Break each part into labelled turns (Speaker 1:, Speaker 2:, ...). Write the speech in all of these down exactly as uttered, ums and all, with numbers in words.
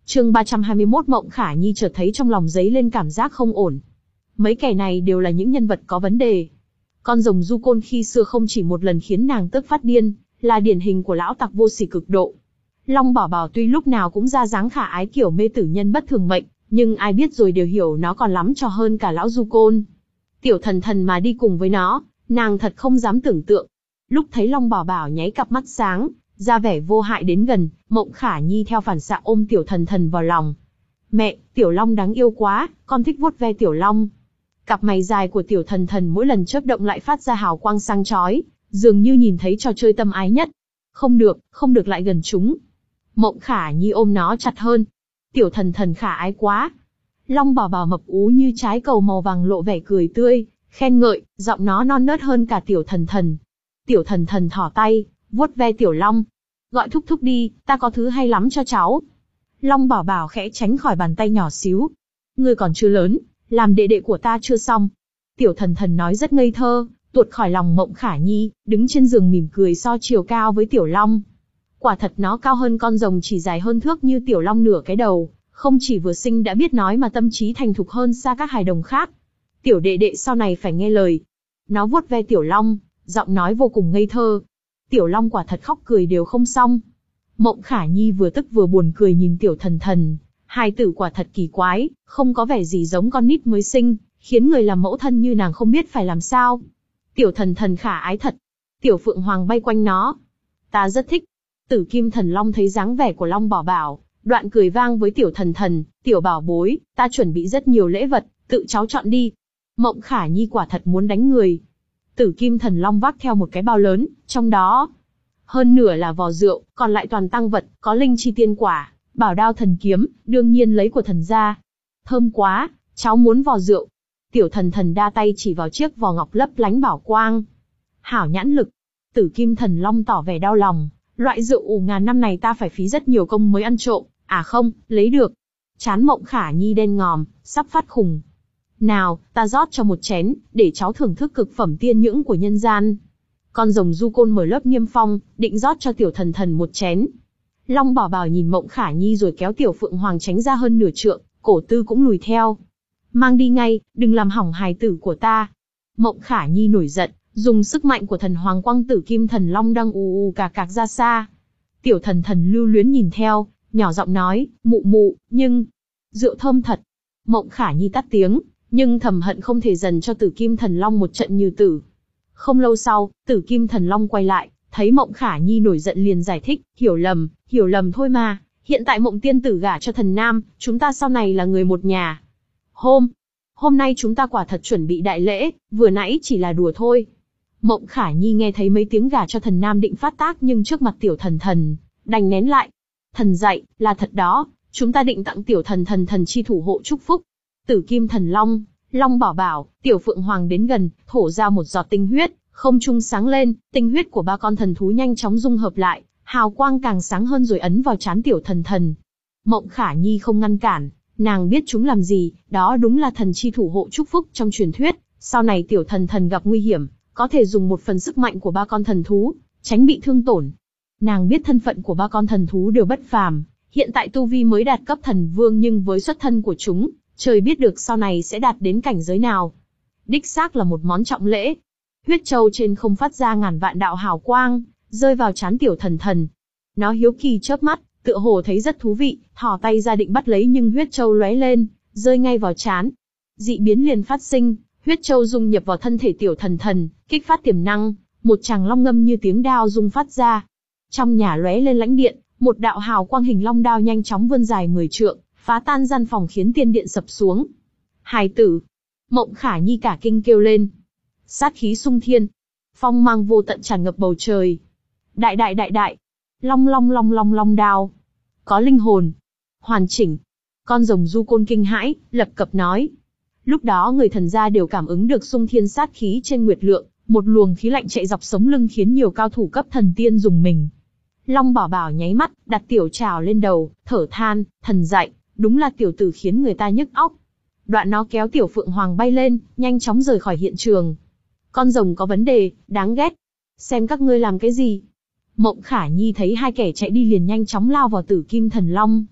Speaker 1: Chương ba trăm hai mươi mốt Mộng Khả Nhi chợt thấy trong lòng dấy lên cảm giác không ổn. Mấy kẻ này đều là những nhân vật có vấn đề. Con rồng du côn khi xưa không chỉ một lần khiến nàng tức phát điên, là điển hình của lão tặc vô sỉ cực độ. Long Bảo Bảo tuy lúc nào cũng ra dáng khả ái kiểu mê tử nhân bất thường mệnh, nhưng ai biết rồi đều hiểu nó còn lắm trò hơn cả lão du côn. Tiểu Thần Thần mà đi cùng với nó, nàng thật không dám tưởng tượng. Lúc thấy Long Bảo Bảo nháy cặp mắt sáng, ra vẻ vô hại đến gần, Mộng Khả Nhi theo phản xạ ôm Tiểu Thần Thần vào lòng. Mẹ, Tiểu Long đáng yêu quá, con thích vuốt ve Tiểu Long. Cặp mày dài của Tiểu Thần Thần mỗi lần chớp động lại phát ra hào quang sáng chói, dường như nhìn thấy trò chơi tâm ái nhất. Không được, không được lại gần chúng. Mộng Khả Nhi ôm nó chặt hơn. Tiểu Thần Thần khả ái quá. Long Bảo Bảo mập ú như trái cầu màu vàng lộ vẻ cười tươi, khen ngợi, giọng nó non nớt hơn cả Tiểu Thần Thần. Tiểu Thần Thần thỏ tay, vuốt ve Tiểu Long. Gọi thúc thúc đi, ta có thứ hay lắm cho cháu. Long Bảo Bảo khẽ tránh khỏi bàn tay nhỏ xíu. Ngươi còn chưa lớn, làm đệ đệ của ta chưa xong. Tiểu Thần Thần nói rất ngây thơ, tuột khỏi lòng Mộng Khả Nhi, đứng trên giường mỉm cười so chiều cao với Tiểu Long. Quả thật nó cao hơn con rồng chỉ dài hơn thước như Tiểu Long nửa cái đầu, không chỉ vừa sinh đã biết nói mà tâm trí thành thục hơn xa các hài đồng khác. Tiểu đệ đệ sau này phải nghe lời. Nó vuốt ve Tiểu Long, giọng nói vô cùng ngây thơ. Tiểu Long quả thật khóc cười đều không xong. Mộng Khả Nhi vừa tức vừa buồn cười nhìn Tiểu Thần Thần, hài tử quả thật kỳ quái, không có vẻ gì giống con nít mới sinh, khiến người làm mẫu thân như nàng không biết phải làm sao. Tiểu Thần Thần khả ái thật. Tiểu Phượng Hoàng bay quanh nó. Ta rất thích. Tử Kim Thần Long thấy dáng vẻ của Long Bảo Bảo, đoạn cười vang với Tiểu Thần Thần, Tiểu bảo bối, ta chuẩn bị rất nhiều lễ vật, tự cháu chọn đi. Mộng Khả Nhi quả thật muốn đánh người. Tử Kim Thần Long vác theo một cái bao lớn, trong đó hơn nửa là vò rượu, còn lại toàn tang vật, có linh chi tiên quả, bảo đao thần kiếm, đương nhiên lấy của thần gia. Thơm quá, cháu muốn vò rượu. Tiểu Thần Thần đa tay chỉ vào chiếc vò ngọc lấp lánh bảo quang. Hảo nhãn lực. Tử Kim Thần Long tỏ vẻ đau lòng, loại rượu ủ ngàn năm này ta phải phí rất nhiều công mới ăn trộm, à không, lấy được. Chán Mộng Khả Nhi đen ngòm, sắp phát khùng. Nào, ta rót cho một chén, để cháu thưởng thức cực phẩm tiên nhưỡng của nhân gian. Con rồng du côn mở lớp niêm phong, định rót cho Tiểu Thần Thần một chén. Long Bảo Bảo nhìn Mộng Khả Nhi rồi kéo Tiểu Phượng Hoàng tránh ra hơn nửa trượng, cổ tư cũng lùi theo. Mang đi ngay, đừng làm hỏng hài tử của ta. Mộng Khả Nhi nổi giận, dùng sức mạnh của thần hoàng quang Tử Kim Thần Long đang ù ù cà cạc ra xa. Tiểu Thần Thần lưu luyến nhìn theo, nhỏ giọng nói, mụ mụ, nhưng rượu thơm thật. Mộng Khả Nhi tắt tiếng, nhưng thầm hận không thể dần cho Tử Kim Thần Long một trận như tử. Không lâu sau, Tử Kim Thần Long quay lại, thấy Mộng Khả Nhi nổi giận liền giải thích, hiểu lầm, hiểu lầm thôi mà. Hiện tại Mộng tiên tử gả cho thần nam, chúng ta sau này là người một nhà. Hôm, hôm nay chúng ta quả thật chuẩn bị đại lễ, vừa nãy chỉ là đùa thôi. Mộng Khả Nhi nghe thấy mấy tiếng gả cho thần nam định phát tác nhưng trước mặt Tiểu Thần Thần, đành nén lại. Thần dạy, là thật đó, chúng ta định tặng Tiểu Thần Thần thần chi thủ hộ chúc phúc. Tử Kim Thần Long, Long Bảo Bảo, Tiểu Phượng Hoàng đến gần, thổ ra một giọt tinh huyết, không trung sáng lên, tinh huyết của ba con thần thú nhanh chóng dung hợp lại, hào quang càng sáng hơn rồi ấn vào trán Tiểu Thần Thần. Mộng Khả Nhi không ngăn cản, nàng biết chúng làm gì, đó đúng là thần chi thủ hộ chúc phúc trong truyền thuyết, sau này Tiểu Thần Thần gặp nguy hiểm, có thể dùng một phần sức mạnh của ba con thần thú, tránh bị thương tổn. Nàng biết thân phận của ba con thần thú đều bất phàm, hiện tại tu vi mới đạt cấp thần vương nhưng với xuất thân của chúng, trời biết được sau này sẽ đạt đến cảnh giới nào. Đích xác là một món trọng lễ. Huyết châu trên không phát ra ngàn vạn đạo hào quang, rơi vào trán Tiểu Thần Thần. Nó hiếu kỳ chớp mắt, tựa hồ thấy rất thú vị, thò tay ra định bắt lấy nhưng huyết châu lóe lên, rơi ngay vào trán. Dị biến liền phát sinh, huyết châu dung nhập vào thân thể Tiểu Thần Thần, kích phát tiềm năng, một tràng long ngâm như tiếng đao rung phát ra. Trong nhà lóe lên lãnh điện, một đạo hào quang hình long đao nhanh chóng vươn dài mười trượng, phá tan gian phòng khiến tiên điện sập xuống. Hài tử! Mộng Khả Nhi cả kinh kêu lên. Sát khí xung thiên, phong mang vô tận tràn ngập bầu trời. Đại đại đại đại, long long long long long đao, có linh hồn, hoàn chỉnh. Con rồng du côn kinh hãi, lập cập nói. Lúc đó người thần gia đều cảm ứng được xung thiên sát khí trên nguyệt lượng, một luồng khí lạnh chạy dọc sống lưng khiến nhiều cao thủ cấp thần tiên dùng mình. Long Bảo Bảo nháy mắt, đặt tiểu trảo lên đầu, thở than, thần dạy, đúng là tiểu tử khiến người ta nhức óc. Đoạn nó kéo Tiểu Phượng Hoàng bay lên, nhanh chóng rời khỏi hiện trường. Con rồng có vấn đề, đáng ghét. Xem các ngươi làm cái gì. Mộng Khả Nhi thấy hai kẻ chạy đi liền nhanh chóng lao vào Tử Kim Thần Long.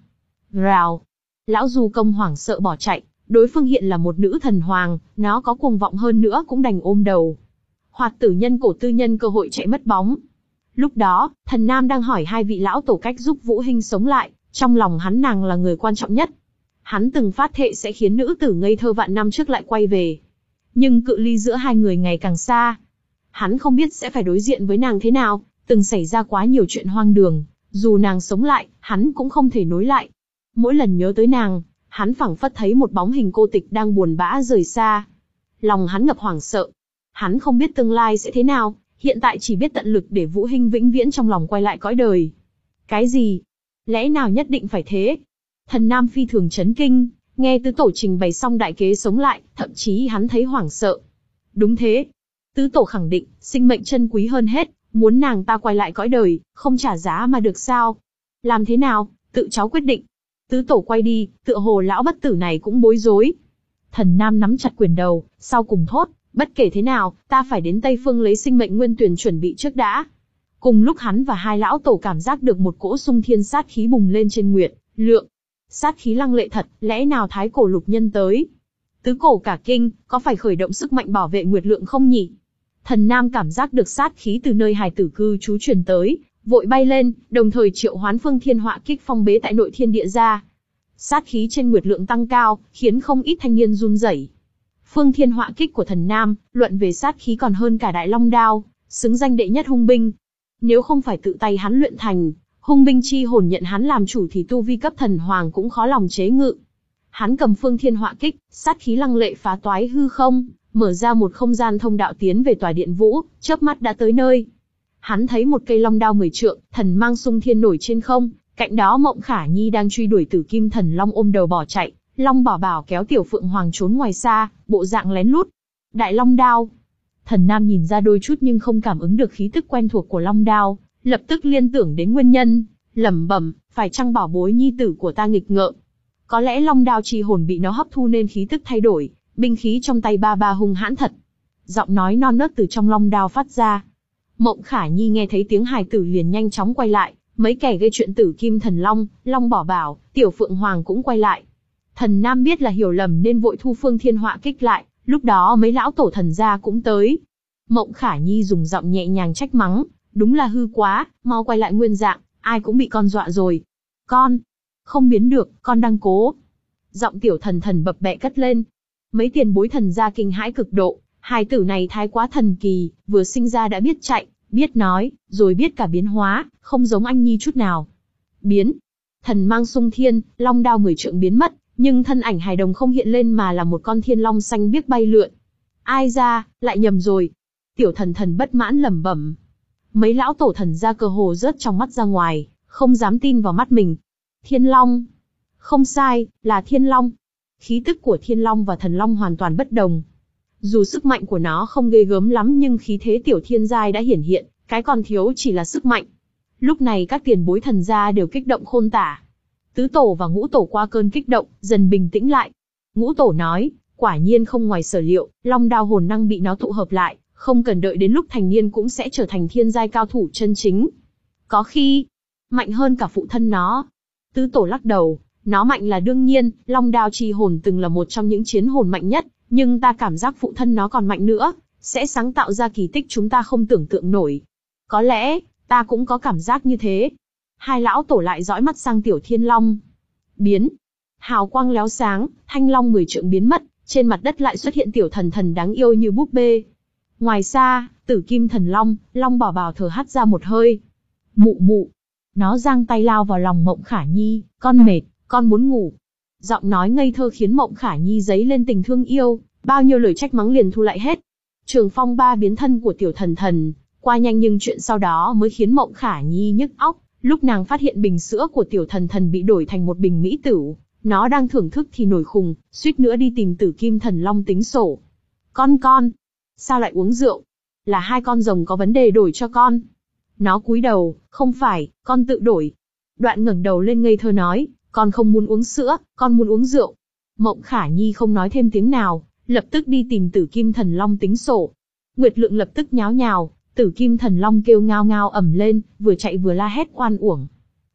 Speaker 1: Rào. Lão Du Công hoảng sợ bỏ chạy, đối phương hiện là một nữ thần hoàng, nó có cuồng vọng hơn nữa cũng đành ôm đầu. Hoạt tử nhân cổ tư nhân cơ hội chạy mất bóng. Lúc đó, Thần Nam đang hỏi hai vị lão tổ cách giúp Vũ Hinh sống lại, trong lòng hắn nàng là người quan trọng nhất. Hắn từng phát thệ sẽ khiến nữ tử ngây thơ vạn năm trước lại quay về. Nhưng cự ly giữa hai người ngày càng xa. Hắn không biết sẽ phải đối diện với nàng thế nào, từng xảy ra quá nhiều chuyện hoang đường, dù nàng sống lại, hắn cũng không thể nối lại. Mỗi lần nhớ tới nàng, hắn phảng phất thấy một bóng hình cô tịch đang buồn bã rời xa. Lòng hắn ngập hoảng sợ. Hắn không biết tương lai sẽ thế nào, hiện tại chỉ biết tận lực để Vũ Hinh vĩnh viễn trong lòng quay lại cõi đời. Cái gì? Lẽ nào nhất định phải thế? Thần Nam phi thường chấn kinh, nghe tứ tổ trình bày xong đại kế sống lại, thậm chí hắn thấy hoảng sợ. Đúng thế. Tứ tổ khẳng định, sinh mệnh chân quý hơn hết, muốn nàng ta quay lại cõi đời, không trả giá mà được sao? Làm thế nào? Tự cháu quyết định. Tứ tổ quay đi, tựa hồ lão bất tử này cũng bối rối. Thần Nam nắm chặt quyền đầu, sau cùng thốt, bất kể thế nào, ta phải đến Tây Phương lấy sinh mệnh nguyên tuyển chuẩn bị trước đã. Cùng lúc hắn và hai lão tổ cảm giác được một cỗ xung thiên sát khí bùng lên trên Nguyệt Lượng. Sát khí lăng lệ thật, lẽ nào thái cổ lục nhân tới? Tứ cổ cả kinh, có phải khởi động sức mạnh bảo vệ Nguyệt Lượng không nhỉ? Thần Nam cảm giác được sát khí từ nơi hài tử cư trú truyền tới, vội bay lên, đồng thời triệu hoán Phương Thiên Họa Kích phong bế tại nội thiên địa ra. Sát khí trên Nguyệt Lượng tăng cao, khiến không ít thanh niên run rẩy. Phương Thiên Họa Kích của Thần Nam, luận về sát khí còn hơn cả Đại Long Đao, xứng danh đệ nhất hung binh. Nếu không phải tự tay hắn luyện thành, hung binh chi hồn nhận hắn làm chủ thì tu vi cấp thần hoàng cũng khó lòng chế ngự. Hắn cầm Phương Thiên Họa Kích, sát khí lăng lệ phá toái hư không, mở ra một không gian thông đạo tiến về tòa điện vũ, chớp mắt đã tới nơi. Hắn thấy một cây long đao mười trượng, thần mang xung thiên nổi trên không, cạnh đó Mộng Khả Nhi đang truy đuổi Tử Kim Thần Long ôm đầu bỏ chạy, Long Bảo Bảo kéo Tiểu Phượng Hoàng trốn ngoài xa, bộ dạng lén lút. Đại Long Đao. Thần Nam nhìn ra đôi chút nhưng không cảm ứng được khí tức quen thuộc của Long Đao, lập tức liên tưởng đến nguyên nhân, lẩm bẩm, phải chăng bảo bối nhi tử của ta nghịch ngợm? Có lẽ Long Đao chi hồn bị nó hấp thu nên khí tức thay đổi, binh khí trong tay ba ba hung hãn thật. Giọng nói non nớt từ trong Long Đao phát ra. Mộng Khả Nhi nghe thấy tiếng hài tử liền nhanh chóng quay lại, mấy kẻ gây chuyện Tử Kim Thần Long, Long Bảo Bảo, Tiểu Phượng Hoàng cũng quay lại. Thần Nam biết là hiểu lầm nên vội thu Phương Thiên Họa Kích lại, lúc đó mấy lão tổ thần gia cũng tới. Mộng Khả Nhi dùng giọng nhẹ nhàng trách mắng, đúng là hư quá, mau quay lại nguyên dạng, ai cũng bị con dọa rồi. Con, không biến được, con đang cố. Giọng Tiểu Thần Thần bập bẹ cất lên. Mấy tiền bối thần gia kinh hãi cực độ, hài tử này thái quá thần kỳ, vừa sinh ra đã biết chạy, biết nói, rồi biết cả biến hóa, không giống anh nhi chút nào. Biến. Thần mang xung thiên, long đao mười trượng biến mất, nhưng thân ảnh hài đồng không hiện lên mà là một con thiên long xanh biếc bay lượn. Ai ra, lại nhầm rồi. Tiểu Thần Thần bất mãn lẩm bẩm. Mấy lão tổ thần gia cơ hồ rớt trong mắt ra ngoài, không dám tin vào mắt mình. Thiên long. Không sai, là thiên long. Khí tức của thiên long và thần long hoàn toàn bất đồng. Dù sức mạnh của nó không ghê gớm lắm nhưng khí thế tiểu thiên giai đã hiển hiện, cái còn thiếu chỉ là sức mạnh. Lúc này các tiền bối thần gia đều kích động khôn tả. Tứ tổ và ngũ tổ qua cơn kích động, dần bình tĩnh lại. Ngũ tổ nói, quả nhiên không ngoài sở liệu, long đao hồn năng bị nó tụ hợp lại, không cần đợi đến lúc thành niên cũng sẽ trở thành thiên giai cao thủ chân chính. Có khi, mạnh hơn cả phụ thân nó. Tứ tổ lắc đầu, nó mạnh là đương nhiên, long đao chi hồn từng là một trong những chiến hồn mạnh nhất, nhưng ta cảm giác phụ thân nó còn mạnh nữa, sẽ sáng tạo ra kỳ tích chúng ta không tưởng tượng nổi. Có lẽ, ta cũng có cảm giác như thế. Hai lão tổ lại dõi mắt sang tiểu thiên long. Biến. Hào quang léo sáng, thanh long mười trượng biến mất, trên mặt đất lại xuất hiện tiểu thần thần đáng yêu như búp bê. Ngoài xa, Tử Kim Thần Long, Long Bảo Bảo thở hắt ra một hơi. Mụ mụ. Nó giang tay lao vào lòng Mộng Khả Nhi, con mệt, con muốn ngủ. Giọng nói ngây thơ khiến Mộng Khả Nhi dấy lên tình thương yêu, bao nhiêu lời trách mắng liền thu lại hết. Trường phong ba biến thân của tiểu thần thần, qua nhanh nhưng chuyện sau đó mới khiến Mộng Khả Nhi nhức óc. Lúc nàng phát hiện bình sữa của tiểu thần thần bị đổi thành một bình mỹ tửu, nó đang thưởng thức thì nổi khùng, suýt nữa đi tìm Tử Kim Thần Long tính sổ. Con con, sao lại uống rượu? Là hai con rồng có vấn đề đổi cho con. Nó cúi đầu, không phải, con tự đổi. Đoạn ngẩng đầu lên ngây thơ nói, con không muốn uống sữa, con muốn uống rượu. Mộng Khả Nhi không nói thêm tiếng nào, lập tức đi tìm Tử Kim Thần Long tính sổ. Nguyệt Lượng lập tức nháo nhào, Tử Kim Thần Long kêu ngao ngao ầm lên, vừa chạy vừa la hét oan uổng.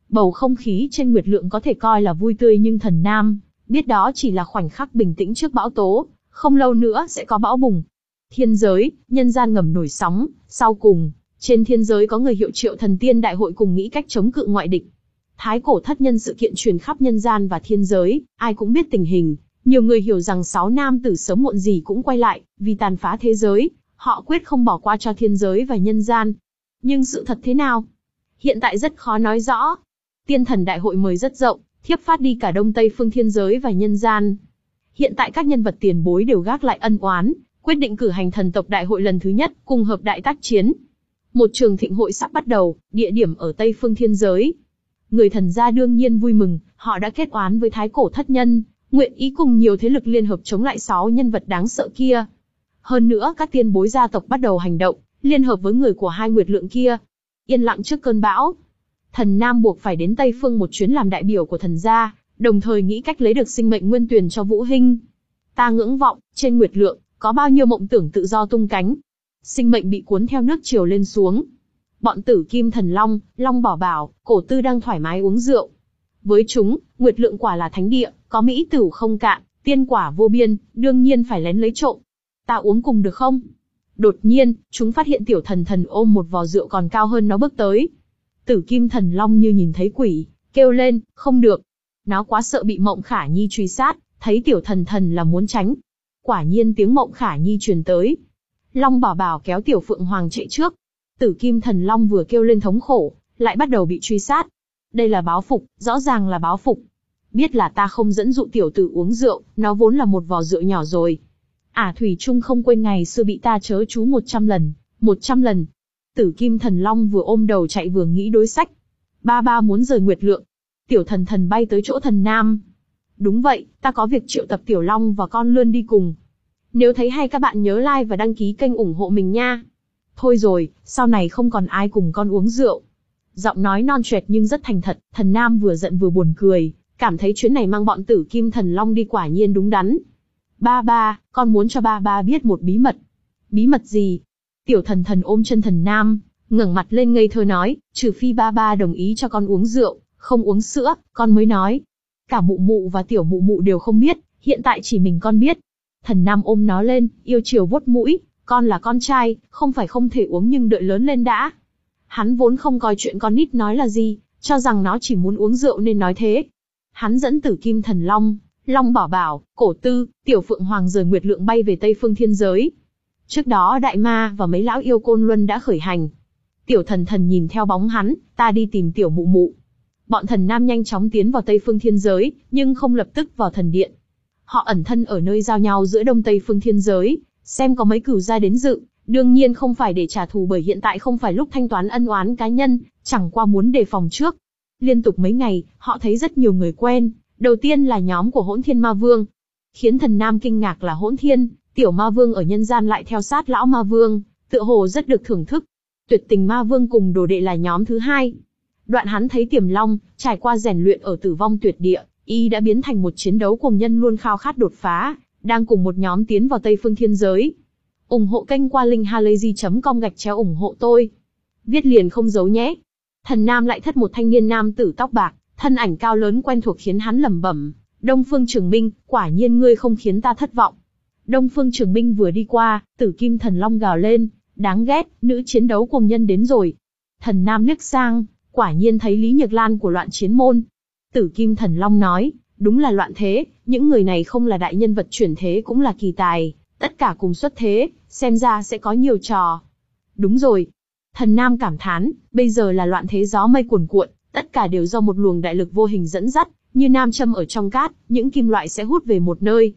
Speaker 1: Bầu không khí trên Nguyệt Lượng có thể coi là vui tươi nhưng Thần Nam biết đó chỉ là khoảnh khắc bình tĩnh trước bão tố, không lâu nữa sẽ có bão bùng. Thiên giới, nhân gian ngầm nổi sóng, sau cùng, trên thiên giới có người hiệu Triệu Thần Tiên Đại hội cùng nghĩ cách chống cự ngoại địch. Thái cổ thất nhân sự kiện truyền khắp nhân gian và thiên giới, ai cũng biết tình hình, nhiều người hiểu rằng sáu nam tử sớm muộn gì cũng quay lại, vì tàn phá thế giới, họ quyết không bỏ qua cho thiên giới và nhân gian. Nhưng sự thật thế nào? Hiện tại rất khó nói rõ. Tiên thần đại hội mời rất rộng, thiếp phát đi cả đông tây phương thiên giới và nhân gian. Hiện tại các nhân vật tiền bối đều gác lại ân oán, quyết định cử hành thần tộc đại hội lần thứ nhất, cùng hợp đại tác chiến. Một trường thịnh hội sắp bắt đầu, địa điểm ở tây phương thiên giới. Người thần gia đương nhiên vui mừng, họ đã kết oán với thái cổ thất nhân, nguyện ý cùng nhiều thế lực liên hợp chống lại sáu nhân vật đáng sợ kia. Hơn nữa các tiên bối gia tộc bắt đầu hành động, liên hợp với người của hai Nguyệt Lượng kia. Yên lặng trước cơn bão. Thần Nam buộc phải đến Tây Phương một chuyến làm đại biểu của thần gia, đồng thời nghĩ cách lấy được sinh mệnh nguyên tuyền cho Vũ Hinh. Ta ngưỡng vọng, trên Nguyệt Lượng, có bao nhiêu mộng tưởng tự do tung cánh. Sinh mệnh bị cuốn theo nước triều lên xuống. Bọn Tử Kim Thần Long, Long Bảo Bảo, Cổ Tư đang thoải mái uống rượu. Với chúng, Nguyệt Lượng quả là thánh địa, có mỹ tửu không cạn, tiên quả vô biên, đương nhiên phải lén lấy trộm. Ta uống cùng được không? Đột nhiên, chúng phát hiện Tiểu Thần Thần ôm một vò rượu còn cao hơn nó bước tới. Tử Kim Thần Long như nhìn thấy quỷ, kêu lên, không được. Nó quá sợ bị Mộng Khả Nhi truy sát, thấy Tiểu Thần Thần là muốn tránh. Quả nhiên tiếng Mộng Khả Nhi truyền tới. Long Bảo Bảo kéo Tiểu Phượng Hoàng chạy trước. Tử Kim Thần Long vừa kêu lên thống khổ, lại bắt đầu bị truy sát. Đây là báo phục, rõ ràng là báo phục. Biết là ta không dẫn dụ tiểu tử uống rượu, nó vốn là một vò rượu nhỏ rồi. Ả thủy chung không quên ngày xưa bị ta chớ chú một trăm lần, một trăm lần. Tử Kim Thần Long vừa ôm đầu chạy vừa nghĩ đối sách. Ba ba muốn rời Nguyệt Lượng. Tiểu Thần Thần bay tới chỗ Thần Nam. Đúng vậy, ta có việc triệu tập Tiểu Long và con lươn đi cùng. Nếu thấy hay các bạn nhớ like và đăng ký kênh ủng hộ mình nha. Thôi rồi, sau này không còn ai cùng con uống rượu. Giọng nói non choẹt nhưng rất thành thật, Thần Nam vừa giận vừa buồn cười, cảm thấy chuyến này mang bọn Tử Kim Thần Long đi quả nhiên đúng đắn. Ba ba, con muốn cho ba ba biết một bí mật. Bí mật gì? Tiểu Thần Thần ôm chân Thần Nam, ngẩng mặt lên ngây thơ nói, trừ phi ba ba đồng ý cho con uống rượu, không uống sữa, con mới nói. Cả mụ mụ và tiểu mụ mụ đều không biết, hiện tại chỉ mình con biết. Thần Nam ôm nó lên, yêu chiều vuốt mũi, con là con trai, không phải không thể uống nhưng đợi lớn lên đã. Hắn vốn không coi chuyện con nít nói là gì, cho rằng nó chỉ muốn uống rượu nên nói thế. Hắn dẫn Tử Kim Thần Long, Long Bảo Bảo, Cổ Tư, Tiểu Phượng Hoàng rời Nguyệt Lượng bay về Tây Phương Thiên Giới. Trước đó Đại Ma và mấy lão yêu Côn Luân đã khởi hành. Tiểu Thần Thần nhìn theo bóng hắn, ta đi tìm Tiểu Mụ Mụ. Bọn Thần Nam nhanh chóng tiến vào Tây Phương Thiên Giới, nhưng không lập tức vào thần điện. Họ ẩn thân ở nơi giao nhau giữa Đông Tây Phương Thiên Giới, xem có mấy cửu gia đến dự. Đương nhiên không phải để trả thù bởi hiện tại không phải lúc thanh toán ân oán cá nhân, chẳng qua muốn đề phòng trước. Liên tục mấy ngày, họ thấy rất nhiều người quen. Đầu tiên là nhóm của Hỗn Thiên Ma Vương. Khiến Thần Nam kinh ngạc là Hỗn Thiên, Tiểu Ma Vương ở nhân gian lại theo sát Lão Ma Vương, tựa hồ rất được thưởng thức. Tuyệt Tình Ma Vương cùng đồ đệ là nhóm thứ hai. Đoạn hắn thấy Tiềm Long, trải qua rèn luyện ở Tử Vong Tuyệt Địa, y đã biến thành một chiến đấu cuồng nhân luôn khao khát đột phá, đang cùng một nhóm tiến vào Tây Phương Thiên Giới. ủng hộ kênh qua link halayzi chấm com gạch chéo ủng hộ tôi. Viết liền không giấu nhé. Thần Nam lại thất một thanh niên nam tử tóc bạc, thân ảnh cao lớn quen thuộc khiến hắn lẩm bẩm, Đông Phương Trường Minh, quả nhiên ngươi không khiến ta thất vọng. Đông Phương Trường Minh vừa đi qua, Tử Kim Thần Long gào lên, đáng ghét, nữ chiến đấu cuồng nhân đến rồi. Thần Nam liếc sang, quả nhiên thấy Lý Nhược Lan của Loạn Chiến Môn. Tử Kim Thần Long nói, đúng là loạn thế, những người này không là đại nhân vật chuyển thế cũng là kỳ tài, tất cả cùng xuất thế, xem ra sẽ có nhiều trò. Đúng rồi. Thần Nam cảm thán, bây giờ là loạn thế gió mây cuồn cuộn, tất cả đều do một luồng đại lực vô hình dẫn dắt, như nam châm ở trong cát, những kim loại sẽ hút về một nơi.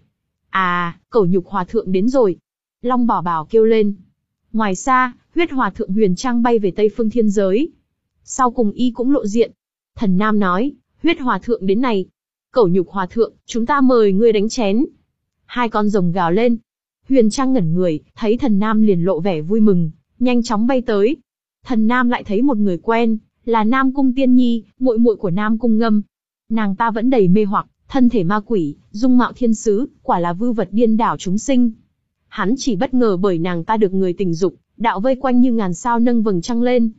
Speaker 1: À, Cẩu Nhục Hòa Thượng đến rồi. Long Bảo Bảo kêu lên. Ngoài xa, Huyết Hòa Thượng Huyền Trang bay về Tây Phương Thiên Giới. Sau cùng y cũng lộ diện. Thần Nam nói, Huyết Hòa Thượng đến này. Cẩu Nhục Hòa Thượng, chúng ta mời ngươi đánh chén. Hai con rồng gào lên. Huyền Trang ngẩn người, thấy Thần Nam liền lộ vẻ vui mừng, nhanh chóng bay tới. Thần Nam lại thấy một người quen, là Nam Cung Tiên Nhi, muội muội của Nam Cung Ngâm. Nàng ta vẫn đầy mê hoặc, thân thể ma quỷ, dung mạo thiên sứ, quả là vưu vật điên đảo chúng sinh. Hắn chỉ bất ngờ bởi nàng ta được người tình dục, đạo vây quanh như ngàn sao nâng vầng trăng lên.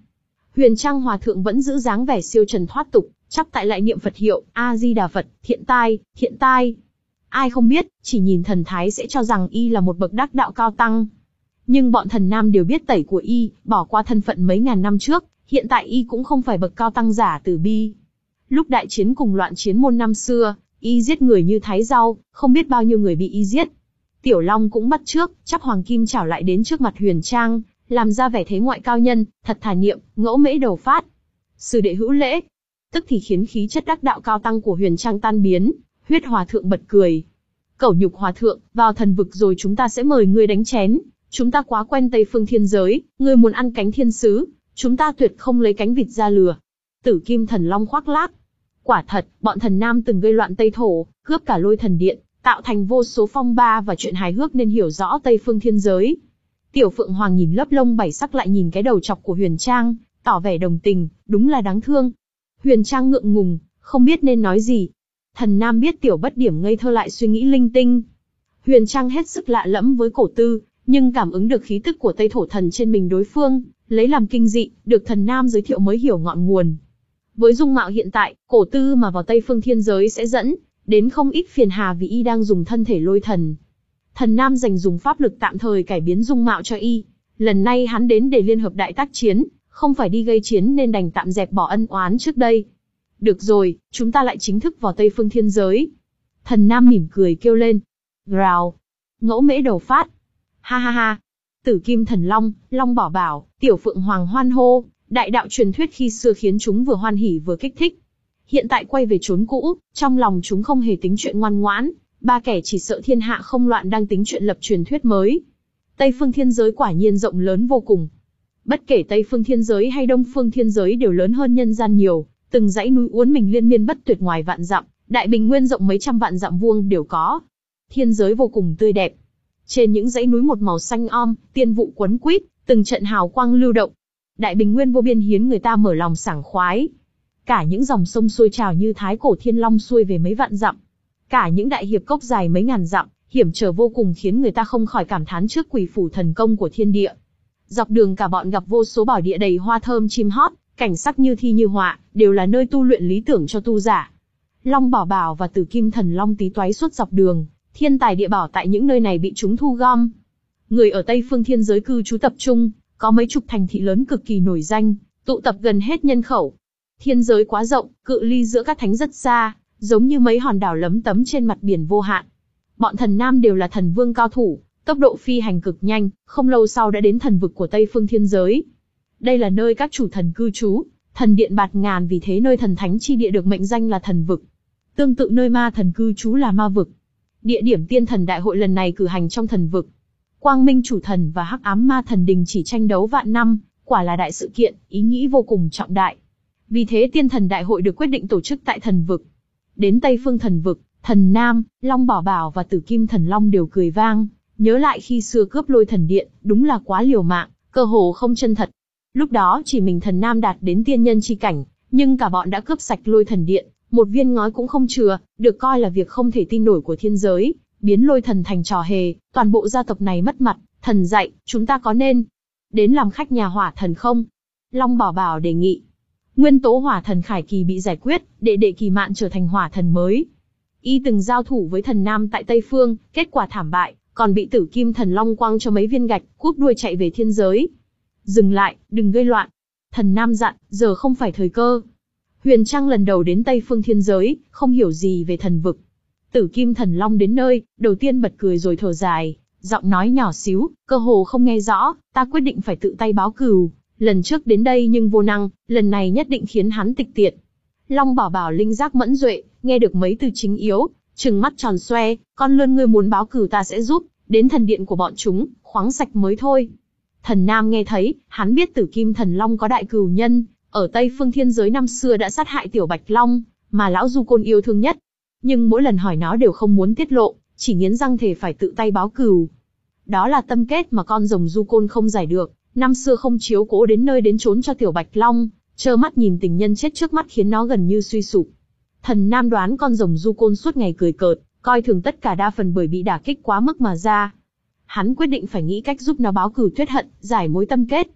Speaker 1: Huyền Trang Hòa Thượng vẫn giữ dáng vẻ siêu trần thoát tục, chắp tại lại niệm Phật hiệu, A-di-đà Phật, thiện tai, thiện tai. Ai không biết, chỉ nhìn thần thái sẽ cho rằng y là một bậc đắc đạo cao tăng. Nhưng bọn thần nam đều biết tẩy của y, bỏ qua thân phận mấy ngàn năm trước, hiện tại y cũng không phải bậc cao tăng giả từ bi. Lúc đại chiến cùng loạn chiến môn năm xưa, y giết người như thái rau, không biết bao nhiêu người bị y giết. Tiểu Long cũng bắt trước, chắp hoàng kim chảo lại đến trước mặt Huyền Trang, làm ra vẻ thế ngoại cao nhân, thật thà niệm, ngẫu mễ đầu phát. Sư đệ hữu lễ. Tức thì khiến khí chất đắc đạo cao tăng của Huyền Trang tan biến, Huyết Hòa Thượng bật cười. Cẩu nhục Hòa Thượng, vào thần vực rồi chúng ta sẽ mời ngươi đánh chén. Chúng ta quá quen Tây Phương thiên giới, ngươi muốn ăn cánh thiên sứ, chúng ta tuyệt không lấy cánh vịt ra lừa. Tử Kim Thần Long khoác lác. Quả thật, bọn thần nam từng gây loạn Tây Thổ, cướp cả Lôi Thần Điện, tạo thành vô số phong ba và chuyện hài hước nên hiểu rõ Tây Phương thiên giới. Tiểu Phượng Hoàng nhìn lớp lông bảy sắc lại nhìn cái đầu chọc của Huyền Trang, tỏ vẻ đồng tình, đúng là đáng thương. Huyền Trang ngượng ngùng, không biết nên nói gì. Thần nam biết tiểu bất điểm ngây thơ lại suy nghĩ linh tinh. Huyền Trang hết sức lạ lẫm với cổ tư, nhưng cảm ứng được khí tức của Tây Thổ thần trên mình đối phương, lấy làm kinh dị, được thần nam giới thiệu mới hiểu ngọn nguồn. Với dung mạo hiện tại, cổ tư mà vào Tây Phương thiên giới sẽ dẫn đến không ít phiền hà vì y đang dùng thân thể lôi thần. Thần nam dành dùng pháp lực tạm thời cải biến dung mạo cho y. Lần này hắn đến để liên hợp đại tác chiến, không phải đi gây chiến nên đành tạm dẹp bỏ ân oán trước đây. Được rồi, chúng ta lại chính thức vào Tây Phương thiên giới. Thần nam mỉm cười kêu lên. Rào. Ngẫu mễ đầu phát. Ha ha ha. Tử Kim Thần Long, Long Bảo Bảo, Tiểu Phượng Hoàng hoan hô. Đại đạo truyền thuyết khi xưa khiến chúng vừa hoan hỉ vừa kích thích. Hiện tại quay về chốn cũ, trong lòng chúng không hề tính chuyện ngoan ngoãn. Ba kẻ chỉ sợ thiên hạ không loạn đang tính chuyện lập truyền thuyết mới. Tây Phương thiên giới quả nhiên rộng lớn vô cùng. Bất kể Tây Phương thiên giới hay Đông Phương thiên giới đều lớn hơn nhân gian nhiều, từng dãy núi uốn mình liên miên bất tuyệt ngoài vạn dặm, đại bình nguyên rộng mấy trăm vạn dặm vuông đều có. Thiên giới vô cùng tươi đẹp. Trên những dãy núi một màu xanh om, tiên vụ quấn quýt, từng trận hào quang lưu động. Đại bình nguyên vô biên khiến người ta mở lòng sảng khoái. Cả những dòng sông xuôi trào như thái cổ thiên long xuôi về mấy vạn dặm. Cả những đại hiệp cốc dài mấy ngàn dặm, hiểm trở vô cùng khiến người ta không khỏi cảm thán trước quỷ phủ thần công của thiên địa. Dọc đường cả bọn gặp vô số bảo địa đầy hoa thơm chim hót, cảnh sắc như thi như họa, đều là nơi tu luyện lý tưởng cho tu giả. Long Bảo Bảo và Tử Kim Thần Long tí toái suốt dọc đường, thiên tài địa bảo tại những nơi này bị chúng thu gom. Người ở Tây Phương thiên giới cư trú tập trung, có mấy chục thành thị lớn cực kỳ nổi danh, tụ tập gần hết nhân khẩu. Thiên giới quá rộng, cự ly giữa các thánh rất xa, giống như mấy hòn đảo lấm tấm trên mặt biển vô hạn. Bọn thần nam đều là thần vương cao thủ, tốc độ phi hành cực nhanh, không lâu sau đã đến thần vực của Tây Phương thiên giới. Đây là nơi các chủ thần cư trú, thần điện bạt ngàn, vì thế nơi thần thánh chi địa được mệnh danh là thần vực. Tương tự nơi ma thần cư trú là ma vực. Địa điểm tiên thần đại hội lần này cử hành trong thần vực. Quang Minh chủ thần và Hắc Ám ma thần đình chỉ tranh đấu vạn năm, quả là đại sự kiện, ý nghĩ vô cùng trọng đại. Vì thế tiên thần đại hội được quyết định tổ chức tại thần vực. Đến Tây Phương thần vực, thần Nam, Long Bảo Bảo và Tử Kim Thần Long đều cười vang, nhớ lại khi xưa cướp Lôi Thần Điện, đúng là quá liều mạng, cơ hồ không chân thật. Lúc đó chỉ mình thần Nam đạt đến tiên nhân chi cảnh, nhưng cả bọn đã cướp sạch Lôi Thần Điện, một viên ngói cũng không chừa, được coi là việc không thể tin nổi của thiên giới, biến Lôi Thần thành trò hề, toàn bộ gia tộc này mất mặt. Thần dạy, chúng ta có nên đến làm khách nhà Hỏa Thần không? Long Bảo Bảo đề nghị. Nguyên tố Hỏa Thần Khải Kỳ bị giải quyết, đệ đệ Kỳ Mạn trở thành Hỏa Thần mới. Y từng giao thủ với thần Nam tại Tây Phương, kết quả thảm bại, còn bị Tử Kim Thần Long quăng cho mấy viên gạch, cúp đuôi chạy về thiên giới. Dừng lại, đừng gây loạn. Thần Nam dặn, giờ không phải thời cơ. Huyền Trang lần đầu đến Tây Phương thiên giới, không hiểu gì về thần vực. Tử Kim Thần Long đến nơi, đầu tiên bật cười rồi thở dài, giọng nói nhỏ xíu, cơ hồ không nghe rõ, ta quyết định phải tự tay báo cừu. Lần trước đến đây nhưng vô năng, lần này nhất định khiến hắn tịch tiệt. Long Bảo Bảo linh giác mẫn duệ, nghe được mấy từ chính yếu, trừng mắt tròn xoe, con lươn ngươi muốn báo cừu ta sẽ giúp, đến thần điện của bọn chúng, khoáng sạch mới thôi. Thần Nam nghe thấy, hắn biết Tử Kim Thần Long có đại cừu nhân, ở Tây Phương thiên giới năm xưa đã sát hại Tiểu Bạch Long, mà lão Du Côn yêu thương nhất. Nhưng mỗi lần hỏi nó đều không muốn tiết lộ, chỉ nghiến răng thề phải tự tay báo cừu. Đó là tâm kết mà con rồng Du Côn không giải được, năm xưa không chiếu cố đến nơi đến chốn cho Tiểu Bạch Long, trơ mắt nhìn tình nhân chết trước mắt khiến nó gần như suy sụp. Thần Nam đoán con rồng Du Côn suốt ngày cười cợt, coi thường tất cả, đa phần bởi bị đả kích quá mức mà ra. Hắn quyết định phải nghĩ cách giúp nó báo cừu tuyết hận, giải mối tâm kết.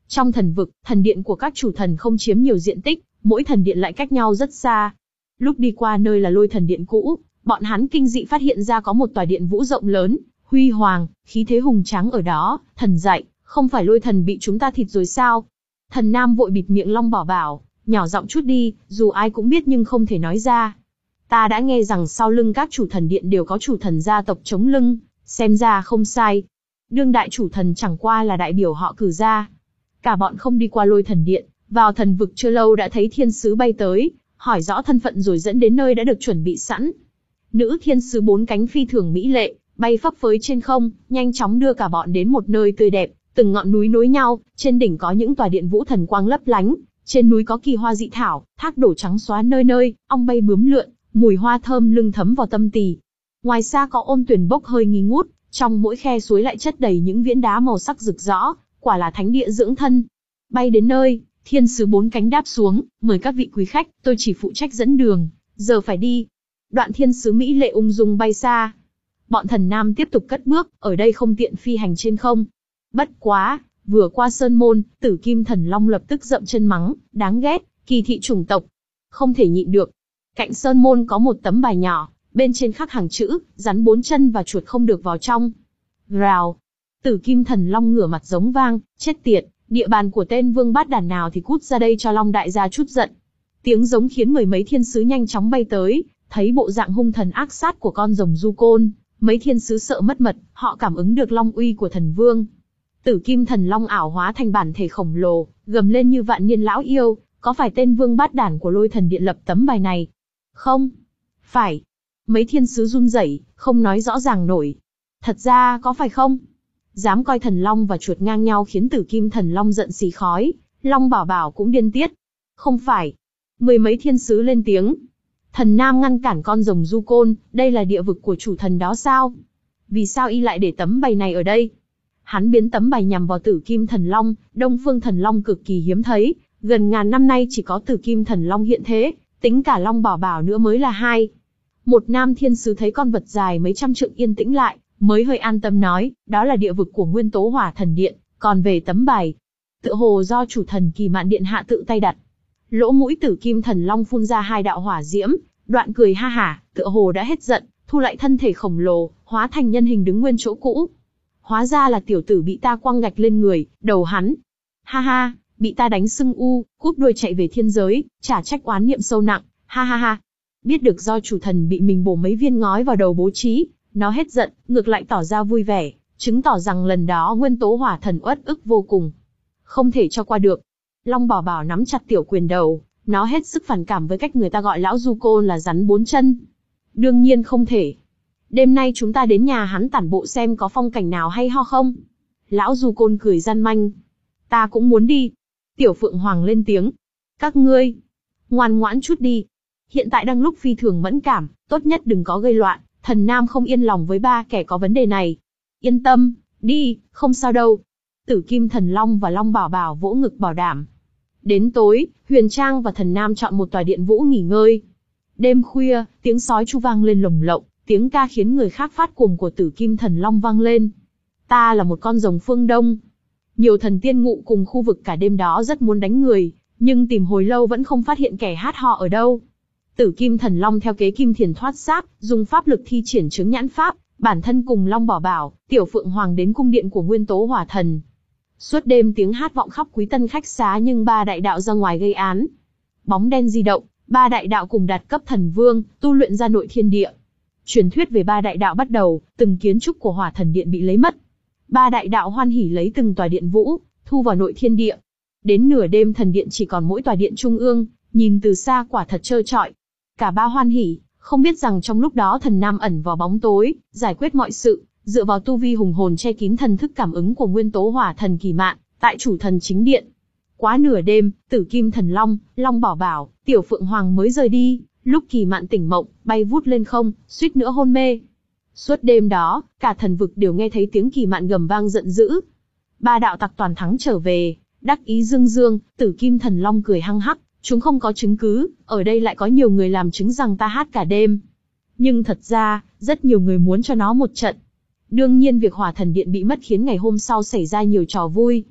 Speaker 1: Trong thần vực, thần điện của các chủ thần không chiếm nhiều diện tích, mỗi thần điện lại cách nhau rất xa. Lúc đi qua nơi là Lôi Thần Điện cũ, bọn hắn kinh dị phát hiện ra có một tòa điện vũ rộng lớn, huy hoàng, khí thế hùng tráng ở đó. Thần dạy, không phải Lôi Thần bị chúng ta thịt rồi sao? Thần Nam vội bịt miệng Long Bảo Bảo, nhỏ giọng chút đi, dù ai cũng biết nhưng không thể nói ra. Ta đã nghe rằng sau lưng các chủ thần điện đều có chủ thần gia tộc chống lưng, xem ra không sai. Đương đại chủ thần chẳng qua là đại biểu họ cử ra. Cả bọn không đi qua Lôi Thần Điện, vào thần vực chưa lâu đã thấy thiên sứ bay tới, hỏi rõ thân phận rồi dẫn đến nơi đã được chuẩn bị sẵn. Nữ thiên sứ bốn cánh phi thường mỹ lệ, bay phấp phới trên không, nhanh chóng đưa cả bọn đến một nơi tươi đẹp, từng ngọn núi nối nhau, trên đỉnh có những tòa điện vũ thần quang lấp lánh, trên núi có kỳ hoa dị thảo, thác đổ trắng xóa nơi nơi, ong bay bướm lượn, mùi hoa thơm lưng thấm vào tâm tỳ. Ngoài xa có ôn tuyền bốc hơi nghi ngút, trong mỗi khe suối lại chất đầy những viễn đá màu sắc rực rỡ, quả là thánh địa dưỡng thân. Bay đến nơi, thiên sứ bốn cánh đáp xuống, mời các vị quý khách, tôi chỉ phụ trách dẫn đường, giờ phải đi. Đoạn thiên sứ mỹ lệ ung dung bay xa. Bọn thần nam tiếp tục cất bước, ở đây không tiện phi hành trên không. Bất quá, vừa qua sơn môn, Tử Kim Thần Long lập tức dậm chân mắng, đáng ghét, kỳ thị chủng tộc. Không thể nhịn được. Cạnh sơn môn có một tấm bài nhỏ, bên trên khắc hàng chữ, rắn bốn chân và chuột không được vào trong. Rào. Tử Kim Thần Long ngửa mặt giống vang, chết tiệt, địa bàn của tên vương bát đàn nào thì cút ra đây cho Long đại gia chút giận. Tiếng giống khiến mười mấy thiên sứ nhanh chóng bay tới, thấy bộ dạng hung thần ác sát của con rồng du côn, mấy thiên sứ sợ mất mật, họ cảm ứng được long uy của thần vương. Tử Kim Thần Long ảo hóa thành bản thể khổng lồ, gầm lên như vạn niên lão yêu, có phải tên vương bát đàn của Lôi Thần Điện lập tấm bài này? Không. Phải. Mấy thiên sứ run rẩy, không nói rõ ràng nổi. Thật ra có phải không? Dám coi thần long và chuột ngang nhau khiến Tử Kim Thần Long giận xì khói, Long Bảo Bảo cũng điên tiết. Không phải. Mười mấy thiên sứ lên tiếng. Thần Nam ngăn cản con rồng du côn, đây là địa vực của chủ thần đó sao? Vì sao y lại để tấm bài này ở đây? Hắn biến tấm bài nhằm vào Tử Kim Thần Long, Đông Phương Thần Long cực kỳ hiếm thấy, gần ngàn năm nay chỉ có Tử Kim Thần Long hiện thế, tính cả Long Bảo Bảo nữa mới là hai. Một nam thiên sứ thấy con vật dài mấy trăm trượng yên tĩnh lại, mới hơi an tâm nói, đó là địa vực của Nguyên Tố Hỏa Thần Điện, còn về tấm bài, tựa hồ do chủ thần Kỳ Mạn Điện hạ tự tay đặt. Lỗ mũi Tử Kim Thần Long phun ra hai đạo hỏa diễm, đoạn cười ha hả, tựa hồ đã hết giận, thu lại thân thể khổng lồ, hóa thành nhân hình đứng nguyên chỗ cũ. Hóa ra là tiểu tử bị ta quăng gạch lên người, đầu hắn. Ha ha, bị ta đánh sưng u, cúp đuôi chạy về thiên giới, trả trách oán niệm sâu nặng, ha ha ha. Biết được do chủ thần bị mình bổ mấy viên ngói vào đầu bố trí, nó hết giận, ngược lại tỏ ra vui vẻ, chứng tỏ rằng lần đó Nguyên Tố Hỏa Thần uất ức vô cùng. Không thể cho qua được. Long Bảo Bảo nắm chặt tiểu quyền đầu, nó hết sức phản cảm với cách người ta gọi lão du côn là rắn bốn chân. Đương nhiên không thể. Đêm nay chúng ta đến nhà hắn tản bộ xem có phong cảnh nào hay ho không? Lão du côn cười gian manh. Ta cũng muốn đi. Tiểu Phượng Hoàng lên tiếng. Các ngươi, ngoan ngoãn chút đi. Hiện tại đang lúc phi thường mẫn cảm, tốt nhất đừng có gây loạn. Thần Nam không yên lòng với ba kẻ có vấn đề này. Yên tâm, đi, không sao đâu. Tử Kim Thần Long và Long Bảo Bảo vỗ ngực bảo đảm. Đến tối, Huyền Trang và Thần Nam chọn một tòa điện vũ nghỉ ngơi. Đêm khuya, tiếng sói chu vang lên lồng lộng, tiếng ca khiến người khác phát cuồng của Tử Kim Thần Long vang lên. Ta là một con rồng phương Đông. Nhiều thần tiên ngụ cùng khu vực cả đêm đó rất muốn đánh người, nhưng tìm hồi lâu vẫn không phát hiện kẻ hát họ ở đâu. Tử Kim Thần Long theo kế Kim Thiền thoát xác, dùng pháp lực thi triển chứng nhãn pháp, bản thân cùng Long Bảo Bảo, Tiểu Phượng Hoàng đến cung điện của Nguyên Tố Hỏa Thần. Suốt đêm tiếng hát vọng khắp quý tân khách xá nhưng ba đại đạo ra ngoài gây án. Bóng đen di động, ba đại đạo cùng đạt cấp thần vương, tu luyện ra nội thiên địa. Truyền thuyết về ba đại đạo bắt đầu, từng kiến trúc của Hỏa Thần Điện bị lấy mất. Ba đại đạo hoan hỉ lấy từng tòa điện vũ, thu vào nội thiên địa. Đến nửa đêm thần điện chỉ còn mỗi tòa điện trung ương, nhìn từ xa quả thật trơ trọi. Cả ba hoan hỉ, không biết rằng trong lúc đó Thần Nam ẩn vào bóng tối, giải quyết mọi sự, dựa vào tu vi hùng hồn che kín thần thức cảm ứng của Nguyên Tố Hỏa Thần Kỳ Mạn, tại chủ thần chính điện. Quá nửa đêm, Tử Kim Thần Long, Long Bảo Bảo, Tiểu Phượng Hoàng mới rời đi, lúc Kỳ Mạn tỉnh mộng, bay vút lên không, suýt nữa hôn mê. Suốt đêm đó, cả thần vực đều nghe thấy tiếng Kỳ Mạn gầm vang giận dữ. Ba đạo tặc toàn thắng trở về, đắc ý dương dương, Tử Kim Thần Long cười hăng hắc, chúng không có chứng cứ, ở đây lại có nhiều người làm chứng rằng ta hát cả đêm. Nhưng thật ra, rất nhiều người muốn cho nó một trận. Đương nhiên việc Hỏa Thần Điện bị mất khiến ngày hôm sau xảy ra nhiều trò vui.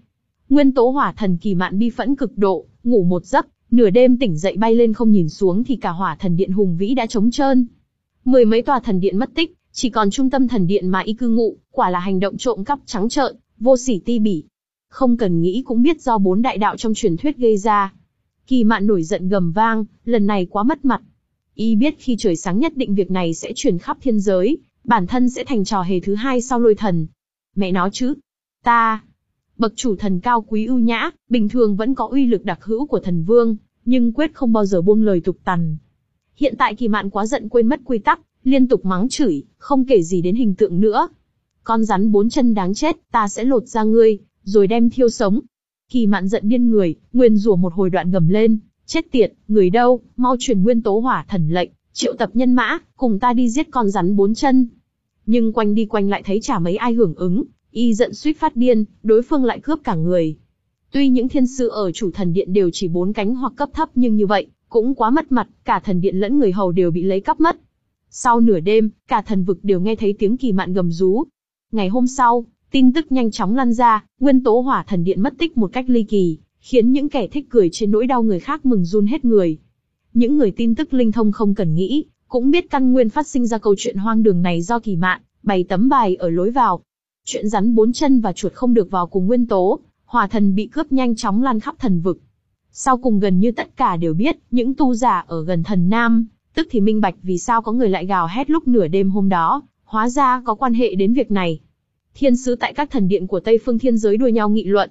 Speaker 1: Nguyên tố hỏa thần Kỳ Mạn bi phẫn cực độ, ngủ một giấc, nửa đêm tỉnh dậy bay lên không nhìn xuống thì cả hỏa thần điện hùng vĩ đã trống trơn. Mười mấy tòa thần điện mất tích, chỉ còn trung tâm thần điện mà y cư ngụ, quả là hành động trộm cắp trắng trợn, vô sỉ ti bỉ. Không cần nghĩ cũng biết do bốn đại đạo trong truyền thuyết gây ra. Kỳ Mạn nổi giận gầm vang, lần này quá mất mặt. Y biết khi trời sáng nhất định việc này sẽ truyền khắp thiên giới, bản thân sẽ thành trò hề thứ hai sau lôi thần. Mẹ nó chứ, ta, bậc chủ thần cao quý ưu nhã, bình thường vẫn có uy lực đặc hữu của thần vương, nhưng quyết không bao giờ buông lời tục tằn. Hiện tại Kỳ Mạn quá giận quên mất quy tắc, liên tục mắng chửi, không kể gì đến hình tượng nữa. Con rắn bốn chân đáng chết, ta sẽ lột ra ngươi, rồi đem thiêu sống. Kỳ Mạn giận điên người, nguyền rủa một hồi đoạn gầm lên, chết tiệt, người đâu, mau truyền nguyên tố hỏa thần lệnh, triệu tập nhân mã, cùng ta đi giết con rắn bốn chân. Nhưng quanh đi quanh lại thấy chả mấy ai hưởng ứng, y giận suýt phát điên, đối phương lại cướp cả người. Tuy những thiên sư ở chủ thần điện đều chỉ bốn cánh hoặc cấp thấp nhưng như vậy, cũng quá mất mặt, cả thần điện lẫn người hầu đều bị lấy cắp mất. Sau nửa đêm, cả thần vực đều nghe thấy tiếng Kỳ Mạn gầm rú. Ngày hôm sau, tin tức nhanh chóng lan ra, nguyên tố hỏa thần điện mất tích một cách ly kỳ, khiến những kẻ thích cười trên nỗi đau người khác mừng run hết người. Những người tin tức linh thông không cần nghĩ, cũng biết căn nguyên phát sinh ra câu chuyện hoang đường này do Kỳ Mạn bày tấm bài ở lối vào. Chuyện rắn bốn chân và chuột không được vào cùng nguyên tố hỏa thần bị cướp nhanh chóng lan khắp thần vực. Sau cùng gần như tất cả đều biết, những tu giả ở gần thần Nam, tức thì minh bạch vì sao có người lại gào hét lúc nửa đêm hôm đó, hóa ra có quan hệ đến việc này. Thiên sứ tại các thần điện của Tây Phương thiên giới đua nhau nghị luận.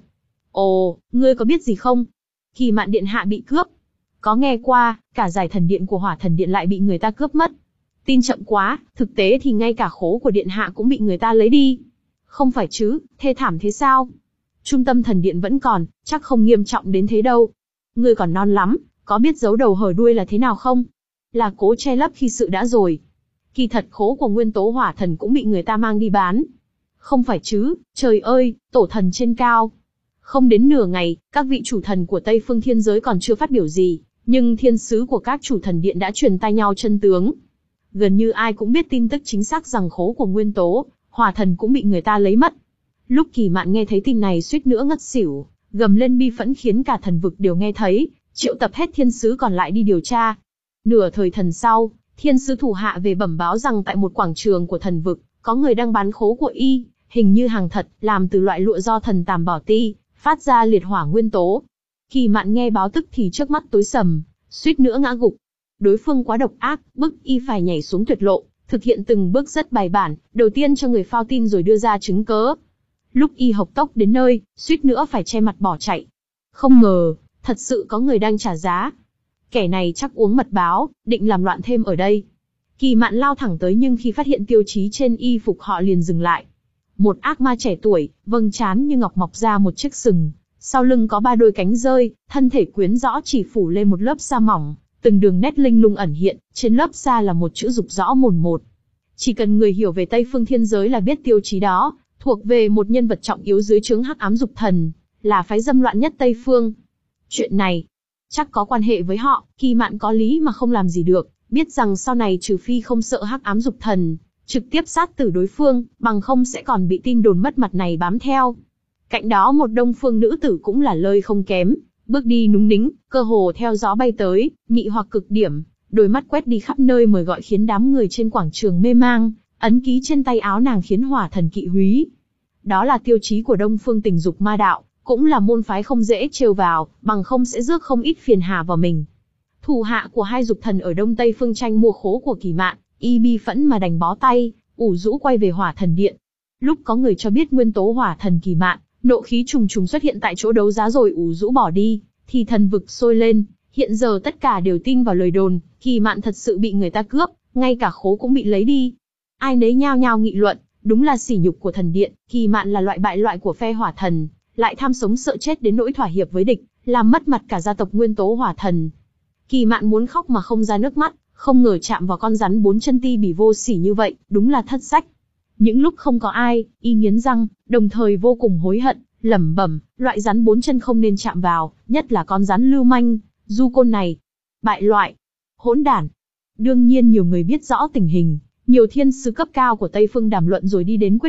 Speaker 1: Ồ, ngươi có biết gì không? Kỳ Mạn điện hạ bị cướp. Có nghe qua, cả giải thần điện của hỏa thần điện lại bị người ta cướp mất. Tin chậm quá, thực tế thì ngay cả khố của điện hạ cũng bị người ta lấy đi. Không phải chứ, thê thảm thế sao? Trung tâm thần điện vẫn còn, chắc không nghiêm trọng đến thế đâu. Ngươi còn non lắm, có biết giấu đầu hở đuôi là thế nào không? Là cố che lấp khi sự đã rồi. Kỳ thật khố của nguyên tố hỏa thần cũng bị người ta mang đi bán. Không phải chứ, trời ơi, tổ thần trên cao. Không đến nửa ngày, các vị chủ thần của Tây Phương thiên giới còn chưa phát biểu gì, nhưng thiên sứ của các chủ thần điện đã truyền tai nhau chân tướng. Gần như ai cũng biết tin tức chính xác rằng khố của nguyên tố hỏa thần cũng bị người ta lấy mất. Lúc Kỳ Mạn nghe thấy tin này suýt nữa ngất xỉu, gầm lên bi phẫn khiến cả thần vực đều nghe thấy, triệu tập hết thiên sứ còn lại đi điều tra. Nửa thời thần sau, thiên sứ thủ hạ về bẩm báo rằng tại một quảng trường của thần vực, có người đang bán khố của y, hình như hàng thật, làm từ loại lụa do thần Tàm Bảo Ti phát ra liệt hỏa nguyên tố. Kỳ Mạn nghe báo tức thì trước mắt tối sầm, suýt nữa ngã gục. Đối phương quá độc ác, bức y phải nhảy xuống tuyệt lộ, thực hiện từng bước rất bài bản, đầu tiên cho người phao tin rồi đưa ra chứng cớ. Lúc y hộc tốc đến nơi, suýt nữa phải che mặt bỏ chạy. Không ngờ, thật sự có người đang trả giá. Kẻ này chắc uống mật báo, định làm loạn thêm ở đây. Kỳ Mạn lao thẳng tới nhưng khi phát hiện tiêu chí trên y phục họ liền dừng lại. Một ác ma trẻ tuổi, vầng trán như ngọc mọc ra một chiếc sừng, sau lưng có ba đôi cánh rơi, thân thể quyến rõ chỉ phủ lên một lớp da mỏng, từng đường nét linh lung ẩn hiện, trên lớp da là một chữ dục rõ mồn một. Chỉ cần người hiểu về Tây Phương thiên giới là biết tiêu chí đó, thuộc về một nhân vật trọng yếu dưới trướng Hắc Ám Dục Thần, là phái dâm loạn nhất Tây Phương. Chuyện này, chắc có quan hệ với họ, Kỳ Mạn có lý mà không làm gì được, biết rằng sau này trừ phi không sợ Hắc Ám Dục Thần, trực tiếp sát tử đối phương, bằng không sẽ còn bị tin đồn mất mặt này bám theo. Cạnh đó một đông phương nữ tử cũng là lơi không kém, bước đi núng nính, cơ hồ theo gió bay tới, mị hoặc cực điểm, đôi mắt quét đi khắp nơi mời gọi khiến đám người trên quảng trường mê mang, ấn ký trên tay áo nàng khiến hỏa thần kỵ húy. Đó là tiêu chí của đông phương tình dục ma đạo, cũng là môn phái không dễ trêu vào, bằng không sẽ rước không ít phiền hà vào mình. Thủ hạ của hai dục thần ở Đông Tây Phương tranh mua khố của Kỳ Mạn, y bi phẫn mà đành bó tay, ủ rũ quay về hỏa thần điện. Lúc có người cho biết nguyên tố hỏa thần Kỳ Mạn, nộ khí trùng trùng xuất hiện tại chỗ đấu giá rồi ủ rũ bỏ đi, thì thần vực sôi lên. Hiện giờ tất cả đều tin vào lời đồn, Kỳ Mạn thật sự bị người ta cướp, ngay cả khố cũng bị lấy đi. Ai nấy nhao nhao nghị luận, đúng là sỉ nhục của thần điện, Kỳ Mạn là loại bại loại của phe hỏa thần, lại tham sống sợ chết đến nỗi thỏa hiệp với địch, làm mất mặt cả gia tộc nguyên tố hỏa thần. Kỳ Mạn muốn khóc mà không ra nước mắt, không ngờ chạm vào con rắn bốn chân ti bỉ vô sỉ như vậy, đúng là thất sách. Những lúc không có ai, y nghiến răng, đồng thời vô cùng hối hận, lẩm bẩm, loại rắn bốn chân không nên chạm vào, nhất là con rắn lưu manh, du côn này. Bại loại, hỗn đản. Đương nhiên nhiều người biết rõ tình hình, nhiều thiên sứ cấp cao của Tây Phương đàm luận rồi đi đến quyết định,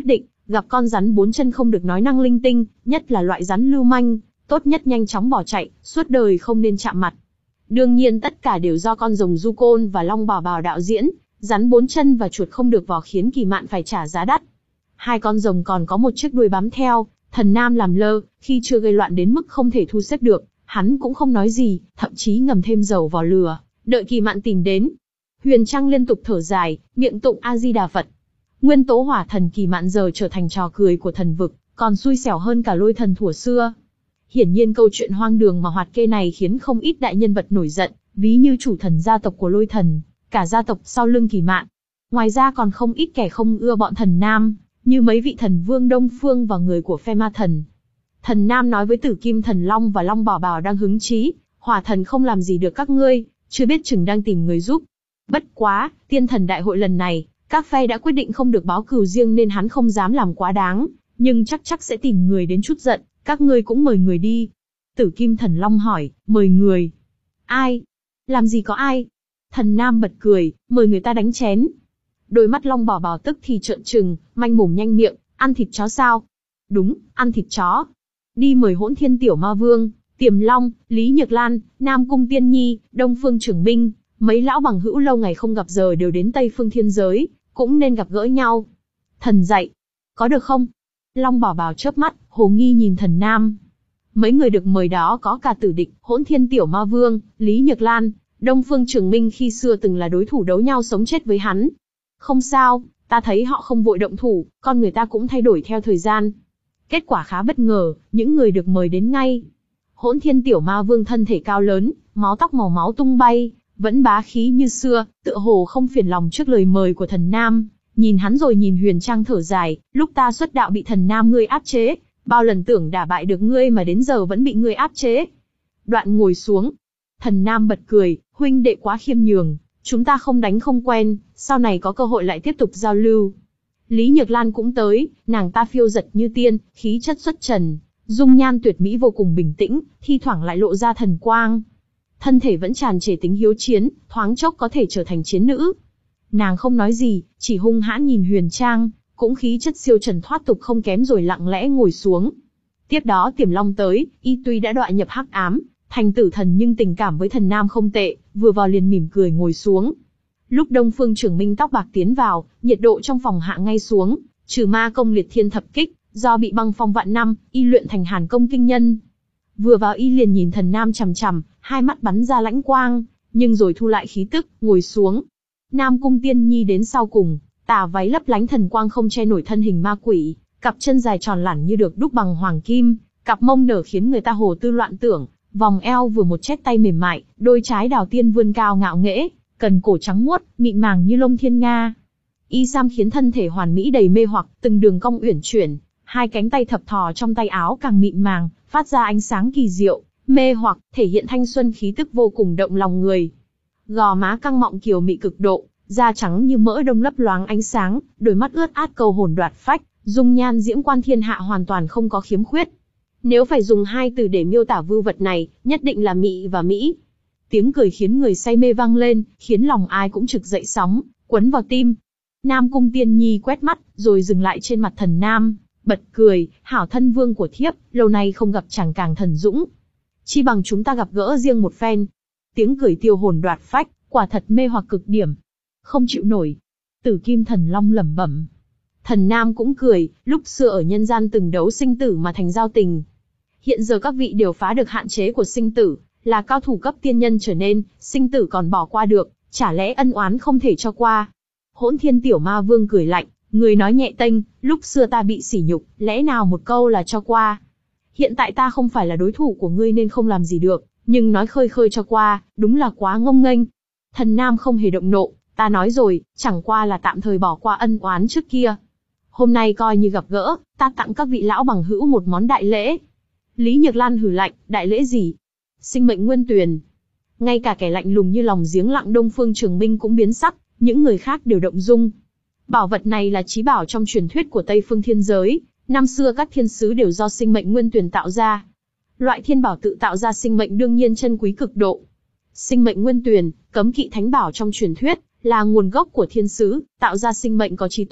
Speaker 1: Gặp con rắn bốn chân không được nói năng linh tinh, nhất là loại rắn lưu manh, tốt nhất nhanh chóng bỏ chạy, suốt đời không nên chạm mặt. Đương nhiên tất cả đều do con rồng Du Côn và Long Bảo Bảo đạo diễn, rắn bốn chân và chuột không được vò khiến Kỳ Mạn phải trả giá đắt. Hai con rồng còn có một chiếc đuôi bám theo, Thần Nam làm lơ, khi chưa gây loạn đến mức không thể thu xếp được, hắn cũng không nói gì, thậm chí ngầm thêm dầu vào lửa, đợi Kỳ Mạn tìm đến. Huyền Trang liên tục thở dài, miệng tụng A Di Đà Phật. Nguyên tố hỏa thần Kỳ Mạn giờ trở thành trò cười của thần vực, còn xui xẻo hơn cả Lôi thần thuở xưa. Hiển nhiên câu chuyện hoang đường mà hoạt kê này khiến không ít đại nhân vật nổi giận, ví như chủ thần gia tộc của Lôi thần, cả gia tộc sau lưng Kỳ Mạn. Ngoài ra còn không ít kẻ không ưa bọn Thần Nam, như mấy vị thần vương Đông Phương và người của phe ma thần. Thần Nam nói với Tử Kim Thần Long và Long Bảo Bảo đang hứng chí, hỏa thần không làm gì được các ngươi, chưa biết chừng đang tìm người giúp. Bất quá, tiên thần đại hội lần này, các phe đã quyết định không được báo cừu riêng nên hắn không dám làm quá đáng, nhưng chắc chắc sẽ tìm người đến chút giận, các ngươi cũng mời người đi. Tử Kim Thần Long hỏi, mời người? Ai? Làm gì có ai? Thần Nam bật cười, mời người ta đánh chén. Đôi mắt Long Bảo Bảo tức thì trợn trừng, manh mồm nhanh miệng, ăn thịt chó sao? Đúng, ăn thịt chó. Đi mời Hỗn Thiên Tiểu Ma Vương, Tiềm Long, Lý Nhược Lan, Nam Cung Tiên Nhi, Đông Phương Trường Minh, mấy lão bằng hữu lâu ngày không gặp giờ đều đến Tây Phương Thiên Giới, cũng nên gặp gỡ nhau. Thần dạy, có được không? Long Bảo Bảo chớp mắt, hồ nghi nhìn Thần Nam. Mấy người được mời đó có cả Tử Địch, Hỗn Thiên Tiểu Ma Vương, Lý Nhược Lan, Đông Phương Trường Minh khi xưa từng là đối thủ đấu nhau sống chết với hắn. Không sao, ta thấy họ không vội động thủ, con người ta cũng thay đổi theo thời gian. Kết quả khá bất ngờ, những người được mời đến ngay. Hỗn Thiên Tiểu Ma Vương thân thể cao lớn, máu tóc màu máu tung bay, vẫn bá khí như xưa, tựa hồ không phiền lòng trước lời mời của Thần Nam. Nhìn hắn rồi nhìn Huyền Trang thở dài, lúc ta xuất đạo bị Thần Nam ngươi áp chế, bao lần tưởng đả bại được ngươi mà đến giờ vẫn bị ngươi áp chế. Đoạn ngồi xuống. Thần Nam bật cười, huynh đệ quá khiêm nhường, chúng ta không đánh không quen, sau này có cơ hội lại tiếp tục giao lưu. Lý Nhược Lan cũng tới, nàng ta phiêu giật như tiên, khí chất xuất trần, dung nhan tuyệt mỹ vô cùng bình tĩnh, thi thoảng lại lộ ra thần quang. Thân thể vẫn tràn trề tính hiếu chiến, thoáng chốc có thể trở thành chiến nữ. Nàng không nói gì, chỉ hung hãn nhìn Huyền Trang, cũng khí chất siêu trần thoát tục không kém rồi lặng lẽ ngồi xuống. Tiếp đó Tiềm Long tới, y tuy đã đọa nhập hắc ám, thành tử thần nhưng tình cảm với Thần Nam không tệ, vừa vào liền mỉm cười ngồi xuống. Lúc Đông Phương Trường Minh tóc bạc tiến vào, nhiệt độ trong phòng hạ ngay xuống, trừ ma công liệt thiên thập kích, do bị băng phong vạn năm, y luyện thành hàn công kinh nhân. Vừa vào y liền nhìn Thần Nam chằm chằm, hai mắt bắn ra lãnh quang, nhưng rồi thu lại khí tức, ngồi xuống. Nam Cung Tiên Nhi đến sau cùng, tà váy lấp lánh thần quang không che nổi thân hình ma quỷ, cặp chân dài tròn lẳn như được đúc bằng hoàng kim, cặp mông nở khiến người ta hồ tư loạn tưởng, vòng eo vừa một chét tay mềm mại, đôi trái đào tiên vươn cao ngạo nghễ, cần cổ trắng muốt, mịn màng như lông thiên nga. Y sam khiến thân thể hoàn mỹ đầy mê hoặc, từng đường cong uyển chuyển, hai cánh tay thập thò trong tay áo càng mịn màng, phát ra ánh sáng kỳ diệu, mê hoặc, thể hiện thanh xuân khí tức vô cùng động lòng người. Gò má căng mọng kiều mị cực độ, da trắng như mỡ đông lấp loáng ánh sáng, đôi mắt ướt át cầu hồn đoạt phách, dung nhan diễm quan thiên hạ hoàn toàn không có khiếm khuyết. Nếu phải dùng hai từ để miêu tả vưu vật này, nhất định là mị và mỹ. Tiếng cười khiến người say mê vang lên, khiến lòng ai cũng trực dậy sóng, quấn vào tim. Nam Cung Tiên Nhi quét mắt, rồi dừng lại trên mặt Thần Nam, bật cười, hảo thân vương của thiếp, lâu nay không gặp chàng càng thần dũng. Chi bằng chúng ta gặp gỡ riêng một phen. Tiếng cười tiêu hồn đoạt phách, quả thật mê hoặc cực điểm. Không chịu nổi. Tử Kim Thần Long lẩm bẩm. Thần Nam cũng cười, lúc xưa ở nhân gian từng đấu sinh tử mà thành giao tình. Hiện giờ các vị đều phá được hạn chế của sinh tử, là cao thủ cấp tiên nhân trở nên, sinh tử còn bỏ qua được, chả lẽ ân oán không thể cho qua. Hỗn Thiên Tiểu Ma Vương cười lạnh, người nói nhẹ tênh, lúc xưa ta bị sỉ nhục, lẽ nào một câu là cho qua. Hiện tại ta không phải là đối thủ của ngươi nên không làm gì được, nhưng nói khơi khơi cho qua, đúng là quá ngông nghênh. Thần Nam không hề động nộ, ta nói rồi, chẳng qua là tạm thời bỏ qua ân oán trước kia. Hôm nay coi như gặp gỡ, ta tặng các vị lão bằng hữu một món đại lễ. Lý Nhược Lan hừ lạnh, đại lễ gì? Sinh mệnh nguyên tuyền. Ngay cả kẻ lạnh lùng như lòng giếng lặng Đông Phương Trường Minh cũng biến sắc, những người khác đều động dung. Bảo vật này là chí bảo trong truyền thuyết của Tây Phương Thiên Giới, năm xưa các thiên sứ đều do sinh mệnh nguyên tuyền tạo ra. Loại thiên bảo tự tạo ra sinh mệnh đương nhiên chân quý cực độ. Sinh mệnh nguyên tuyền, cấm kỵ thánh bảo trong truyền thuyết, là nguồn gốc của thiên sứ, tạo ra sinh mệnh có trí tuệ,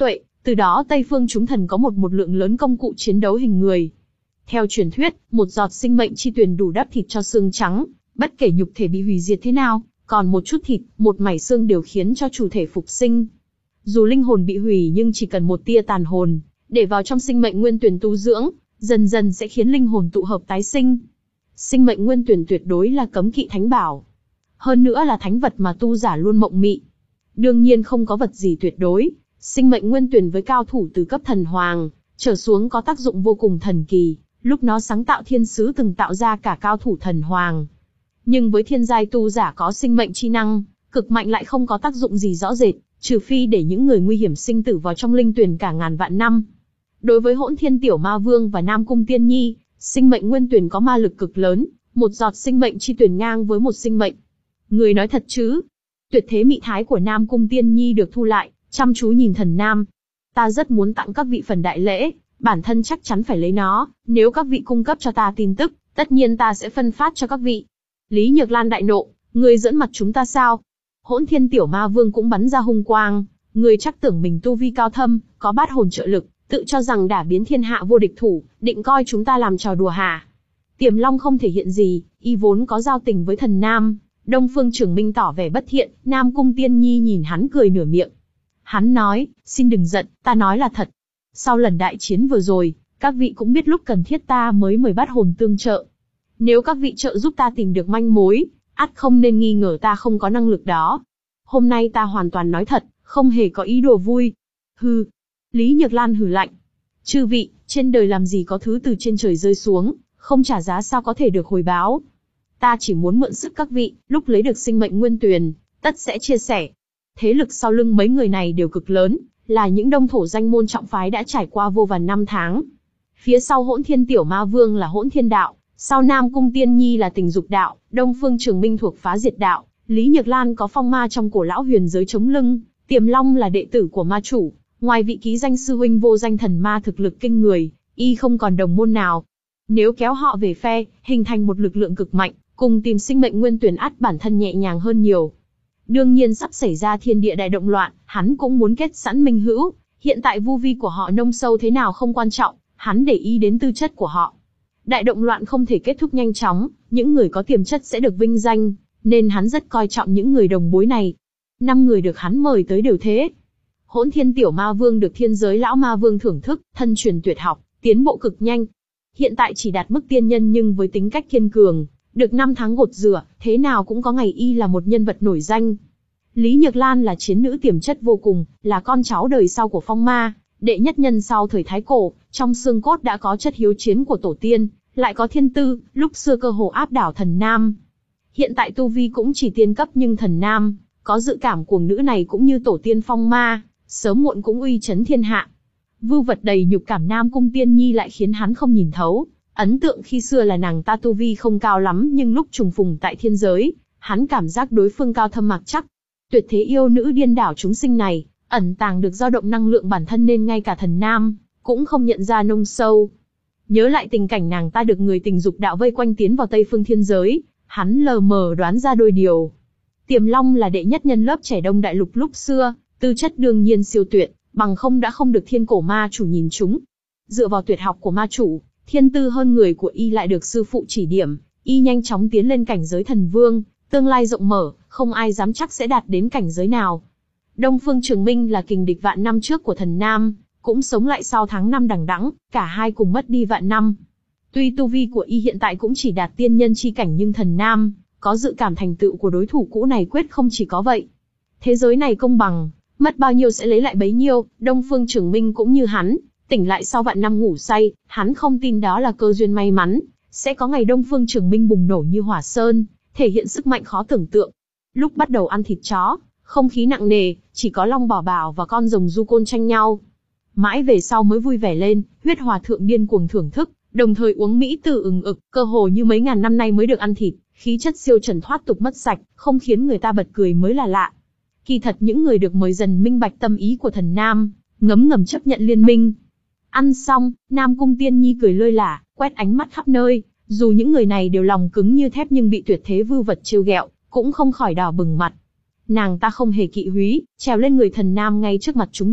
Speaker 1: Từ đó Tây Phương chúng thần có một một lượng lớn công cụ chiến đấu hình người. Theo truyền thuyết, một giọt sinh mệnh chi tuyền đủ đắp thịt cho xương trắng, bất kể nhục thể bị hủy diệt thế nào, còn một chút thịt, một mảy xương đều khiến cho chủ thể phục sinh. Dù linh hồn bị hủy nhưng chỉ cần một tia tàn hồn, để vào trong sinh mệnh nguyên tuyền tu dưỡng, dần dần sẽ khiến linh hồn tụ hợp tái sinh. Sinh mệnh nguyên tuyền tuyệt đối là cấm kỵ thánh bảo. Hơn nữa là thánh vật mà tu giả luôn mộng mị. Đương nhiên không có vật gì tuyệt đối, sinh mệnh nguyên tuyền với cao thủ từ cấp thần hoàng trở xuống có tác dụng vô cùng thần kỳ, lúc nó sáng tạo thiên sứ từng tạo ra cả cao thủ thần hoàng. Nhưng với thiên giai tu giả có sinh mệnh chi năng, cực mạnh lại không có tác dụng gì rõ rệt, trừ phi để những người nguy hiểm sinh tử vào trong linh tuyền cả ngàn vạn năm. Đối với Hỗn Thiên Tiểu Ma Vương và Nam Cung Tiên Nhi, sinh mệnh nguyên tuyền có ma lực cực lớn, một giọt sinh mệnh chi tuyền ngang với một sinh mệnh. Người nói thật chứ? Tuyệt thế mị thái của Nam Cung Tiên Nhi được thu lại, chăm chú nhìn Thần Nam. Ta rất muốn tặng các vị phần đại lễ, bản thân chắc chắn phải lấy nó, nếu các vị cung cấp cho ta tin tức, tất nhiên ta sẽ phân phát cho các vị. Lý Nhược Lan đại nộ, ngươi giỡn mặt chúng ta sao? Hỗn Thiên Tiểu Ma Vương cũng bắn ra hung quang, ngươi chắc tưởng mình tu vi cao thâm, có bát hồn trợ lực, tự cho rằng đả biến thiên hạ vô địch thủ, định coi chúng ta làm trò đùa hả? Tiềm Long không thể hiện gì, y vốn có giao tình với Thần Nam. Đông Phương Trường Minh tỏ vẻ bất thiện, Nam Cung Tiên Nhi nhìn hắn cười nửa miệng. Hắn nói, xin đừng giận, ta nói là thật. Sau lần đại chiến vừa rồi, các vị cũng biết lúc cần thiết ta mới mời bát hồn tương trợ. Nếu các vị trợ giúp ta tìm được manh mối, ắt không nên nghi ngờ ta không có năng lực đó. Hôm nay ta hoàn toàn nói thật, không hề có ý đồ vui. Hừ. Lý Nhược Lan hừ lạnh. Chư vị, trên đời làm gì có thứ từ trên trời rơi xuống, không trả giá sao có thể được hồi báo. Ta chỉ muốn mượn sức các vị, lúc lấy được sinh mệnh nguyên tuyền, tất sẽ chia sẻ. Thế lực sau lưng mấy người này đều cực lớn, là những đông thổ danh môn trọng phái đã trải qua vô vàn năm tháng. Phía sau Hỗn Thiên Tiểu Ma Vương là Hỗn Thiên Đạo, sau Nam Cung Tiên Nhi là Tình Dục Đạo, Đông Phương Trường Minh thuộc Phá Diệt Đạo, Lý Nhược Lan có phong ma trong cổ lão huyền giới chống lưng, Tiềm Long là đệ tử của ma chủ, ngoài vị ký danh sư huynh vô danh thần ma thực lực kinh người, y không còn đồng môn nào. Nếu kéo họ về phe, hình thành một lực lượng cực mạnh, cùng tìm sinh mệnh nguyên tuyển ắt bản thân nhẹ nhàng hơn nhiều. Đương nhiên sắp xảy ra thiên địa đại động loạn, hắn cũng muốn kết sẵn minh hữu, hiện tại vu vi của họ nông sâu thế nào không quan trọng, hắn để ý đến tư chất của họ. Đại động loạn không thể kết thúc nhanh chóng, những người có tiềm chất sẽ được vinh danh, nên hắn rất coi trọng những người đồng bối này. Năm người được hắn mời tới đều thế. Hỗn Thiên Tiểu Ma Vương được thiên giới lão ma vương thưởng thức, thân truyền tuyệt học, tiến bộ cực nhanh. Hiện tại chỉ đạt mức tiên nhân nhưng với tính cách kiên cường, được năm tháng gột rửa, thế nào cũng có ngày y là một nhân vật nổi danh. Lý Nhược Lan là chiến nữ tiềm chất vô cùng, là con cháu đời sau của Phong Ma, đệ nhất nhân sau thời Thái Cổ, trong xương cốt đã có chất hiếu chiến của tổ tiên, lại có thiên tư, lúc xưa cơ hồ áp đảo Thần Nam. Hiện tại tu vi cũng chỉ tiên cấp nhưng Thần Nam, có dự cảm cuồng nữ này cũng như tổ tiên Phong Ma, sớm muộn cũng uy chấn thiên hạ. Vưu vật đầy nhục cảm Nam Cung Tiên Nhi lại khiến hắn không nhìn thấu. Ấn tượng khi xưa là nàng ta tu vi không cao lắm nhưng lúc trùng phùng tại thiên giới, hắn cảm giác đối phương cao thâm mạc chắc. Tuyệt thế yêu nữ điên đảo chúng sinh này, ẩn tàng được dao động năng lượng bản thân nên ngay cả Thần Nam cũng không nhận ra nông sâu. Nhớ lại tình cảnh nàng ta được người Tình Dục Đạo vây quanh tiến vào Tây Phương thiên giới, hắn lờ mờ đoán ra đôi điều. Tiềm Long là đệ nhất nhân lớp trẻ Đông Đại Lục lúc xưa, tư chất đương nhiên siêu tuyệt, bằng không đã không được Thiên Cổ Ma chủ nhìn chúng. Dựa vào tuyệt học của ma chủ, thiên tư hơn người của y lại được sư phụ chỉ điểm, y nhanh chóng tiến lên cảnh giới thần vương, tương lai rộng mở, không ai dám chắc sẽ đạt đến cảnh giới nào. Đông Phương Trường Minh là kình địch vạn năm trước của Thần Nam, cũng sống lại sau tháng năm đằng đẵng, cả hai cùng mất đi vạn năm. Tuy tu vi của y hiện tại cũng chỉ đạt tiên nhân chi cảnh nhưng Thần Nam có dự cảm thành tựu của đối thủ cũ này quyết không chỉ có vậy. Thế giới này công bằng, mất bao nhiêu sẽ lấy lại bấy nhiêu, Đông Phương Trường Minh cũng như hắn, tỉnh lại sau vạn năm ngủ say, hắn không tin đó là cơ duyên may mắn, sẽ có ngày Đông Phương Trường Minh bùng nổ như hỏa sơn, thể hiện sức mạnh khó tưởng tượng. Lúc bắt đầu ăn thịt chó, không khí nặng nề, chỉ có Long Bảo Bảo và con rồng Du Côn tranh nhau. Mãi về sau mới vui vẻ lên, Huyết Hòa Thượng điên cuồng thưởng thức, đồng thời uống mỹ tử ừng ực, cơ hồ như mấy ngàn năm nay mới được ăn thịt, khí chất siêu trần thoát tục mất sạch, không khiến người ta bật cười mới là lạ. Kỳ thật những người được mời dần minh bạch tâm ý của Thần Nam, ngấm ngầm chấp nhận liên minh. Ăn xong, Nam Cung Tiên Nhi cười lơi lả, quét ánh mắt khắp nơi, dù những người này đều lòng cứng như thép nhưng bị tuyệt thế vưu vật trêu ghẹo, cũng không khỏi đỏ bừng mặt. Nàng ta không hề kỵ húy, trèo lên người Thần Nam ngay trước mặt chúng nhân,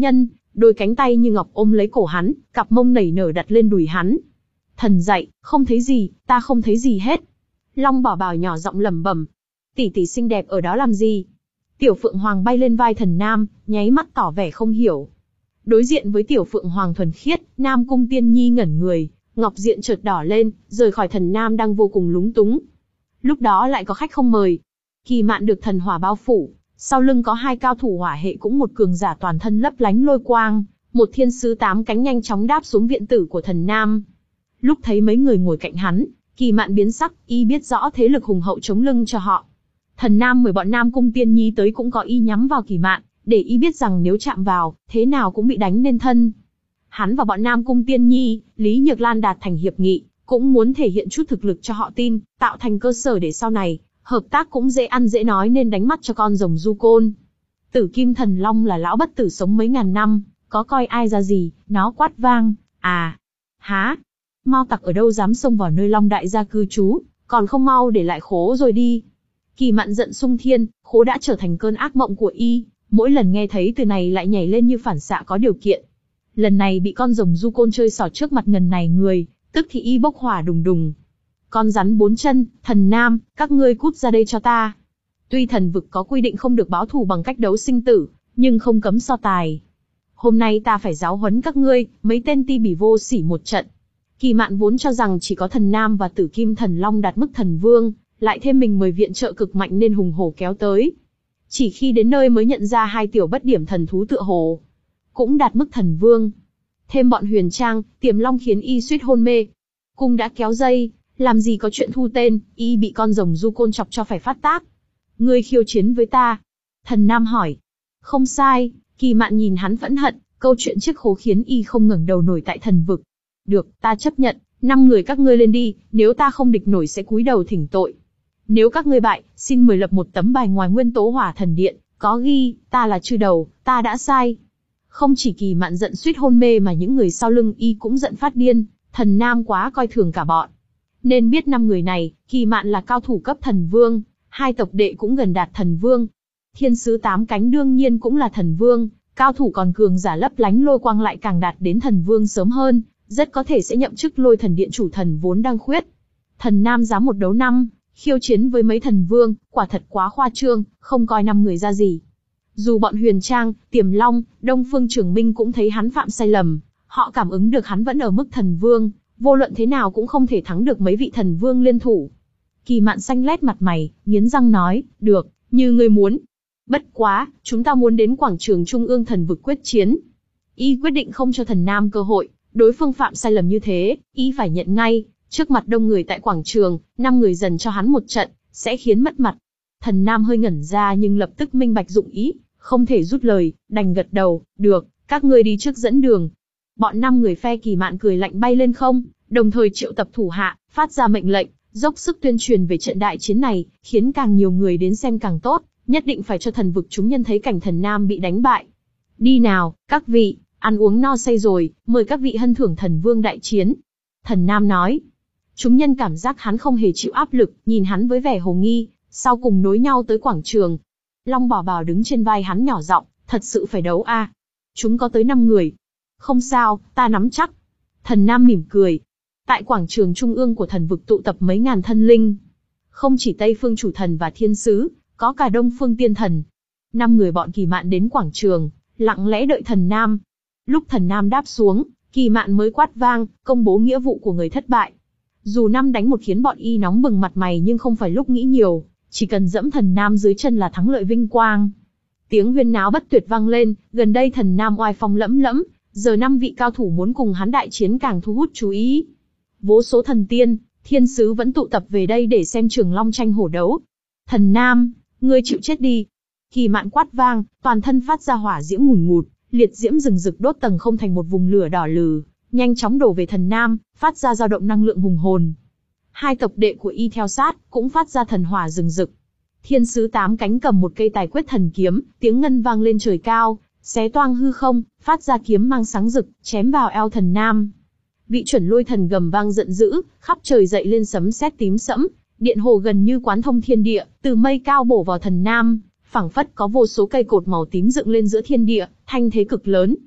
Speaker 1: đôi cánh tay như ngọc ôm lấy cổ hắn, cặp mông nảy nở đặt lên đùi hắn. Thần dậy, không thấy gì, ta không thấy gì hết. Long Bảo Bảo nhỏ giọng lẩm bẩm. Tỷ tỷ xinh đẹp ở đó làm gì? Tiểu Phượng Hoàng bay lên vai Thần Nam, nháy mắt tỏ vẻ không hiểu. Đối diện với Tiểu Phượng Hoàng thuần khiết, Nam Cung Tiên Nhi ngẩn người, ngọc diện chợt đỏ lên, rời khỏi Thần Nam đang vô cùng lúng túng. Lúc đó lại có khách không mời. Kỳ Mạn được thần hỏa bao phủ, sau lưng có hai cao thủ hỏa hệ cũng một cường giả toàn thân lấp lánh lôi quang, một thiên sứ tám cánh nhanh chóng đáp xuống viện tử của Thần Nam. Lúc thấy mấy người ngồi cạnh hắn, Kỳ Mạn biến sắc, y biết rõ thế lực hùng hậu chống lưng cho họ. Thần Nam mời bọn Nam Cung Tiên Nhi tới cũng có ý nhắm vào Kỳ Mạn, để y biết rằng nếu chạm vào, thế nào cũng bị đánh nên thân. Hắn và bọn Nam Cung Tiên Nhi, Lý Nhược Lan đạt thành hiệp nghị, cũng muốn thể hiện chút thực lực cho họ tin, tạo thành cơ sở để sau này, hợp tác cũng dễ ăn dễ nói nên đánh mắt cho con rồng du côn. Tử Kim Thần Long là lão bất tử sống mấy ngàn năm, có coi ai ra gì, nó quát vang, à, há, Mao tặc ở đâu dám xông vào nơi Long đại gia cư trú, còn không mau để lại khố rồi đi. Kỳ Mạn giận sung thiên, khố đã trở thành cơn ác mộng của y, mỗi lần nghe thấy từ này lại nhảy lên như phản xạ có điều kiện. Lần này bị con rồng du côn chơi xỏ trước mặt ngần này người, tức thì y bốc hỏa đùng đùng. Con rắn bốn chân, Thần Nam, các ngươi cút ra đây cho ta. Tuy thần vực có quy định không được báo thù bằng cách đấu sinh tử, nhưng không cấm so tài. Hôm nay ta phải giáo huấn các ngươi, mấy tên ti bỉ vô sỉ một trận. Kỳ Mạn vốn cho rằng chỉ có Thần Nam và Tử Kim Thần Long đạt mức thần vương, lại thêm mình mời viện trợ cực mạnh nên hùng hổ kéo tới. Chỉ khi đến nơi mới nhận ra hai tiểu bất điểm thần thú tựa hồ cũng đạt mức thần vương. Thêm bọn Huyền Trang, Tiềm Long khiến y suýt hôn mê. Cung đã kéo dây, làm gì có chuyện thu tên, y bị con rồng du côn chọc cho phải phát tác. Ngươi khiêu chiến với ta? Thần Nam hỏi. Không sai, Kỳ Mạn nhìn hắn phẫn hận, câu chuyện chiếc khố khiến y không ngẩng đầu nổi tại thần vực. Được, ta chấp nhận, năm người các ngươi lên đi, nếu ta không địch nổi sẽ cúi đầu thỉnh tội. Nếu các ngươi bại, xin mời lập một tấm bài ngoài nguyên tố hỏa thần điện, có ghi, ta là chư đầu, ta đã sai. Không chỉ Kỳ Mạn giận suýt hôn mê mà những người sau lưng y cũng giận phát điên, Thần Nam quá coi thường cả bọn. Nên biết năm người này, Kỳ Mạn là cao thủ cấp thần vương, hai tộc đệ cũng gần đạt thần vương. Thiên sứ tám cánh đương nhiên cũng là thần vương, cao thủ còn cường giả lấp lánh lôi quang lại càng đạt đến thần vương sớm hơn, rất có thể sẽ nhậm chức lôi thần điện chủ thần vốn đang khuyết. Thần Nam dám một đấu năm, khiêu chiến với mấy thần vương, quả thật quá khoa trương, không coi năm người ra gì. Dù bọn Huyền Trang, Tiềm Long, Đông Phương Trường Minh cũng thấy hắn phạm sai lầm, họ cảm ứng được hắn vẫn ở mức thần vương, vô luận thế nào cũng không thể thắng được mấy vị thần vương liên thủ. Kỳ Mạn xanh lét mặt mày, nghiến răng nói, được, như ngươi muốn. Bất quá, chúng ta muốn đến quảng trường trung ương thần vực quyết chiến. Y quyết định không cho Thần Nam cơ hội, đối phương phạm sai lầm như thế, y phải nhận ngay, trước mặt đông người tại quảng trường, năm người dần cho hắn một trận, sẽ khiến mất mặt. Thần Nam hơi ngẩn ra nhưng lập tức minh bạch dụng ý, không thể rút lời, đành gật đầu, được, các ngươi đi trước dẫn đường. Bọn năm người phe Kỳ Mạn cười lạnh bay lên không, đồng thời triệu tập thủ hạ, phát ra mệnh lệnh, dốc sức tuyên truyền về trận đại chiến này, khiến càng nhiều người đến xem càng tốt, nhất định phải cho thần vực chúng nhân thấy cảnh Thần Nam bị đánh bại. Đi nào, các vị, ăn uống no say rồi, mời các vị hân thưởng thần vương đại chiến. Thần Nam nói. Chúng nhân cảm giác hắn không hề chịu áp lực, nhìn hắn với vẻ hồ nghi, sau cùng nối nhau tới quảng trường. Long Bảo Bảo đứng trên vai hắn nhỏ giọng, thật sự phải đấu a? À? Chúng có tới năm người. Không sao, ta nắm chắc. Thần Nam mỉm cười. Tại quảng trường trung ương của thần vực tụ tập mấy ngàn thân linh. Không chỉ Tây Phương chủ thần và thiên sứ, có cả Đông Phương tiên thần. Năm người bọn Kỳ Mạn đến quảng trường, lặng lẽ đợi Thần Nam. Lúc Thần Nam đáp xuống, Kỳ Mạn mới quát vang, công bố nghĩa vụ của người thất bại. Dù năm đánh một khiến bọn y nóng bừng mặt mày nhưng không phải lúc nghĩ nhiều, chỉ cần dẫm Thần Nam dưới chân là thắng lợi vinh quang. Tiếng huyên náo bất tuyệt vang lên, gần đây Thần Nam oai phong lẫm lẫm, giờ năm vị cao thủ muốn cùng hắn đại chiến càng thu hút chú ý. Vô số thần tiên, thiên sứ vẫn tụ tập về đây để xem Trường Long tranh hổ đấu. Thần Nam, ngươi chịu chết đi. Kỳ Mạn quát vang, toàn thân phát ra hỏa diễm ngùn ngụt, liệt diễm rừng rực đốt tầng không thành một vùng lửa đỏ lừ, nhanh chóng đổ về Thần Nam, phát ra dao động năng lượng hùng hồn. Hai tộc đệ của y theo sát, cũng phát ra thần hỏa rừng rực. Thiên sứ tám cánh cầm một cây tài quyết thần kiếm, tiếng ngân vang lên trời cao, xé toang hư không, phát ra kiếm mang sáng rực, chém vào eo Thần Nam. Vị chuẩn lôi thần gầm vang giận dữ, khắp trời dậy lên sấm sét tím sẫm, điện hồ gần như quán thông thiên địa, từ mây cao bổ vào Thần Nam, phảng phất có vô số cây cột màu tím dựng lên giữa thiên địa, thanh thế cực lớn.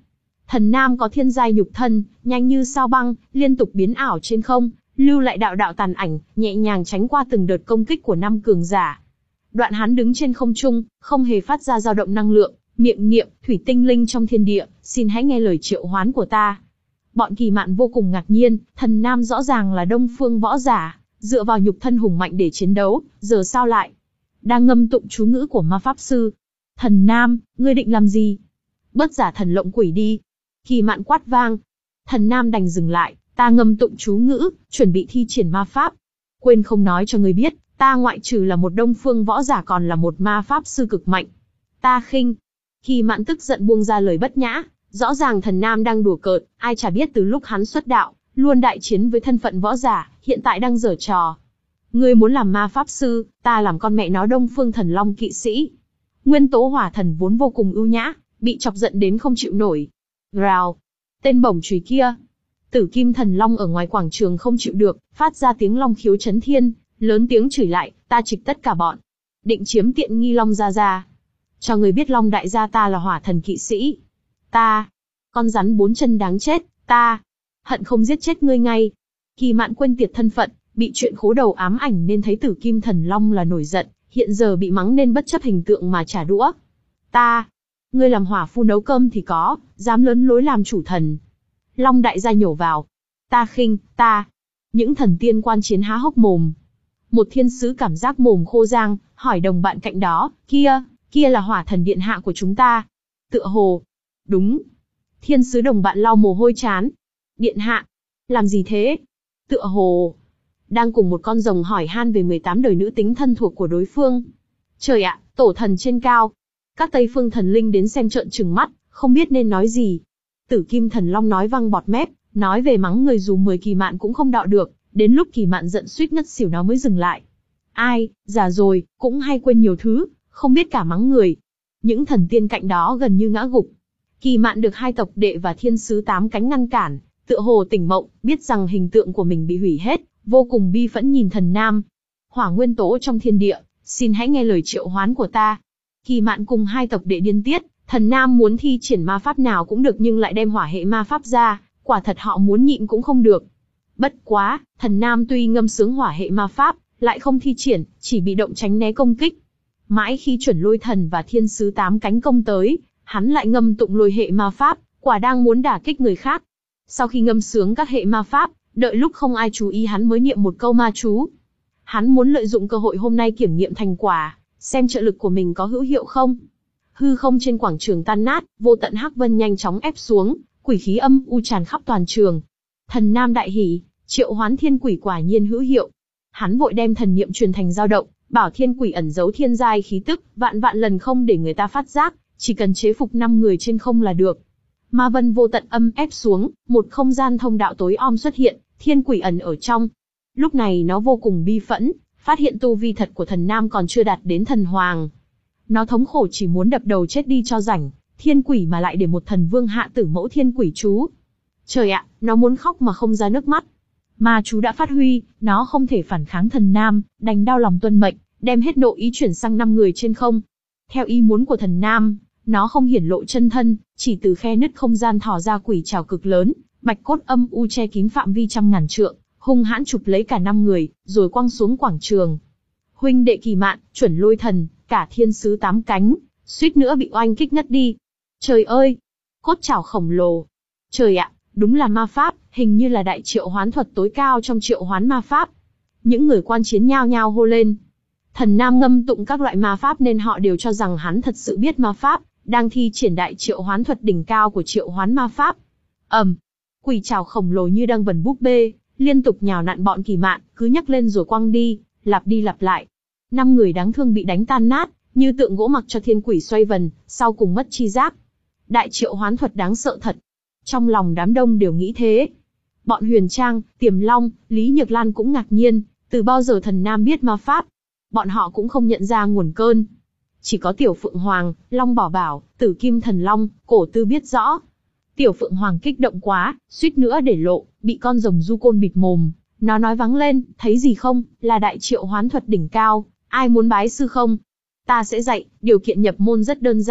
Speaker 1: Thần Nam có thiên giai nhục thân, nhanh như sao băng, liên tục biến ảo trên không, lưu lại đạo đạo tàn ảnh, nhẹ nhàng tránh qua từng đợt công kích của năm cường giả. Đoạn hắn đứng trên không trung, không hề phát ra dao động năng lượng, miệng niệm, thủy tinh linh trong thiên địa, xin hãy nghe lời triệu hoán của ta. Bọn Kỳ Mạn vô cùng ngạc nhiên, Thần Nam rõ ràng là Đông Phương võ giả, dựa vào nhục thân hùng mạnh để chiến đấu, giờ sao lại đang ngâm tụng chú ngữ của ma pháp sư? Thần Nam, ngươi định làm gì? Bớt giả thần lộng quỷ đi. Kỳ Mạn quát vang. Thần Nam đành dừng lại, ta ngâm tụng chú ngữ, chuẩn bị thi triển ma pháp. Quên không nói cho ngươi biết, ta ngoại trừ là một Đông Phương võ giả còn là một ma pháp sư cực mạnh. Ta khinh. Kỳ Mạn tức giận buông ra lời bất nhã, rõ ràng Thần Nam đang đùa cợt, ai chả biết từ lúc hắn xuất đạo, luôn đại chiến với thân phận võ giả, hiện tại đang giở trò. Ngươi muốn làm ma pháp sư, ta làm con mẹ nó Đông Phương Thần Long kỵ sĩ. Nguyên tố hỏa thần vốn vô cùng ưu nhã, bị chọc giận đến không chịu nổi. Rào, tên bổng chùy kia. Tử Kim Thần Long ở ngoài quảng trường không chịu được, phát ra tiếng long khiếu chấn thiên, lớn tiếng chửi lại, ta trịch tất cả bọn. Định chiếm tiện nghi Long gia gia. Cho người biết Long đại gia ta là hỏa thần kỵ sĩ. Ta, con rắn bốn chân đáng chết, ta, hận không giết chết ngươi ngay. Kỳ Mạn quên tiệt thân phận, bị chuyện khố đầu ám ảnh nên thấy Tử Kim Thần Long là nổi giận, hiện giờ bị mắng nên bất chấp hình tượng mà trả đũa. Ta, ngươi làm hỏa phu nấu cơm thì có, dám lớn lối làm chủ thần. Long đại gia nhổ vào. Ta khinh, ta. Những thần tiên quan chiến há hốc mồm. Một thiên sứ cảm giác mồm khô rang, hỏi đồng bạn cạnh đó, kia, kia là hỏa thần điện hạ của chúng ta. Tựa hồ. Đúng. Thiên sứ đồng bạn lau mồ hôi chán. Điện hạ. Làm gì thế? Tựa hồ. Đang cùng một con rồng hỏi han về mười tám đời nữ tính thân thuộc của đối phương. Trời ạ, tổ thần trên cao. Các Tây phương thần linh đến xem trợn trừng mắt, không biết nên nói gì. Tử Kim Thần Long nói văng bọt mép, nói về mắng người dù mười Kỳ Mạn cũng không đọ được, đến lúc Kỳ Mạn giận suýt ngất xỉu nó mới dừng lại. Ai, già rồi, cũng hay quên nhiều thứ, không biết cả mắng người. Những thần tiên cạnh đó gần như ngã gục. Kỳ Mạn được hai tộc đệ và thiên sứ tám cánh ngăn cản, tựa hồ tỉnh mộng, biết rằng hình tượng của mình bị hủy hết, vô cùng bi phẫn nhìn Thần Nam. Hỏa nguyên tố trong thiên địa, xin hãy nghe lời triệu hoán của ta. Kỳ Mạn cùng hai tộc đệ điên tiết, Thần Nam muốn thi triển ma pháp nào cũng được nhưng lại đem hỏa hệ ma pháp ra, quả thật họ muốn nhịn cũng không được. Bất quá, Thần Nam tuy ngâm sướng hỏa hệ ma pháp, lại không thi triển, chỉ bị động tránh né công kích. Mãi khi chuẩn lôi thần và thiên sứ tám cánh công tới, hắn lại ngâm tụng lôi hệ ma pháp, quả đang muốn đả kích người khác. Sau khi ngâm sướng các hệ ma pháp, đợi lúc không ai chú ý hắn mới niệm một câu ma chú. Hắn muốn lợi dụng cơ hội hôm nay kiểm nghiệm thành quả, xem trợ lực của mình có hữu hiệu không. Hư không trên quảng trường tan nát, vô tận hắc vân nhanh chóng ép xuống, quỷ khí âm u tràn khắp toàn trường. Thần Nam đại hỉ, triệu hoán thiên quỷ quả nhiên hữu hiệu. Hắn vội đem thần niệm truyền thành dao động, bảo thiên quỷ ẩn giấu thiên giai khí tức, vạn vạn lần không để người ta phát giác, chỉ cần chế phục năm người trên không là được. Ma vân vô tận âm ép xuống, một không gian thông đạo tối om xuất hiện, thiên quỷ ẩn ở trong. Lúc này nó vô cùng bi phẫn, phát hiện tu vi thật của Thần Nam còn chưa đạt đến thần hoàng. Nó thống khổ chỉ muốn đập đầu chết đi cho rảnh, thiên quỷ mà lại để một thần vương hạ tử mẫu thiên quỷ chú. Trời ạ, nó muốn khóc mà không ra nước mắt. Ma chú đã phát huy, nó không thể phản kháng Thần Nam, đành đau lòng tuân mệnh, đem hết nội ý chuyển sang năm người trên không. Theo ý muốn của Thần Nam, nó không hiển lộ chân thân, chỉ từ khe nứt không gian thò ra quỷ trảo cực lớn, bạch cốt âm u che kín phạm vi trăm ngàn trượng, hung hãn chụp lấy cả năm người, rồi quăng xuống quảng trường. Huynh đệ Kỳ Mạn, chuẩn lôi thần, cả thiên sứ tám cánh, suýt nữa bị oanh kích ngất đi. Trời ơi! Cốt trảo khổng lồ! Trời ạ, đúng là ma pháp, hình như là đại triệu hoán thuật tối cao trong triệu hoán ma pháp. Những người quan chiến nhao nhao hô lên. Thần Nam ngâm tụng các loại ma pháp nên họ đều cho rằng hắn thật sự biết ma pháp, đang thi triển đại triệu hoán thuật đỉnh cao của triệu hoán ma pháp. ầm, um, quỷ trảo khổng lồ như đang vần búp bê, liên tục nhào nặn bọn Kỳ Mạn, cứ nhấc lên rồi quăng đi, lặp đi lặp lại. Năm người đáng thương bị đánh tan nát, như tượng gỗ mặc cho thiên quỷ xoay vần, sau cùng mất chi giác. Đại triệu hoán thuật đáng sợ thật. Trong lòng đám đông đều nghĩ thế. Bọn Huyền Trang, Tiềm Long, Lý Nhược Lan cũng ngạc nhiên, từ bao giờ Thần Nam biết ma pháp. Bọn họ cũng không nhận ra nguồn cơn. Chỉ có Tiểu Phượng Hoàng, Long Bảo Bảo, Tử Kim Thần Long, Cổ Tư biết rõ. Tiểu Phượng Hoàng kích động quá, suýt nữa để lộ, bị con rồng du côn bịt mồm. Nó nói vắng lên, thấy gì không, là đại triệu hoán thuật đỉnh cao, ai muốn bái sư không? Ta sẽ dạy, điều kiện nhập môn rất đơn giản,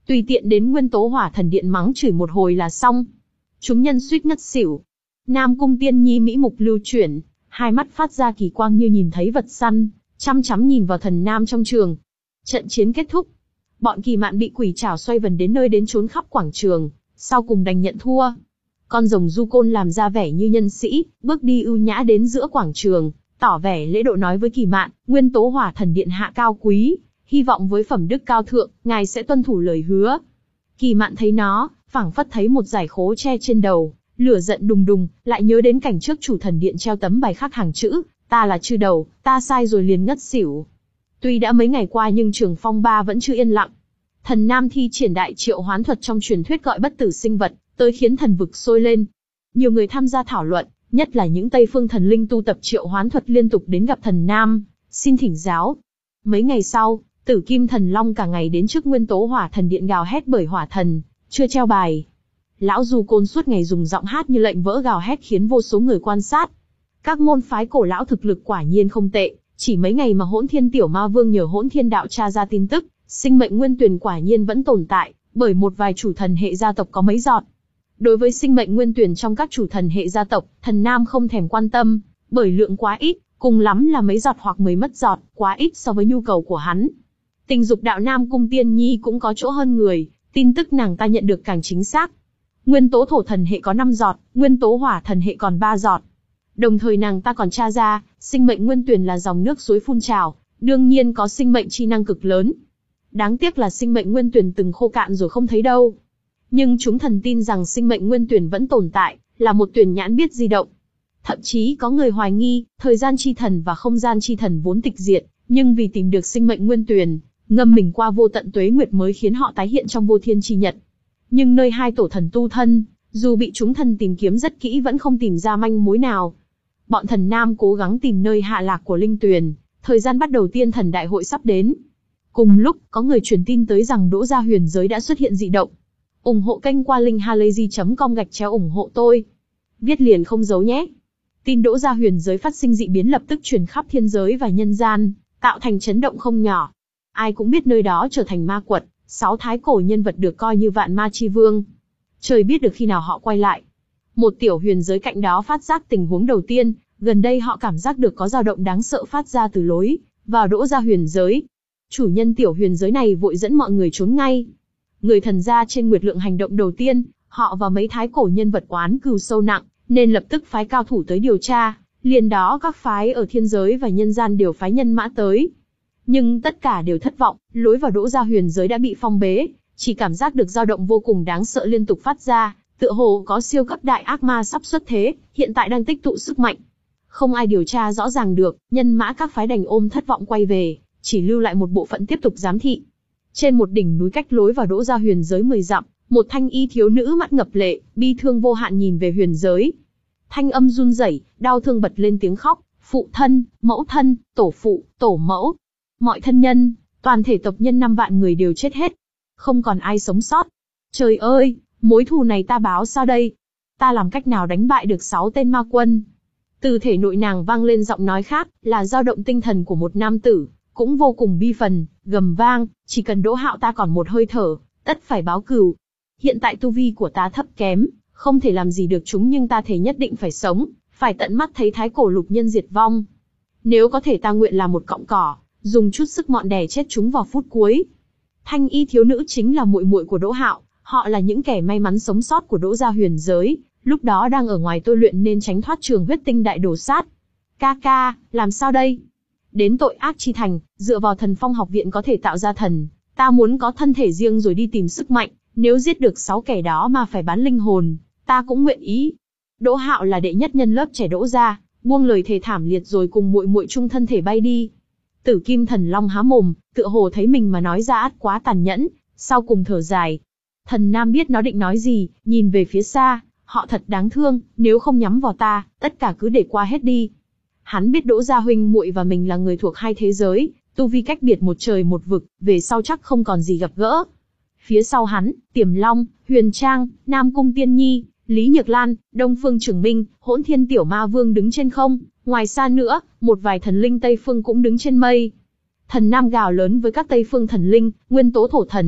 Speaker 1: tùy tiện đến Nguyên Tố Hỏa Thần Điện mắng chửi một hồi là xong. Chúng nhân suýt ngất xỉu. Nam Cung Tiên Nhi mỹ mục lưu chuyển, hai mắt phát ra kỳ quang như nhìn thấy vật săn, chăm chăm nhìn vào thần nam trong trường. Trận chiến kết thúc. Bọn Kỳ Mạn bị quỷ trảo xoay vần đến nơi đến chốn khắp quảng trường, sau cùng đành nhận thua. Con rồng Du Côn làm ra vẻ như nhân sĩ, bước đi ưu nhã đến giữa quảng trường, tỏ vẻ lễ độ nói với Kỳ Mạn, Nguyên Tố Hỏa Thần Điện hạ cao quý, hy vọng với phẩm đức cao thượng, ngài sẽ tuân thủ lời hứa. Kỳ Mạn thấy nó, phảng phất thấy một dải khố che trên đầu, lửa giận đùng đùng, lại nhớ đến cảnh trước chủ thần điện treo tấm bài khắc hàng chữ, ta là chư đầu, ta sai rồi liền ngất xỉu. Tuy đã mấy ngày qua nhưng trường phong ba vẫn chưa yên lặng. Thần Nam thi triển đại triệu hoán thuật trong truyền thuyết gọi bất tử sinh vật, tới khiến thần vực sôi lên. Nhiều người tham gia thảo luận, nhất là những Tây phương thần linh tu tập triệu hoán thuật liên tục đến gặp thần Nam, xin thỉnh giáo. Mấy ngày sau, Tử Kim Thần Long cả ngày đến trước Nguyên Tố Hỏa Thần Điện gào hét bởi hỏa thần, chưa treo bài. Lão Du Côn suốt ngày dùng giọng hát như lệnh vỡ gào hét khiến vô số người quan sát. Các môn phái cổ lão thực lực quả nhiên không tệ, chỉ mấy ngày mà Hỗn Thiên Tiểu Ma Vương nhờ Hỗn Thiên Đạo tra ra tin tức, sinh mệnh nguyên tuyền quả nhiên vẫn tồn tại, bởi một vài chủ thần hệ gia tộc có mấy giọt. Đối với sinh mệnh nguyên tuyền trong các chủ thần hệ gia tộc, thần Nam không thèm quan tâm, bởi lượng quá ít, cùng lắm là mấy giọt hoặc mấy mất giọt, quá ít so với nhu cầu của hắn. Tình dục đạo Nam Cung Tiên Nhi cũng có chỗ hơn người, tin tức nàng ta nhận được càng chính xác. Nguyên tố thổ thần hệ có năm giọt, nguyên tố hỏa thần hệ còn ba giọt. Đồng thời nàng ta còn tra ra, sinh mệnh nguyên tuyền là dòng nước suối phun trào, đương nhiên có sinh mệnh chi năng cực lớn. Đáng tiếc là sinh mệnh nguyên tuyền từng khô cạn rồi không thấy đâu. Nhưng chúng thần tin rằng sinh mệnh nguyên tuyền vẫn tồn tại, là một tuyền nhãn biết di động. Thậm chí có người hoài nghi, thời gian chi thần và không gian chi thần vốn tịch diệt, nhưng vì tìm được sinh mệnh nguyên tuyền, ngâm mình qua vô tận tuế nguyệt mới khiến họ tái hiện trong vô thiên chi nhật. Nhưng nơi hai tổ thần tu thân, dù bị chúng thần tìm kiếm rất kỹ vẫn không tìm ra manh mối nào. Bọn thần Nam cố gắng tìm nơi hạ lạc của linh tuyền, thời gian bắt đầu tiên thần đại hội sắp đến. Cùng lúc, có người truyền tin tới rằng Đỗ Gia Huyền Giới đã xuất hiện dị động. ủng hộ kênh qua link halayzi chấm com gạch chéo ủng hộ tôi. Viết liền không giấu nhé. Tin Đỗ Gia Huyền Giới phát sinh dị biến lập tức truyền khắp thiên giới và nhân gian, tạo thành chấn động không nhỏ. Ai cũng biết nơi đó trở thành ma quật, sáu thái cổ nhân vật được coi như vạn ma chi vương. Trời biết được khi nào họ quay lại. Một tiểu huyền giới cạnh đó phát giác tình huống đầu tiên, gần đây họ cảm giác được có dao động đáng sợ phát ra từ lối vào Đỗ Gia Huyền Giới. Chủ nhân tiểu huyền giới này vội dẫn mọi người trốn ngay. Người thần gia trên Nguyệt Lượng hành động đầu tiên, họ và mấy thái cổ nhân vật oán cừu sâu nặng, nên lập tức phái cao thủ tới điều tra, liền đó các phái ở thiên giới và nhân gian đều phái nhân mã tới. Nhưng tất cả đều thất vọng, lối vào Đỗ Gia Huyền Giới đã bị phong bế, chỉ cảm giác được dao động vô cùng đáng sợ liên tục phát ra, tựa hồ có siêu cấp đại ác ma sắp xuất thế, hiện tại đang tích tụ sức mạnh. Không ai điều tra rõ ràng được, nhân mã các phái đành ôm thất vọng quay về, chỉ lưu lại một bộ phận tiếp tục giám thị. Trên một đỉnh núi cách lối vào Đỗ Gia Huyền Giới mười dặm, một thanh y thiếu nữ mắt ngập lệ, bi thương vô hạn nhìn về huyền giới. Thanh âm run rẩy, đau thương bật lên tiếng khóc, phụ thân, mẫu thân, tổ phụ, tổ mẫu. Mọi thân nhân, toàn thể tộc nhân năm vạn người đều chết hết. Không còn ai sống sót. Trời ơi, mối thù này ta báo sao đây? Ta làm cách nào đánh bại được sáu tên ma quân? Từ thể nội nàng vang lên giọng nói khác, là dao động tinh thần của một nam tử, cũng vô cùng bi phần, gầm vang, chỉ cần Đỗ Hạo ta còn một hơi thở, tất phải báo cừu. Hiện tại tu vi của ta thấp kém, không thể làm gì được chúng nhưng ta thể nhất định phải sống, phải tận mắt thấy thái cổ lục nhân diệt vong. Nếu có thể ta nguyện là một cọng cỏ, dùng chút sức mọn đè chết chúng vào phút cuối. Thanh y thiếu nữ chính là muội muội của Đỗ Hạo, họ là những kẻ may mắn sống sót của Đỗ Gia Huyền Giới, lúc đó đang ở ngoài tôi luyện nên tránh thoát trường huyết tinh đại đồ sát. Ca ca, làm sao đây? Đến tội ác chi thành, dựa vào thần phong học viện có thể tạo ra thần, ta muốn có thân thể riêng rồi đi tìm sức mạnh, nếu giết được sáu kẻ đó mà phải bán linh hồn, ta cũng nguyện ý. Đỗ Hạo là đệ nhất nhân lớp trẻ Đỗ gia, buông lời thề thảm liệt rồi cùng muội muội chung thân thể bay đi. Tử Kim Thần Long há mồm, tựa hồ thấy mình mà nói ra ắt quá tàn nhẫn, sau cùng thở dài. Thần Nam biết nó định nói gì, nhìn về phía xa, họ thật đáng thương, nếu không nhắm vào ta, tất cả cứ để qua hết đi. Hắn biết Đỗ gia huynh muội và mình là người thuộc hai thế giới, tu vi cách biệt một trời một vực, về sau chắc không còn gì gặp gỡ. Phía sau hắn, Tiềm Long, Huyền Trang, Nam Cung Tiên Nhi, Lý Nhược Lan, Đông Phương Trường Minh, Hỗn Thiên Tiểu Ma Vương đứng trên không, ngoài xa nữa, một vài thần linh Tây Phương cũng đứng trên mây. Thần Nam gào lớn với các Tây Phương thần linh, nguyên tố thổ thần,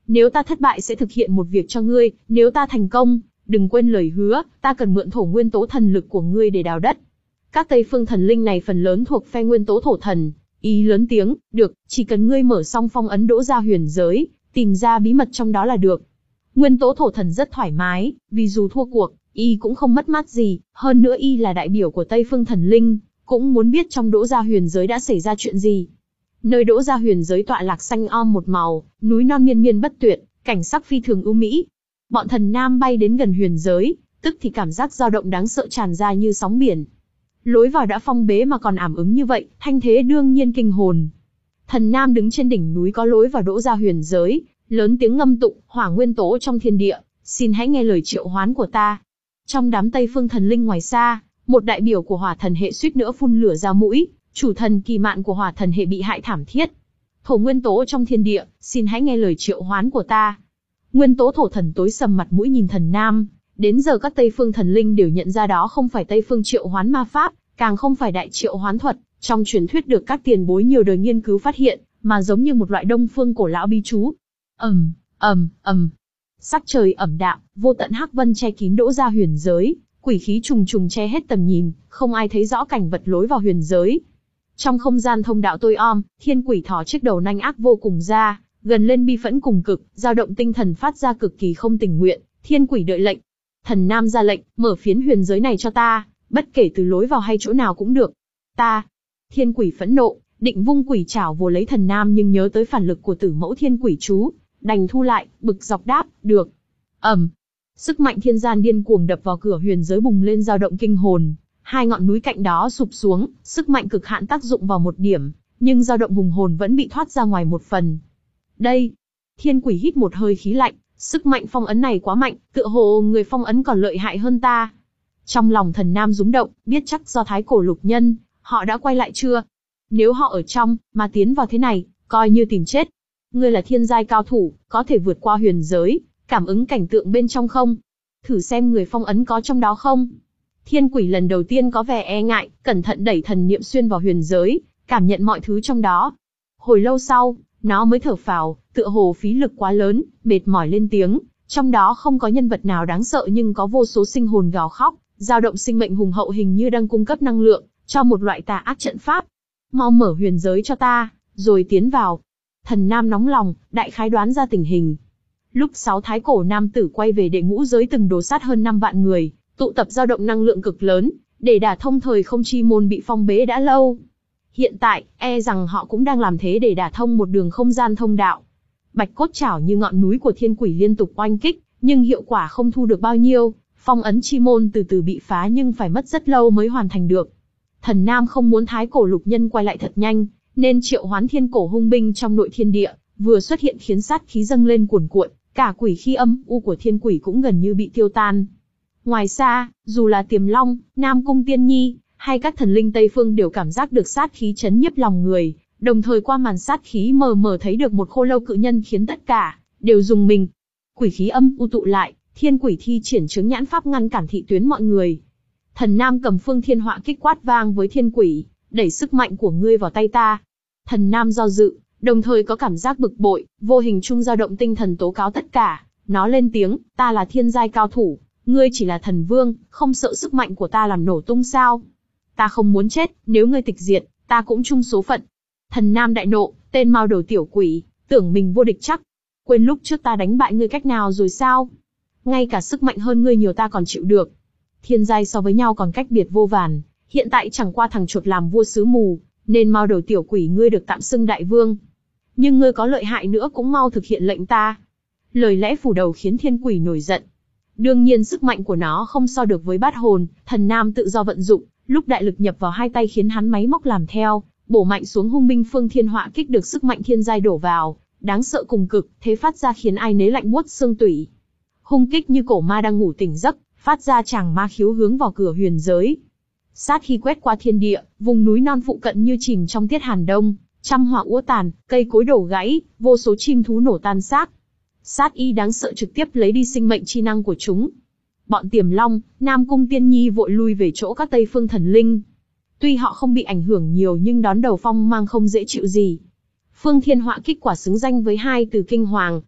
Speaker 1: Nếu ta thất bại sẽ thực hiện một việc cho ngươi, nếu ta thành công, đừng quên lời hứa, ta cần mượn thổ nguyên tố thần lực của ngươi để đào đất. Các Tây Phương thần linh này phần lớn thuộc phe nguyên tố thổ thần, ý lớn tiếng, được, chỉ cần ngươi mở xong phong ấn đỗ ra huyền giới, tìm ra bí mật trong đó là được. Nguyên tố thổ thần rất thoải mái, vì dù thua cuộc, y cũng không mất mát gì, hơn nữa y là đại biểu của Tây Phương thần linh, cũng muốn biết trong đỗ ra huyền giới đã xảy ra chuyện gì. Nơi đỗ ra huyền giới tọa lạc xanh om một màu, núi non miên miên bất tuyệt, cảnh sắc phi thường ưu mỹ. Bọn thần nam bay đến gần huyền giới, tức thì cảm giác dao động đáng sợ tràn ra như sóng biển. Lối vào đã phong bế mà còn ảm ứng như vậy, thanh thế đương nhiên kinh hồn. Thần nam đứng trên đỉnh núi có lối vào đỗ ra huyền giới, lớn tiếng ngâm tụng, hỏa nguyên tố trong thiên địa, xin hãy nghe lời triệu hoán của ta. Trong đám Tây Phương thần linh ngoài xa, một đại biểu của hỏa thần hệ suýt nữa phun lửa ra mũi, chủ thần kỳ mạn của hỏa thần hệ bị hại thảm thiết. Thổ nguyên tố trong thiên địa, xin hãy nghe lời triệu hoán của ta. Nguyên tố thổ thần tối sầm mặt mũi nhìn thần nam, đến giờ các Tây Phương thần linh đều nhận ra đó không phải Tây Phương triệu hoán ma pháp, càng không phải đại triệu hoán thuật, trong truyền thuyết được các tiền bối nhiều đời nghiên cứu phát hiện, mà giống như một loại đông phương cổ lão bí chú. Ầm, ầm, ầm. Sắc trời ẩm đạm, vô tận hắc vân che kín đỗ ra huyền giới, quỷ khí trùng trùng che hết tầm nhìn, không ai thấy rõ cảnh vật lối vào huyền giới. Trong không gian thông đạo tối om, thiên quỷ thò chiếc đầu nanh ác vô cùng ra, gần lên bi phẫn cùng cực, dao động tinh thần phát ra cực kỳ không tình nguyện. Thiên quỷ đợi lệnh. Thần nam ra lệnh, mở phiến huyền giới này cho ta, bất kể từ lối vào hay chỗ nào cũng được. Ta. Thiên quỷ phẫn nộ, định vung quỷ chảo vồ lấy thần nam nhưng nhớ tới phản lực của tử mẫu thiên quỷ chú, đành thu lại, bực dọc đáp, được. Ầm. Sức mạnh thiên gian điên cuồng đập vào cửa huyền giới bùng lên dao động kinh hồn, hai ngọn núi cạnh đó sụp xuống, sức mạnh cực hạn tác dụng vào một điểm, nhưng dao động hùng hồn vẫn bị thoát ra ngoài một phần. Đây. Thiên quỷ hít một hơi khí lạnh, sức mạnh phong ấn này quá mạnh, tựa hồ người phong ấn còn lợi hại hơn ta. Trong lòng thần nam rúng động, biết chắc do thái cổ lục nhân, họ đã quay lại chưa? Nếu họ ở trong, mà tiến vào thế này, coi như tìm chết. Ngươi là thiên giai cao thủ, có thể vượt qua huyền giới, cảm ứng cảnh tượng bên trong không? Thử xem người phong ấn có trong đó không? Thiên quỷ lần đầu tiên có vẻ e ngại, cẩn thận đẩy thần niệm xuyên vào huyền giới, cảm nhận mọi thứ trong đó. Hồi lâu sau, nó mới thở phào, tựa hồ phí lực quá lớn, mệt mỏi lên tiếng. Trong đó không có nhân vật nào đáng sợ nhưng có vô số sinh hồn gào khóc, dao động sinh mệnh hùng hậu hình như đang cung cấp năng lượng cho một loại tà ác trận pháp. Mau mở huyền giới cho ta, rồi tiến vào. Thần nam nóng lòng, đại khái đoán ra tình hình. Lúc sáu thái cổ nam tử quay về đệ ngũ giới từng đồ sát hơn năm vạn người, tụ tập dao động năng lượng cực lớn, để đả thông thời không chi môn bị phong bế đã lâu. Hiện tại, e rằng họ cũng đang làm thế để đả thông một đường không gian thông đạo. Bạch cốt chảo như ngọn núi của thiên quỷ liên tục oanh kích, nhưng hiệu quả không thu được bao nhiêu, phong ấn chi môn từ từ bị phá nhưng phải mất rất lâu mới hoàn thành được. Thần nam không muốn thái cổ lục nhân quay lại thật nhanh, nên triệu hoán thiên cổ hung binh trong nội thiên địa, vừa xuất hiện khiến sát khí dâng lên cuồn cuộn, cả quỷ khí âm u của thiên quỷ cũng gần như bị tiêu tan. Ngoài xa, dù là Tiềm Long, Nam Cung Tiên Nhi, hay các thần linh Tây Phương đều cảm giác được sát khí chấn nhiếp lòng người, đồng thời qua màn sát khí mờ mờ thấy được một khô lâu cự nhân khiến tất cả đều rùng mình. Quỷ khí âm u tụ lại, thiên quỷ thi triển chướng nhãn pháp ngăn cản thị tuyến mọi người. Thần nam cầm phương thiên họa kích quát vang với thiên quỷ, đẩy sức mạnh của ngươi vào tay ta. Thần nam do dự, đồng thời có cảm giác bực bội, vô hình trung dao động tinh thần tố cáo tất cả. Nó lên tiếng, ta là thiên giai cao thủ, ngươi chỉ là thần vương, không sợ sức mạnh của ta làm nổ tung sao? Ta không muốn chết, nếu ngươi tịch diệt, ta cũng chung số phận. Thần nam đại nộ, tên mao đầu tiểu quỷ, tưởng mình vô địch chắc. Quên lúc trước ta đánh bại ngươi cách nào rồi sao? Ngay cả sức mạnh hơn ngươi nhiều ta còn chịu được. Thiên giai so với nhau còn cách biệt vô vàn, hiện tại chẳng qua thằng chuột làm vua xứ mù, nên mao đầu tiểu quỷ ngươi được tạm xưng đại vương. Nhưng ngươi có lợi hại nữa cũng mau thực hiện lệnh ta. Lời lẽ phủ đầu khiến thiên quỷ nổi giận. Đương nhiên sức mạnh của nó không so được với bát hồn, thần nam tự do vận dụng, lúc đại lực nhập vào hai tay khiến hắn máy móc làm theo, bổ mạnh xuống hung binh phương thiên họa kích được sức mạnh thiên giai đổ vào, đáng sợ cùng cực, thế phát ra khiến ai nấy lạnh buốt xương tủy. Hung kích như cổ ma đang ngủ tỉnh giấc, phát ra tràng ma khiếu hướng vào cửa huyền giới. Sát khi quét qua thiên địa, vùng núi non phụ cận như chìm trong tiết hàn đông, trăm hỏa úa tàn, cây cối đổ gãy, vô số chim thú nổ tan xác. Sát y đáng sợ trực tiếp lấy đi sinh mệnh chi năng của chúng. Bọn Tiềm Long, Nam Cung Tiên Nhi vội lui về chỗ các Tây Phương thần linh. Tuy họ không bị ảnh hưởng nhiều nhưng đón đầu phong mang không dễ chịu gì. Phương Thiên Họa kích quả xứng danh với hai từ kinh hoàng.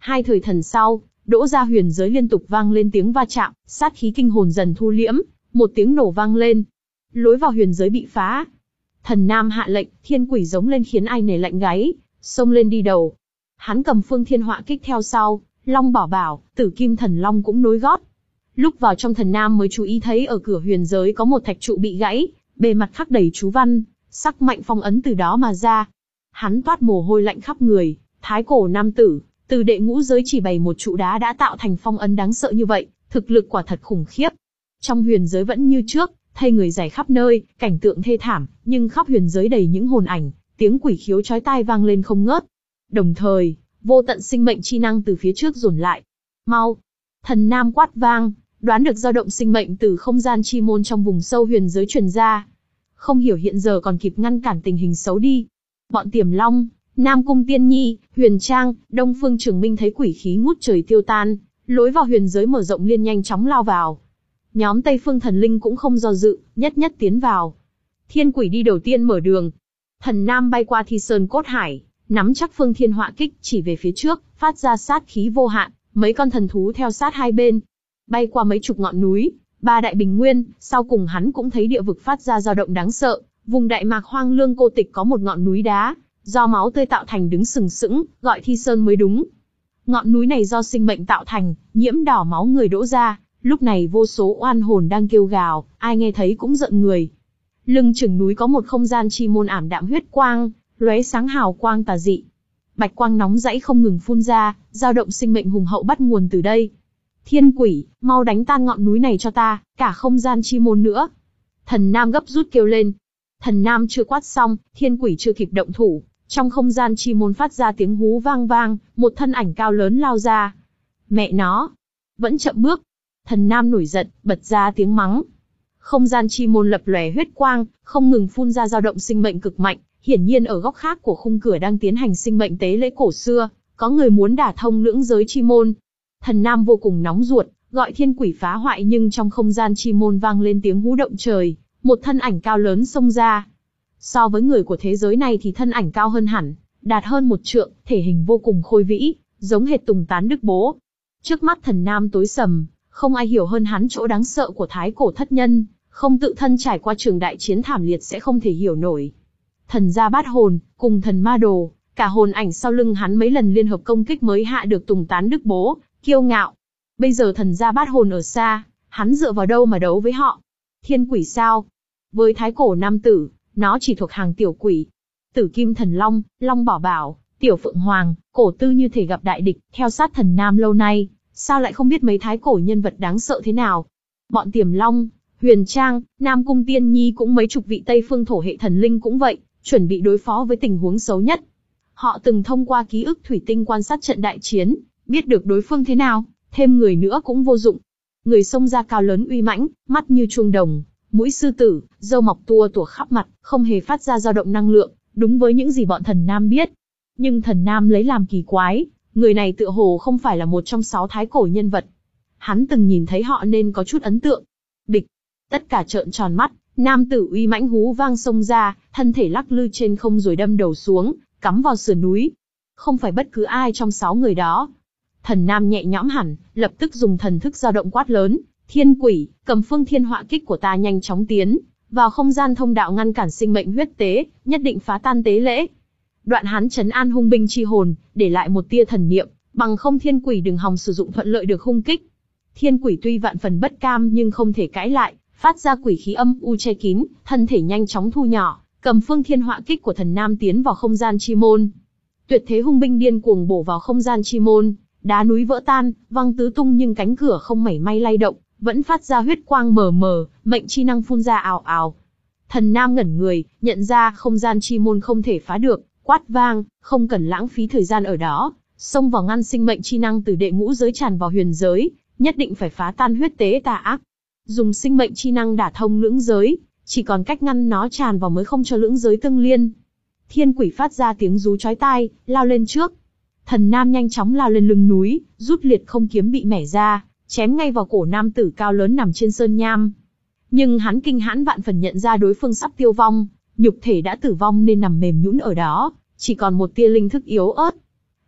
Speaker 1: Hai thời thần sau, đỗ ra huyền giới liên tục vang lên tiếng va chạm, sát khí kinh hồn dần thu liễm, một tiếng nổ vang lên. Lối vào huyền giới bị phá. Thần Nam hạ lệnh, thiên quỷ giống lên khiến ai nể lạnh gáy, xông lên đi đầu. Hắn cầm phương thiên họa kích theo sau, Long Bảo Bảo, Tử Kim Thần Long cũng nối gót. Lúc vào trong Thần Nam mới chú ý thấy ở cửa huyền giới có một thạch trụ bị gãy, bề mặt khắc đầy chú văn, sắc mạnh phong ấn từ đó mà ra. Hắn toát mồ hôi lạnh khắp người, thái cổ nam tử, từ đệ ngũ giới chỉ bày một trụ đá đã tạo thành phong ấn đáng sợ như vậy, thực lực quả thật khủng khiếp. Trong huyền giới vẫn như trước, thây người rải khắp nơi, cảnh tượng thê thảm, nhưng khắp huyền giới đầy những hồn ảnh, tiếng quỷ khiếu chói tai vang lên không ngớt. Đồng thời, vô tận sinh mệnh chi năng từ phía trước dồn lại. Mau! Thần Nam quát vang, đoán được dao động sinh mệnh từ không gian chi môn trong vùng sâu huyền giới truyền ra. Không hiểu hiện giờ còn kịp ngăn cản tình hình xấu đi. Bọn Tiềm Long, Nam Cung Tiên Nhi, Huyền Trang, Đông Phương Trường Minh thấy quỷ khí ngút trời tiêu tan, lối vào huyền giới mở rộng liên nhanh chóng lao vào. Nhóm Tây Phương Thần Linh cũng không do dự, nhất nhất tiến vào. Thiên quỷ đi đầu tiên mở đường. Thần Nam bay qua Thi Sơn Cốt Hải, nắm chắc phương thiên họa kích chỉ về phía trước, phát ra sát khí vô hạn, mấy con thần thú theo sát hai bên. Bay qua mấy chục ngọn núi, ba đại bình nguyên, sau cùng hắn cũng thấy địa vực phát ra dao động đáng sợ. Vùng Đại Mạc hoang lương cô tịch có một ngọn núi đá, do máu tươi tạo thành đứng sừng sững, gọi Thi Sơn mới đúng. Ngọn núi này do sinh mệnh tạo thành, nhiễm đỏ máu người đỗ ra, lúc này vô số oan hồn đang kêu gào, ai nghe thấy cũng giận người. Lưng chừng núi có một không gian chi môn ảm đạm huyết quang, lóe sáng hào quang tà dị. Bạch quang nóng rãy không ngừng phun ra, dao động sinh mệnh hùng hậu bắt nguồn từ đây. Thiên quỷ, mau đánh tan ngọn núi này cho ta, cả không gian chi môn nữa. Thần Nam gấp rút kêu lên. Thần Nam chưa quát xong, thiên quỷ chưa kịp động thủ, trong không gian chi môn phát ra tiếng hú vang vang, một thân ảnh cao lớn lao ra. Mẹ nó, vẫn chậm bước. Thần Nam nổi giận, bật ra tiếng mắng. Không gian chi môn lập lòe huyết quang, không ngừng phun ra dao động sinh mệnh cực mạnh, hiển nhiên ở góc khác của khung cửa đang tiến hành sinh mệnh tế lễ cổ xưa, có người muốn đả thông lưỡng giới chi môn. Thần Nam vô cùng nóng ruột, gọi thiên quỷ phá hoại nhưng trong không gian chi môn vang lên tiếng hú động trời, một thân ảnh cao lớn xông ra. So với người của thế giới này thì thân ảnh cao hơn hẳn, đạt hơn một trượng, thể hình vô cùng khôi vĩ, giống hệt Tùng Tán Đức Bố. Trước mắt Thần Nam tối sầm, không ai hiểu hơn hắn chỗ đáng sợ của thái cổ thất nhân, không tự thân trải qua trường đại chiến thảm liệt sẽ không thể hiểu nổi. Thần gia bát hồn, cùng thần ma đồ, cả hồn ảnh sau lưng hắn mấy lần liên hợp công kích mới hạ được Tùng Tán Đức Bố, kiêu ngạo. Bây giờ thần gia bát hồn ở xa, hắn dựa vào đâu mà đấu với họ? Thiên quỷ sao? Với thái cổ nam tử, nó chỉ thuộc hàng tiểu quỷ. Tử Kim Thần Long, Long Bảo Bảo, Tiểu Phượng Hoàng, cổ tư như thể gặp đại địch, theo sát Thần Nam lâu nay, sao lại không biết mấy thái cổ nhân vật đáng sợ thế nào? Bọn Tiềm Long, Huyền Trang, Nam Cung Tiên Nhi cũng mấy chục vị Tây Phương thổ hệ thần linh cũng vậy, chuẩn bị đối phó với tình huống xấu nhất. Họ từng thông qua ký ức thủy tinh quan sát trận đại chiến, biết được đối phương thế nào, thêm người nữa cũng vô dụng. Người xông ra cao lớn uy mãnh, mắt như chuông đồng, mũi sư tử, râu mọc tua tủa khắp mặt, không hề phát ra dao động năng lượng, đúng với những gì bọn Thần Nam biết. Nhưng Thần Nam lấy làm kỳ quái, người này tựa hồ không phải là một trong sáu thái cổ nhân vật. Hắn từng nhìn thấy họ nên có chút ấn tượng. Bịch, tất cả trợn tròn mắt, nam tử uy mãnh hú vang xông ra, thân thể lắc lư trên không rồi đâm đầu xuống, cắm vào sườn núi. Không phải bất cứ ai trong sáu người đó. Thần Nam nhẹ nhõm hẳn, lập tức dùng thần thức dao động quát lớn, thiên quỷ, cầm phương thiên họa kích của ta nhanh chóng tiến vào không gian thông đạo ngăn cản sinh mệnh huyết tế, nhất định phá tan tế lễ. Đoạn hắn trấn an hung binh chi hồn, để lại một tia thần niệm, bằng không thiên quỷ đừng hòng sử dụng thuận lợi được hung kích. Thiên quỷ tuy vạn phần bất cam nhưng không thể cãi lại, phát ra quỷ khí âm u che kín, thân thể nhanh chóng thu nhỏ, cầm phương thiên họa kích của Thần Nam tiến vào không gian chi môn. Tuyệt thế hung binh điên cuồng bổ vào không gian chi môn, đá núi vỡ tan, văng tứ tung nhưng cánh cửa không mảy may lay động, vẫn phát ra huyết quang mờ mờ, mệnh chi năng phun ra ào ào. Thần Nam ngẩn người, nhận ra không gian chi môn không thể phá được, quát vang, không cần lãng phí thời gian ở đó, xông vào ngăn sinh mệnh chi năng từ đệ ngũ giới tràn vào huyền giới, nhất định phải phá tan huyết tế tà ác. Dùng sinh mệnh chi năng đả thông lưỡng giới, chỉ còn cách ngăn nó tràn vào mới không cho lưỡng giới tương liên. Thiên quỷ phát ra tiếng rú chói tai, lao lên trước. Thần Nam nhanh chóng lao lên lưng núi, rút liệt không kiếm bị mẻ ra, chém ngay vào cổ nam tử cao lớn nằm trên sơn nham. Nhưng hắn kinh hãi vạn phần nhận ra đối phương sắp tiêu vong, nhục thể đã tử vong nên nằm mềm nhũn ở đó, chỉ còn một tia linh thức yếu ớt.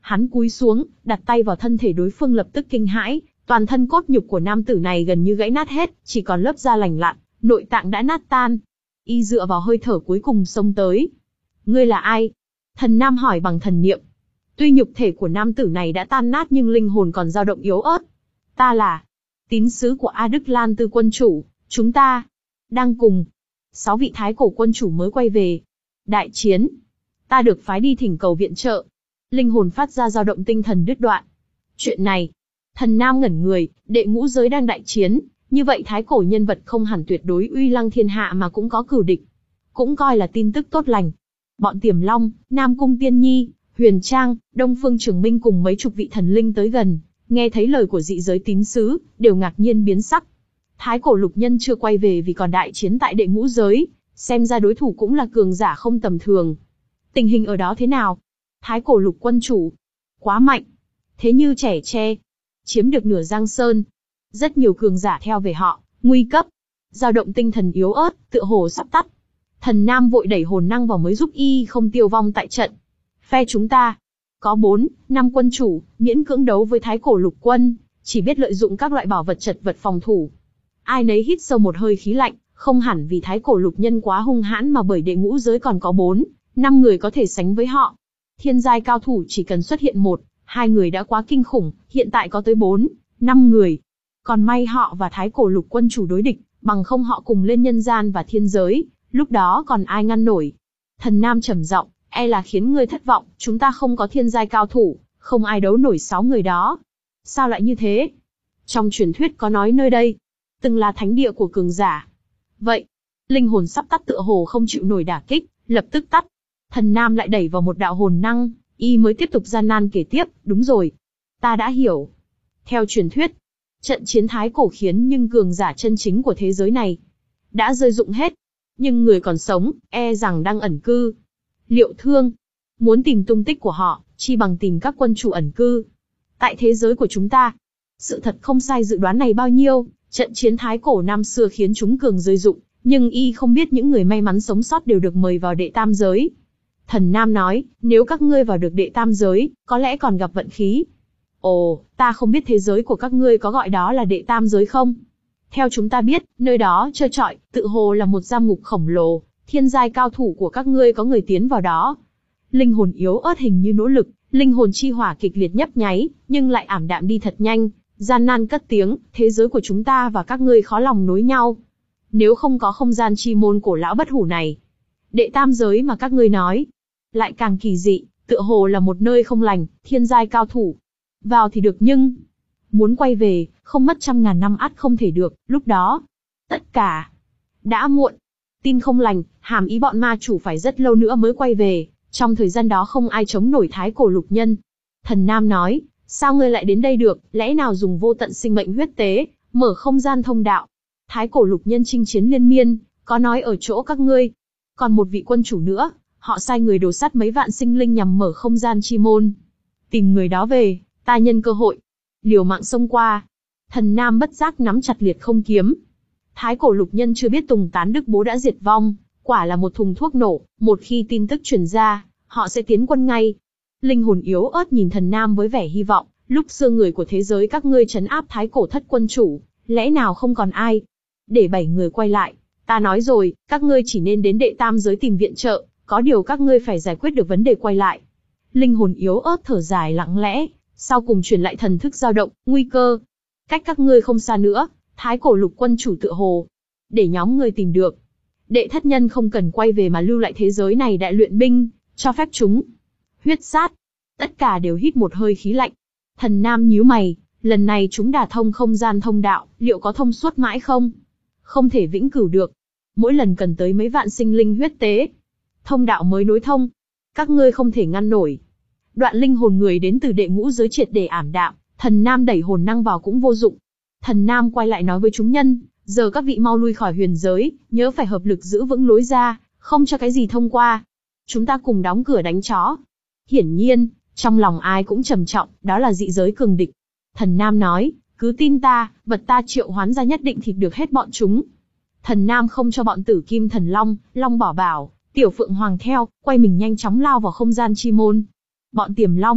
Speaker 1: Hắn cúi xuống, đặt tay vào thân thể đối phương lập tức kinh hãi, toàn thân cốt nhục của nam tử này gần như gãy nát hết, chỉ còn lớp da lành lặn, nội tạng đã nát tan. Y dựa vào hơi thở cuối cùng xông tới. Ngươi là ai? Thần Nam hỏi bằng thần niệm. Tuy nhục thể của nam tử này đã tan nát nhưng linh hồn còn dao động yếu ớt. Ta là tín sứ của A Đức Lan Tư quân chủ, chúng ta đang cùng sáu vị thái cổ quân chủ mới quay về. Đại chiến. Ta được phái đi thỉnh cầu viện trợ. Linh hồn phát ra dao động tinh thần đứt đoạn. Chuyện này, Thần Nam ngẩn người, đệ ngũ giới đang đại chiến, như vậy thái cổ nhân vật không hẳn tuyệt đối uy lăng thiên hạ mà cũng có cửu địch. Cũng coi là tin tức tốt lành. Bọn Tiềm Long, Nam Cung Tiên Nhi, Huyền Trang, Đông Phương Trường Minh cùng mấy chục vị thần linh tới gần, nghe thấy lời của dị giới tín sứ, đều ngạc nhiên biến sắc. Thái cổ lục nhân chưa quay về vì còn đại chiến tại đệ ngũ giới, xem ra đối thủ cũng là cường giả không tầm thường. Tình hình ở đó thế nào? Thái cổ lục quân chủ. Quá mạnh. Thế như trẻ tre. Chiếm được nửa Giang Sơn. Rất nhiều cường giả theo về họ, nguy cấp. Dao động tinh thần yếu ớt, tựa hồ sắp tắt. Thần Nam vội đẩy hồn năng vào mới giúp y không tiêu vong tại trận. Phe chúng ta có bốn, năm quân chủ, miễn cưỡng đấu với thái cổ lục quân, chỉ biết lợi dụng các loại bảo vật chật vật phòng thủ. Ai nấy hít sâu một hơi khí lạnh, không hẳn vì thái cổ lục nhân quá hung hãn mà bởi đệ ngũ giới còn có bốn, năm người có thể sánh với họ. Thiên giai cao thủ chỉ cần xuất hiện một, hai người đã quá kinh khủng, hiện tại có tới bốn, năm người. Còn may họ và thái cổ lục quân chủ đối địch, bằng không họ cùng lên nhân gian và thiên giới, lúc đó còn ai ngăn nổi. Thần Nam trầm giọng, e là khiến ngươi thất vọng, chúng ta không có thiên giai cao thủ, không ai đấu nổi sáu người đó. Sao lại như thế? Trong truyền thuyết có nói nơi đây từng là thánh địa của cường giả. Vậy, linh hồn sắp tắt tựa hồ không chịu nổi đả kích, lập tức tắt. Thần Nam lại đẩy vào một đạo hồn năng, y mới tiếp tục gian nan kể tiếp, đúng rồi. Ta đã hiểu. Theo truyền thuyết, trận chiến thái cổ khiến nhưng cường giả chân chính của thế giới này đã rơi dụng hết. Nhưng người còn sống, e rằng đang ẩn cư. Liệu thương, muốn tìm tung tích của họ, chi bằng tìm các quân chủ ẩn cư tại thế giới của chúng ta. Sự thật không sai dự đoán này bao nhiêu, trận chiến thái cổ năm xưa khiến chúng cường rơi dụng, nhưng y không biết những người may mắn sống sót đều được mời vào đệ tam giới. Thần Nam nói, nếu các ngươi vào được đệ tam giới, có lẽ còn gặp vận khí. Ồ, ta không biết thế giới của các ngươi có gọi đó là đệ tam giới không? Theo chúng ta biết, nơi đó trơ trọi, tự hồ là một giam ngục khổng lồ, thiên giai cao thủ của các ngươi có người tiến vào đó. Linh hồn yếu ớt hình như nỗ lực, linh hồn chi hỏa kịch liệt nhấp nháy, nhưng lại ảm đạm đi thật nhanh, gian nan cất tiếng, thế giới của chúng ta và các ngươi khó lòng nối nhau. Nếu không có không gian chi môn cổ lão bất hủ này, đệ tam giới mà các ngươi nói, lại càng kỳ dị, tựa hồ là một nơi không lành, thiên giai cao thủ. Vào thì được nhưng, muốn quay về, không mất trăm ngàn năm ắt không thể được, lúc đó, tất cả đã muộn. Tin không lành, hàm ý bọn ma chủ phải rất lâu nữa mới quay về, trong thời gian đó không ai chống nổi thái cổ lục nhân. Thần Nam nói, sao ngươi lại đến đây được, lẽ nào dùng vô tận sinh mệnh huyết tế, mở không gian thông đạo. Thái cổ lục nhân chinh chiến liên miên, có nói ở chỗ các ngươi. Còn một vị quân chủ nữa, họ sai người đổ sát mấy vạn sinh linh nhằm mở không gian chi môn. Tìm người đó về, ta nhân cơ hội liều mạng xông qua. Thần Nam bất giác nắm chặt liệt không kiếm. Thái cổ lục nhân chưa biết Tùng Tán Đức Bố đã diệt vong, quả là một thùng thuốc nổ, một khi tin tức truyền ra, họ sẽ tiến quân ngay. Linh hồn yếu ớt nhìn Thần Nam với vẻ hy vọng, lúc xưa người của thế giới các ngươi trấn áp thái cổ thất quân chủ, lẽ nào không còn ai? Để bảy người quay lại, ta nói rồi, các ngươi chỉ nên đến đệ tam giới tìm viện trợ, có điều các ngươi phải giải quyết được vấn đề quay lại. Linh hồn yếu ớt thở dài lặng lẽ, sau cùng truyền lại thần thức dao động, nguy cơ. Cách các ngươi không xa nữa, thái cổ lục quân chủ tựa hồ để nhóm người tìm được. Đệ thất nhân không cần quay về mà lưu lại thế giới này đại luyện binh, cho phép chúng huyết sát. Tất cả đều hít một hơi khí lạnh. Thần Nam nhíu mày, lần này chúng đả thông không gian thông đạo, liệu có thông suốt mãi không? Không thể vĩnh cửu được. Mỗi lần cần tới mấy vạn sinh linh huyết tế, thông đạo mới nối thông. Các ngươi không thể ngăn nổi. Đoạn linh hồn người đến từ đệ ngũ giới triệt để ảm đạm, Thần Nam đẩy hồn năng vào cũng vô dụng. Thần Nam quay lại nói với chúng nhân, giờ các vị mau lui khỏi huyền giới, nhớ phải hợp lực giữ vững lối ra, không cho cái gì thông qua. Chúng ta cùng đóng cửa đánh chó. Hiển nhiên, trong lòng ai cũng trầm trọng, đó là dị giới cường địch. Thần Nam nói, cứ tin ta, vật ta triệu hoán ra nhất định thịt được hết bọn chúng. Thần Nam không cho bọn Tử Kim Thần Long, Long Bảo Bảo, Tiểu Phượng Hoàng theo, quay mình nhanh chóng lao vào không gian chi môn. Bọn Tiềm Long,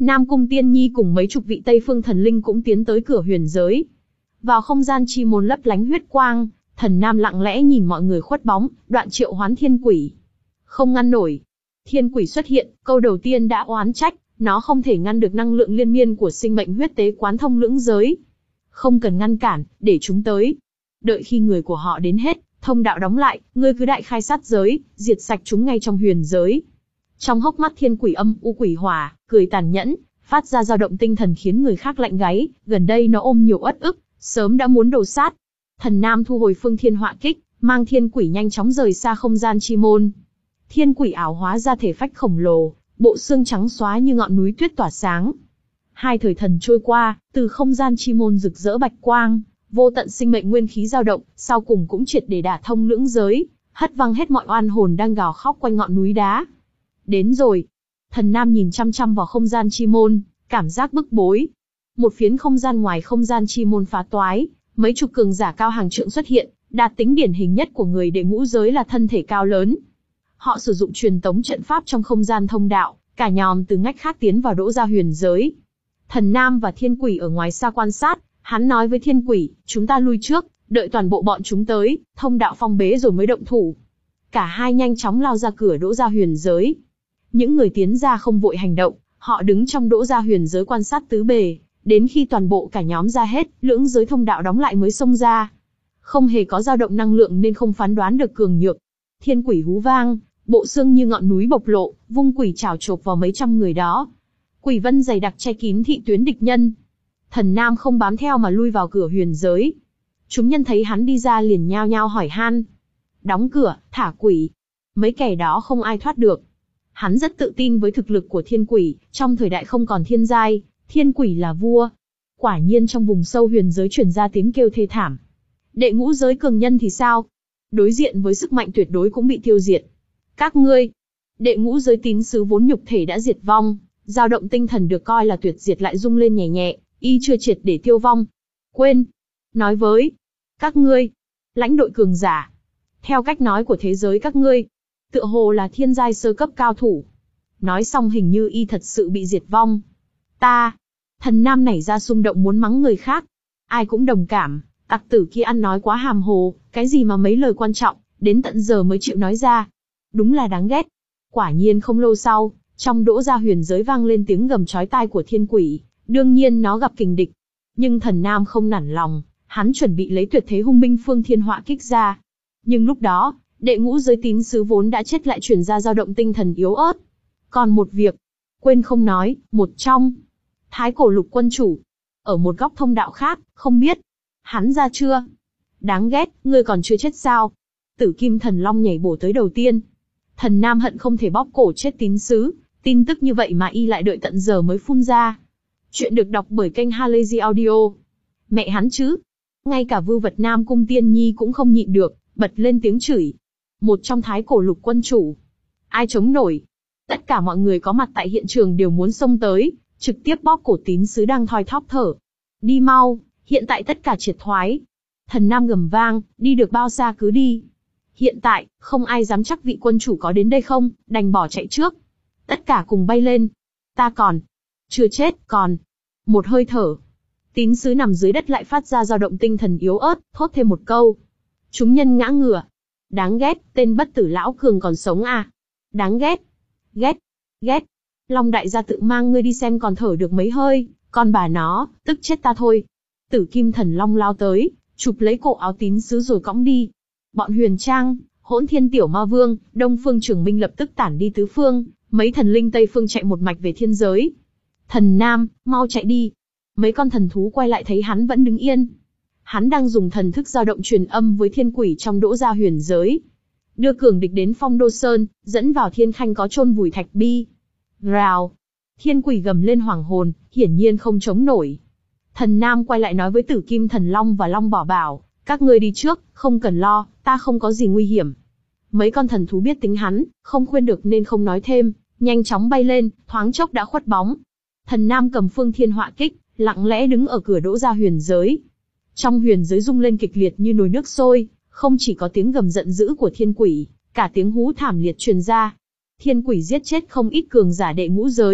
Speaker 1: Nam Cung Tiên Nhi cùng mấy chục vị Tây Phương thần linh cũng tiến tới cửa huyền giới. Vào không gian chi môn lấp lánh huyết quang, Thần Nam lặng lẽ nhìn mọi người khuất bóng, đoạn triệu hoán thiên quỷ. Không ngăn nổi. Thiên quỷ xuất hiện, câu đầu tiên đã oán trách, nó không thể ngăn được năng lượng liên miên của sinh mệnh huyết tế quán thông lưỡng giới. Không cần ngăn cản, để chúng tới. Đợi khi người của họ đến hết, thông đạo đóng lại, ngươi cứ đại khai sát giới, diệt sạch chúng ngay trong huyền giới. Trong hốc mắt thiên quỷ âm u quỷ hỏa, cười tàn nhẫn, phát ra dao động tinh thần khiến người khác lạnh gáy, gần đây nó ôm nhiều uất ức, sớm đã muốn đồ sát. Thần Nam thu hồi phương thiên họa kích, mang thiên quỷ nhanh chóng rời xa không gian chi môn. Thiên quỷ ảo hóa ra thể phách khổng lồ, bộ xương trắng xóa như ngọn núi tuyết tỏa sáng. Hai thời thần trôi qua, từ không gian chi môn rực rỡ bạch quang, vô tận sinh mệnh nguyên khí dao động, sau cùng cũng triệt để đả thông lưỡng giới, hất văng hết mọi oan hồn đang gào khóc quanh ngọn núi đá. Đến rồi. Thần Nam nhìn chăm chăm vào không gian chi môn, cảm giác bức bối. Một phiến không gian ngoài không gian chi môn phá toái, mấy chục cường giả cao hàng trượng xuất hiện, đạt tính điển hình nhất của người đệ ngũ giới là thân thể cao lớn. Họ sử dụng truyền tống trận pháp trong không gian thông đạo, cả nhóm từ ngách khác tiến vào đỗ ra huyền giới. Thần Nam và thiên quỷ ở ngoài xa quan sát, hắn nói với thiên quỷ, chúng ta lui trước, đợi toàn bộ bọn chúng tới, thông đạo phong bế rồi mới động thủ. Cả hai nhanh chóng lao ra cửa đỗ ra huyền giới. Những người tiến ra không vội hành động, họ đứng trong đỗ ra huyền giới quan sát tứ bề, đến khi toàn bộ cả nhóm ra hết, lưỡng giới thông đạo đóng lại mới xông ra. Không hề có dao động năng lượng nên không phán đoán được cường nhược. Thiên quỷ hú vang, bộ xương như ngọn núi bộc lộ, vung quỷ chảo chộp vào mấy trăm người đó. Quỷ vân dày đặc che kín thị tuyến địch nhân. Thần Nam không bám theo mà lui vào cửa huyền giới. Chúng nhân thấy hắn đi ra liền nhao nhao hỏi han. Đóng cửa, thả quỷ. Mấy kẻ đó không ai thoát được. Hắn rất tự tin với thực lực của thiên quỷ, trong thời đại không còn thiên giai, thiên quỷ là vua. Quả nhiên trong vùng sâu huyền giới truyền ra tiếng kêu thê thảm. Đệ ngũ giới cường nhân thì sao? Đối diện với sức mạnh tuyệt đối cũng bị tiêu diệt. Các ngươi, đệ ngũ giới tín sứ vốn nhục thể đã diệt vong, dao động tinh thần được coi là tuyệt diệt lại rung lên nhẹ nhẹ, y chưa triệt để tiêu vong. Quên, nói với các ngươi, lãnh đội cường giả. Theo cách nói của thế giới các ngươi, tựa hồ là thiên giai sơ cấp cao thủ. Nói xong hình như y thật sự bị diệt vong. Ta, Thần Nam nảy ra xung động muốn mắng người khác. Ai cũng đồng cảm, tặc tử kia ăn nói quá hàm hồ, cái gì mà mấy lời quan trọng, đến tận giờ mới chịu nói ra. Đúng là đáng ghét. Quả nhiên không lâu sau, trong đỗ ra huyền giới vang lên tiếng gầm chói tai của thiên quỷ, đương nhiên nó gặp kình địch. Nhưng Thần Nam không nản lòng, hắn chuẩn bị lấy tuyệt thế hung binh phương thiên họa kích ra. Nhưng lúc đó, đệ ngũ giới tín sứ vốn đã chết lại truyền ra dao động tinh thần yếu ớt. Còn một việc, quên không nói, một trong Thái Cổ Lục quân chủ, ở một góc thông đạo khác, không biết hắn ra chưa? Đáng ghét, ngươi còn chưa chết sao? Tử Kim Thần Long nhảy bổ tới đầu tiên. Thần Nam hận không thể bóp cổ chết tín sứ, tin tức như vậy mà y lại đợi tận giờ mới phun ra. Chuyện được đọc bởi kênh Halazy Audio. Mẹ hắn chứ? Ngay cả vưu vật Nam Cung Tiên Nhi cũng không nhịn được, bật lên tiếng chửi. Một trong Thái Cổ Lục quân chủ. Ai chống nổi? Tất cả mọi người có mặt tại hiện trường đều muốn xông tới, trực tiếp bóp cổ tín sứ đang thoi thóp thở. Đi mau, hiện tại tất cả triệt thoái. Thần Nam gầm vang, đi được bao xa cứ đi. Hiện tại, không ai dám chắc vị quân chủ có đến đây không, đành bỏ chạy trước. Tất cả cùng bay lên. Ta còn. Chưa chết, còn. Một hơi thở. Tín sứ nằm dưới đất lại phát ra dao động tinh thần yếu ớt, thốt thêm một câu. Chúng nhân ngã ngửa. Đáng ghét, tên bất tử lão cường còn sống à. Đáng ghét. Ghét. Ghét. Long đại gia tự mang ngươi đi xem còn thở được mấy hơi, còn bà nó, tức chết ta thôi. Tử Kim Thần Long lao tới, chụp lấy cổ áo tín sứ rồi cõng đi. Bọn Huyền Trang, Hỗn Thiên Tiểu Ma Vương, Đông Phương Trường Minh lập tức tản đi tứ phương, mấy thần linh Tây Phương chạy một mạch về thiên giới. Thần Nam, mau chạy đi. Mấy con thần thú quay lại thấy hắn vẫn đứng yên. Hắn đang dùng thần thức dao động truyền âm với thiên quỷ trong đỗ gia huyền giới. Đưa cường địch đến Phong Đô Sơn, dẫn vào thiên khanh có chôn vùi thạch bi. Rào. Thiên quỷ gầm lên hoảng hồn, hiển nhiên không chống nổi. Thần Nam quay lại nói với Tử Kim Thần Long và Long Bảo Bảo, các ngươi đi trước, không cần lo, ta không có gì nguy hiểm. Mấy con thần thú biết tính hắn, không khuyên được nên không nói thêm, nhanh chóng bay lên, thoáng chốc đã khuất bóng. Thần Nam cầm phương thiên họa kích, lặng lẽ đứng ở cửa đỗ ra huyền giới. Trong huyền giới rung lên kịch liệt như nồi nước sôi, không chỉ có tiếng gầm giận dữ của thiên quỷ, cả tiếng hú thảm liệt truyền ra. Thiên quỷ giết chết không ít cường giả đệ ngũ giới,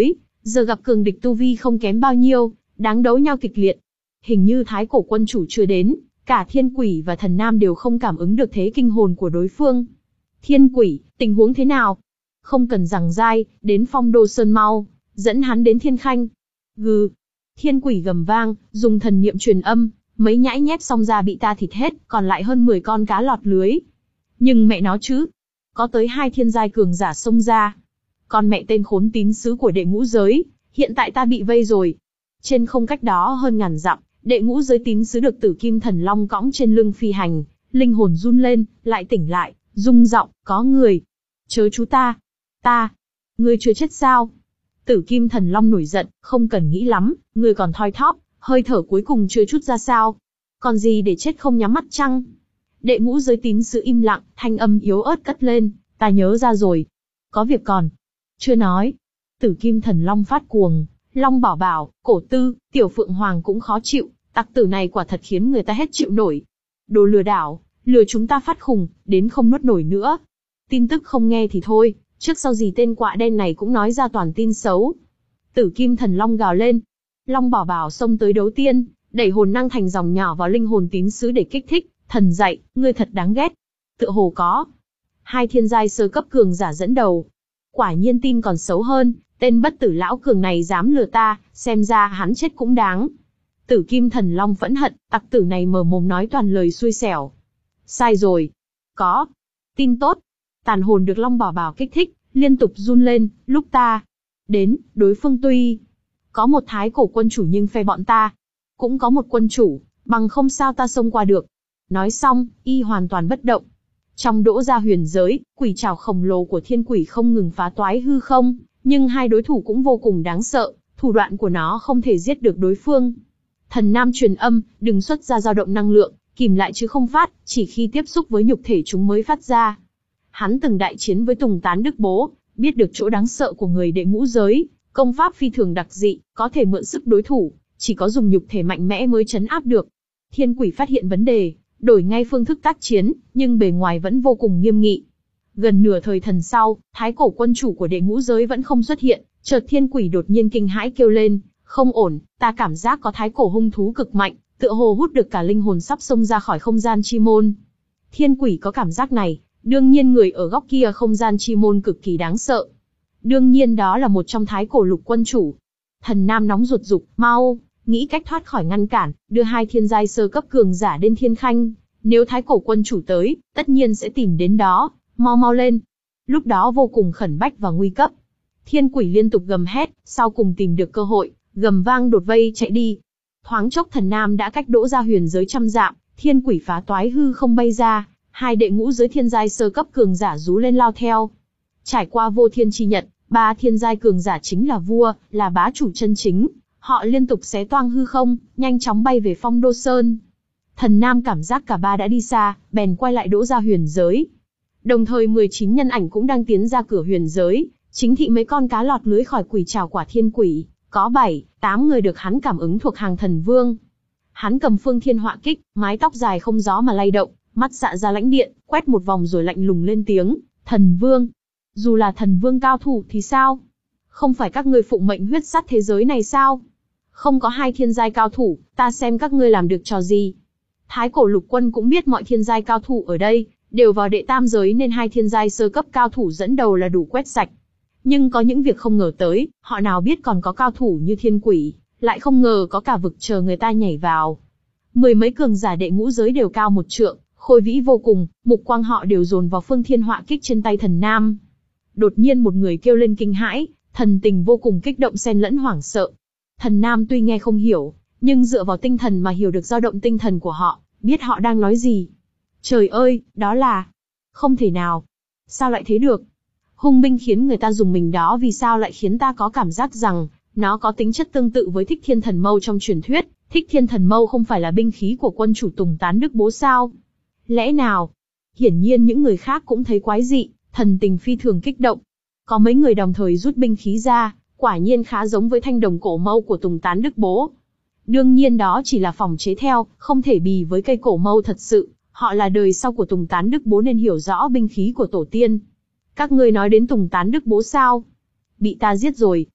Speaker 1: Giờ gặp cường địch tu vi không kém bao nhiêu, đáng đấu nhau kịch liệt. Hình như thái cổ quân chủ chưa đến, cả thiên quỷ và thần nam đều không cảm ứng được thế kinh hồn của đối phương. Thiên quỷ, tình huống thế nào? Không cần giằng dai, đến Phong Đô Sơn mau, dẫn hắn đến Thiên Khanh. Gừ. Thiên quỷ gầm vang, dùng thần niệm truyền âm, mấy nhãi nhép xong ra bị ta thịt hết, còn lại hơn mười con cá lọt lưới. Nhưng mẹ nó chứ, có tới hai thiên giai cường giả xông ra. Còn mẹ tên khốn tín sứ của đệ ngũ giới, hiện tại ta bị vây rồi. Trên không cách đó hơn ngàn dặm, đệ ngũ giới tín sứ được Tử Kim Thần Long cõng trên lưng phi hành, linh hồn run lên, lại tỉnh lại, rung giọng, có người. Chớ chú ta, ta, ngươi chưa chết sao? Tử Kim Thần Long nổi giận, không cần nghĩ lắm, ngươi còn thoi thóp, hơi thở cuối cùng chưa chút ra sao? Còn gì để chết không nhắm mắt chăng? Đệ ngũ giới tín sứ im lặng, thanh âm yếu ớt cất lên, ta nhớ ra rồi. Có việc còn chưa nói. Tử Kim Thần Long phát cuồng, Long Bảo Bảo, Cổ Tư, Tiểu Phượng Hoàng cũng khó chịu, tặc tử này quả thật khiến người ta hết chịu nổi. Đồ lừa đảo, lừa chúng ta phát khùng, đến không nuốt nổi nữa. Tin tức không nghe thì thôi, trước sau gì tên quạ đen này cũng nói ra toàn tin xấu. Tử Kim Thần Long gào lên. Long Bảo Bảo xông tới đấu tiên, đẩy hồn năng thành dòng nhỏ vào linh hồn tín sứ để kích thích. Thần dạy, ngươi thật đáng ghét. Tựa hồ có hai thiên giai sơ cấp cường giả dẫn đầu. Quả nhiên tin còn xấu hơn, tên bất tử lão cường này dám lừa ta, xem ra hắn chết cũng đáng. Tử Kim Thần Long phẫn hận, tặc tử này mở mồm nói toàn lời xui xẻo. Sai rồi. Có tin tốt. Tàn hồn được Long Bảo Bảo kích thích, liên tục run lên, lúc ta đến, đối phương tuy có một thái cổ quân chủ nhưng phe bọn ta cũng có một quân chủ, bằng không sao ta xông qua được. Nói xong, y hoàn toàn bất động. Trong Đỗ Gia huyền giới, quỷ trảo khổng lồ của thiên quỷ không ngừng phá toái hư không, nhưng hai đối thủ cũng vô cùng đáng sợ, thủ đoạn của nó không thể giết được đối phương. Thần Nam truyền âm, đừng xuất ra dao động năng lượng, kìm lại chứ không phát, chỉ khi tiếp xúc với nhục thể chúng mới phát ra. Hắn từng đại chiến với Tùng Tán Đức Bố, biết được chỗ đáng sợ của người đệ ngũ giới, công pháp phi thường đặc dị, có thể mượn sức đối thủ, chỉ có dùng nhục thể mạnh mẽ mới trấn áp được. Thiên quỷ phát hiện vấn đề, đổi ngay phương thức tác chiến, nhưng bề ngoài vẫn vô cùng nghiêm nghị. Gần nửa thời thần sau, thái cổ quân chủ của đệ ngũ giới vẫn không xuất hiện, chợt thiên quỷ đột nhiên kinh hãi kêu lên, không ổn, ta cảm giác có thái cổ hung thú cực mạnh, tựa hồ hút được cả linh hồn sắp xông ra khỏi không gian chi môn. Thiên quỷ có cảm giác này, đương nhiên người ở góc kia không gian chi môn cực kỳ đáng sợ. Đương nhiên đó là một trong thái cổ lục quân chủ. Thần Nam nóng ruột giục, mau, nghĩ cách thoát khỏi ngăn cản, đưa hai thiên giai sơ cấp cường giả đến Thiên Khanh. Nếu thái cổ quân chủ tới, tất nhiên sẽ tìm đến đó, mau mau lên. Lúc đó vô cùng khẩn bách và nguy cấp. Thiên quỷ liên tục gầm hét, sau cùng tìm được cơ hội, gầm vang đột vây chạy đi. Thoáng chốc Thần Nam đã cách Đỗ Gia huyền giới trăm dặm, thiên quỷ phá toái hư không bay ra, hai đệ ngũ giới thiên giai sơ cấp cường giả rú lên lao theo. Trải qua vô thiên chi nhật, ba thiên giai cường giả chính là vua, là bá chủ chân chính. Họ liên tục xé toang hư không, nhanh chóng bay về Phong Đô Sơn. Thần Nam cảm giác cả ba đã đi xa, bèn quay lại Đỗ Gia huyền giới. Đồng thời mười chín nhân ảnh cũng đang tiến ra cửa huyền giới, chính thị mấy con cá lọt lưới khỏi quỷ trảo quả thiên quỷ, có bảy, tám người được hắn cảm ứng thuộc hàng thần vương. Hắn cầm phương thiên họa kích, mái tóc dài không gió mà lay động, mắt xạ ra lãnh điện, quét một vòng rồi lạnh lùng lên tiếng, thần vương. Dù là thần vương cao thủ thì sao? Không phải các ngươi phụng mệnh huyết sắt thế giới này sao? Không có hai thiên giai cao thủ, ta xem các ngươi làm được trò gì. Thái cổ lục quân cũng biết mọi thiên giai cao thủ ở đây đều vào đệ tam giới nên hai thiên giai sơ cấp cao thủ dẫn đầu là đủ quét sạch. Nhưng có những việc không ngờ tới, họ nào biết còn có cao thủ như thiên quỷ, lại không ngờ có cả vực chờ người ta nhảy vào. Mười mấy cường giả đệ ngũ giới đều cao một trượng, khôi vĩ vô cùng, mục quang họ đều dồn vào phương thiên họa kích trên tay Thần Nam. Đột nhiên một người kêu lên kinh hãi, thần tình vô cùng kích động xen lẫn hoảng sợ. Thần Nam tuy nghe không hiểu, nhưng dựa vào tinh thần mà hiểu được dao động tinh thần của họ, biết họ đang nói gì. Trời ơi, đó là... Không thể nào. Sao lại thế được? Hung binh khiến người ta dùng mình đó vì sao lại khiến ta có cảm giác rằng nó có tính chất tương tự với Thích Thiên Thần Mâu trong truyền thuyết. Thích Thiên Thần Mâu không phải là binh khí của quân chủ Tùng Tán Đức Bố sao? Lẽ nào? Hiển nhiên những người khác cũng thấy quái dị, thần tình phi thường kích động. Có mấy người đồng thời rút binh khí ra, quả nhiên khá giống với thanh đồng cổ mâu của Tùng Tán Đức Bố. Đương nhiên đó chỉ là phòng chế theo, không thể bì với cây cổ mâu thật sự. Họ là đời sau của Tùng Tán Đức Bố nên hiểu rõ binh khí của tổ tiên. Các ngươi nói đến Tùng Tán Đức Bố sao? Bị ta giết rồi.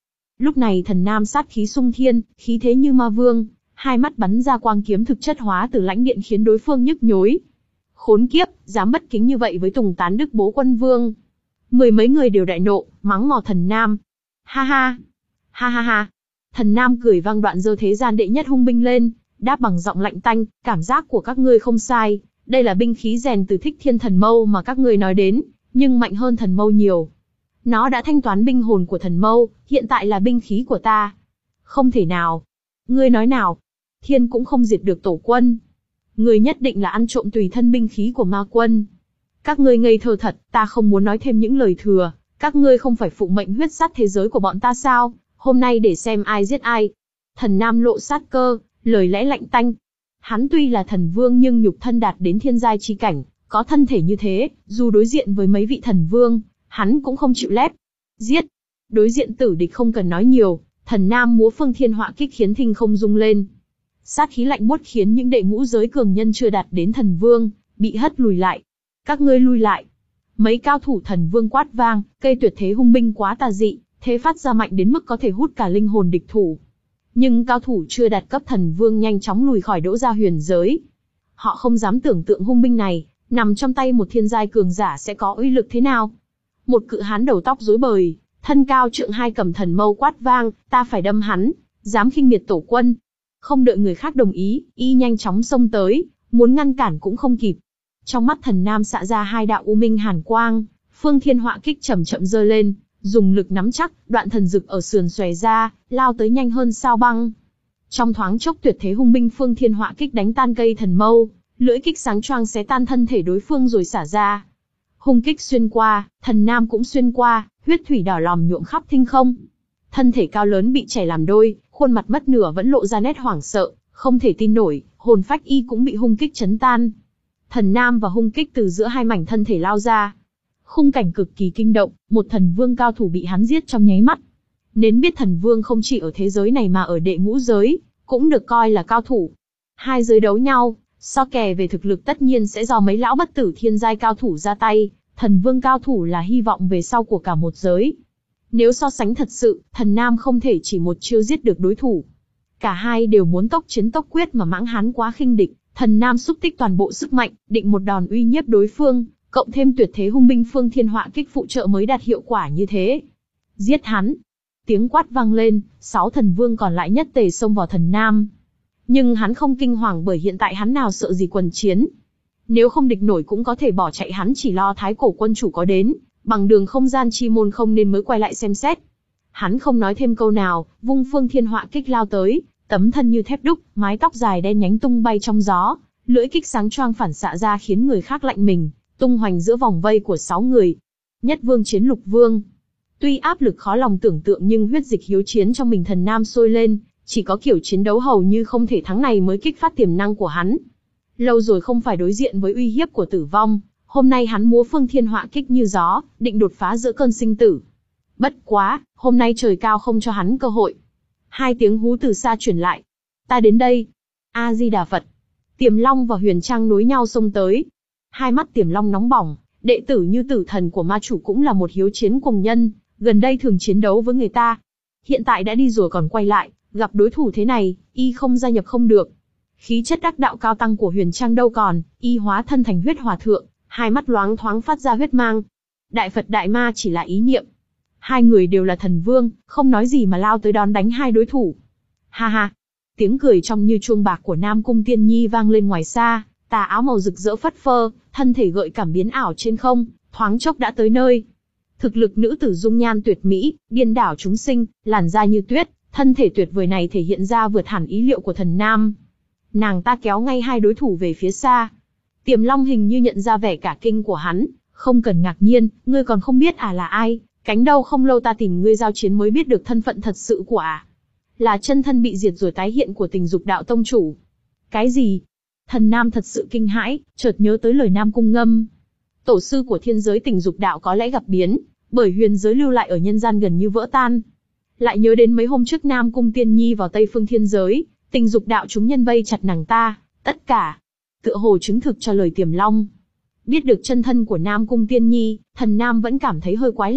Speaker 1: Lúc này Thần Nam sát khí xung thiên, khí thế như ma vương, hai mắt bắn ra quang kiếm thực chất hóa từ lãnh điện khiến đối phương nhức nhối. Khốn kiếp, dám bất kính như vậy với Tùng Tán Đức Bố Quân Vương. Mười mấy người đều đại nộ, mắng mỏ Thần Nam. Ha ha, ha ha ha. Thần Nam cười vang đoạn giơ thế gian đệ nhất hung binh lên, đáp bằng giọng lạnh tanh, cảm giác của các ngươi không sai, đây là binh khí rèn từ Thích Thiên Thần Mâu mà các ngươi nói đến, nhưng mạnh hơn Thần Mâu nhiều. Nó đã thanh toán binh hồn của Thần Mâu, hiện tại là binh khí của ta. Không thể nào. Ngươi nói nào? Thiên cũng không diệt được tổ quân. Ngươi nhất định là ăn trộm tùy thân binh khí của ma quân. Các ngươi ngây thơ thật, ta không muốn nói thêm những lời thừa, các ngươi không phải phụ mệnh huyết sát thế giới của bọn ta sao? Hôm nay để xem ai giết ai. Thần Nam lộ sát cơ, lời lẽ lạnh tanh. Hắn tuy là thần vương nhưng nhục thân đạt đến thiên giai chi cảnh, có thân thể như thế, dù đối diện với mấy vị thần vương, hắn cũng không chịu lép. Giết! Đối diện tử địch không cần nói nhiều, Thần Nam múa phương thiên họa kích khiến thinh không rung lên. Sát khí lạnh buốt khiến những đệ ngũ giới cường nhân chưa đạt đến thần vương, bị hất lùi lại. Các ngươi lui lại. Mấy cao thủ thần vương quát vang, cây tuyệt thế hung binh quá tà dị, thế phát ra mạnh đến mức có thể hút cả linh hồn địch thủ. Nhưng cao thủ chưa đạt cấp thần vương nhanh chóng lùi khỏi Đỗ Gia huyền giới. Họ không dám tưởng tượng hung binh này, nằm trong tay một thiên giai cường giả sẽ có uy lực thế nào. Một cự hán đầu tóc rối bời, thân cao trượng hai cầm thần mâu quát vang, ta phải đâm hắn, dám khinh miệt tổ quân. Không đợi người khác đồng ý, y nhanh chóng xông tới, muốn ngăn cản cũng không kịp. Trong mắt Thần Nam xạ ra hai đạo u minh hàn quang, phương thiên họa kích chậm chậm giơ lên, dùng lực nắm chắc, đoạn thần dực ở sườn xòe ra, lao tới nhanh hơn sao băng. Trong thoáng chốc tuyệt thế hung binh phương thiên họa kích đánh tan cây thần mâu, lưỡi kích sáng choang xé tan thân thể đối phương rồi xả ra. Hung kích xuyên qua, Thần Nam cũng xuyên qua, huyết thủy đỏ lòm nhuộm khắp thinh không. Thân thể cao lớn bị chảy làm đôi, khuôn mặt mất nửa vẫn lộ ra nét hoảng sợ, không thể tin nổi, hồn phách y cũng bị hung kích chấn tan. Thần Nam và hung kích từ giữa hai mảnh thân thể lao ra. Khung cảnh cực kỳ kinh động, một thần vương cao thủ bị hắn giết trong nháy mắt. Nên biết thần vương không chỉ ở thế giới này mà ở đệ ngũ giới, cũng được coi là cao thủ. Hai giới đấu nhau, so kè về thực lực tất nhiên sẽ do mấy lão bất tử thiên giai cao thủ ra tay, thần vương cao thủ là hy vọng về sau của cả một giới. Nếu so sánh thật sự, Thần Nam không thể chỉ một chiêu giết được đối thủ. Cả hai đều muốn tốc chiến tốc quyết mà mãng hán quá khinh địch, Thần Nam xúc tích toàn bộ sức mạnh, định một đòn uy nhiếp đối phương, cộng thêm tuyệt thế hung binh phương thiên họa kích phụ trợ mới đạt hiệu quả như thế. Giết hắn! Tiếng quát vang lên, sáu thần vương còn lại nhất tề xông vào Thần Nam. Nhưng hắn không kinh hoàng bởi hiện tại hắn nào sợ gì quần chiến. Nếu không địch nổi cũng có thể bỏ chạy, hắn chỉ lo thái cổ quân chủ có đến, bằng đường không gian chi môn không nên mới quay lại xem xét. Hắn không nói thêm câu nào, vung phương thiên họa kích lao tới, tấm thân như thép đúc, mái tóc dài đen nhánh tung bay trong gió, lưỡi kích sáng choang phản xạ ra khiến người khác lạnh mình, tung hoành giữa vòng vây của sáu người. Nhất vương chiến lục vương. Tuy áp lực khó lòng tưởng tượng nhưng huyết dịch hiếu chiến trong mình Thần Nam sôi lên, chỉ có kiểu chiến đấu hầu như không thể thắng này mới kích phát tiềm năng của hắn. Lâu rồi không phải đối diện với uy hiếp của tử vong, hôm nay hắn múa phương thiên họa kích như gió, định đột phá giữa cơn sinh tử. Bất quá, hôm nay trời cao không cho hắn cơ hội. Hai tiếng hú từ xa truyền lại. Ta đến đây. A Di Đà Phật. Tiềm Long và Huyền Trang nối nhau xông tới. Hai mắt Tiềm Long nóng bỏng, đệ tử như tử thần của ma chủ cũng là một hiếu chiến cuồng nhân, gần đây thường chiến đấu với người ta. Hiện tại đã đi rồi còn quay lại, gặp đối thủ thế này, y không gia nhập không được. Khí chất đắc đạo cao tăng của Huyền Trang đâu còn, y hóa thân thành huyết hòa thượng, hai mắt loáng thoáng phát ra huyết mang. Đại Phật Đại Ma chỉ là ý niệm. Hai người đều là thần vương, không nói gì mà lao tới đón đánh hai đối thủ. Ha ha! Tiếng cười trong như chuông bạc của Nam Cung Tiên Nhi vang lên ngoài xa, tà áo màu rực rỡ phất phơ, thân thể gợi cảm biến ảo trên không, thoáng chốc đã tới nơi. Thực lực nữ tử dung nhan tuyệt mỹ, điên đảo chúng sinh, làn da như tuyết, thân thể tuyệt vời này thể hiện ra vượt hẳn ý liệu của Thần Nam. Nàng ta kéo ngay hai đối thủ về phía xa. Tiềm Long hình như nhận ra vẻ cả kinh của hắn, không cần ngạc nhiên, ngươi còn không biết à là ai, cánh đâu không lâu ta tìm ngươi giao chiến mới biết được thân phận thật sự của à. Là chân thân bị diệt rồi tái hiện của Tình Dục Đạo tông chủ. Cái gì? Thần Nam thật sự kinh hãi, chợt nhớ tới lời Nam Cung Ngâm. Tổ sư của thiên giới Tình Dục Đạo có lẽ gặp biến, bởi huyền giới lưu lại ở nhân gian gần như vỡ tan. Lại nhớ đến mấy hôm trước Nam Cung Tiên Nhi vào Tây Phương thiên giới, Tình Dục Đạo chúng nhân vây chặt nàng ta, tất cả tựa hồ chứng thực cho lời Tiềm Long. Biết được chân thân của Nam Cung Tiên Nhi, Thần Nam vẫn cảm thấy hơi quái lạ,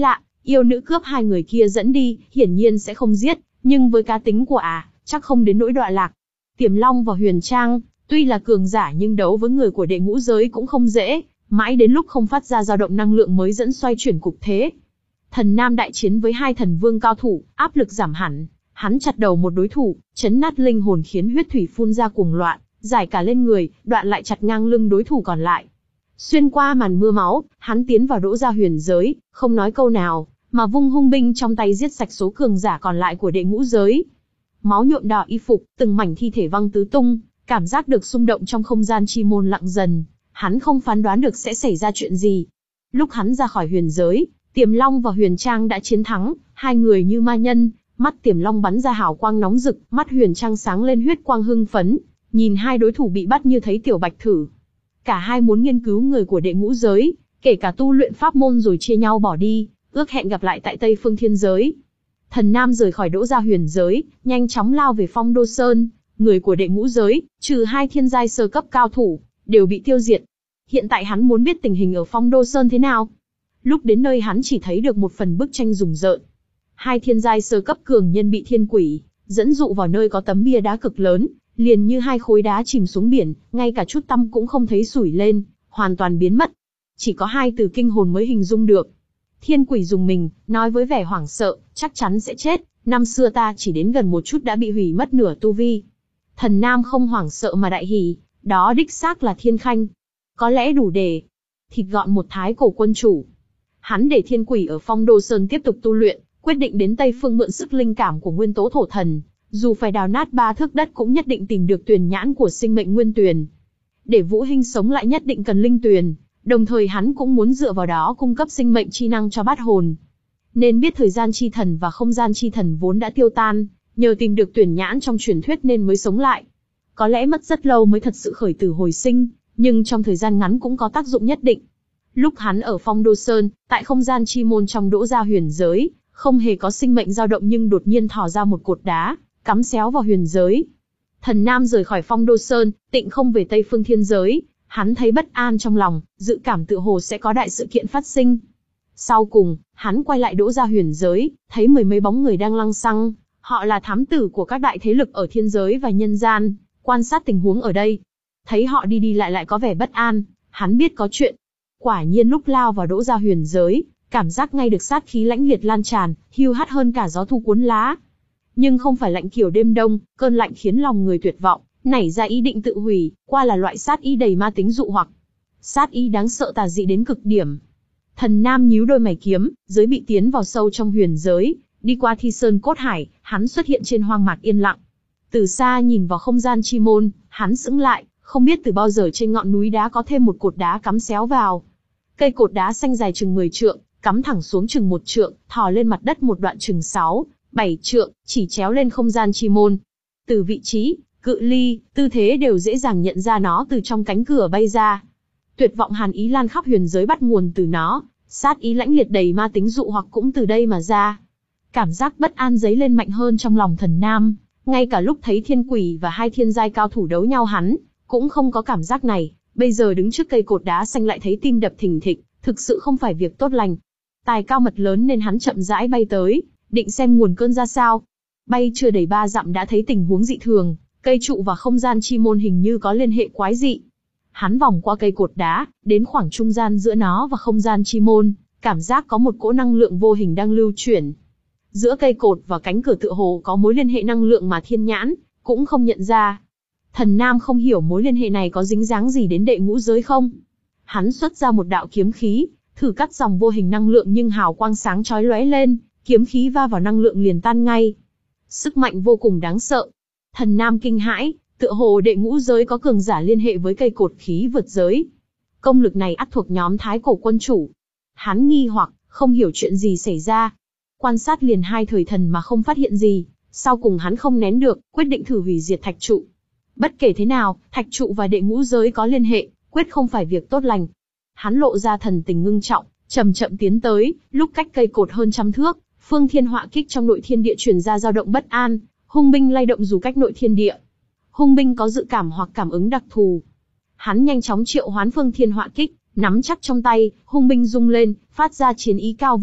Speaker 1: Yêu nữ cướp hai người kia dẫn đi, hiển nhiên sẽ không giết, nhưng với cá tính của ả, à, chắc không đến nỗi đọa lạc. Tiềm Long và Huyền Trang, tuy là cường giả nhưng đấu với người của đệ ngũ giới cũng không dễ, mãi đến lúc không phát ra dao động năng lượng mới dẫn xoay chuyển cục thế. Thần Nam đại chiến với hai thần vương cao thủ, áp lực giảm hẳn, hắn chặt đầu một đối thủ, chấn nát linh hồn khiến huyết thủy phun ra cuồng loạn, giải cả lên người, đoạn lại chặt ngang lưng đối thủ còn lại. Xuyên qua màn mưa máu, hắn tiến vào Đỗ Gia Huyền giới, không nói câu nào, mà vung hung binh trong tay giết sạch số cường giả còn lại của đệ ngũ giới. Máu nhuộm đỏ y phục, từng mảnh thi thể văng tứ tung, cảm giác được xung động trong không gian chi môn lặng dần, hắn không phán đoán được sẽ xảy ra chuyện gì. Lúc hắn ra khỏi huyền giới, Tiềm Long và Huyền Trang đã chiến thắng, hai người như ma nhân, mắt Tiềm Long bắn ra hào quang nóng rực, mắt Huyền Trang sáng lên huyết quang hưng phấn, nhìn hai đối thủ bị bắt như thấy tiểu bạch thử. Cả hai muốn nghiên cứu người của đệ ngũ giới, kể cả tu luyện pháp môn rồi chia nhau bỏ đi, ước hẹn gặp lại tại Tây Phương Thiên giới. Thần Nam rời khỏi Đỗ Gia Huyền giới, nhanh chóng lao về Phong Đô Sơn, người của đệ ngũ giới, trừ hai thiên giai sơ cấp cao thủ, đều bị tiêu diệt. Hiện tại hắn muốn biết tình hình ở Phong Đô Sơn thế nào. Lúc đến nơi hắn chỉ thấy được một phần bức tranh rùng rợn. Hai thiên giai sơ cấp cường nhân bị thiên quỷ dẫn dụ vào nơi có tấm bia đá cực lớn, liền như hai khối đá chìm xuống biển, ngay cả chút tăm cũng không thấy sủi lên, hoàn toàn biến mất. Chỉ có hai từ kinh hồn mới hình dung được. Thiên quỷ dùng mình, nói với vẻ hoảng sợ, chắc chắn sẽ chết, năm xưa ta chỉ đến gần một chút đã bị hủy mất nửa tu vi. Thần Nam không hoảng sợ mà đại hỉ, đó đích xác là Thiên Khanh. Có lẽ đủ để thịt gọn một thái cổ quân chủ. Hắn để thiên quỷ ở Phong Đô Sơn tiếp tục tu luyện, quyết định đến Tây Phương mượn sức linh cảm của nguyên tố thổ thần, dù phải đào nát ba thước đất cũng nhất định tìm được tuyền nhãn của sinh mệnh nguyên tuyền. Để Vũ Hinh sống lại nhất định cần linh tuyền, đồng thời hắn cũng muốn dựa vào đó cung cấp sinh mệnh chi năng cho bát hồn. Nên biết thời gian chi thần và không gian chi thần vốn đã tiêu tan, nhờ tìm được tuyền nhãn trong truyền thuyết nên mới sống lại. Có lẽ mất rất lâu mới thật sự khởi tử hồi sinh, nhưng trong thời gian ngắn cũng có tác dụng nhất định. Lúc hắn ở Phong Đô Sơn, tại không gian chi môn trong Đỗ Gia Huyền giới, không hề có sinh mệnh dao động nhưng đột nhiên thò ra một cột đá, cắm xéo vào huyền giới. Thần Nam rời khỏi Phong Đô Sơn, tịnh không về Tây Phương Thiên giới, hắn thấy bất an trong lòng, dự cảm tựa hồ sẽ có đại sự kiện phát sinh. Sau cùng, hắn quay lại Đỗ Gia Huyền giới, thấy mười mấy bóng người đang lăng xăng, họ là thám tử của các đại thế lực ở thiên giới và nhân gian, quan sát tình huống ở đây. Thấy họ đi đi lại lại có vẻ bất an, hắn biết có chuyện. Quả nhiên lúc lao vào Đỗ Gia Huyền giới, cảm giác ngay được sát khí lãnh liệt lan tràn, hiu hắt hơn cả gió thu cuốn lá. Nhưng không phải lạnh kiểu đêm đông, cơn lạnh khiến lòng người tuyệt vọng, nảy ra ý định tự hủy, qua là loại sát ý đầy ma tính dụ hoặc. Sát ý đáng sợ tà dị đến cực điểm. Thần Nam nhíu đôi mày kiếm, giới bị tiến vào sâu trong huyền giới, đi qua Thi Sơn Cốt Hải, hắn xuất hiện trên hoang mạc yên lặng. Từ xa nhìn vào không gian chi môn, hắn sững lại, không biết từ bao giờ trên ngọn núi đá có thêm một cột đá cắm xéo vào. Cây cột đá xanh dài chừng mười trượng, cắm thẳng xuống chừng một trượng, thò lên mặt đất một đoạn chừng sáu, bảy trượng, chỉ chéo lên không gian chi môn. Từ vị trí, cự ly, tư thế đều dễ dàng nhận ra nó từ trong cánh cửa bay ra. Tuyệt vọng hàn ý lan khắp huyền giới bắt nguồn từ nó, sát ý lãnh liệt đầy ma tính dụ hoặc cũng từ đây mà ra. Cảm giác bất an dấy lên mạnh hơn trong lòng Thần Nam, ngay cả lúc thấy thiên quỷ và hai thiên giai cao thủ đấu nhau hắn cũng không có cảm giác này, bây giờ đứng trước cây cột đá xanh lại thấy tim đập thình thịch, thực sự không phải việc tốt lành. Tài cao mật lớn nên hắn chậm rãi bay tới, định xem nguồn cơn ra sao. Bay chưa đầy ba dặm đã thấy tình huống dị thường, cây trụ và không gian chi môn hình như có liên hệ quái dị. Hắn vòng qua cây cột đá, đến khoảng trung gian giữa nó và không gian chi môn, cảm giác có một cỗ năng lượng vô hình đang lưu chuyển. Giữa cây cột và cánh cửa tựa hồ có mối liên hệ năng lượng mà thiên nhãn cũng không nhận ra. Thần Nam không hiểu mối liên hệ này có dính dáng gì đến đệ ngũ giới không. Hắn xuất ra một đạo kiếm khí, thử cắt dòng vô hình năng lượng nhưng hào quang sáng chói lóe lên, kiếm khí va vào năng lượng liền tan ngay. Sức mạnh vô cùng đáng sợ. Thần Nam kinh hãi, tựa hồ đệ ngũ giới có cường giả liên hệ với cây cột khí vượt giới. Công lực này ắt thuộc nhóm thái cổ quân chủ. Hắn nghi hoặc, không hiểu chuyện gì xảy ra. Quan sát liền hai thời thần mà không phát hiện gì, sau cùng hắn không nén được, quyết định thử hủy diệt thạch trụ. Bất kể thế nào, thạch trụ và đệ ngũ giới có liên hệ, quyết không phải việc tốt lành. Hắn lộ ra thần tình ngưng trọng, chậm chậm tiến tới, lúc cách cây cột hơn trăm thước, phương thiên họa kích trong nội thiên địa truyền ra dao động bất an, hung binh lay động dù cách nội thiên địa. Hung binh có dự cảm hoặc cảm ứng đặc thù. Hắn nhanh chóng triệu hoán phương thiên họa kích, nắm chắc trong tay, hung binh rung lên, phát ra chiến ý cao vút,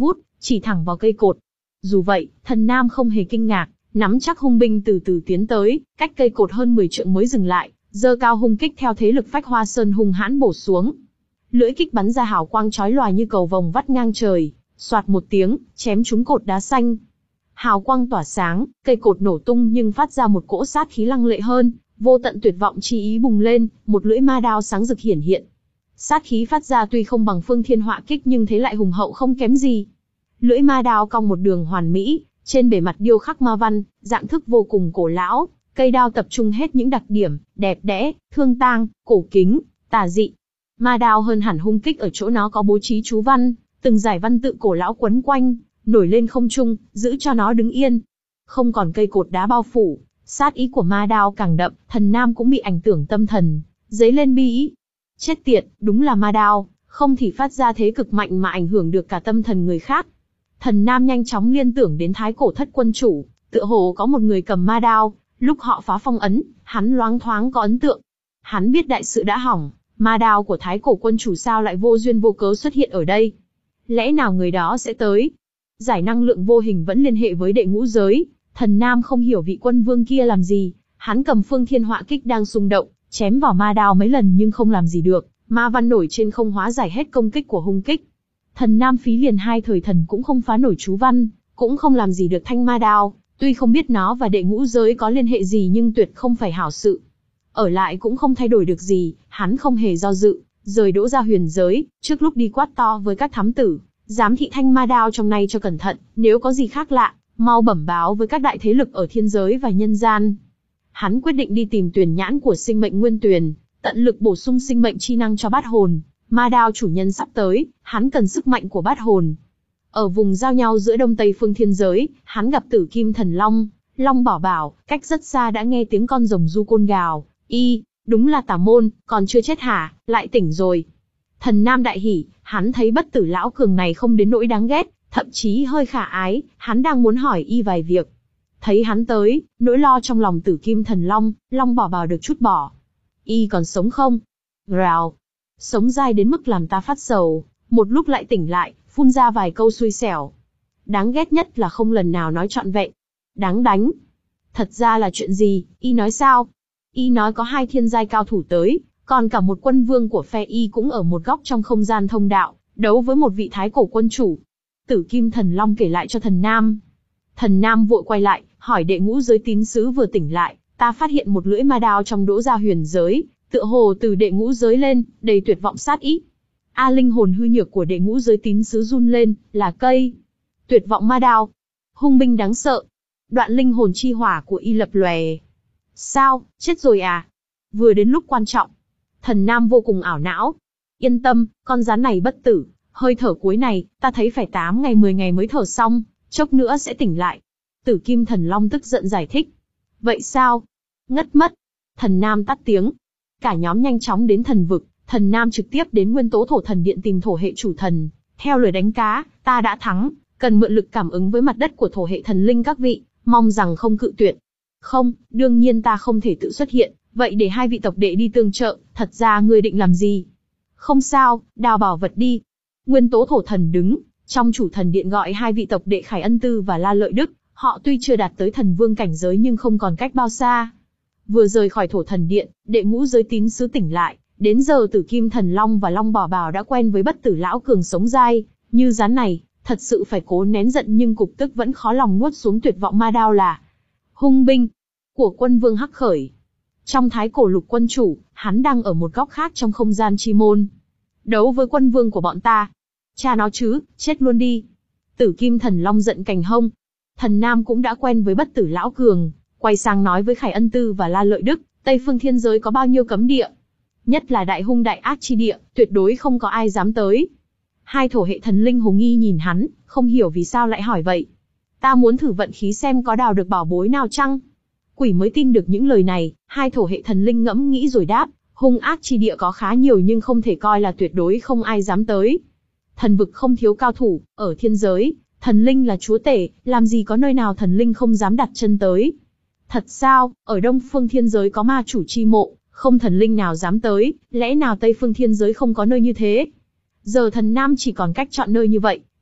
Speaker 1: chỉ thẳng vào cây cột. Dù vậy, Thần Nam không hề kinh ngạc, nắm chắc hung binh từ từ tiến tới, cách cây cột hơn mười trượng mới dừng lại, giơ cao hung kích theo thế lực Phách Hoa Sơn hung hãn bổ xuống. Lưỡi kích bắn ra hào quang chói lòa như cầu vồng vắt ngang trời, xoạt một tiếng, chém trúng cột đá xanh. Hào quang tỏa sáng, cây cột nổ tung nhưng phát ra một cỗ sát khí lăng lệ hơn, vô tận tuyệt vọng chi ý bùng lên, một lưỡi ma đao sáng rực hiển hiện. Sát khí phát ra tuy không bằng Phương Thiên Họa kích nhưng thế lại hùng hậu không kém gì. Lưỡi ma đao cong một đường hoàn mỹ, trên bề mặt điêu khắc ma văn, dạng thức vô cùng cổ lão, cây đao tập trung hết những đặc điểm đẹp đẽ, thương tang, cổ kính, tà dị. Ma đao hơn hẳn hung kích ở chỗ nó có bố trí chú văn, từng dải văn tự cổ lão quấn quanh, nổi lên không trung, giữ cho nó đứng yên. Không còn cây cột đá bao phủ, sát ý của ma đao càng đậm, Thần Nam cũng bị ảnh tưởng tâm thần, dấy lên bi ý. Chết tiệt, đúng là ma đao, không thì phát ra thế cực mạnh mà ảnh hưởng được cả tâm thần người khác. Thần Nam nhanh chóng liên tưởng đến Thái Cổ Thất Quân Chủ, tựa hồ có một người cầm ma đao, lúc họ phá phong ấn, hắn loáng thoáng có ấn tượng. Hắn biết đại sự đã hỏng, ma đao của Thái Cổ Quân Chủ sao lại vô duyên vô cớ xuất hiện ở đây? Lẽ nào người đó sẽ tới? Giải năng lượng vô hình vẫn liên hệ với đệ ngũ giới, Thần Nam không hiểu vị quân vương kia làm gì, hắn cầm Phương Thiên Họa kích đang xung động, chém vào ma đao mấy lần nhưng không làm gì được, ma văn nổi trên không hóa giải hết công kích của hung kích. Thần Nam phí liền hai thời thần cũng không phá nổi chú văn, cũng không làm gì được thanh ma đao, tuy không biết nó và đệ ngũ giới có liên hệ gì nhưng tuyệt không phải hảo sự. Ở lại cũng không thay đổi được gì, hắn không hề do dự, rời Đỗ Gia huyền giới, trước lúc đi quát to với các thám tử, giám thị thanh ma đao trong này cho cẩn thận, nếu có gì khác lạ, mau bẩm báo với các đại thế lực ở thiên giới và nhân gian. Hắn quyết định đi tìm tuyển nhãn của sinh mệnh nguyên tuyền, tận lực bổ sung sinh mệnh chi năng cho bát hồn. Ma đao chủ nhân sắp tới, hắn cần sức mạnh của bát hồn. Ở vùng giao nhau giữa Đông Tây phương thiên giới, hắn gặp Tử Kim Thần Long, Long Bảo Bảo, cách rất xa đã nghe tiếng con rồng du côn gào, y, đúng là tà môn, còn chưa chết hả, lại tỉnh rồi. Thần Nam đại hỉ, hắn thấy bất tử lão cường này không đến nỗi đáng ghét, thậm chí hơi khả ái, hắn đang muốn hỏi y vài việc. Thấy hắn tới, nỗi lo trong lòng Tử Kim Thần Long, Long Bảo Bảo được chút bỏ. Y còn sống không? Rào. Sống dai đến mức làm ta phát sầu, một lúc lại tỉnh lại, phun ra vài câu xui xẻo. Đáng ghét nhất là không lần nào nói trọn vẹn. Đáng đánh. Thật ra là chuyện gì, y nói sao? Y nói có hai thiên giai cao thủ tới, còn cả một quân vương của phe y cũng ở một góc trong không gian thông đạo, đấu với một vị thái cổ quân chủ. Tử Kim Thần Long kể lại cho Thần Nam. Thần Nam vội quay lại, hỏi đệ ngũ giới tín sứ vừa tỉnh lại, ta phát hiện một lưỡi ma đao trong Đỗ Gia huyền giới, tựa hồ từ đệ ngũ giới lên, đầy tuyệt vọng sát ý. A linh hồn hư nhược của đệ ngũ giới tín sứ run lên, là cây. Tuyệt vọng ma đao. Hung binh đáng sợ. Đoạn linh hồn chi hỏa của y lập lòe. Sao, chết rồi à? Vừa đến lúc quan trọng. Thần Nam vô cùng ảo não. Yên tâm, con rắn này bất tử, hơi thở cuối này, ta thấy phải tám ngày mười ngày mới thở xong, chốc nữa sẽ tỉnh lại. Tử Kim Thần Long tức giận giải thích. Vậy sao? Ngất mất. Thần Nam tắt tiếng. Cả nhóm nhanh chóng đến thần vực, Thần Nam trực tiếp đến Nguyên Tố Thổ Thần Điện tìm thổ hệ chủ thần. Theo lời đánh cá, ta đã thắng, cần mượn lực cảm ứng với mặt đất của thổ hệ thần linh các vị, mong rằng không cự tuyệt. Không, đương nhiên ta không thể tự xuất hiện, vậy để hai vị tộc đệ đi tương trợ, thật ra ngươi định làm gì? Không sao, đào bảo vật đi. Nguyên Tố Thổ Thần đứng, trong chủ thần điện gọi hai vị tộc đệ Khải Ân Tư và La Lợi Đức, họ tuy chưa đạt tới thần vương cảnh giới nhưng không còn cách bao xa. Vừa rời khỏi thổ thần điện, đệ ngũ giới tín sứ tỉnh lại, đến giờ Tử Kim Thần Long và Long Bảo Bảo đã quen với bất tử lão cường sống dai, như rắn này, thật sự phải cố nén giận nhưng cục tức vẫn khó lòng nuốt xuống tuyệt vọng ma đao là hung binh của quân vương Hắc Khởi. Trong Thái Cổ Lục Quân Chủ, hắn đang ở một góc khác trong không gian chi môn. Đấu với quân vương của bọn ta. Cha nó chứ, chết luôn đi. Tử Kim Thần Long giận cành hông. Thần Nam cũng đã quen với bất tử lão cường, quay sang nói với Khải Ân Tư và La Lợi Đức, Tây phương thiên giới có bao nhiêu cấm địa. Nhất là đại hung đại ác chi địa, tuyệt đối không có ai dám tới. Hai thổ hệ thần linh hồ nghi nhìn hắn, không hiểu vì sao lại hỏi vậy. Ta muốn thử vận khí xem có đào được bảo bối nào chăng? Quỷ mới tin được những lời này, hai thổ hệ thần linh ngẫm nghĩ rồi đáp, hung ác chi địa có khá nhiều nhưng không thể coi là tuyệt đối không ai dám tới. Thần vực không thiếu cao thủ, ở thiên giới, thần linh là chúa tể, làm gì có nơi nào thần linh không dám đặt chân tới. Thật sao, ở đông phương thiên giới có ma chủ chi mộ, không thần linh nào dám tới, lẽ nào tây phương thiên giới không có nơi như thế? Giờ Thần Nam chỉ còn cách chọn nơi như vậy,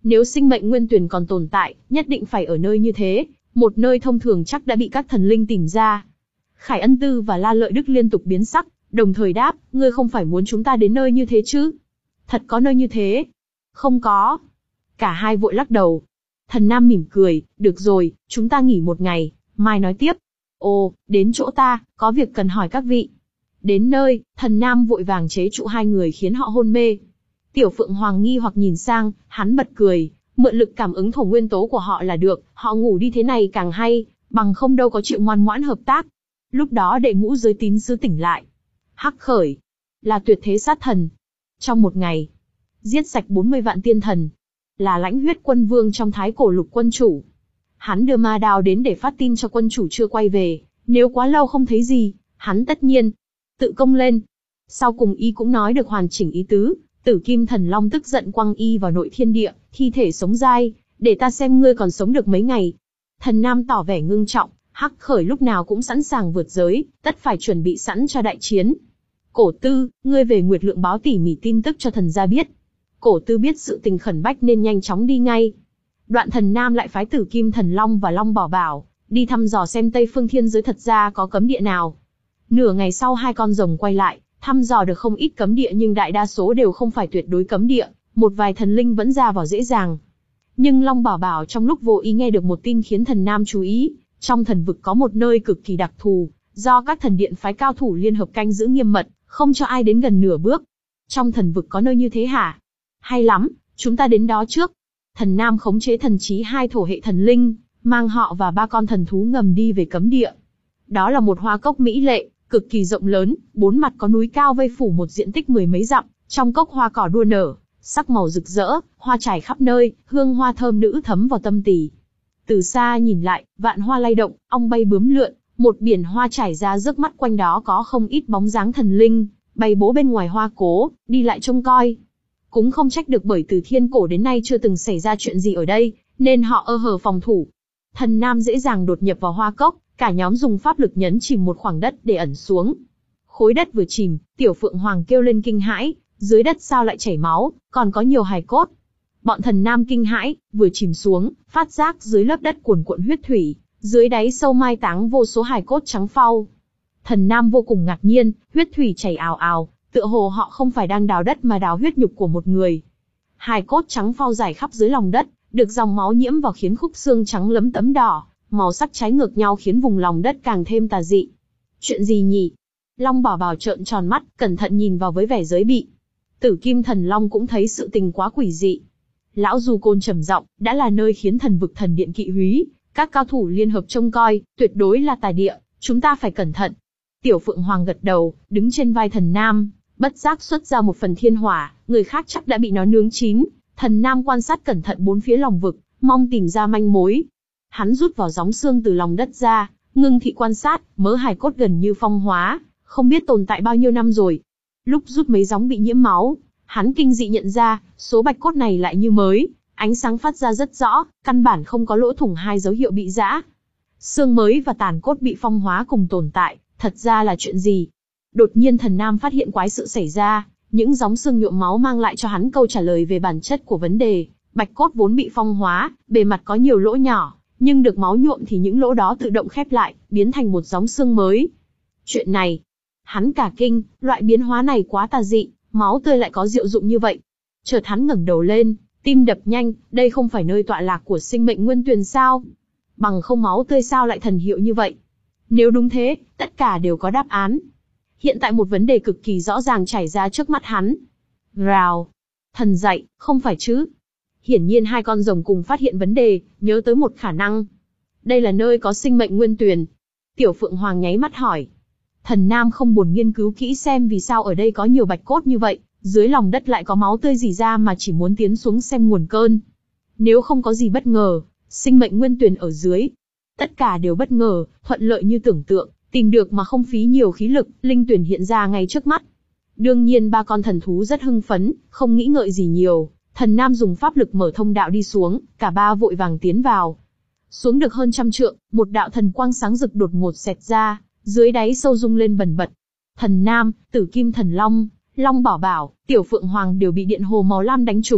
Speaker 1: Nếu sinh mệnh nguyên tuyển còn tồn tại, nhất định phải ở nơi như thế, một nơi thông thường chắc đã bị các thần linh tìm ra. Khải Ân Tư và La Lợi Đức liên tục biến sắc, đồng thời đáp, ngươi không phải muốn chúng ta đến nơi như thế chứ? Thật có nơi như thế? Không có. Cả hai vội lắc đầu. Thần Nam mỉm cười, được rồi, chúng ta nghỉ một ngày, mai nói tiếp. Ồ, đến chỗ ta, có việc cần hỏi các vị. Đến nơi, Thần Nam vội vàng chế trụ hai người khiến họ hôn mê. Tiểu Phượng Hoàng nghi hoặc nhìn sang, hắn bật cười, mượn lực cảm ứng thổ nguyên tố của họ là được, họ ngủ đi thế này càng hay, bằng không đâu có chịu ngoan ngoãn hợp tác. Lúc đó đệ ngũ giới tín sứ tỉnh lại. Hắc Khởi là tuyệt thế sát thần. Trong một ngày, giết sạch bốn mươi vạn tiên thần, là lãnh huyết quân vương trong thái cổ lục quân chủ. Hắn đưa ma đao đến để phát tin cho quân chủ chưa quay về, nếu quá lâu không thấy gì, hắn tất nhiên tự công lên. Sau cùng y cũng nói được hoàn chỉnh ý tứ, Tử Kim Thần Long tức giận quăng y vào nội thiên địa, thi thể sống dai, để ta xem ngươi còn sống được mấy ngày. Thần Nam tỏ vẻ ngưng trọng, Hắc Khởi lúc nào cũng sẵn sàng vượt giới, tất phải chuẩn bị sẵn cho đại chiến. Cổ Tư, ngươi về Nguyệt Lượng báo tỉ mỉ tin tức cho thần gia biết. Cổ Tư biết sự tình khẩn bách nên nhanh chóng đi ngay. Đoạn Thần Nam lại phái Tử Kim Thần Long và Long Bảo Bảo đi thăm dò xem Tây Phương Thiên Giới thật ra có cấm địa nào. Nửa ngày sau hai con rồng quay lại, thăm dò được không ít cấm địa nhưng đại đa số đều không phải tuyệt đối cấm địa, một vài thần linh vẫn ra vào dễ dàng. Nhưng Long Bảo Bảo trong lúc vô ý nghe được một tin khiến Thần Nam chú ý, trong thần vực có một nơi cực kỳ đặc thù, do các thần điện phái cao thủ liên hợp canh giữ nghiêm mật, không cho ai đến gần nửa bước. Trong thần vực có nơi như thế hả? Hay lắm, chúng ta đến đó trước. Thần Nam khống chế thần trí hai thổ hệ thần linh, mang họ và ba con thần thú ngầm đi về cấm địa. Đó là một hoa cốc mỹ lệ, cực kỳ rộng lớn, bốn mặt có núi cao vây phủ một diện tích mười mấy dặm, trong cốc hoa cỏ đua nở, sắc màu rực rỡ, hoa trải khắp nơi, hương hoa thơm nữ thấm vào tâm tỳ. Từ xa nhìn lại, vạn hoa lay động, ong bay bướm lượn, một biển hoa trải ra rước mắt, quanh đó có không ít bóng dáng thần linh, bày bố bên ngoài hoa cố, đi lại trông coi. Cũng không trách được, bởi từ thiên cổ đến nay chưa từng xảy ra chuyện gì ở đây, nên họ ơ hờ phòng thủ. Thần Nam dễ dàng đột nhập vào hoa cốc, cả nhóm dùng pháp lực nhấn chìm một khoảng đất để ẩn xuống. Khối đất vừa chìm, Tiểu Phượng Hoàng kêu lên kinh hãi, dưới đất sao lại chảy máu, còn có nhiều hài cốt. Bọn Thần Nam kinh hãi, vừa chìm xuống, phát giác dưới lớp đất cuồn cuộn huyết thủy, dưới đáy sâu mai táng vô số hài cốt trắng phau. Thần Nam vô cùng ngạc nhiên, huyết thủy chảy ào ào, tựa hồ họ không phải đang đào đất mà đào huyết nhục của một người. Hài cốt trắng phau rải khắp dưới lòng đất, được dòng máu nhiễm vào khiến khúc xương trắng lấm tấm đỏ, màu sắc trái ngược nhau khiến vùng lòng đất càng thêm tà dị. Chuyện gì nhỉ? Long Bảo Bảo trợn tròn mắt, cẩn thận nhìn vào với vẻ giới bị. Tử Kim Thần Long cũng thấy sự tình quá quỷ dị. Lão Du Côn trầm giọng, đã là nơi khiến thần vực thần điện kỵ húy, các cao thủ liên hợp trông coi, tuyệt đối là tà địa, chúng ta phải cẩn thận. Tiểu Phượng Hoàng gật đầu, đứng trên vai Thần Nam, bất giác xuất ra một phần thiên hỏa, người khác chắc đã bị nó nướng chín. Thần Nam quan sát cẩn thận bốn phía lòng vực, mong tìm ra manh mối. Hắn rút vào gióng xương từ lòng đất ra, ngưng thị quan sát, mớ hài cốt gần như phong hóa, không biết tồn tại bao nhiêu năm rồi. Lúc rút mấy gióng bị nhiễm máu, hắn kinh dị nhận ra, số bạch cốt này lại như mới, ánh sáng phát ra rất rõ, căn bản không có lỗ thủng hai dấu hiệu bị rã. Xương mới và tàn cốt bị phong hóa cùng tồn tại, thật ra là chuyện gì? Đột nhiên Thần Nam phát hiện quái sự xảy ra, những gióng xương nhuộm máu mang lại cho hắn câu trả lời về bản chất của vấn đề. Bạch cốt vốn bị phong hóa, bề mặt có nhiều lỗ nhỏ, nhưng được máu nhuộm thì những lỗ đó tự động khép lại, biến thành một gióng xương mới. Chuyện này, hắn cả kinh, loại biến hóa này quá tà dị, máu tươi lại có diệu dụng như vậy. Chợt hắn ngẩng đầu lên, tim đập nhanh, đây không phải nơi tọa lạc của sinh mệnh nguyên tuyền sao? Bằng không máu tươi sao lại thần hiệu như vậy? Nếu đúng thế, tất cả đều có đáp án. Hiện tại một vấn đề cực kỳ rõ ràng chảy ra trước mắt hắn. Rào! Thần dạy, không phải chứ? Hiển nhiên hai con rồng cùng phát hiện vấn đề, nhớ tới một khả năng. Đây là nơi có sinh mệnh nguyên tuyền. Tiểu Phượng Hoàng nháy mắt hỏi. Thần Nam không buồn nghiên cứu kỹ xem vì sao ở đây có nhiều bạch cốt như vậy, dưới lòng đất lại có máu tươi rỉ ra, mà chỉ muốn tiến xuống xem nguồn cơn. Nếu không có gì bất ngờ, sinh mệnh nguyên tuyền ở dưới. Tất cả đều bất ngờ, thuận lợi như tưởng tượng, tìm được mà không phí nhiều khí lực, linh tuyển hiện ra ngay trước mắt. Đương nhiên ba con thần thú rất hưng phấn, không nghĩ ngợi gì nhiều. Thần Nam dùng pháp lực mở thông đạo đi xuống, cả ba vội vàng tiến vào. Xuống được hơn trăm trượng, một đạo thần quang sáng rực đột ngột xẹt ra, dưới đáy sâu rung lên bần bật. Thần Nam, Tử Kim Thần Long, Long Bảo Bảo, Tiểu Phượng Hoàng đều bị điện hồ màu lam đánh trúng,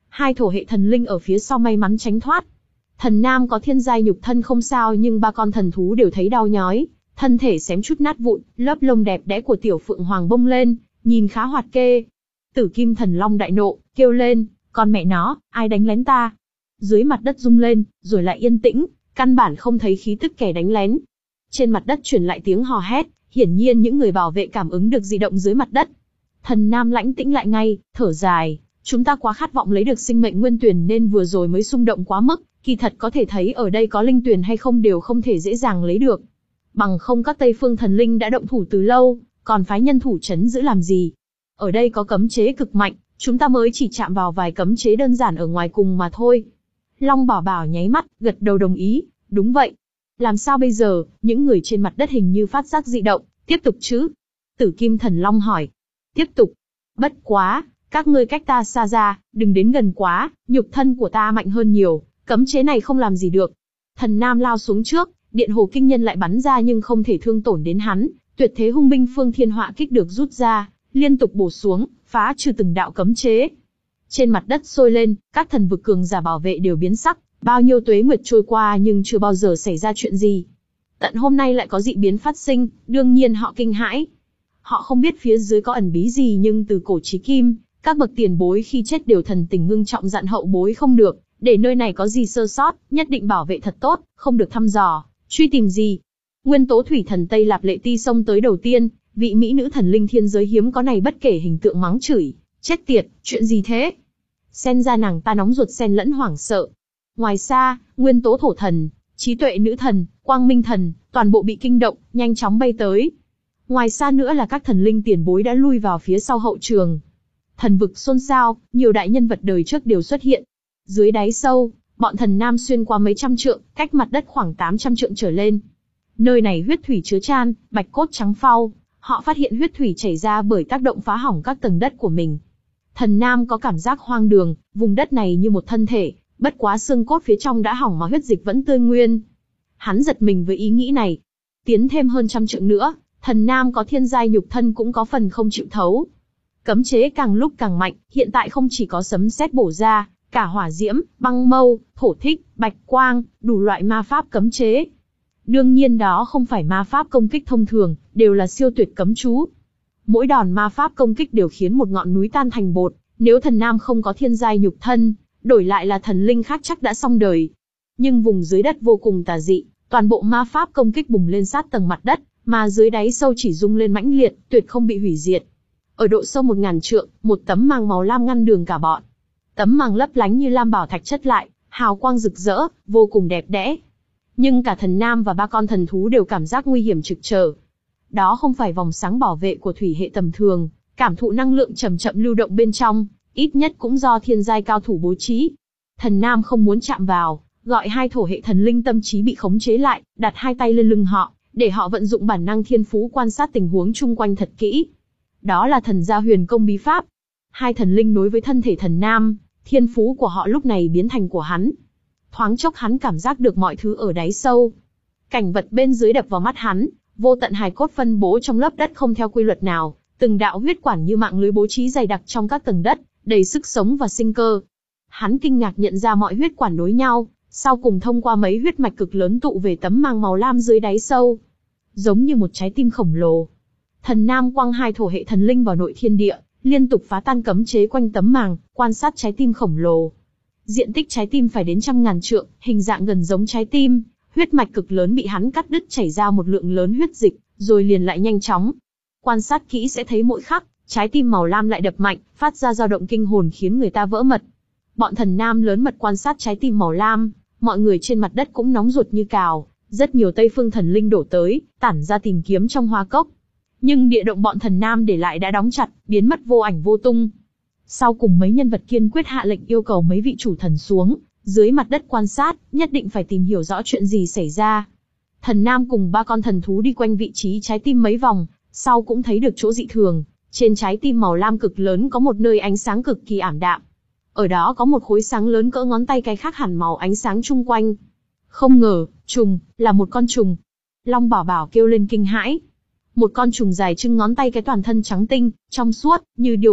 Speaker 1: Hai thổ hệ thần linh ở phía sau may mắn tránh thoát. Thần nam có thiên giai nhục thân không sao, nhưng ba con thần thú đều thấy đau nhói, thân thể xém chút nát vụn, lớp lông đẹp đẽ của tiểu phượng hoàng bông lên, nhìn khá hoạt kê. Tử kim thần long đại nộ, kêu lên, con mẹ nó, ai đánh lén ta? Dưới mặt đất rung lên, rồi lại yên tĩnh, căn bản không thấy khí tức kẻ đánh lén. Trên mặt đất truyền lại tiếng hò hét, hiển nhiên những người bảo vệ cảm ứng được dị động dưới mặt đất. Thần nam lãnh tĩnh lại ngay, thở dài, chúng ta quá khát vọng lấy được sinh mệnh nguyên tuyển nên vừa rồi mới xung động quá mức, kỳ thật có thể thấy ở đây có linh tuyển hay không đều không thể dễ dàng lấy được. Bằng không các Tây phương thần linh đã động thủ từ lâu, còn phái nhân thủ trấn giữ làm gì? Ở đây có cấm chế cực mạnh, chúng ta mới chỉ chạm vào vài cấm chế đơn giản ở ngoài cùng mà thôi. Long Bảo Bảo nháy mắt, gật đầu đồng ý, đúng vậy. Làm sao bây giờ, những người trên mặt đất hình như phát giác dị động, tiếp tục chứ? Tử Kim Thần Long hỏi. Tiếp tục. Bất quá, các ngươi cách ta xa ra, đừng đến gần quá, nhục thân của ta mạnh hơn nhiều, cấm chế này không làm gì được. Thần Nam lao xuống trước, điện hồ kinh nhân lại bắn ra nhưng không thể thương tổn đến hắn, tuyệt thế hung binh Phương Thiên Họa kích được rút ra, liên tục bổ xuống, phá trừ từng đạo cấm chế. Trên mặt đất sôi lên, các thần vực cường giả bảo vệ đều biến sắc, bao nhiêu tuế nguyệt trôi qua nhưng chưa bao giờ xảy ra chuyện gì. Tận hôm nay lại có dị biến phát sinh, đương nhiên họ kinh hãi. Họ không biết phía dưới có ẩn bí gì nhưng từ cổ chí kim, các bậc tiền bối khi chết đều thần tình ngưng trọng dặn hậu bối không được, để nơi này có gì sơ sót, nhất định bảo vệ thật tốt, không được thăm dò, truy tìm gì. Nguyên tố thủy thần Tây Lạp Lệ Ti xông tới đầu tiên, vị mỹ nữ thần linh thiên giới hiếm có này bất kể hình tượng mắng chửi, chết tiệt, chuyện gì thế? Xen ra nàng ta nóng ruột xen lẫn hoảng sợ. Ngoài xa, nguyên tố thổ thần, trí tuệ nữ thần, quang minh thần, toàn bộ bị kinh động, nhanh chóng bay tới. Ngoài xa nữa là các thần linh tiền bối đã lui vào phía sau hậu trường. Thần vực xôn xao, nhiều đại nhân vật đời trước đều xuất hiện. Dưới đáy sâu, bọn thần nam xuyên qua mấy trăm trượng, cách mặt đất khoảng tám trăm trượng trở lên. Nơi này huyết thủy chứa chan, bạch cốt trắng phau, họ phát hiện huyết thủy chảy ra bởi tác động phá hỏng các tầng đất của mình. Thần nam có cảm giác hoang đường, vùng đất này như một thân thể, bất quá xương cốt phía trong đã hỏng mà huyết dịch vẫn tươi nguyên. Hắn giật mình với ý nghĩ này. Tiến thêm hơn trăm trượng nữa, thần nam có thiên giai nhục thân cũng có phần không chịu thấu. Cấm chế càng lúc càng mạnh, hiện tại không chỉ có sấm sét bổ ra, cả hỏa diễm, băng mâu, thổ thích, bạch quang, đủ loại ma pháp cấm chế. Đương nhiên đó không phải ma pháp công kích thông thường, đều là siêu tuyệt cấm chú. Mỗi đòn ma pháp công kích đều khiến một ngọn núi tan thành bột, nếu thần nam không có thiên giai nhục thân, đổi lại là thần linh khác chắc đã xong đời. Nhưng vùng dưới đất vô cùng tà dị, toàn bộ ma pháp công kích bùng lên sát tầng mặt đất, mà dưới đáy sâu chỉ rung lên mãnh liệt, tuyệt không bị hủy diệt. Ở độ sâu một ngàn trượng, một tấm màng màu lam ngăn đường cả bọn. Tấm màng lấp lánh như lam bảo thạch chất lại, hào quang rực rỡ, vô cùng đẹp đẽ. Nhưng cả thần nam và ba con thần thú đều cảm giác nguy hiểm trực trở. Đó không phải vòng sáng bảo vệ của thủy hệ tầm thường, cảm thụ năng lượng chậm chậm lưu động bên trong, ít nhất cũng do thiên giai cao thủ bố trí. Thần nam không muốn chạm vào, gọi hai thổ hệ thần linh tâm trí bị khống chế lại, đặt hai tay lên lưng họ, để họ vận dụng bản năng thiên phú quan sát tình huống chung quanh thật kỹ. Đó là thần gia huyền công bí pháp. Hai thần linh nối với thân thể thần nam, thiên phú của họ lúc này biến thành của hắn. Thoáng chốc hắn cảm giác được mọi thứ ở đáy sâu. Cảnh vật bên dưới đập vào mắt hắn, vô tận hài cốt phân bố trong lớp đất không theo quy luật nào, từng đạo huyết quản như mạng lưới bố trí dày đặc trong các tầng đất, đầy sức sống và sinh cơ. Hắn kinh ngạc nhận ra mọi huyết quản nối nhau, sau cùng thông qua mấy huyết mạch cực lớn tụ về tấm màng màu lam dưới đáy sâu. Giống như một trái tim khổng lồ. Thần nam quăng hai thổ hệ thần linh vào nội thiên địa, liên tục phá tan cấm chế quanh tấm màng, quan sát trái tim khổng lồ. Diện tích trái tim phải đến trăm ngàn trượng, hình dạng gần giống trái tim, huyết mạch cực lớn bị hắn cắt đứt chảy ra một lượng lớn huyết dịch, rồi liền lại nhanh chóng. Quan sát kỹ sẽ thấy mỗi khắc, trái tim màu lam lại đập mạnh, phát ra dao động kinh hồn khiến người ta vỡ mật. Bọn thần nam lớn mật quan sát trái tim màu lam, mọi người trên mặt đất cũng nóng ruột như cào, rất nhiều Tây phương thần linh đổ tới, tản ra tìm kiếm trong hoa cốc. Nhưng địa động bọn thần nam để lại đã đóng chặt, biến mất vô ảnh vô tung. Sau cùng mấy nhân vật kiên quyết hạ lệnh yêu cầu mấy vị chủ thần xuống, dưới mặt đất quan sát, nhất định phải tìm hiểu rõ chuyện gì xảy ra. Thần nam cùng ba con thần thú đi quanh vị trí trái tim mấy vòng, sau cũng thấy được chỗ dị thường. Trên trái tim màu lam cực lớn có một nơi ánh sáng cực kỳ ảm đạm. Ở đó có một khối sáng lớn cỡ ngón tay cái khác hẳn màu ánh sáng chung quanh. Không ngờ, trùng, là một con trùng. Long Bảo Bảo kêu lên kinh hãi. Một con trùng dài chừng ngón tay cái toàn thân trắng tinh, trong suốt, như điêu khắc,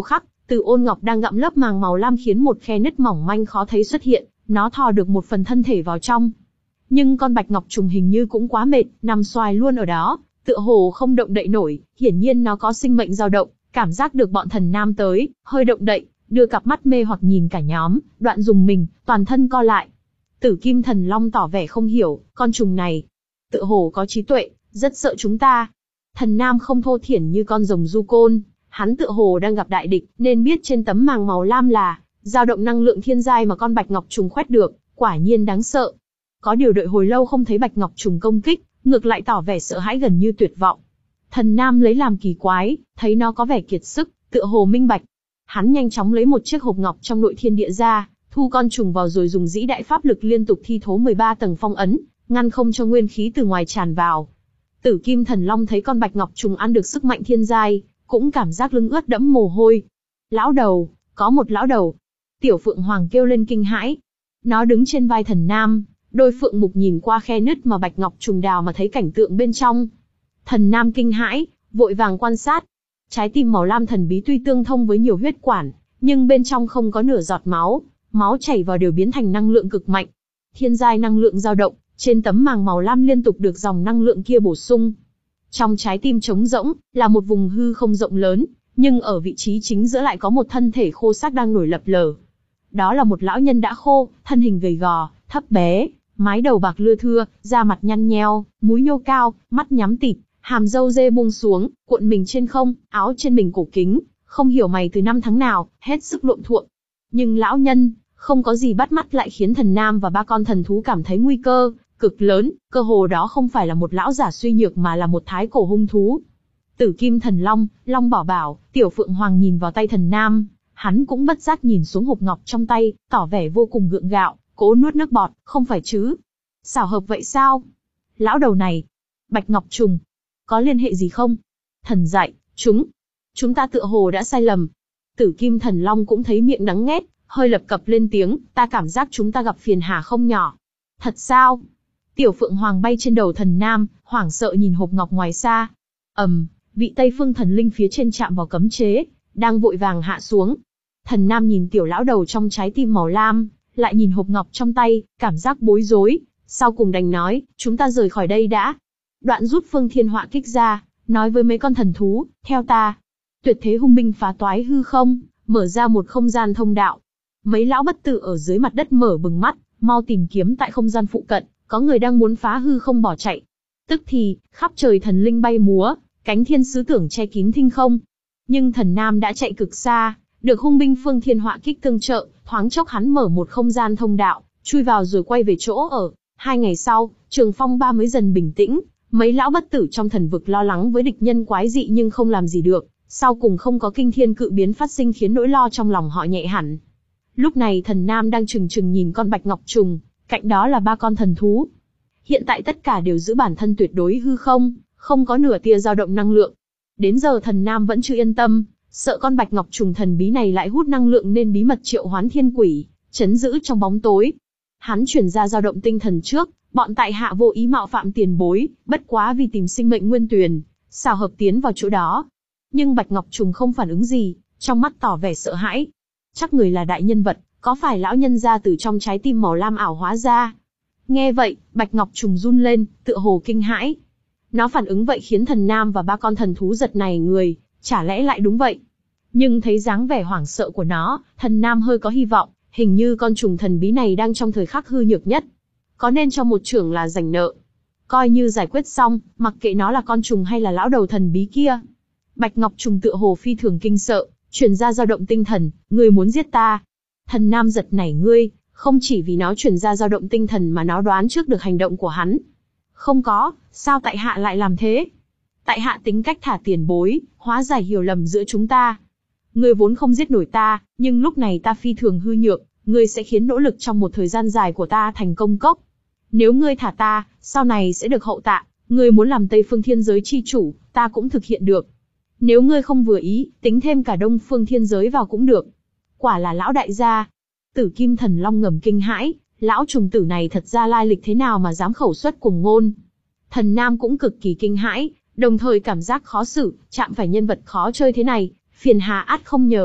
Speaker 1: Từ Ôn Ngọc đang gặm lớp màng màu lam khiến một khe nứt mỏng manh khó thấy xuất hiện, nó thò được một phần thân thể vào trong. Nhưng con bạch ngọc trùng hình như cũng quá mệt, nằm xoài luôn ở đó, tựa hồ không động đậy nổi, hiển nhiên nó có sinh mệnh dao động, cảm giác được bọn thần nam tới, hơi động đậy, đưa cặp mắt mê hoặc nhìn cả nhóm, đoạn dùng mình, toàn thân co lại. Tử Kim Thần Long tỏ vẻ không hiểu, con trùng này, tựa hồ có trí tuệ, rất sợ chúng ta. Thần nam không thô thiển như con rồng du côn, hắn tựa hồ đang gặp đại địch, nên biết trên tấm màng màu lam là dao động năng lượng thiên giai mà con bạch ngọc trùng khoét được, quả nhiên đáng sợ. Có điều đợi hồi lâu không thấy bạch ngọc trùng công kích, ngược lại tỏ vẻ sợ hãi gần như tuyệt vọng. Thần nam lấy làm kỳ quái, thấy nó có vẻ kiệt sức, tựa hồ minh bạch. Hắn nhanh chóng lấy một chiếc hộp ngọc trong nội thiên địa ra, thu con trùng vào rồi dùng dĩ đại pháp lực liên tục thi thố mười ba tầng phong ấn, ngăn không cho nguyên khí từ ngoài tràn vào. Tử Kim Thần Long thấy con bạch ngọc trùng ăn được sức mạnh thiên giai, cũng cảm giác lưng ướt đẫm mồ hôi. Lão đầu, có một lão đầu. Tiểu Phượng Hoàng kêu lên kinh hãi. Nó đứng trên vai thần nam, đôi phượng mục nhìn qua khe nứt mà bạch ngọc trùng đào mà thấy cảnh tượng bên trong. Thần nam kinh hãi, vội vàng quan sát. Trái tim màu lam thần bí tuy tương thông với nhiều huyết quản, nhưng bên trong không có nửa giọt máu, máu chảy vào đều biến thành năng lượng cực mạnh. Thiên giai năng lượng dao động, trên tấm màng màu lam liên tục được dòng năng lượng kia bổ sung. Trong trái tim trống rỗng, là một vùng hư không rộng lớn, nhưng ở vị trí chính giữa lại có một thân thể khô xác đang nổi lập lờ. Đó là một lão nhân đã khô, thân hình gầy gò, thấp bé, mái đầu bạc lưa thưa, da mặt nhăn nheo, múi nhô cao, mắt nhắm tịt, hàm râu dê buông xuống, cuộn mình trên không, áo trên mình cổ kính, không hiểu mày từ năm tháng nào, hết sức luộm thuộm. Nhưng lão nhân, không có gì bắt mắt lại khiến thần nam và ba con thần thú cảm thấy nguy cơ cực lớn, cơ hồ đó không phải là một lão giả suy nhược mà là một thái cổ hung thú. Tử Kim Thần Long, Long Bảo Bảo, Tiểu Phượng Hoàng nhìn vào tay thần nam, hắn cũng bất giác nhìn xuống hộp ngọc trong tay, tỏ vẻ vô cùng gượng gạo, cố nuốt nước bọt, không phải chứ? Xảo hợp vậy sao? Lão đầu này, bạch ngọc trùng, có liên hệ gì không? Thần dạy, chúng, chúng ta tựa hồ đã sai lầm. Tử Kim Thần Long cũng thấy miệng đắng nghét, hơi lập cập lên tiếng, ta cảm giác chúng ta gặp phiền hà không nhỏ. Thật sao? Tiểu Phượng Hoàng bay trên đầu thần nam, hoảng sợ nhìn hộp ngọc ngoài xa. ầm, um, vị Tây Phương thần linh phía trên chạm vào cấm chế, đang vội vàng hạ xuống. Thần nam nhìn tiểu lão đầu trong trái tim màu lam, lại nhìn hộp ngọc trong tay, cảm giác bối rối, sau cùng đành nói, chúng ta rời khỏi đây đã. Đoạn rút Phương Thiên Họa kích ra, nói với mấy con thần thú, theo ta. Tuyệt thế hung binh phá toái hư không, mở ra một không gian thông đạo. Mấy lão bất tử ở dưới mặt đất mở bừng mắt, mau tìm kiếm tại không gian phụ cận, có người đang muốn phá hư không bỏ chạy. Tức thì, khắp trời thần linh bay múa, cánh thiên sứ tưởng che kín thinh không. Nhưng thần nam đã chạy cực xa, được hung binh Phương Thiên Họa kích tương trợ, thoáng chốc hắn mở một không gian thông đạo, chui vào rồi quay về chỗ ở. Hai ngày sau, trường phong ba mới dần bình tĩnh, mấy lão bất tử trong thần vực lo lắng với địch nhân quái dị nhưng không làm gì được, sau cùng không có kinh thiên cự biến phát sinh khiến nỗi lo trong lòng họ nhẹ hẳn. Lúc này thần nam đang trừng trừng nhìn con bạch ngọc trùng, cạnh đó là ba con thần thú. Hiện tại tất cả đều giữ bản thân tuyệt đối hư không, không có nửa tia dao động năng lượng. Đến giờ thần nam vẫn chưa yên tâm, sợ con bạch ngọc trùng thần bí này lại hút năng lượng nên bí mật triệu hoán thiên quỷ, chấn giữ trong bóng tối. Hắn chuyển ra dao động tinh thần trước, bọn tại hạ vô ý mạo phạm tiền bối, bất quá vì tìm sinh mệnh nguyên tuyền, xào hợp tiến vào chỗ đó. Nhưng bạch ngọc trùng không phản ứng gì, trong mắt tỏ vẻ sợ hãi. Chắc người là đại nhân vật, có phải lão nhân ra từ trong trái tim màu lam ảo hóa ra? Nghe vậy, bạch ngọc trùng run lên, tựa hồ kinh hãi. Nó phản ứng vậy khiến thần nam và ba con thần thú giật nảy người, chả lẽ lại đúng vậy? Nhưng thấy dáng vẻ hoảng sợ của nó, thần nam hơi có hy vọng, hình như con trùng thần bí này đang trong thời khắc hư nhược nhất. Có nên cho một chưởng là giành nợ? Coi như giải quyết xong, mặc kệ nó là con trùng hay là lão đầu thần bí kia. Bạch ngọc trùng tựa hồ phi thường kinh sợ, truyền ra dao động tinh thần, ngươi muốn giết ta. Thần nam giật nảy ngươi, không chỉ vì nó truyền ra dao động tinh thần mà nó đoán trước được hành động của hắn. Không có, sao tại hạ lại làm thế? Tại hạ tính cách thả tiền bối, hóa giải hiểu lầm giữa chúng ta. Ngươi vốn không giết nổi ta, nhưng lúc này ta phi thường hư nhược, ngươi sẽ khiến nỗ lực trong một thời gian dài của ta thành công cốc. Nếu ngươi thả ta, sau này sẽ được hậu tạ, ngươi muốn làm Tây Phương Thiên Giới chi chủ, ta cũng thực hiện được. Nếu ngươi không vừa ý, tính thêm cả Đông Phương Thiên Giới vào cũng được. Quả là lão đại gia. Tử Kim Thần Long ngầm kinh hãi, lão trùng tử này thật ra lai lịch thế nào mà dám khẩu xuất cùng ngôn. Thần nam cũng cực kỳ kinh hãi, đồng thời cảm giác khó xử, chạm phải nhân vật khó chơi thế này, phiền hà át không nhờ.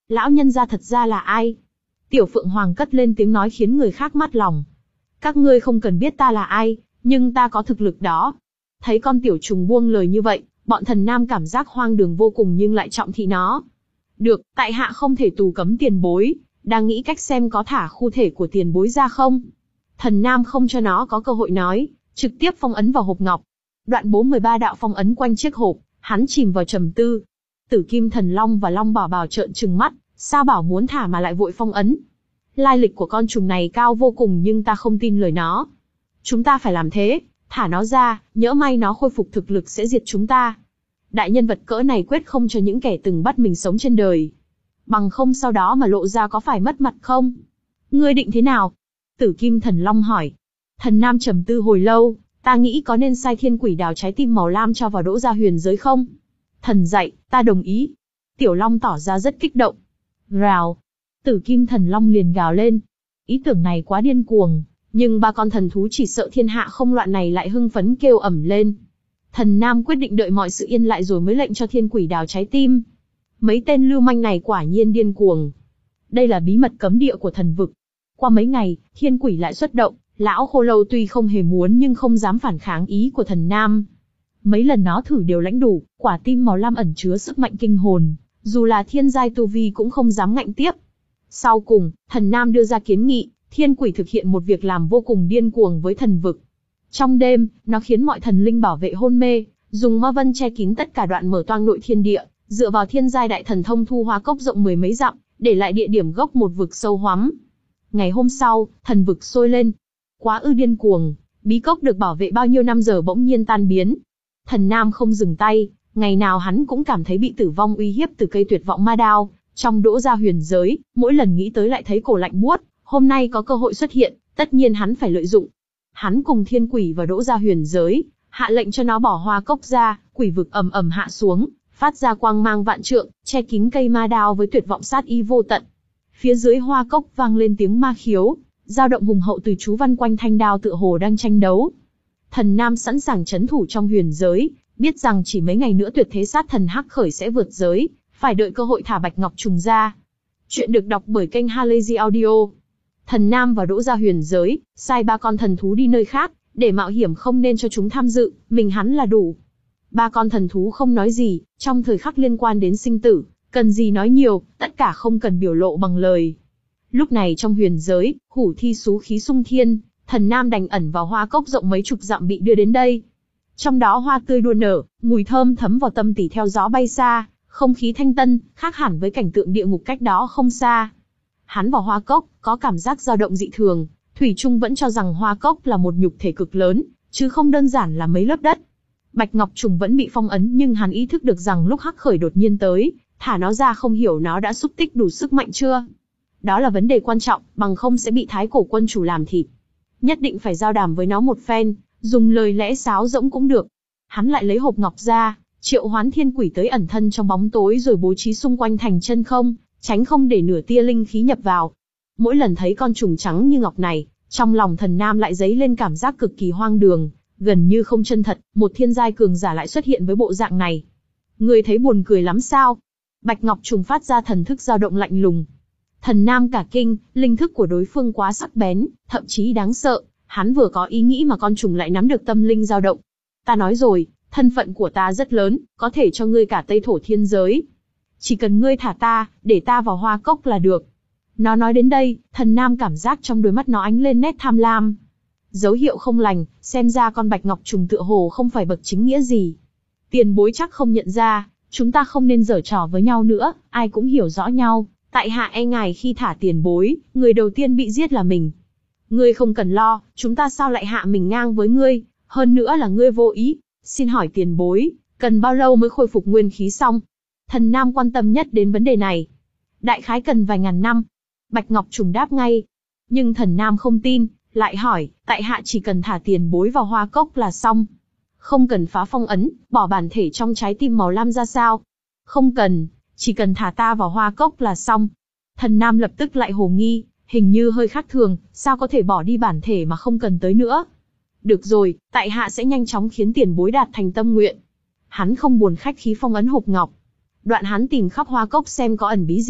Speaker 1: Lão nhân gia thật ra là ai? Tiểu Phượng Hoàng cất lên tiếng nói khiến người khác mát lòng. Các ngươi không cần biết ta là ai, nhưng ta có thực lực đó. Thấy con tiểu trùng buông lời như vậy, bọn thần nam cảm giác hoang đường vô cùng nhưng lại trọng thị nó. Được, tại hạ không thể tù cấm tiền bối, đang nghĩ cách xem có thả khu thể của tiền bối ra không. Thần nam không cho nó có cơ hội nói, trực tiếp phong ấn vào hộp ngọc. Đoạn bố mười ba đạo phong ấn quanh chiếc hộp, hắn chìm vào trầm tư. Tử Kim Thần Long và Long Bảo Bảo trợn trừng mắt, sao bảo muốn thả mà lại vội phong ấn. Lai lịch của con trùng này cao vô cùng nhưng ta không tin lời nó. Chúng ta phải làm thế, thả nó ra, nhỡ may nó khôi phục thực lực sẽ diệt chúng ta. Đại nhân vật cỡ này quyết không cho những kẻ từng bắt mình sống trên đời. Bằng không sau đó mà lộ ra có phải mất mặt không? Ngươi định thế nào? Tử Kim Thần Long hỏi. Thần Nam trầm tư hồi lâu, ta nghĩ có nên sai Thiên Quỷ đào trái tim màu lam cho vào Đỗ Gia Huyền giới không? Thần dạy, ta đồng ý. Tiểu Long tỏ ra rất kích động. Rào. Tử Kim Thần Long liền gào lên. Ý tưởng này quá điên cuồng, nhưng ba con thần thú chỉ sợ thiên hạ không loạn này lại hưng phấn kêu ẩm lên. Thần Nam quyết định đợi mọi sự yên lại rồi mới lệnh cho Thiên Quỷ đào trái tim. Mấy tên lưu manh này quả nhiên điên cuồng. Đây là bí mật cấm địa của thần vực. Qua mấy ngày, Thiên Quỷ lại xuất động, lão Khô Lâu tuy không hề muốn nhưng không dám phản kháng ý của thần Nam. Mấy lần nó thử đều lãnh đủ, quả tim màu lam ẩn chứa sức mạnh kinh hồn, dù là thiên giai tu vi cũng không dám ngạnh tiếp. Sau cùng, thần Nam đưa ra kiến nghị, Thiên Quỷ thực hiện một việc làm vô cùng điên cuồng với thần vực. Trong đêm, nó khiến mọi thần linh bảo vệ hôn mê, dùng ma vân che kín tất cả đoạn mở toang nội thiên địa, dựa vào thiên giai đại thần thông thu hoa cốc rộng mười mấy dặm, để lại địa điểm gốc một vực sâu hoắm. Ngày hôm sau, thần vực sôi lên. Quá ư điên cuồng, bí cốc được bảo vệ bao nhiêu năm giờ bỗng nhiên tan biến. Thần Nam không dừng tay, ngày nào hắn cũng cảm thấy bị tử vong uy hiếp từ cây tuyệt vọng ma đao. Trong Đỗ Gia Huyền giới, mỗi lần nghĩ tới lại thấy cổ lạnh buốt, hôm nay có cơ hội xuất hiện, tất nhiên hắn phải lợi dụng. Hắn cùng Thiên Quỷ và Đỗ Gia Huyền giới, hạ lệnh cho nó bỏ hoa cốc ra, quỷ vực ầm ầm hạ xuống, phát ra quang mang vạn trượng, che kín cây ma đao với tuyệt vọng sát ý vô tận. Phía dưới hoa cốc vang lên tiếng ma khiếu, dao động hùng hậu từ chú văn quanh thanh đao tựa hồ đang tranh đấu. Thần Nam sẵn sàng chấn thủ trong huyền giới, biết rằng chỉ mấy ngày nữa tuyệt thế sát thần hắc khởi sẽ vượt giới, phải đợi cơ hội thả Bạch Ngọc Trùng ra. Chuyện được đọc bởi kênh Halazy Audio. Thần Nam và Đỗ Gia Huyền giới, sai ba con thần thú đi nơi khác, để mạo hiểm không nên cho chúng tham dự, mình hắn là đủ. Ba con thần thú không nói gì, trong thời khắc liên quan đến sinh tử, cần gì nói nhiều, tất cả không cần biểu lộ bằng lời. Lúc này trong huyền giới, hủ thi xú khí sung thiên, thần Nam đành ẩn vào hoa cốc rộng mấy chục dặm bị đưa đến đây. Trong đó hoa tươi đua nở, mùi thơm thấm vào tâm tỉ theo gió bay xa, không khí thanh tân, khác hẳn với cảnh tượng địa ngục cách đó không xa. Hắn vào hoa cốc, có cảm giác dao động dị thường, thủy chung vẫn cho rằng hoa cốc là một nhục thể cực lớn, chứ không đơn giản là mấy lớp đất. Bạch Ngọc Trùng vẫn bị phong ấn nhưng hắn ý thức được rằng lúc hắc khởi đột nhiên tới, thả nó ra không hiểu nó đã xúc tích đủ sức mạnh chưa. Đó là vấn đề quan trọng, bằng không sẽ bị Thái Cổ quân chủ làm thịt. Nhất định phải giao đàm với nó một phen, dùng lời lẽ sáo rỗng cũng được. Hắn lại lấy hộp ngọc ra, triệu hoán Thiên Quỷ tới ẩn thân trong bóng tối rồi bố trí xung quanh thành chân không, tránh không để nửa tia linh khí nhập vào. Mỗi lần thấy con trùng trắng như ngọc này, trong lòng thần Nam lại dấy lên cảm giác cực kỳ hoang đường, gần như không chân thật, một thiên giai cường giả lại xuất hiện với bộ dạng này. Người thấy buồn cười lắm sao? Bạch Ngọc Trùng phát ra thần thức dao động lạnh lùng. Thần Nam cả kinh, linh thức của đối phương quá sắc bén, thậm chí đáng sợ, hắn vừa có ý nghĩ mà con trùng lại nắm được tâm linh dao động. Ta nói rồi, thân phận của ta rất lớn, có thể cho ngươi cả Tây Thổ thiên giới. Chỉ cần ngươi thả ta, để ta vào hoa cốc là được. Nó nói đến đây, thần Nam cảm giác trong đôi mắt nó ánh lên nét tham lam. Dấu hiệu không lành, xem ra con Bạch Ngọc Trùng tựa hồ không phải bậc chính nghĩa gì. Tiền bối chắc không nhận ra, chúng ta không nên giở trò với nhau nữa, ai cũng hiểu rõ nhau. Tại hạ e ngài khi thả tiền bối, người đầu tiên bị giết là mình. Ngươi không cần lo, chúng ta sao lại hạ mình ngang với ngươi, hơn nữa là ngươi vô ý. Xin hỏi tiền bối, cần bao lâu mới khôi phục nguyên khí xong? Thần Nam quan tâm nhất đến vấn đề này. Đại khái cần vài ngàn năm. Bạch Ngọc Trùng đáp ngay. Nhưng thần Nam không tin, lại hỏi, tại hạ chỉ cần thả tiền bối vào hoa cốc là xong. Không cần phá phong ấn, bỏ bản thể trong trái tim màu lam ra sao? Không cần, chỉ cần thả ta vào hoa cốc là xong. Thần Nam lập tức lại hồ nghi, hình như hơi khác thường, sao có thể bỏ đi bản thể mà không cần tới nữa? Được rồi, tại hạ sẽ nhanh chóng khiến tiền bối đạt thành tâm nguyện. Hắn không buồn khách khí phong ấn hộp ngọc. Đoạn hắn tìm khắp hoa cốc xem có ẩn bí gì,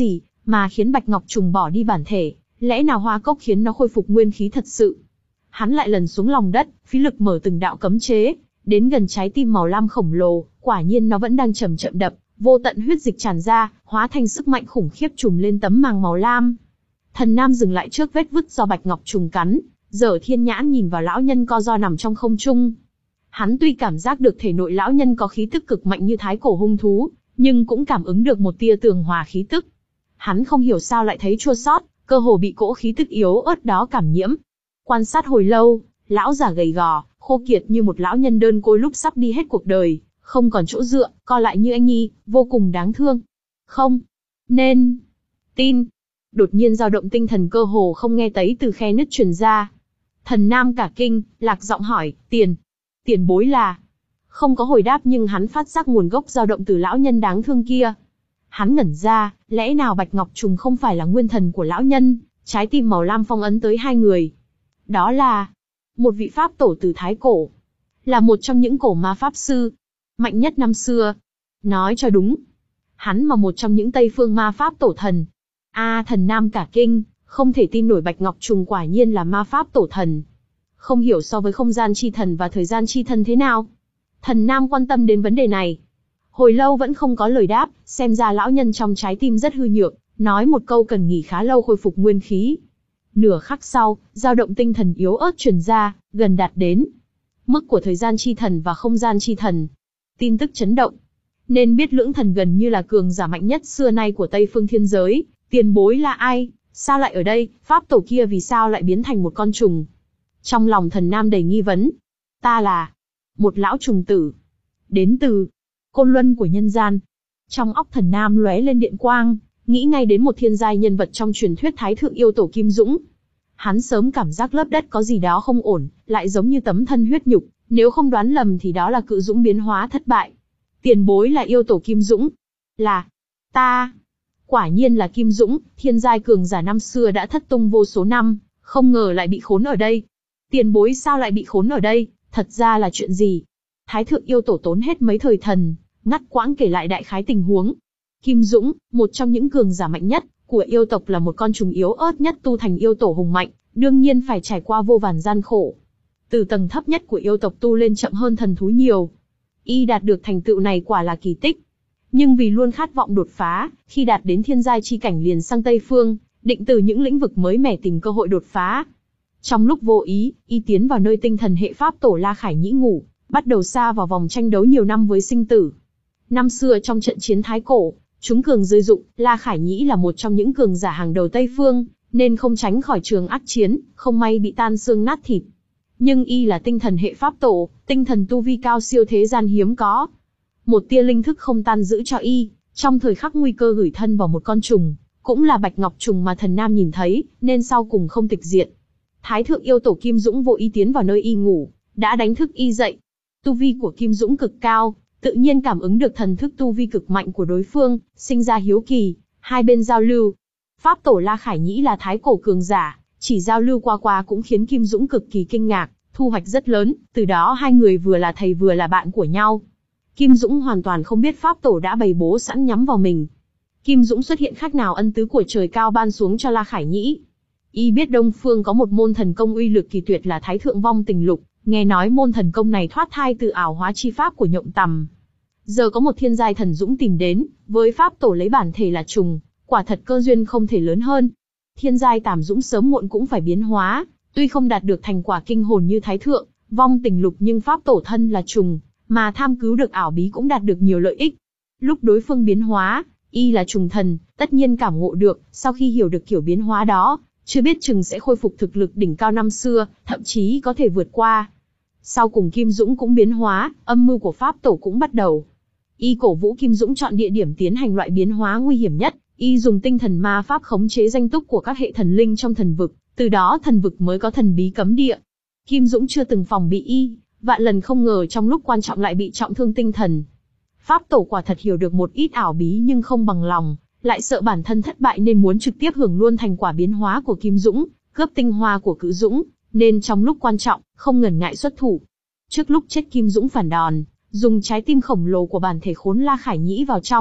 Speaker 1: mà khiến Bạch Ngọc Trùng bỏ đi bản thể, lẽ nào hoa cốc khiến nó khôi phục nguyên khí thật sự? Hắn lại lần xuống lòng đất, phí lực mở từng đạo cấm chế, đến gần trái tim màu lam khổng lồ, quả nhiên nó vẫn đang chậm chậm đập, vô tận huyết dịch tràn ra, hóa thành sức mạnh khủng khiếp trùm lên tấm màng màu lam. Thần Nam dừng lại trước vết vứt do Bạch Ngọc Trùng cắn, giở thiên nhãn nhìn vào lão nhân co ro nằm trong không trung. Hắn tuy cảm giác được thể nội lão nhân có khí tức cực mạnh như thái cổ hung thú, nhưng cũng cảm ứng được một tia tường hòa khí tức. Hắn không hiểu sao lại thấy chua xót, cơ hồ bị cỗ khí tức yếu ớt đó cảm nhiễm. Quan sát hồi lâu, lão già gầy gò, khô kiệt như một lão nhân đơn côi lúc sắp đi hết cuộc đời, không còn chỗ dựa, co lại như anh nhi, vô cùng đáng thương. Không nên tin. Đột nhiên dao động tinh thần cơ hồ không nghe thấy từ khe nứt truyền ra. Thần Nam cả kinh, lạc giọng hỏi, tiền, tiền bối là... Không có hồi đáp nhưng hắn phát giác nguồn gốc dao động từ lão nhân đáng thương kia. Hắn ngẩn ra, lẽ nào Bạch Ngọc Trùng không phải là nguyên thần của lão nhân, trái tim màu lam phong ấn tới hai người. Đó là một vị pháp tổ từ thái cổ, là một trong những cổ ma pháp sư mạnh nhất năm xưa. Nói cho đúng, hắn mà một trong những Tây Phương ma pháp tổ thần. A à, Thần Nam cả kinh, không thể tin nổi Bạch Ngọc Trùng quả nhiên là ma pháp tổ thần. Không hiểu so với không gian chi thần và thời gian chi thần thế nào. Thần Nam quan tâm đến vấn đề này. Hồi lâu vẫn không có lời đáp, xem ra lão nhân trong trái tim rất hư nhược, nói một câu cần nghỉ khá lâu khôi phục nguyên khí. Nửa khắc sau, dao động tinh thần yếu ớt truyền ra, gần đạt đến mức của thời gian chi thần và không gian chi thần. Tin tức chấn động. Nên biết lưỡng thần gần như là cường giả mạnh nhất xưa nay của Tây Phương thiên giới. Tiền bối là ai? Sao lại ở đây? Pháp tổ kia vì sao lại biến thành một con trùng? Trong lòng Thần Nam đầy nghi vấn. Ta là một lão trùng tử, đến từ Côn Luân của nhân gian. Trong óc Thần Nam lóe lên điện quang, nghĩ ngay đến một thiên giai nhân vật trong truyền thuyết Thái Thượng Yêu Tổ Kim Dũng. Hắn sớm cảm giác lớp đất có gì đó không ổn, lại giống như tấm thân huyết nhục, nếu không đoán lầm thì đó là Cự Dũng biến hóa thất bại. Tiền bối là Yêu Tổ Kim Dũng. Là ta. Quả nhiên là Kim Dũng, thiên giai cường giả năm xưa đã thất tung vô số năm, không ngờ lại bị khốn ở đây. Tiền bối sao lại bị khốn ở đây, thật ra là chuyện gì? Thái Thượng Yêu Tổ tốn hết mấy thời thần, ngắt quãng kể lại đại khái tình huống. Kim Dũng, một trong những cường giả mạnh nhất của yêu tộc, là một con trùng yếu ớt nhất tu thành yêu tổ hùng mạnh, đương nhiên phải trải qua vô vàn gian khổ. Từ tầng thấp nhất của yêu tộc tu lên chậm hơn thần thú nhiều. Y đạt được thành tựu này quả là kỳ tích. Nhưng vì luôn khát vọng đột phá, khi đạt đến thiên giai chi cảnh liền sang Tây Phương, định từ những lĩnh vực mới mẻ tìm cơ hội đột phá. Trong lúc vô ý, Y tiến vào nơi tinh thần hệ pháp tổ La Khải Nhĩ ngủ, bắt đầu sa vào vòng tranh đấu nhiều năm với sinh tử. Năm xưa trong trận chiến thái cổ, chúng cường rơi dụng, La Khải Nhĩ là một trong những cường giả hàng đầu Tây Phương, nên không tránh khỏi trường ác chiến, không may bị tan xương nát thịt. Nhưng Y là tinh thần hệ pháp tổ, tinh thần tu vi cao siêu thế gian hiếm có. Một tia linh thức không tan giữ cho Y, trong thời khắc nguy cơ gửi thân vào một con trùng, cũng là Bạch Ngọc Trùng mà Thần Nam nhìn thấy, nên sau cùng không tịch diệt. Thái Thượng Yêu Tổ Kim Dũng vô ý tiến vào nơi Y ngủ, đã đánh thức Y dậy. Tu vi của Kim Dũng cực cao, tự nhiên cảm ứng được thần thức tu vi cực mạnh của đối phương, sinh ra hiếu kỳ, hai bên giao lưu. Pháp tổ La Khải Nhĩ là thái cổ cường giả, chỉ giao lưu qua qua cũng khiến Kim Dũng cực kỳ kinh ngạc, thu hoạch rất lớn, từ đó hai người vừa là thầy vừa là bạn của nhau. Kim Dũng hoàn toàn không biết pháp tổ đã bày bố sẵn nhắm vào mình. Kim Dũng xuất hiện khác nào ân tứ của trời cao ban xuống cho La Khải Nhĩ. Y biết Đông Phương có một môn thần công uy lực kỳ tuyệt là Thái Thượng Vong Tình Lục, nghe nói môn thần công này thoát thai từ ảo hóa chi pháp của Nhộng Tầm. Giờ có một thiên giai thần dũng tìm đến, với pháp tổ lấy bản thể là trùng, quả thật cơ duyên không thể lớn hơn. Thiên giai Tàm Dũng sớm muộn cũng phải biến hóa, tuy không đạt được thành quả kinh hồn như Thái Thượng Vong Tình Lục nhưng pháp tổ thân là trùng, mà tham cứu được ảo bí cũng đạt được nhiều lợi ích. Lúc đối phương biến hóa, Y là trùng thần, tất nhiên cảm ngộ được, sau khi hiểu được kiểu biến hóa đó, chưa biết chừng sẽ khôi phục thực lực đỉnh cao năm xưa, thậm chí có thể vượt qua. Sau cùng Kim Dũng cũng biến hóa, âm mưu của pháp tổ cũng bắt đầu. Y cổ vũ Kim Dũng chọn địa điểm tiến hành loại biến hóa nguy hiểm nhất, Y dùng tinh thần ma pháp khống chế danh túc của các hệ thần linh trong thần vực, từ đó thần vực mới có thần bí cấm địa. Kim Dũng chưa từng phòng bị Y, vạn lần không ngờ trong lúc quan trọng lại bị trọng thương tinh thần. Pháp tổ quả thật hiểu được một ít ảo bí nhưng không bằng lòng, lại sợ bản thân thất bại nên muốn trực tiếp hưởng luôn thành quả biến hóa của Kim Dũng, cướp tinh hoa của Cự Dũng, nên trong lúc quan trọng, không ngần ngại xuất thủ. Trước lúc chết Kim Dũng phản đòn, dùng trái tim khổng lồ của bản thể khốn La Khải Nhĩ vào trong,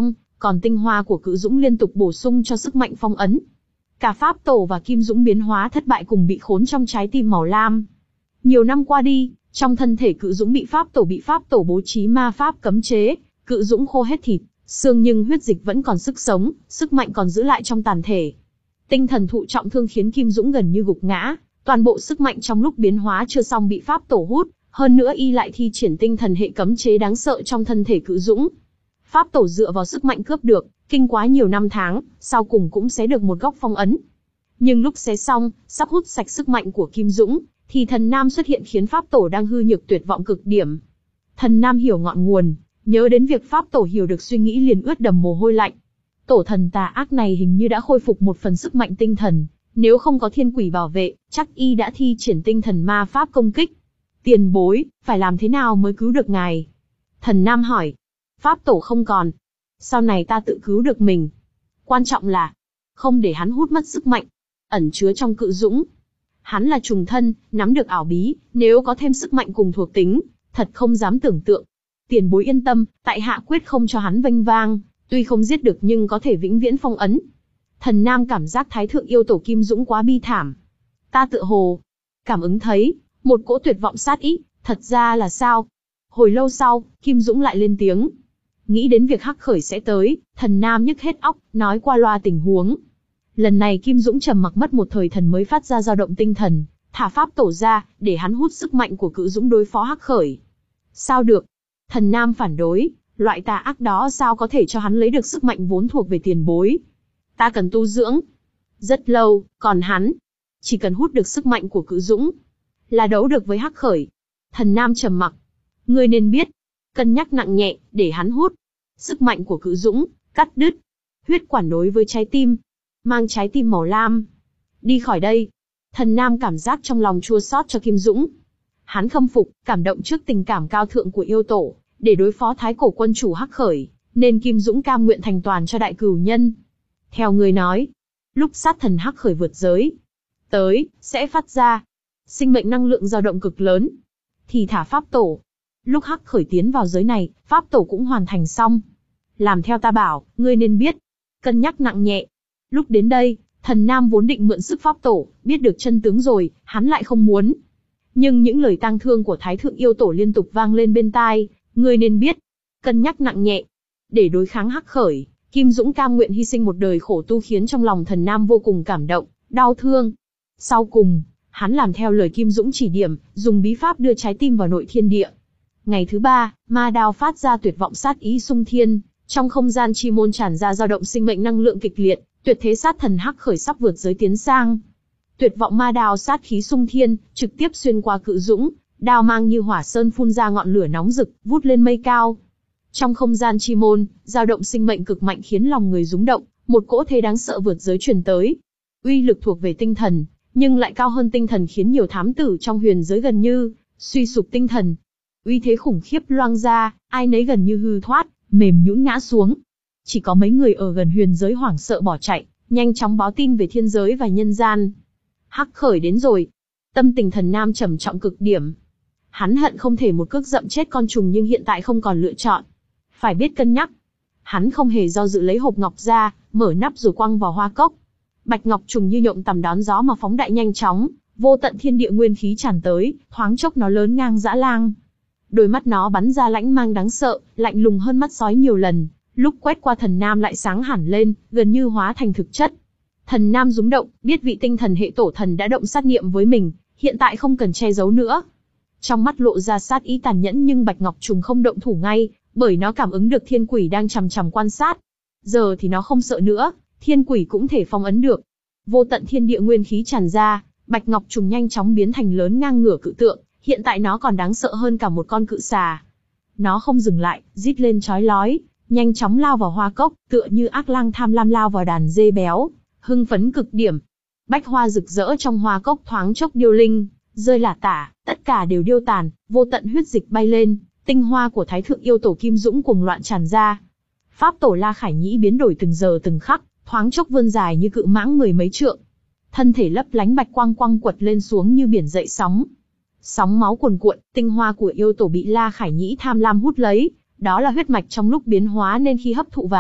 Speaker 1: còn tinh hoa của Cự Dũng liên tục bổ sung cho sức mạnh phong ấn. Cả Pháp Tổ và Kim Dũng biến hóa thất bại cùng bị khốn trong trái tim màu lam. Nhiều năm qua đi, trong thân thể Cự Dũng bị Pháp Tổ bị Pháp Tổ bố trí ma pháp cấm chế, Cự Dũng khô hết thịt, xương nhưng huyết dịch vẫn còn sức sống, sức mạnh còn giữ lại trong tàn thể. Tinh thần thụ trọng thương khiến Kim Dũng gần như gục ngã, toàn bộ sức mạnh trong lúc biến hóa chưa xong bị Pháp Tổ hút, hơn nữa y lại thi triển tinh thần hệ cấm chế đáng sợ trong thân thể Cự Dũng. Pháp Tổ dựa vào sức mạnh cướp được, kinh quá nhiều năm tháng, sau cùng cũng xé được một góc phong ấn. Nhưng lúc xé xong, sắp hút sạch sức mạnh của Kim Dũng, thì Thần Nam xuất hiện khiến Pháp Tổ đang hư nhược tuyệt vọng cực điểm. Thần Nam hiểu ngọn nguồn, nhớ đến việc Pháp Tổ hiểu được suy nghĩ liền ướt đầm mồ hôi lạnh. Tổ thần tà ác này hình như đã khôi phục một phần sức mạnh tinh thần, nếu không có thiên quỷ bảo vệ, chắc y đã thi triển tinh thần ma pháp công kích. Tiền bối, phải làm thế nào mới cứu được ngài? Thần Nam hỏi. Pháp Tổ không còn. Sau này ta tự cứu được mình. Quan trọng là, không để hắn hút mất sức mạnh ẩn chứa trong Cự Dũng. Hắn là trùng thân, nắm được ảo bí, nếu có thêm sức mạnh cùng thuộc tính, thật không dám tưởng tượng. Tiền bối yên tâm, tại hạ quyết không cho hắn vênh vang, tuy không giết được nhưng có thể vĩnh viễn phong ấn. Thần Nam cảm giác Thái Thượng Yêu Tổ Kim Dũng quá bi thảm. Ta tựa hồ cảm ứng thấy một cỗ tuyệt vọng sát ý, thật ra là sao? Hồi lâu sau, Kim Dũng lại lên tiếng. Nghĩ đến việc Hắc Khởi sẽ tới, Thần Nam nhức hết óc, nói qua loa tình huống. Lần này Kim Dũng trầm mặc mất một thời thần mới phát ra dao động tinh thần, thả Pháp Tổ ra, để hắn hút sức mạnh của Cự Dũng đối phó Hắc Khởi. Sao được? Thần Nam phản đối, loại tà ác đó sao có thể cho hắn lấy được sức mạnh vốn thuộc về tiền bối? Ta cần tu dưỡng rất lâu, còn hắn chỉ cần hút được sức mạnh của Cự Dũng là đấu được với Hắc Khởi. Thần Nam trầm mặc. Ngươi nên biết, cân nhắc nặng nhẹ, để hắn hút sức mạnh của Cự Dũng, cắt đứt huyết quản đối với trái tim, mang trái tim màu lam đi khỏi đây. Thần Nam cảm giác trong lòng chua xót cho Kim Dũng. Hắn khâm phục, cảm động trước tình cảm cao thượng của yêu tổ, để đối phó Thái Cổ quân chủ Hắc Khởi, nên Kim Dũng cam nguyện thành toàn cho đại cửu nhân. Theo người nói, lúc sát thần Hắc Khởi vượt giới tới, sẽ phát ra sinh mệnh năng lượng dao động cực lớn, thì thả Pháp Tổ. Lúc Hắc Khởi tiến vào giới này, Pháp Tổ cũng hoàn thành xong. Làm theo ta bảo, ngươi nên biết, cân nhắc nặng nhẹ. Lúc đến đây, Thần Nam vốn định mượn sức Pháp Tổ, biết được chân tướng rồi, hắn lại không muốn. Nhưng những lời tang thương của Thái Thượng Yêu Tổ liên tục vang lên bên tai, ngươi nên biết, cân nhắc nặng nhẹ. Để đối kháng Hắc Khởi, Kim Dũng cam nguyện hy sinh một đời khổ tu khiến trong lòng Thần Nam vô cùng cảm động, đau thương. Sau cùng, hắn làm theo lời Kim Dũng chỉ điểm, dùng bí pháp đưa trái tim vào nội thiên địa. Ngày thứ ba, ma đao phát ra tuyệt vọng sát ý xung thiên, trong không gian chi môn tràn ra dao động sinh mệnh năng lượng kịch liệt, tuyệt thế sát thần Hắc Khởi sắp vượt giới tiến sang. Tuyệt vọng ma đao sát khí xung thiên, trực tiếp xuyên qua Cự Dũng, đao mang như hỏa sơn phun ra ngọn lửa nóng rực, vút lên mây cao. Trong không gian chi môn, dao động sinh mệnh cực mạnh khiến lòng người rúng động, một cỗ thế đáng sợ vượt giới truyền tới. Uy lực thuộc về tinh thần, nhưng lại cao hơn tinh thần khiến nhiều thám tử trong huyền giới gần như suy sụp tinh thần. Uy thế khủng khiếp loang ra, ai nấy gần như hư thoát, mềm nhũn ngã xuống. Chỉ có mấy người ở gần huyền giới hoảng sợ bỏ chạy, nhanh chóng báo tin về thiên giới và nhân gian. Hắc Khởi đến rồi. Tâm tình Thần Nam trầm trọng cực điểm. Hắn hận không thể một cước dậm chết con trùng nhưng hiện tại không còn lựa chọn. Phải biết cân nhắc. Hắn không hề do dự lấy hộp ngọc ra, mở nắp rồi quăng vào hoa cốc. Bạch ngọc trùng như nhộng tằm đón gió mà phóng đại nhanh chóng, vô tận thiên địa nguyên khí tràn tới, thoáng chốc nó lớn ngang dã lang. Đôi mắt nó bắn ra lãnh mang đáng sợ, lạnh lùng hơn mắt sói nhiều lần, lúc quét qua Thần Nam lại sáng hẳn lên, gần như hóa thành thực chất. Thần Nam rúng động, biết vị tinh thần hệ tổ thần đã động sát niệm với mình, hiện tại không cần che giấu nữa. Trong mắt lộ ra sát ý tàn nhẫn nhưng Bạch Ngọc Trùng không động thủ ngay, bởi nó cảm ứng được thiên quỷ đang chằm chằm quan sát. Giờ thì nó không sợ nữa, thiên quỷ cũng thể phong ấn được. Vô tận thiên địa nguyên khí tràn ra, Bạch Ngọc Trùng nhanh chóng biến thành lớn ngang ngửa cự tượng, hiện tại nó còn đáng sợ hơn cả một con cự xà. Nó không dừng lại, rít lên chói lói, nhanh chóng lao vào hoa cốc, tựa như ác lang tham lam lao vào đàn dê béo, hưng phấn cực điểm. Bách hoa rực rỡ trong hoa cốc thoáng chốc điêu linh, rơi lả tả, tất cả đều điêu tàn, vô tận huyết dịch bay lên, tinh hoa của Thái Thượng Yêu Tổ Kim Dũng cuồng loạn tràn ra. Pháp Tổ La Khải Nhĩ biến đổi từng giờ từng khắc, thoáng chốc vươn dài như cự mãng mười mấy trượng. Thân thể lấp lánh bạch quang quang quật lên xuống như biển dậy sóng. Sóng máu cuồn cuộn, tinh hoa của yêu tổ bị La Khải Nhĩ tham lam hút lấy, đó là huyết mạch trong lúc biến hóa nên khi hấp thụ vào,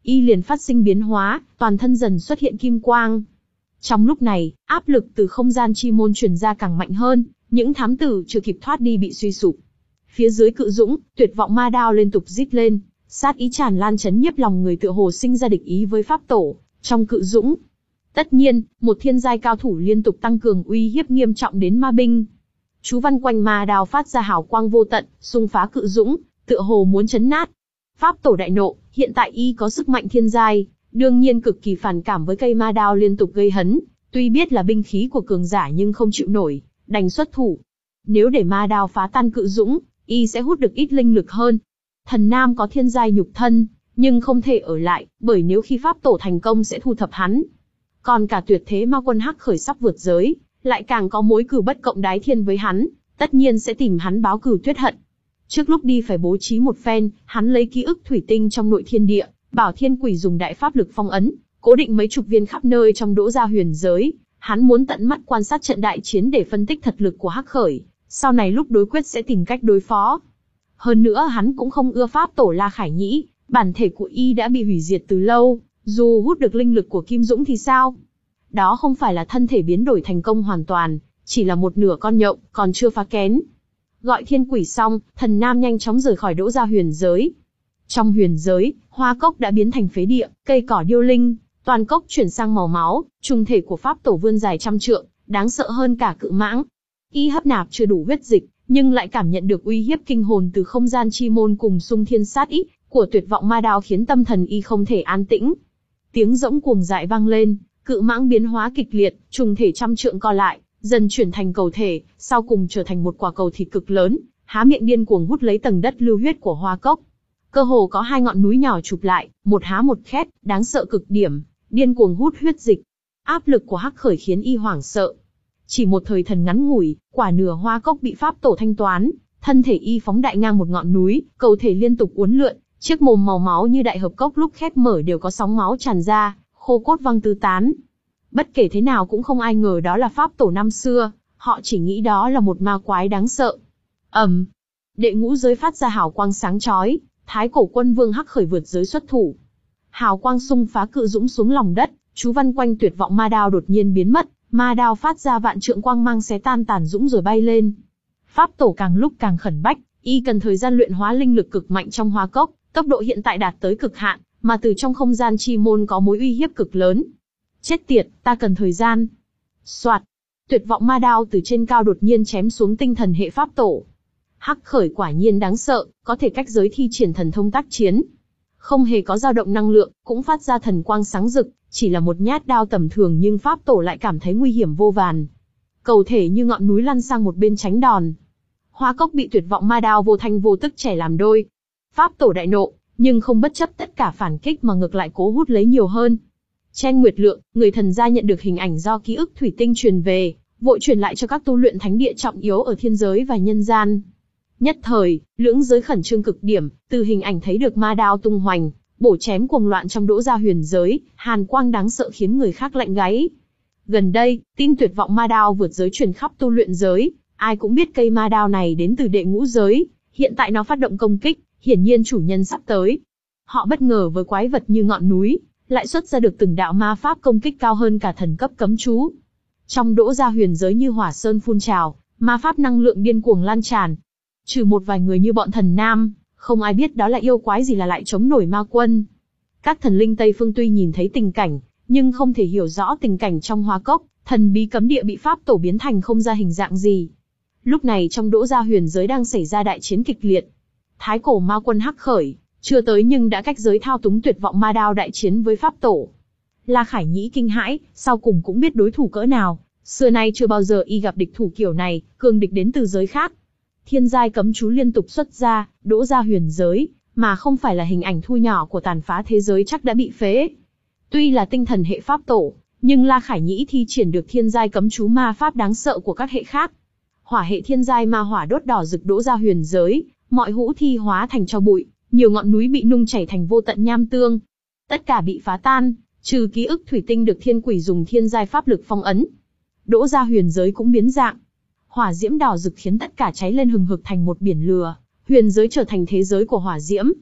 Speaker 1: y liền phát sinh biến hóa, toàn thân dần xuất hiện kim quang. Trong lúc này, áp lực từ không gian chi môn truyền ra càng mạnh hơn, những thám tử chưa kịp thoát đi bị suy sụp. Phía dưới cự dũng, tuyệt vọng ma đao liên tục rít lên, sát ý tràn lan chấn nhiếp lòng người, tựa hồ sinh ra địch ý với pháp tổ. Trong cự dũng, tất nhiên, một thiên giai cao thủ liên tục tăng cường uy hiếp nghiêm trọng đến ma binh. Chú văn quanh ma đao phát ra hào quang vô tận, xung phá cự dũng, tựa hồ muốn chấn nát. Pháp tổ đại nộ, hiện tại y có sức mạnh thiên giai, đương nhiên cực kỳ phản cảm với cây ma đao liên tục gây hấn, tuy biết là binh khí của cường giả nhưng không chịu nổi, đành xuất thủ. Nếu để ma đao phá tan cự dũng, y sẽ hút được ít linh lực hơn. Thần Nam có thiên giai nhục thân, nhưng không thể ở lại, bởi nếu khi pháp tổ thành công sẽ thu thập hắn. Còn cả tuyệt thế ma quân hắc khởi sắp vượt giới, lại càng có mối cừu bất cộng đái thiên với hắn, tất nhiên sẽ tìm hắn báo cừu tuyết hận. Trước lúc đi phải bố trí một phen, hắn lấy ký ức thủy tinh trong nội thiên địa, bảo thiên quỷ dùng đại pháp lực phong ấn, cố định mấy chục viên khắp nơi trong Đỗ Gia huyền giới. Hắn muốn tận mắt quan sát trận đại chiến để phân tích thật lực của hắc khởi, sau này lúc đối quyết sẽ tìm cách đối phó. Hơn nữa hắn cũng không ưa pháp tổ La Khải Nhĩ, bản thể của y đã bị hủy diệt từ lâu, dù hút được linh lực của Kim Dũng thì sao? Đó không phải là thân thể biến đổi thành công hoàn toàn, chỉ là một nửa con nhộng, còn chưa phá kén. Gọi thiên quỷ xong, Thần Nam nhanh chóng rời khỏi Đỗ Gia huyền giới. Trong huyền giới, hoa cốc đã biến thành phế địa, cây cỏ điêu linh, toàn cốc chuyển sang màu máu, trùng thể của pháp tổ vươn dài trăm trượng, đáng sợ hơn cả cự mãng. Y hấp nạp chưa đủ huyết dịch, nhưng lại cảm nhận được uy hiếp kinh hồn từ không gian chi môn cùng xung thiên sát ý của tuyệt vọng ma đao, khiến tâm thần y không thể an tĩnh. Tiếng rỗng cuồng dại vang lên, cự mãng biến hóa kịch liệt, trùng thể trăm trượng co lại, dần chuyển thành cầu thể, sau cùng trở thành một quả cầu thịt cực lớn, há miệng điên cuồng hút lấy tầng đất lưu huyết của hoa cốc. Cơ hồ có hai ngọn núi nhỏ chụp lại, một há một khét, đáng sợ cực điểm, điên cuồng hút huyết dịch. Áp lực của hắc khởi khiến y hoảng sợ. Chỉ một thời thần ngắn ngủi, quả nửa hoa cốc bị pháp tổ thanh toán, thân thể y phóng đại ngang một ngọn núi, cầu thể liên tục uốn lượn, chiếc mồm màu máu như đại hợp cốc lúc khép mở đều có sóng máu tràn ra, khô cốt văng tứ tán. Bất kể thế nào cũng không ai ngờ đó là pháp tổ năm xưa, họ chỉ nghĩ đó là một ma quái đáng sợ. ầm, um, đệ ngũ giới phát ra hào quang sáng chói, Thái cổ quân vương hắc khởi vượt giới xuất thủ. Hào quang xung phá cự dũng xuống lòng đất, chú văn quanh tuyệt vọng ma đao đột nhiên biến mất, ma đao phát ra vạn trượng quang mang xé tan tàn dũng rồi bay lên. Pháp tổ càng lúc càng khẩn bách, y cần thời gian luyện hóa linh lực cực mạnh trong hoa cốc, tốc độ hiện tại đạt tới cực hạn, mà từ trong không gian chi môn có mối uy hiếp cực lớn. Chết tiệt, ta cần thời gian. Soạt, tuyệt vọng ma đao từ trên cao đột nhiên chém xuống tinh thần hệ pháp tổ. Hắc khởi quả nhiên đáng sợ, có thể cách giới thi triển thần thông tác chiến. Không hề có dao động năng lượng, cũng phát ra thần quang sáng rực, chỉ là một nhát đao tầm thường nhưng pháp tổ lại cảm thấy nguy hiểm vô vàn. Cầu thể như ngọn núi lăn sang một bên tránh đòn. Hoa cốc bị tuyệt vọng ma đao vô thanh vô tức chẻ làm đôi. Pháp tổ đại nộ, nhưng không bất chấp tất cả phản kích mà ngược lại cố hút lấy nhiều hơn. Chen Nguyệt Lượng, người thần gia nhận được hình ảnh do ký ức thủy tinh truyền về, vội truyền lại cho các tu luyện thánh địa trọng yếu ở thiên giới và nhân gian. Nhất thời, lưỡng giới khẩn trương cực điểm, từ hình ảnh thấy được ma đao tung hoành, bổ chém cuồng loạn trong Đỗ Gia huyền giới, hàn quang đáng sợ khiến người khác lạnh gáy. Gần đây, tin tuyệt vọng ma đao vượt giới truyền khắp tu luyện giới, ai cũng biết cây ma đao này đến từ đệ ngũ giới, hiện tại nó phát động công kích, hiển nhiên chủ nhân sắp tới. Họ bất ngờ với quái vật như ngọn núi, lại xuất ra được từng đạo ma pháp công kích cao hơn cả thần cấp cấm chú. Trong Đỗ Gia huyền giới như hỏa sơn phun trào, ma pháp năng lượng điên cuồng lan tràn. Trừ một vài người như bọn Thần Nam, không ai biết đó là yêu quái gì là lại chống nổi ma quân. Các thần linh Tây Phương tuy nhìn thấy tình cảnh, nhưng không thể hiểu rõ tình cảnh trong hoa cốc, thần bí cấm địa bị pháp tổ biến thành không ra hình dạng gì. Lúc này trong Đỗ Gia huyền giới đang xảy ra đại chiến kịch liệt. Thái cổ ma quân hắc khởi, chưa tới nhưng đã cách giới thao túng tuyệt vọng ma đao đại chiến với pháp tổ. La Khải Nhĩ kinh hãi, sau cùng cũng biết đối thủ cỡ nào, xưa nay chưa bao giờ y gặp địch thủ kiểu này, cường địch đến từ giới khác. Thiên giai cấm chú liên tục xuất ra, Đỗ Gia huyền giới, mà không phải là hình ảnh thu nhỏ của tàn phá thế giới chắc đã bị phế. Tuy là tinh thần hệ pháp tổ, nhưng La Khải Nhĩ thi triển được thiên giai cấm chú ma pháp đáng sợ của các hệ khác. Hỏa hệ thiên giai ma hỏa đốt đỏ rực Đỗ Gia huyền giới, mọi hũ thi hóa thành tro bụi, nhiều ngọn núi bị nung chảy thành vô tận nham tương. Tất cả bị phá tan, trừ ký ức thủy tinh được thiên quỷ dùng thiên giai pháp lực phong ấn. Đỗ Gia huyền giới cũng biến dạng. Hỏa diễm đỏ rực khiến tất cả cháy lên hừng hực thành một biển lửa, huyền giới trở thành thế giới của hỏa diễm.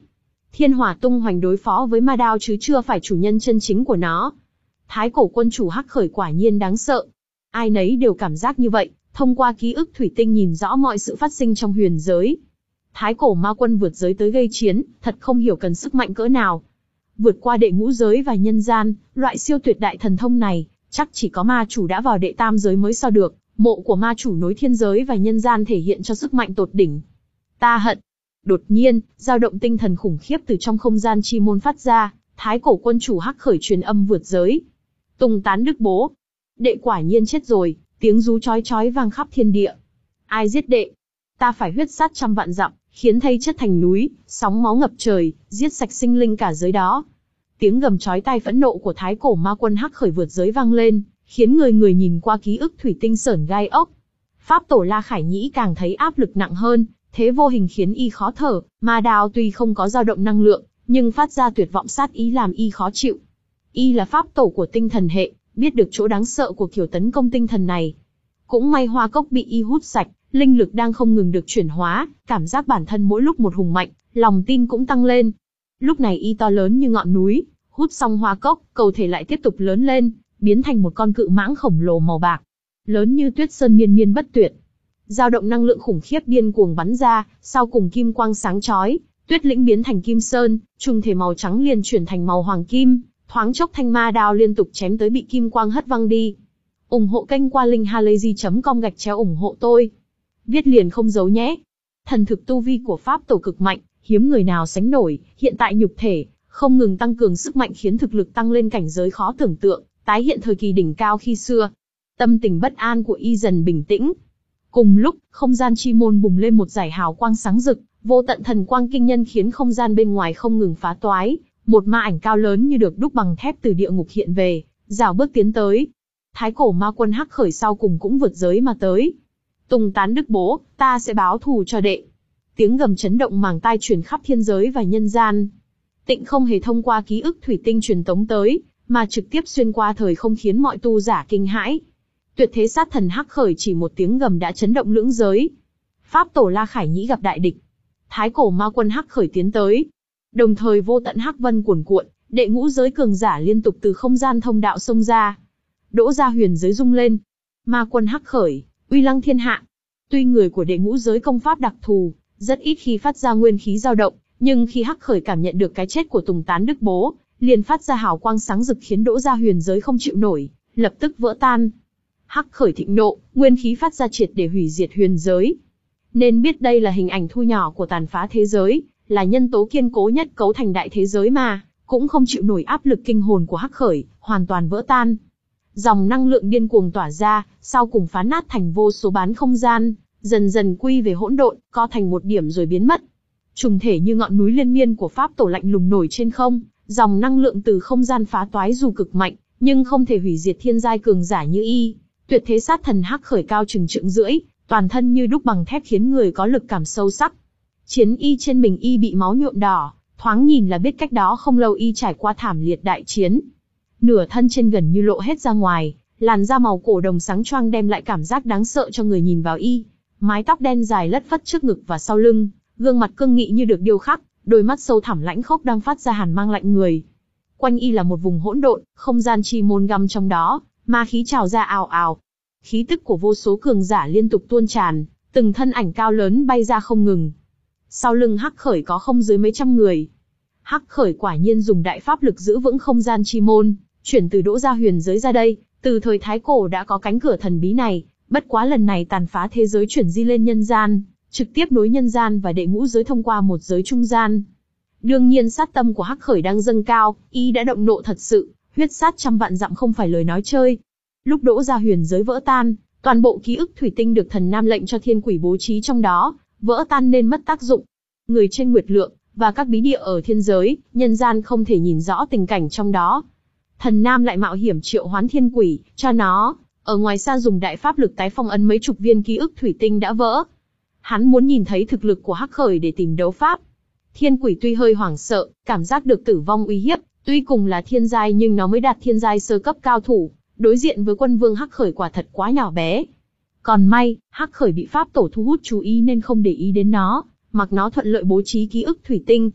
Speaker 1: Thiên hỏa tung hoành đối phó với ma đao chứ chưa phải chủ nhân chân chính của nó. Thái cổ quân chủ Hắc Khởi quả nhiên đáng sợ. Ai nấy đều cảm giác như vậy, thông qua ký ức thủy tinh nhìn rõ mọi sự phát sinh trong huyền giới. Thái cổ ma quân vượt giới tới gây chiến, thật không hiểu cần sức mạnh cỡ nào. Vượt qua đệ ngũ giới và nhân gian, loại siêu tuyệt đại thần thông này, chắc chỉ có ma chủ đã vào đệ tam giới mới so được. Mộ của ma chủ nối thiên giới và nhân gian thể hiện cho sức mạnh tột đỉnh. Ta hận. Đột nhiên, dao động tinh thần khủng khiếp từ trong không gian chi môn phát ra, Thái cổ quân chủ Hắc Khởi truyền âm vượt giới. Tùng tán đức bố. Đệ quả nhiên chết rồi, tiếng rú chói chói vang khắp thiên địa. Ai giết đệ? Ta phải huyết sát trăm vạn dặm, khiến thây chất thành núi, sóng máu ngập trời, giết sạch sinh linh cả giới đó. Tiếng gầm chói tai phẫn nộ của Thái cổ ma quân Hắc Khởi vượt giới vang lên, khiến người người nhìn qua ký ức thủy tinh sởn gai ốc. Pháp tổ La Khải Nhĩ càng thấy áp lực nặng hơn, thế vô hình khiến y khó thở, ma đao tuy không có dao động năng lượng, nhưng phát ra tuyệt vọng sát ý làm y khó chịu. Y là pháp tổ của tinh thần hệ, biết được chỗ đáng sợ của kiểu tấn công tinh thần này. Cũng may hoa cốc bị y hút sạch, linh lực đang không ngừng được chuyển hóa, cảm giác bản thân mỗi lúc một hùng mạnh, lòng tin cũng tăng lên. Lúc này y to lớn như ngọn núi, hút xong hoa cốc, cầu thể lại tiếp tục lớn lên, biến thành một con cự mãng khổng lồ màu bạc, lớn như tuyết sơn miên miên bất tuyệt. Dao động năng lượng khủng khiếp điên cuồng bắn ra, sau cùng kim quang sáng chói, tuyết lĩnh biến thành kim sơn, trùng thể màu trắng liền chuyển thành màu hoàng kim, thoáng chốc thanh ma đao liên tục chém tới bị kim quang hất văng đi. Ủng hộ kênh qua link halayzi chấm com gạch chéo ủng hộ tôi. Viết liền không giấu nhé. Thần thực tu vi của pháp tổ cực mạnh, hiếm người nào sánh nổi, hiện tại nhục thể không ngừng tăng cường sức mạnh khiến thực lực tăng lên cảnh giới khó tưởng tượng, tái hiện thời kỳ đỉnh cao khi xưa. Tâm tình bất an của y dần bình tĩnh. Cùng lúc, không gian chi môn bùng lên một dải hào quang sáng rực, vô tận thần quang kinh nhân khiến không gian bên ngoài không ngừng phá toái, một ma ảnh cao lớn như được đúc bằng thép từ địa ngục hiện về, rảo bước tiến tới. Thái cổ ma quân Hắc Khởi sau cùng cũng vượt giới mà tới. Tùng tán đức bố, ta sẽ báo thù cho đệ. Tiếng gầm chấn động màng tai truyền khắp thiên giới và nhân gian. Tịnh không hề thông qua ký ức thủy tinh truyền tống tới, mà trực tiếp xuyên qua thời không khiến mọi tu giả kinh hãi. Tuyệt thế sát thần Hắc Khởi chỉ một tiếng gầm đã chấn động lưỡng giới. Pháp tổ La Khải Nhĩ gặp đại địch. Thái cổ ma quân Hắc Khởi tiến tới. Đồng thời vô tận hắc vân cuồn cuộn, đệ ngũ giới cường giả liên tục từ không gian thông đạo xông ra. Đỗ ra huyền giới rung lên. Ma quân Hắc Khởi, uy lăng thiên hạ. Tuy người của đệ ngũ giới công pháp đặc thù, rất ít khi phát ra nguyên khí dao động, nhưng khi Hắc Khởi cảm nhận được cái chết của Tùng tán đức bố, liền phát ra hào quang sáng rực khiến Đỗ ra huyền giới không chịu nổi, lập tức vỡ tan. Hắc Khởi thịnh nộ, nguyên khí phát ra triệt để hủy diệt huyền giới. Nên biết đây là hình ảnh thu nhỏ của tàn phá thế giới, là nhân tố kiên cố nhất cấu thành đại thế giới mà, cũng không chịu nổi áp lực kinh hồn của Hắc Khởi, hoàn toàn vỡ tan. Dòng năng lượng điên cuồng tỏa ra, sau cùng phá nát thành vô số bán không gian, dần dần quy về hỗn độn, co thành một điểm rồi biến mất. Trùng thể như ngọn núi liên miên của pháp tổ lạnh lùng nổi trên không, dòng năng lượng từ không gian phá toái dù cực mạnh, nhưng không thể hủy diệt thiên giai cường giả như y. Tuyệt thế sát thần Hắc Khởi cao chừng trượng rưỡi, toàn thân như đúc bằng thép khiến người có lực cảm sâu sắc. Chiến y trên mình y bị máu nhuộm đỏ, thoáng nhìn là biết cách đó không lâu y trải qua thảm liệt đại chiến. Nửa thân trên gần như lộ hết ra ngoài, làn da màu cổ đồng sáng choang đem lại cảm giác đáng sợ cho người nhìn vào y. Mái tóc đen dài lất phất trước ngực và sau lưng, gương mặt cương nghị như được điêu khắc, đôi mắt sâu thẳm lãnh khốc đang phát ra hàn mang lạnh người. Quanh y là một vùng hỗn độn, không gian chi môn găm trong đó, ma khí trào ra ào ào. Khí tức của vô số cường giả liên tục tuôn tràn, từng thân ảnh cao lớn bay ra không ngừng. Sau lưng Hắc Khởi có không dưới mấy trăm người. Hắc Khởi quả nhiên dùng đại pháp lực giữ vững không gian chi môn, chuyển từ Đỗ gia huyền giới ra đây. Từ thời Thái Cổ đã có cánh cửa thần bí này, bất quá lần này tàn phá thế giới chuyển di lên nhân gian, trực tiếp nối nhân gian và đệ ngũ giới thông qua một giới trung gian. Đương nhiên sát tâm của Hắc Khởi đang dâng cao, y đã động nộ thật sự, huyết sát trăm vạn dặm không phải lời nói chơi. Lúc Đỗ gia huyền giới vỡ tan, toàn bộ ký ức thủy tinh được thần nam lệnh cho thiên quỷ bố trí trong đó, vỡ tan nên mất tác dụng. Người trên nguyệt lượng, và các bí địa ở thiên giới, nhân gian không thể nhìn rõ tình cảnh trong đó. Thần nam lại mạo hiểm triệu hoán thiên quỷ, cho nó, ở ngoài xa dùng đại pháp lực tái phong ấn mấy chục viên ký ức thủy tinh đã vỡ. Hắn muốn nhìn thấy thực lực của Hắc Khởi để tìm đấu pháp. Thiên quỷ tuy hơi hoảng sợ, cảm giác được tử vong uy hiếp, tuy cùng là thiên giai nhưng nó mới đạt thiên giai sơ cấp cao thủ, đối diện với quân vương Hắc Khởi quả thật quá nhỏ bé. Còn may, Hắc Khởi bị pháp tổ thu hút chú ý nên không để ý đến nó, mặc nó thuận lợi bố trí ký ức thủy tinh.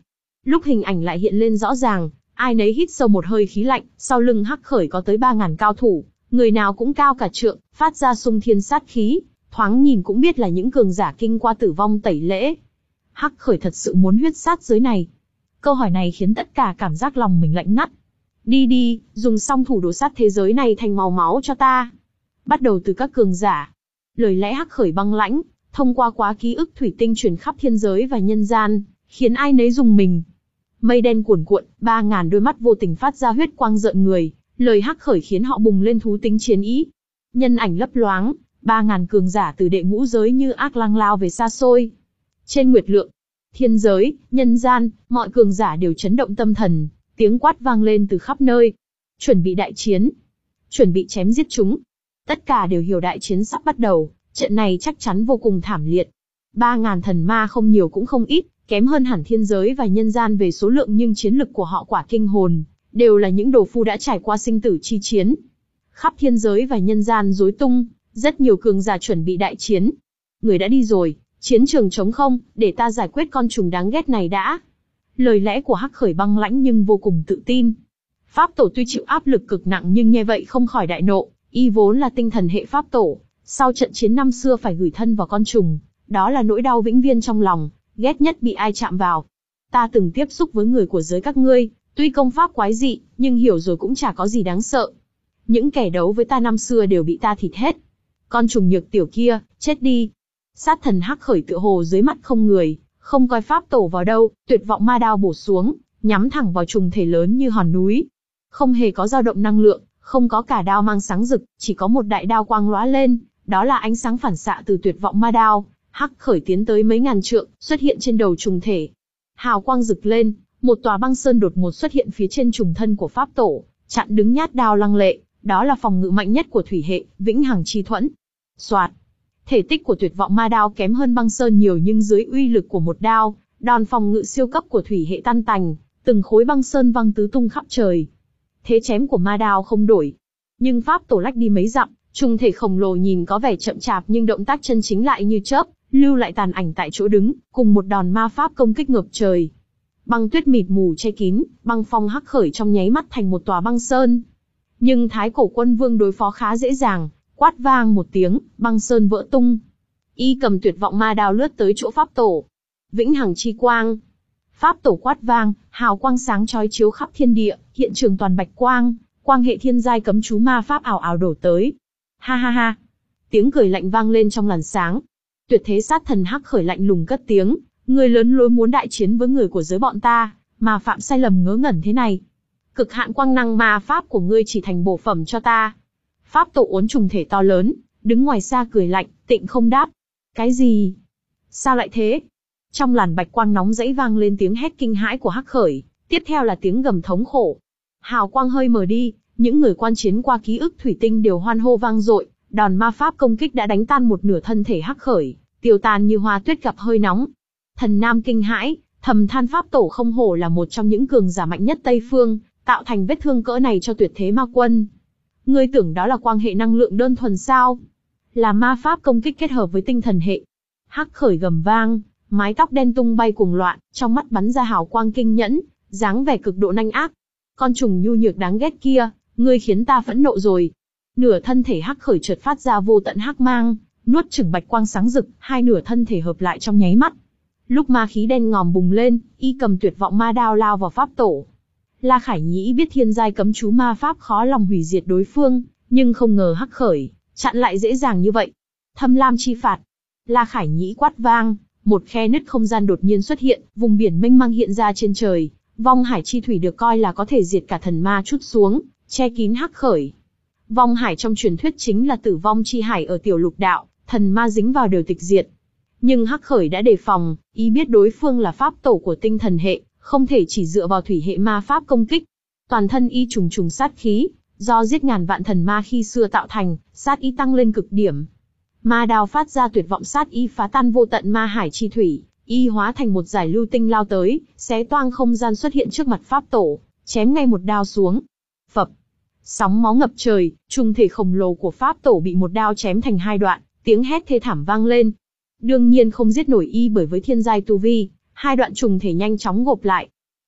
Speaker 1: Lúc hình ảnh lại hiện lên rõ ràng, ai nấy hít sâu một hơi khí lạnh, sau lưng Hắc Khởi có tới ba ngàn cao thủ, người nào cũng cao cả trượng, phát ra xung thiên sát khí, thoáng nhìn cũng biết là những cường giả kinh qua tử vong tẩy lễ. Hắc Khởi thật sự muốn huyết sát giới này? Câu hỏi này khiến tất cả cảm giác lòng mình lạnh ngắt. Đi đi, dùng song thủ đổ sát thế giới này thành màu máu cho ta. Bắt đầu từ các cường giả. Lời lẽ Hắc Khởi băng lãnh, thông qua quá ký ức thủy tinh truyền khắp thiên giới và nhân gian, khiến ai nấy rùng mình. Mây đen cuồn cuộn, ba ngàn đôi mắt vô tình phát ra huyết quang rợn người, lời Hắc Khởi khiến họ bùng lên thú tính chiến ý. Nhân ảnh lấp loáng, ba ngàn cường giả từ đệ ngũ giới như ác lang lao về xa xôi. Trên nguyệt lượng, thiên giới, nhân gian, mọi cường giả đều chấn động tâm thần, tiếng quát vang lên từ khắp nơi. Chuẩn bị đại chiến, chuẩn bị chém giết chúng. Tất cả đều hiểu đại chiến sắp bắt đầu, trận này chắc chắn vô cùng thảm liệt. Ba ngàn thần ma không nhiều cũng không ít, kém hơn hẳn thiên giới và nhân gian về số lượng nhưng chiến lực của họ quả kinh hồn, đều là những đồ phu đã trải qua sinh tử chi chiến. Khắp thiên giới và nhân gian rối tung, rất nhiều cường giả chuẩn bị đại chiến. Người đã đi rồi, chiến trường trống không, để ta giải quyết con trùng đáng ghét này đã. Lời lẽ của Hắc Khởi băng lãnh nhưng vô cùng tự tin. Pháp tổ tuy chịu áp lực cực nặng nhưng nghe vậy không khỏi đại nộ, y vốn là tinh thần hệ pháp tổ, sau trận chiến năm xưa phải gửi thân vào con trùng, đó là nỗi đau vĩnh viễn trong lòng, ghét nhất bị ai chạm vào. Ta từng tiếp xúc với người của giới các ngươi, tuy công pháp quái dị, nhưng hiểu rồi cũng chả có gì đáng sợ. Những kẻ đấu với ta năm xưa đều bị ta thịt hết. Con trùng nhược tiểu kia, chết đi. Sát thần Hắc Khởi tựa hồ dưới mắt không người, không coi pháp tổ vào đâu, tuyệt vọng ma đao bổ xuống, nhắm thẳng vào trùng thể lớn như hòn núi. Không hề có dao động năng lượng, không có cả đao mang sáng rực, chỉ có một đại đao quang lóa lên, đó là ánh sáng phản xạ từ tuyệt vọng ma đao. Hắc Khởi tiến tới mấy ngàn trượng, xuất hiện trên đầu trùng thể. Hào quang rực lên, một tòa băng sơn đột ngột xuất hiện phía trên trùng thân của pháp tổ, chặn đứng nhát đao lăng lệ, đó là phòng ngự mạnh nhất của thủy hệ, vĩnh hằng chi thuẫn. Soạt. Thể tích của tuyệt vọng ma đao kém hơn băng sơn nhiều nhưng dưới uy lực của một đao, đòn phòng ngự siêu cấp của thủy hệ tan tành, từng khối băng sơn văng tứ tung khắp trời. Thế chém của ma đao không đổi, nhưng pháp tổ lách đi mấy dặm, trùng thể khổng lồ nhìn có vẻ chậm chạp nhưng động tác chân chính lại như chớp, lưu lại tàn ảnh tại chỗ đứng, cùng một đòn ma pháp công kích ngập trời. Băng tuyết mịt mù che kín, băng phong Hắc Khởi trong nháy mắt thành một tòa băng sơn. Nhưng Thái Cổ Quân Vương đối phó khá dễ dàng, quát vang một tiếng, băng sơn vỡ tung. Y cầm tuyệt vọng ma đao lướt tới chỗ pháp tổ. Vĩnh hằng chi quang. Pháp tổ quát vang, hào quang sáng chói chiếu khắp thiên địa, hiện trường toàn bạch quang, quang hệ thiên giai cấm chú ma pháp ảo ảo đổ tới. Ha ha ha. Tiếng cười lạnh vang lên trong làn sáng. Tuyệt thế sát thần Hắc Khởi lạnh lùng cất tiếng, người lớn lối muốn đại chiến với người của giới bọn ta, mà phạm sai lầm ngớ ngẩn thế này. Cực hạn quang năng ma pháp của ngươi chỉ thành bổ phẩm cho ta. Pháp tổ uốn trùng thể to lớn, đứng ngoài xa cười lạnh, tịnh không đáp. Cái gì? Sao lại thế? Trong làn bạch quang nóng rẫy vang lên tiếng hét kinh hãi của Hắc Khởi, tiếp theo là tiếng gầm thống khổ. Hào quang hơi mờ đi, những người quan chiến qua ký ức thủy tinh đều hoan hô vang dội, đòn ma pháp công kích đã đánh tan một nửa thân thể Hắc Khởi, tiêu tan như hoa tuyết gặp hơi nóng. Thần Nam kinh hãi, thầm than pháp tổ không hổ là một trong những cường giả mạnh nhất Tây Phương, tạo thành vết thương cỡ này cho tuyệt thế ma quân. Ngươi tưởng đó là quang hệ năng lượng đơn thuần sao? Là ma pháp công kích kết hợp với tinh thần hệ. Hắc Khởi gầm vang, mái tóc đen tung bay cuồng loạn, trong mắt bắn ra hào quang kinh nhẫn, dáng vẻ cực độ nanh ác. Con trùng nhu nhược đáng ghét kia, ngươi khiến ta phẫn nộ rồi. Nửa thân thể Hắc Khởi chợt phát ra vô tận hắc mang, nuốt chửng bạch quang sáng rực, hai nửa thân thể hợp lại trong nháy mắt. Lúc ma khí đen ngòm bùng lên, y cầm tuyệt vọng ma đao lao vào pháp tổ. La Khải Nhĩ biết thiên giai cấm chú ma pháp khó lòng hủy diệt đối phương, nhưng không ngờ Hắc Khởi chặn lại dễ dàng như vậy. Thâm lam chi phạt. La Khải Nhĩ quát vang, một khe nứt không gian đột nhiên xuất hiện, vùng biển mênh mang hiện ra trên trời, vong hải chi thủy được coi là có thể diệt cả thần ma trút xuống, che kín Hắc Khởi. Vong hải trong truyền thuyết chính là tử vong chi hải ở tiểu lục đạo, thần ma dính vào đều tịch diệt. Nhưng Hắc Khởi đã đề phòng, ý biết đối phương là pháp tổ của tinh thần hệ, không thể chỉ dựa vào thủy hệ ma pháp công kích. Toàn thân y trùng trùng sát khí, do giết ngàn vạn thần ma khi xưa tạo thành, sát ý tăng lên cực điểm. Ma đao phát ra tuyệt vọng sát ý phá tan vô tận ma hải chi thủy, y hóa thành một giải lưu tinh lao tới, xé toang không gian xuất hiện trước mặt pháp tổ, chém ngay một đao xuống. Phập, sóng máu ngập trời, trùng thể khổng lồ của pháp tổ bị một đao chém thành hai đoạn, tiếng hét thê thảm vang lên. Đương nhiên không giết nổi y bởi với thiên giai tu vi, hai đoạn trùng thể nhanh chóng gộp lại.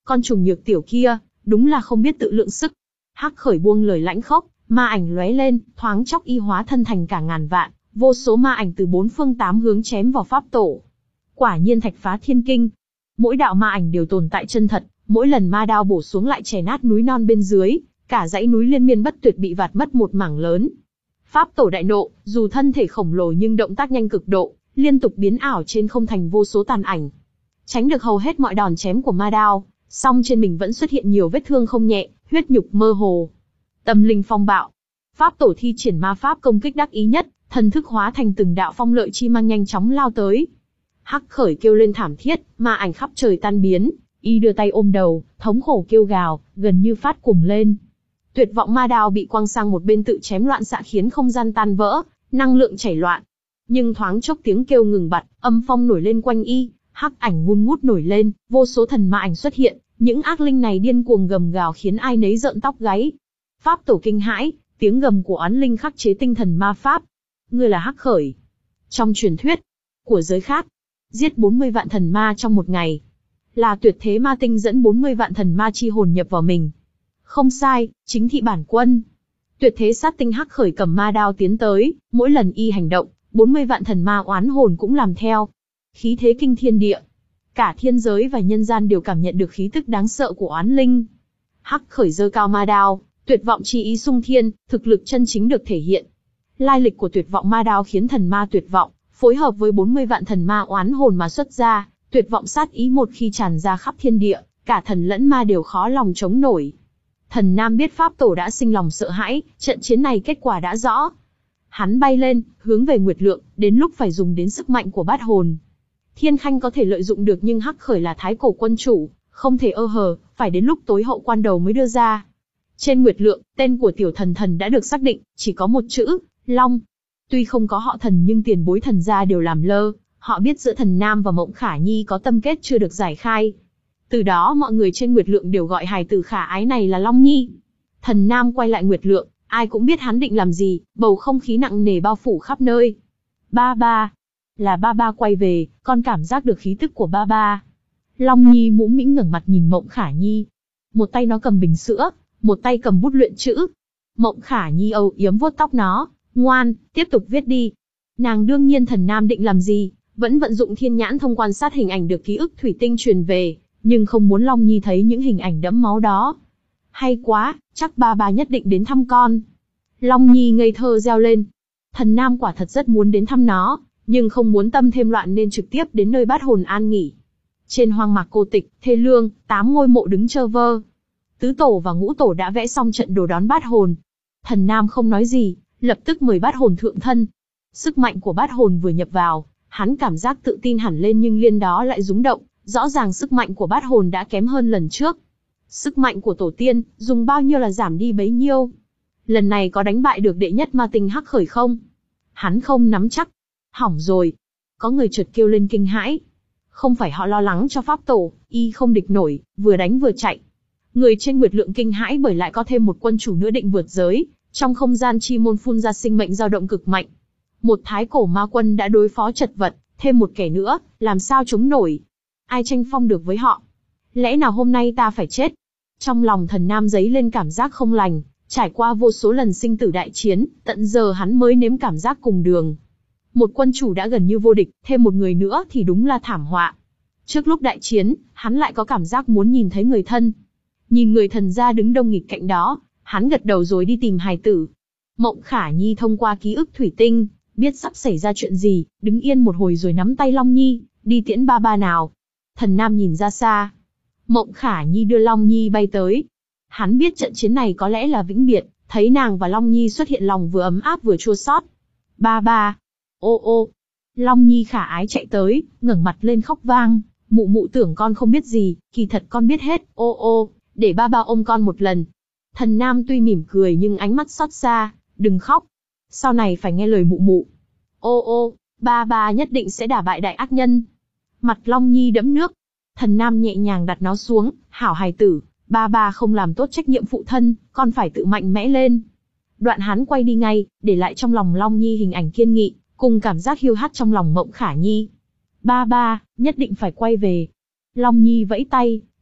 Speaker 1: con trùng nhược tiểu kia, đúng là không biết tự lượng sức. Hắc Khởi buông lời lãnh khốc, ma ảnh lóe lên, thoáng chốc y hóa thân thành cả ngàn vạn, vô số ma ảnh từ bốn phương tám hướng chém vào pháp tổ. Quả nhiên thạch phá thiên kinh. Mỗi đạo ma ảnh đều tồn tại chân thật, mỗi lần ma đao bổ xuống lại chẻ nát núi non bên dưới, cả dãy núi liên miên bất tuyệt bị vạt mất một mảng lớn. Pháp tổ đại nộ, dù thân thể khổng lồ nhưng động tác nhanh cực độ, liên tục biến ảo trên không thành vô số tàn ảnh. Tránh được hầu hết mọi đòn chém của ma đao, song trên mình vẫn xuất hiện nhiều vết thương không nhẹ, huyết nhục mơ hồ. Tâm linh phong bạo. Pháp tổ thi triển ma pháp công kích đắc ý nhất, thần thức hóa thành từng đạo phong lợi chi mang nhanh chóng lao tới. Hắc Khởi kêu lên thảm thiết, ma ảnh khắp trời tan biến, y đưa tay ôm đầu, thống khổ kêu gào, gần như phát cuồng lên. Tuyệt vọng ma đao bị quăng sang một bên tự chém loạn xạ khiến không gian tan vỡ, năng lượng chảy loạn. Nhưng thoáng chốc tiếng kêu ngừng bặt, âm phong nổi lên quanh y, hắc ảnh ngun ngút nổi lên, vô số thần ma ảnh xuất hiện, những ác linh này điên cuồng gầm gào khiến ai nấy rợn tóc gáy. Pháp tổ kinh hãi, tiếng gầm của oán linh khắc chế tinh thần ma pháp. Ngươi là Hắc Khởi. Trong truyền thuyết của giới khác, giết bốn mươi vạn thần ma trong một ngày, là tuyệt thế ma tinh dẫn bốn mươi vạn thần ma chi hồn nhập vào mình. Không sai, chính thị bản quân. Tuyệt thế sát tinh Hắc Khởi cầm ma đao tiến tới, mỗi lần y hành động, bốn mươi vạn thần ma oán hồn cũng làm theo. Khí thế kinh thiên địa. Cả thiên giới và nhân gian đều cảm nhận được khí tức đáng sợ của oán linh. Hắc Khởi giơ cao ma đao, tuyệt vọng chi ý xung thiên, thực lực chân chính được thể hiện. Lai lịch của tuyệt vọng ma đao khiến thần ma tuyệt vọng, phối hợp với bốn mươi vạn thần ma oán hồn mà xuất ra, tuyệt vọng sát ý một khi tràn ra khắp thiên địa, cả thần lẫn ma đều khó lòng chống nổi. Thần Nam biết pháp tổ đã sinh lòng sợ hãi, trận chiến này kết quả đã rõ. Hắn bay lên, hướng về Nguyệt Lượng, đến lúc phải dùng đến sức mạnh của bát hồn. Thiên Khanh có thể lợi dụng được nhưng Hắc Khởi là thái cổ quân chủ, không thể ơ hờ, phải đến lúc tối hậu quan đầu mới đưa ra. Trên Nguyệt Lượng, tên của tiểu thần thần đã được xác định, chỉ có một chữ, Long. Tuy không có họ thần nhưng tiền bối thần gia đều làm lơ, họ biết giữa thần Nam và Mộng Khả Nhi có tâm kết chưa được giải khai. Từ đó mọi người trên Nguyệt Lượng đều gọi hài tử khả ái này là Long Nhi. Thần Nam quay lại Nguyệt Lượng, ai cũng biết hắn định làm gì, bầu không khí nặng nề bao phủ khắp nơi. Ba ba, là ba ba quay về, con cảm giác được khí tức của ba ba. Long Nhi mũm mĩm ngẩng mặt nhìn Mộng Khả Nhi. Một tay nó cầm bình sữa, một tay cầm bút luyện chữ. Mộng Khả Nhi âu yếm vuốt tóc nó, ngoan, tiếp tục viết đi. Nàng đương nhiên thần Nam định làm gì, vẫn vận dụng thiên nhãn thông quan sát hình ảnh được ký ức thủy tinh truyền về, nhưng không muốn Long Nhi thấy những hình ảnh đẫm máu đó. Hay quá, chắc ba ba nhất định đến thăm con. Long Nhi ngây thơ reo lên. Thần Nam quả thật rất muốn đến thăm nó, nhưng không muốn tâm thêm loạn nên trực tiếp đến nơi bát hồn an nghỉ. Trên hoang mạc cô tịch, thê lương, tám ngôi mộ đứng chơ vơ. Tứ tổ và ngũ tổ đã vẽ xong trận đồ đón bát hồn. Thần Nam không nói gì, lập tức mời bát hồn thượng thân. Sức mạnh của bát hồn vừa nhập vào, hắn cảm giác tự tin hẳn lên nhưng liên đó lại rúng động, rõ ràng sức mạnh của bát hồn đã kém hơn lần trước. Sức mạnh của tổ tiên, dùng bao nhiêu là giảm đi bấy nhiêu. Lần này có đánh bại được đệ nhất ma tinh Hắc Khởi không? Hắn không nắm chắc. Hỏng rồi. Có người chợt kêu lên kinh hãi. Không phải họ lo lắng cho pháp tổ, y không địch nổi, vừa đánh vừa chạy. Người trên Nguyệt Lượng kinh hãi bởi lại có thêm một quân chủ nữa định vượt giới, trong không gian chi môn phun ra sinh mệnh dao động cực mạnh. Một thái cổ ma quân đã đối phó chật vật, thêm một kẻ nữa, làm sao chống nổi? Ai tranh phong được với họ? Lẽ nào hôm nay ta phải chết? Trong lòng thần Nam dấy lên cảm giác không lành, trải qua vô số lần sinh tử đại chiến, tận giờ hắn mới nếm cảm giác cùng đường. Một quân chủ đã gần như vô địch, thêm một người nữa thì đúng là thảm họa. Trước lúc đại chiến, hắn lại có cảm giác muốn nhìn thấy người thân. Nhìn người thần gia đứng đông nghịch cạnh đó, hắn gật đầu rồi đi tìm hài tử. Mộng Khả Nhi thông qua ký ức thủy tinh, biết sắp xảy ra chuyện gì, đứng yên một hồi rồi nắm tay Long Nhi, đi tiễn ba ba nào. Thần Nam nhìn ra xa. Mộng Khả Nhi đưa Long Nhi bay tới. Hắn biết trận chiến này có lẽ là vĩnh biệt, thấy nàng và Long Nhi xuất hiện lòng vừa ấm áp vừa chua xót. Ba ba. Ô ô. Long Nhi khả ái chạy tới, ngẩng mặt lên khóc vang. Mụ mụ tưởng con không biết gì, kỳ thật con biết hết. Ô ô, để ba ba ôm con một lần. Thần Nam tuy mỉm cười nhưng ánh mắt xót xa. Đừng khóc. Sau này phải nghe lời mụ mụ. Ô ô, ba ba nhất định sẽ đả bại đại ác nhân. Mặt Long Nhi đẫm nước. Thần Nam nhẹ nhàng đặt nó xuống. Hảo hài tử, ba ba không làm tốt trách nhiệm phụ thân, con phải tự mạnh mẽ lên. Đoạn hắn quay đi ngay, để lại trong lòng Long Nhi hình ảnh kiên nghị, cùng cảm giác hiu hắt trong lòng Mộng Khả Nhi. Ba ba, nhất định phải quay về. Long Nhi vẫy tay,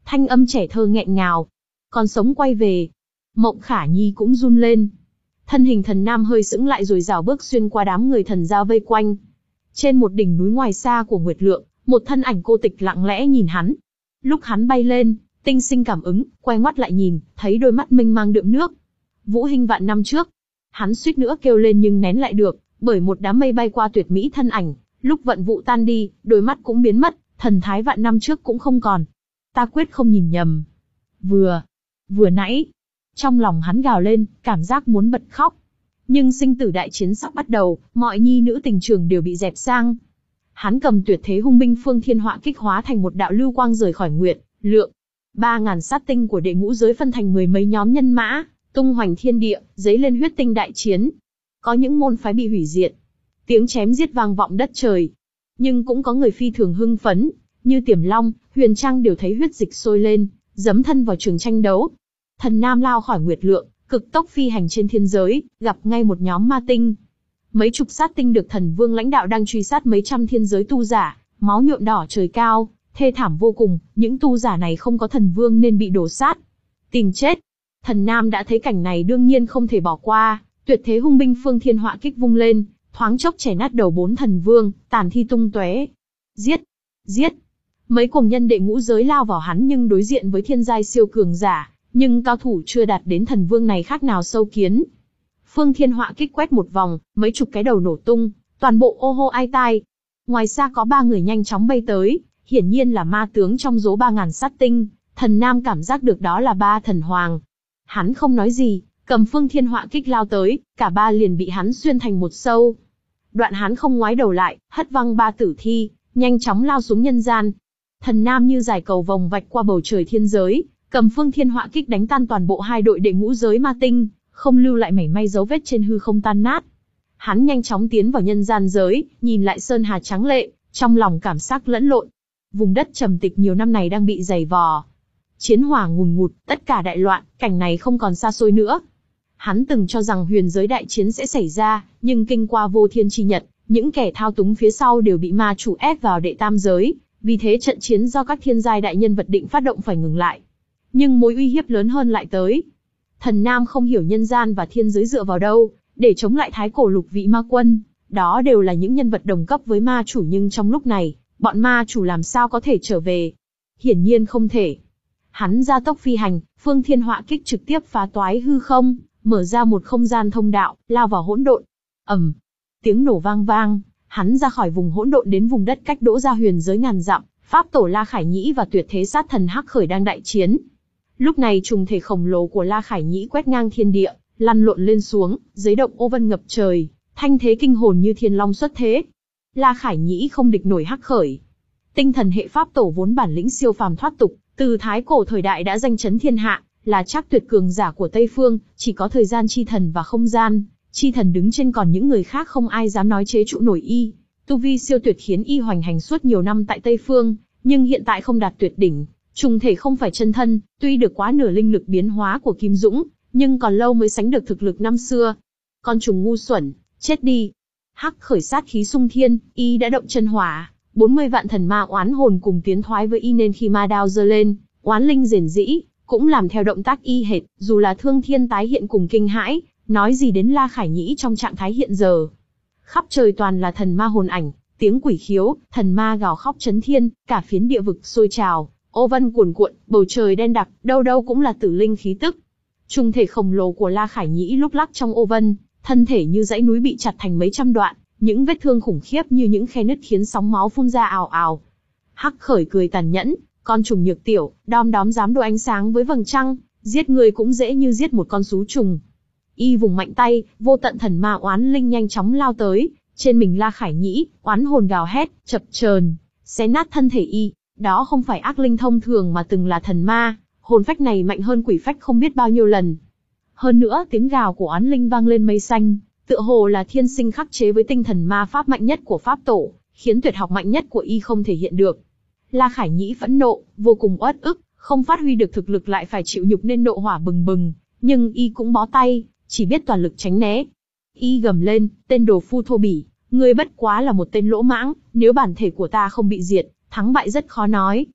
Speaker 1: Thanh âm trẻ thơ nghẹn ngào. Còn sống quay về. Mộng Khả Nhi cũng run lên. Thân hình thần nam hơi sững lại rồi rảo bước xuyên qua đám người thần giao vây quanh. Trên một đỉnh núi ngoài xa của Nguyệt Lượng, một thân ảnh cô tịch lặng lẽ nhìn hắn. Lúc hắn bay lên, tinh sinh cảm ứng, quay ngoắt lại nhìn, thấy đôi mắt mênh mang đượm nước. Vũ Hinh vạn năm trước. Hắn suýt nữa kêu lên nhưng nén lại được, bởi một đám mây bay qua tuyệt mỹ thân ảnh. Lúc vận vụ tan đi, đôi mắt cũng biến mất, thần thái vạn năm trước cũng không còn. Ta quyết không nhìn nhầm. Vừa, vừa nãy, trong lòng hắn gào lên, cảm giác muốn bật khóc. Nhưng sinh tử đại chiến sắp bắt đầu, mọi nhi nữ tình trường đều bị dẹp sang. Hắn cầm tuyệt thế hung binh Phương Thiên Họa kích hóa thành một đạo lưu quang rời khỏi Nguyệt Lượng. Ba ngàn sát tinh của đệ ngũ giới phân thành mười mấy nhóm nhân mã, tung hoành thiên địa, dấy lên huyết tinh đại chiến. Có những môn phái bị hủy diệt, tiếng chém giết vang vọng đất trời. Nhưng cũng có người phi thường hưng phấn, như Tiềm Long, Huyền Trang đều thấy huyết dịch sôi lên, dấm thân vào trường tranh đấu. Thần Nam lao khỏi Nguyệt Lượng, cực tốc phi hành trên thiên giới, gặp ngay một nhóm ma tinh. Mấy chục sát tinh được thần vương lãnh đạo đang truy sát mấy trăm thiên giới tu giả, máu nhuộm đỏ trời cao, thê thảm vô cùng, những tu giả này không có thần vương nên bị đổ sát. Tìm chết. Thần Nam đã thấy cảnh này đương nhiên không thể bỏ qua, tuyệt thế hung binh Phương Thiên Họa kích vung lên, thoáng chốc chẻ nát đầu bốn thần vương, tàn thi tung tóe. Giết! Giết! Mấy cuồng nhân đệ ngũ giới lao vào hắn nhưng đối diện với thiên giai siêu cường giả, nhưng cao thủ chưa đạt đến thần vương này khác nào sâu kiến. Phương Thiên Họa kích quét một vòng, mấy chục cái đầu nổ tung, toàn bộ ô hô ai tai. Ngoài xa có ba người nhanh chóng bay tới, hiển nhiên là ma tướng trong số ba ngàn sát tinh, thần Nam cảm giác được đó là ba thần hoàng. Hắn không nói gì, cầm Phương Thiên Họa kích lao tới, cả ba liền bị hắn xuyên thành một sâu. Đoạn hắn không ngoái đầu lại, hất văng ba tử thi, nhanh chóng lao xuống nhân gian. Thần Nam như giải cầu vòng vạch qua bầu trời thiên giới, cầm Phương Thiên Họa kích đánh tan toàn bộ hai đội đệ ngũ giới ma tinh, không lưu lại mảy may dấu vết trên hư không tan nát. Hắn nhanh chóng tiến vào nhân gian giới, nhìn lại sơn hà trắng lệ, trong lòng cảm giác lẫn lộn. Vùng đất trầm tịch nhiều năm này đang bị giày vò. Chiến hỏa ngùn ngụt, tất cả đại loạn, cảnh này không còn xa xôi nữa. Hắn từng cho rằng huyền giới đại chiến sẽ xảy ra, nhưng kinh qua vô thiên chi nhật, những kẻ thao túng phía sau đều bị ma chủ ép vào đệ tam giới, vì thế trận chiến do các thiên giai đại nhân vật định phát động phải ngừng lại. Nhưng mối uy hiếp lớn hơn lại tới. Thần Nam không hiểu nhân gian và thiên giới dựa vào đâu, để chống lại thái cổ lục vị ma quân. Đó đều là những nhân vật đồng cấp với ma chủ nhưng trong lúc này, bọn ma chủ làm sao có thể trở về? Hiển nhiên không thể. Hắn ra tốc phi hành, Phương Thiên Họa kích trực tiếp phá toái hư không, mở ra một không gian thông đạo, lao vào hỗn độn. Ầm, tiếng nổ vang vang, hắn ra khỏi vùng hỗn độn đến vùng đất cách Đỗ Gia huyền giới ngàn dặm, pháp tổ La Khải Nhĩ và tuyệt thế sát thần Hắc Khởi đang đại chiến. Lúc này trùng thể khổng lồ của La Khải Nhĩ quét ngang thiên địa, lăn lộn lên xuống, dưới động ô vân ngập trời, thanh thế kinh hồn như thiên long xuất thế. La Khải Nhĩ không địch nổi Hắc Khởi. Tinh thần hệ pháp tổ vốn bản lĩnh siêu phàm thoát tục, từ thái cổ thời đại đã danh chấn thiên hạ, là chắc tuyệt cường giả của Tây Phương, chỉ có thời gian chi thần và không gian chi thần đứng trên còn những người khác không ai dám nói chế trụ nổi y. Tu vi siêu tuyệt khiến y hoành hành suốt nhiều năm tại Tây Phương, nhưng hiện tại không đạt tuyệt đỉnh. Trùng thể không phải chân thân, tuy được quá nửa linh lực biến hóa của Kim Dũng, nhưng còn lâu mới sánh được thực lực năm xưa. Con trùng ngu xuẩn, chết đi. Hắc Khởi sát khí xung thiên, y đã động chân hỏa, bốn mươi vạn thần ma oán hồn cùng tiến thoái với y nên khi ma đao giơ lên, oán linh rền rĩ, cũng làm theo động tác y hệt, dù là thương thiên tái hiện cùng kinh hãi, nói gì đến La Khải Nhĩ trong trạng thái hiện giờ. Khắp trời toàn là thần ma hồn ảnh, tiếng quỷ khiếu, thần ma gào khóc chấn thiên, cả phiến địa vực sôi trào. Ô vân cuồn cuộn, bầu trời đen đặc, đâu đâu cũng là tử linh khí tức. Trung thể khổng lồ của La Khải Nhĩ lúc lắc trong ô vân, thân thể như dãy núi bị chặt thành mấy trăm đoạn, những vết thương khủng khiếp như những khe nứt khiến sóng máu phun ra ào ào. Hắc Khởi cười tàn nhẫn, con trùng nhược tiểu, đom đóm dám đua ánh sáng với vầng trăng, giết người cũng dễ như giết một con sú trùng. Y vùng mạnh tay, vô tận thần ma oán linh nhanh chóng lao tới, trên mình La Khải Nhĩ, oán hồn gào hét, chập chờn, xé nát thân thể y. Đó không phải ác linh thông thường mà từng là thần ma, hồn phách này mạnh hơn quỷ phách không biết bao nhiêu lần. Hơn nữa tiếng gào của oán linh vang lên mây xanh, tựa hồ là thiên sinh khắc chế với tinh thần ma pháp mạnh nhất của pháp tổ, khiến tuyệt học mạnh nhất của y không thể hiện được. La Khải Nhĩ phẫn nộ, vô cùng uất ức, không phát huy được thực lực lại phải chịu nhục nên nộ hỏa bừng bừng, nhưng y cũng bó tay, chỉ biết toàn lực tránh né. Y gầm lên, tên đồ phu thô bỉ, ngươi bất quá là một tên lỗ mãng, nếu bản thể của ta không bị diệt, thắng bại rất khó nói.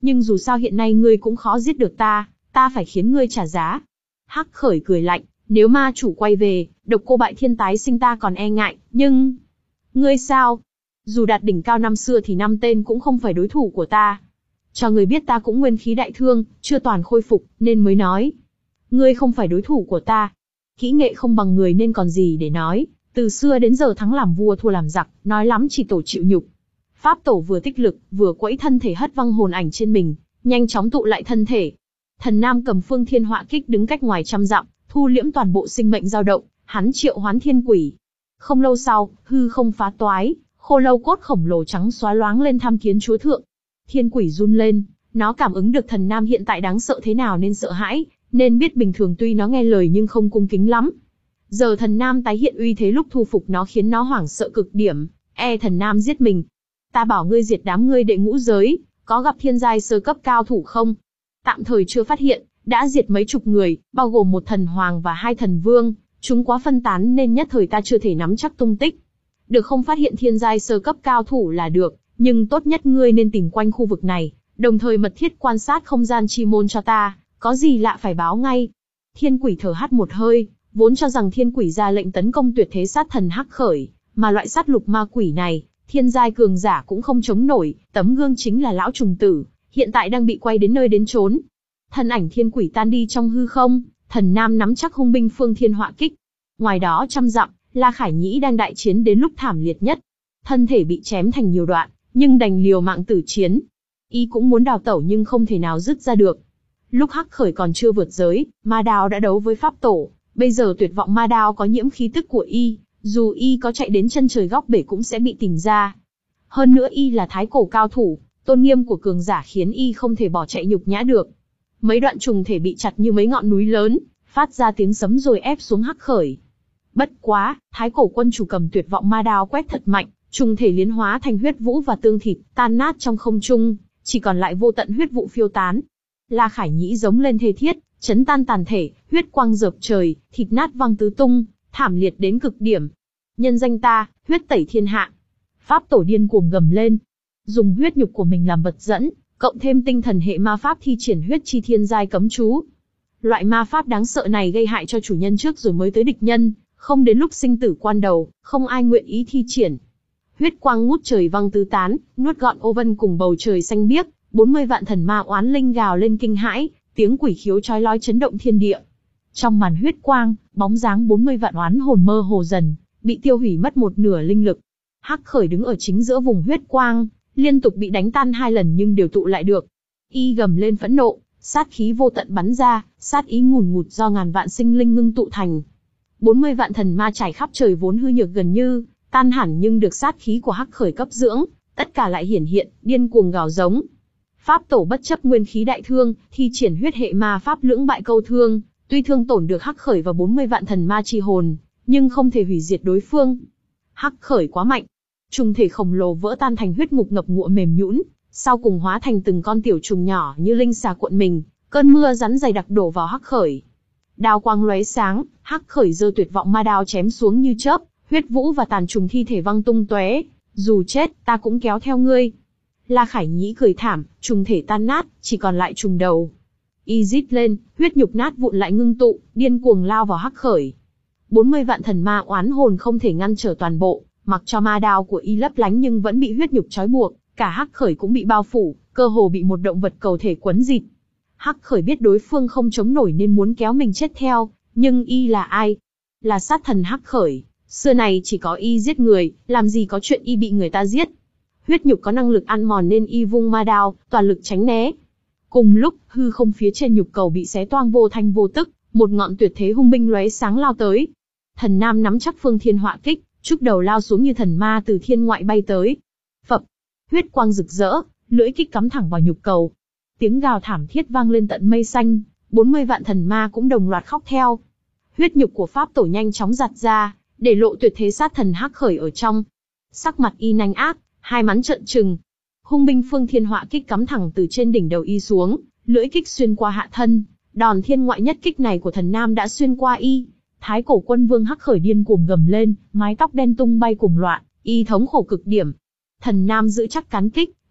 Speaker 1: nhưng dù sao hiện nay ngươi cũng khó giết được ta, ta phải khiến ngươi trả giá. Hắc Khởi cười lạnh, nếu ma chủ quay về, độc cô bại thiên tái sinh ta còn e ngại, nhưng... Ngươi sao? Dù đạt đỉnh cao năm xưa thì năm tên cũng không phải đối thủ của ta. Cho ngươi biết ta cũng nguyên khí đại thương, chưa toàn khôi phục, nên mới nói. Ngươi không phải đối thủ của ta. Kỹ nghệ không bằng người nên còn gì để nói, từ xưa đến giờ thắng làm vua thua làm giặc, nói lắm chỉ tổ chịu nhục. Pháp tổ vừa tích lực, vừa quẫy thân thể hất văng hồn ảnh trên mình, nhanh chóng tụ lại thân thể. Thần Nam cầm phương thiên họa kích đứng cách ngoài trăm dặm, thu liễm toàn bộ sinh mệnh dao động, hắn triệu hoán thiên quỷ. Không lâu sau, hư không phá toái, khô lâu cốt khổng lồ trắng xóa loáng lên tham kiến chúa thượng. Thiên quỷ run lên, nó cảm ứng được thần Nam hiện tại đáng sợ thế nào nên sợ hãi, nên biết bình thường tuy nó nghe lời nhưng không cung kính lắm. Giờ thần Nam tái hiện uy thế lúc thu phục nó khiến nó hoảng sợ cực điểm, e thần Nam giết mình. Ta bảo ngươi diệt đám ngươi đệ ngũ giới, có gặp thiên giai sơ cấp cao thủ không? Tạm thời chưa phát hiện, đã diệt mấy chục người, bao gồm một thần hoàng và hai thần vương, chúng quá phân tán nên nhất thời ta chưa thể nắm chắc tung tích. Được không phát hiện thiên giai sơ cấp cao thủ là được, nhưng tốt nhất ngươi nên tìm quanh khu vực này, đồng thời mật thiết quan sát không gian chi môn cho ta, có gì lạ phải báo ngay. Thiên quỷ thở hắt một hơi, vốn cho rằng thiên quỷ ra lệnh tấn công tuyệt thế sát thần Hắc Khởi, mà loại sát lục ma quỷ này, thiên giai cường giả cũng không chống nổi, tấm gương chính là lão trùng tử, hiện tại đang bị quay đến nơi đến chốn. Thân ảnh thiên quỷ tan đi trong hư không, thần Nam nắm chắc hung binh phương thiên họa kích. Ngoài đó trăm dặm, La Khải Nhĩ đang đại chiến đến lúc thảm liệt nhất. Thân thể bị chém thành nhiều đoạn, nhưng đành liều mạng tử chiến. Y cũng muốn đào tẩu nhưng không thể nào dứt ra được. Lúc Hắc Khởi còn chưa vượt giới, ma đao đã đấu với pháp tổ. Bây giờ tuyệt vọng ma đao có nhiễm khí tức của Y, dù Y có chạy đến chân trời góc bể cũng sẽ bị tìm ra. Hơn nữa Y là thái cổ cao thủ, tôn nghiêm của cường giả khiến Y không thể bỏ chạy nhục nhã được. Mấy đoạn trùng thể bị chặt như mấy ngọn núi lớn, phát ra tiếng sấm rồi ép xuống Hắc Khởi. Bất quá, thái cổ quân chủ cầm tuyệt vọng ma đao quét thật mạnh, trùng thể liến hóa thành huyết vũ và tương thịt, tan nát trong không trung, chỉ còn lại vô tận huyết vụ phiêu tán. La Khải Nhĩ giống lên thê thiết, chấn tan tàn thể, huyết quang dợp trời, thịt nát văng tứ tung, thảm liệt đến cực điểm. Nhân danh ta, huyết tẩy thiên hạ. Pháp tổ điên cuồng gầm lên, dùng huyết nhục của mình làm vật dẫn, cộng thêm tinh thần hệ ma pháp thi triển huyết chi thiên giai cấm chú. Loại ma pháp đáng sợ này gây hại cho chủ nhân trước rồi mới tới địch nhân, không đến lúc sinh tử quan đầu, không ai nguyện ý thi triển. Huyết quang ngút trời văng tứ tán, nuốt gọn ô vân cùng bầu trời xanh biếc, bốn mươi vạn thần ma oán linh gào lên kinh hãi, tiếng quỷ khiếu chói lói chấn động thiên địa. Trong màn huyết quang, bóng dáng bốn mươi vạn oán hồn mơ hồ dần, bị tiêu hủy mất một nửa linh lực. Hắc Khởi đứng ở chính giữa vùng huyết quang, liên tục bị đánh tan hai lần nhưng đều tụ lại được. Y gầm lên phẫn nộ, sát khí vô tận bắn ra, sát ý ngùn ngụt do ngàn vạn sinh linh ngưng tụ thành. bốn mươi vạn thần ma trải khắp trời vốn hư nhược gần như tan hẳn nhưng được sát khí của Hắc Khởi cấp dưỡng, tất cả lại hiển hiện, điên cuồng gào giống. Pháp tổ bất chấp nguyên khí đại thương, thi triển huyết hệ ma pháp lưỡng bại câu thương, tuy thương tổn được Hắc Khởi và bốn mươi vạn thần ma chi hồn, nhưng không thể hủy diệt đối phương. Hắc Khởi quá mạnh, trùng thể khổng lồ vỡ tan thành huyết ngục ngập ngụa mềm nhũn, sau cùng hóa thành từng con tiểu trùng nhỏ như linh xà cuộn mình, cơn mưa rắn dày đặc đổ vào Hắc Khởi. Đao quang lóe sáng, Hắc Khởi giơ tuyệt vọng ma đao chém xuống như chớp, huyết vũ và tàn trùng thi thể văng tung tóe. Dù chết, ta cũng kéo theo ngươi. La Khải Nhĩ cười thảm, trùng thể tan nát, chỉ còn lại trùng đầu. Y rít lên, huyết nhục nát vụn lại ngưng tụ, điên cuồng lao vào Hắc Khởi. bốn mươi vạn thần ma oán hồn không thể ngăn trở toàn bộ, mặc cho ma đao của Y lấp lánh nhưng vẫn bị huyết nhục trói buộc, cả Hắc Khởi cũng bị bao phủ, cơ hồ bị một động vật cầu thể quấn dịt. Hắc Khởi biết đối phương không chống nổi nên muốn kéo mình chết theo, nhưng Y là ai? Là sát thần Hắc Khởi, xưa này chỉ có Y giết người, làm gì có chuyện Y bị người ta giết. Huyết nhục có năng lực ăn mòn nên Y vung ma đao, toàn lực tránh né. Cùng lúc, hư không phía trên nhục cầu bị xé toang vô thanh vô tức, một ngọn tuyệt thế hung binh lóe sáng lao tới. Thần Nam nắm chắc phương thiên họa kích, trúc đầu lao xuống như thần ma từ thiên ngoại bay tới. Phập, huyết quang rực rỡ, lưỡi kích cắm thẳng vào nhục cầu. Tiếng gào thảm thiết vang lên tận mây xanh, bốn mươi vạn thần ma cũng đồng loạt khóc theo. Huyết nhục của pháp tổ nhanh chóng giặt ra, để lộ tuyệt thế sát thần Hắc Khởi ở trong. Sắc mặt Y nhanh ác, hai mắt trợn trừng. Hung binh phương thiên họa kích cắm thẳng từ trên đỉnh đầu Y xuống, lưỡi kích xuyên qua hạ thân. Đòn thiên ngoại nhất kích này của thần Nam đã xuyên qua Y. Thái cổ quân vương Hắc Khởi điên cuồng gầm lên, mái tóc đen tung bay cuồng loạn, Y thống khổ cực điểm. Thần Nam giữ chắc cán kích,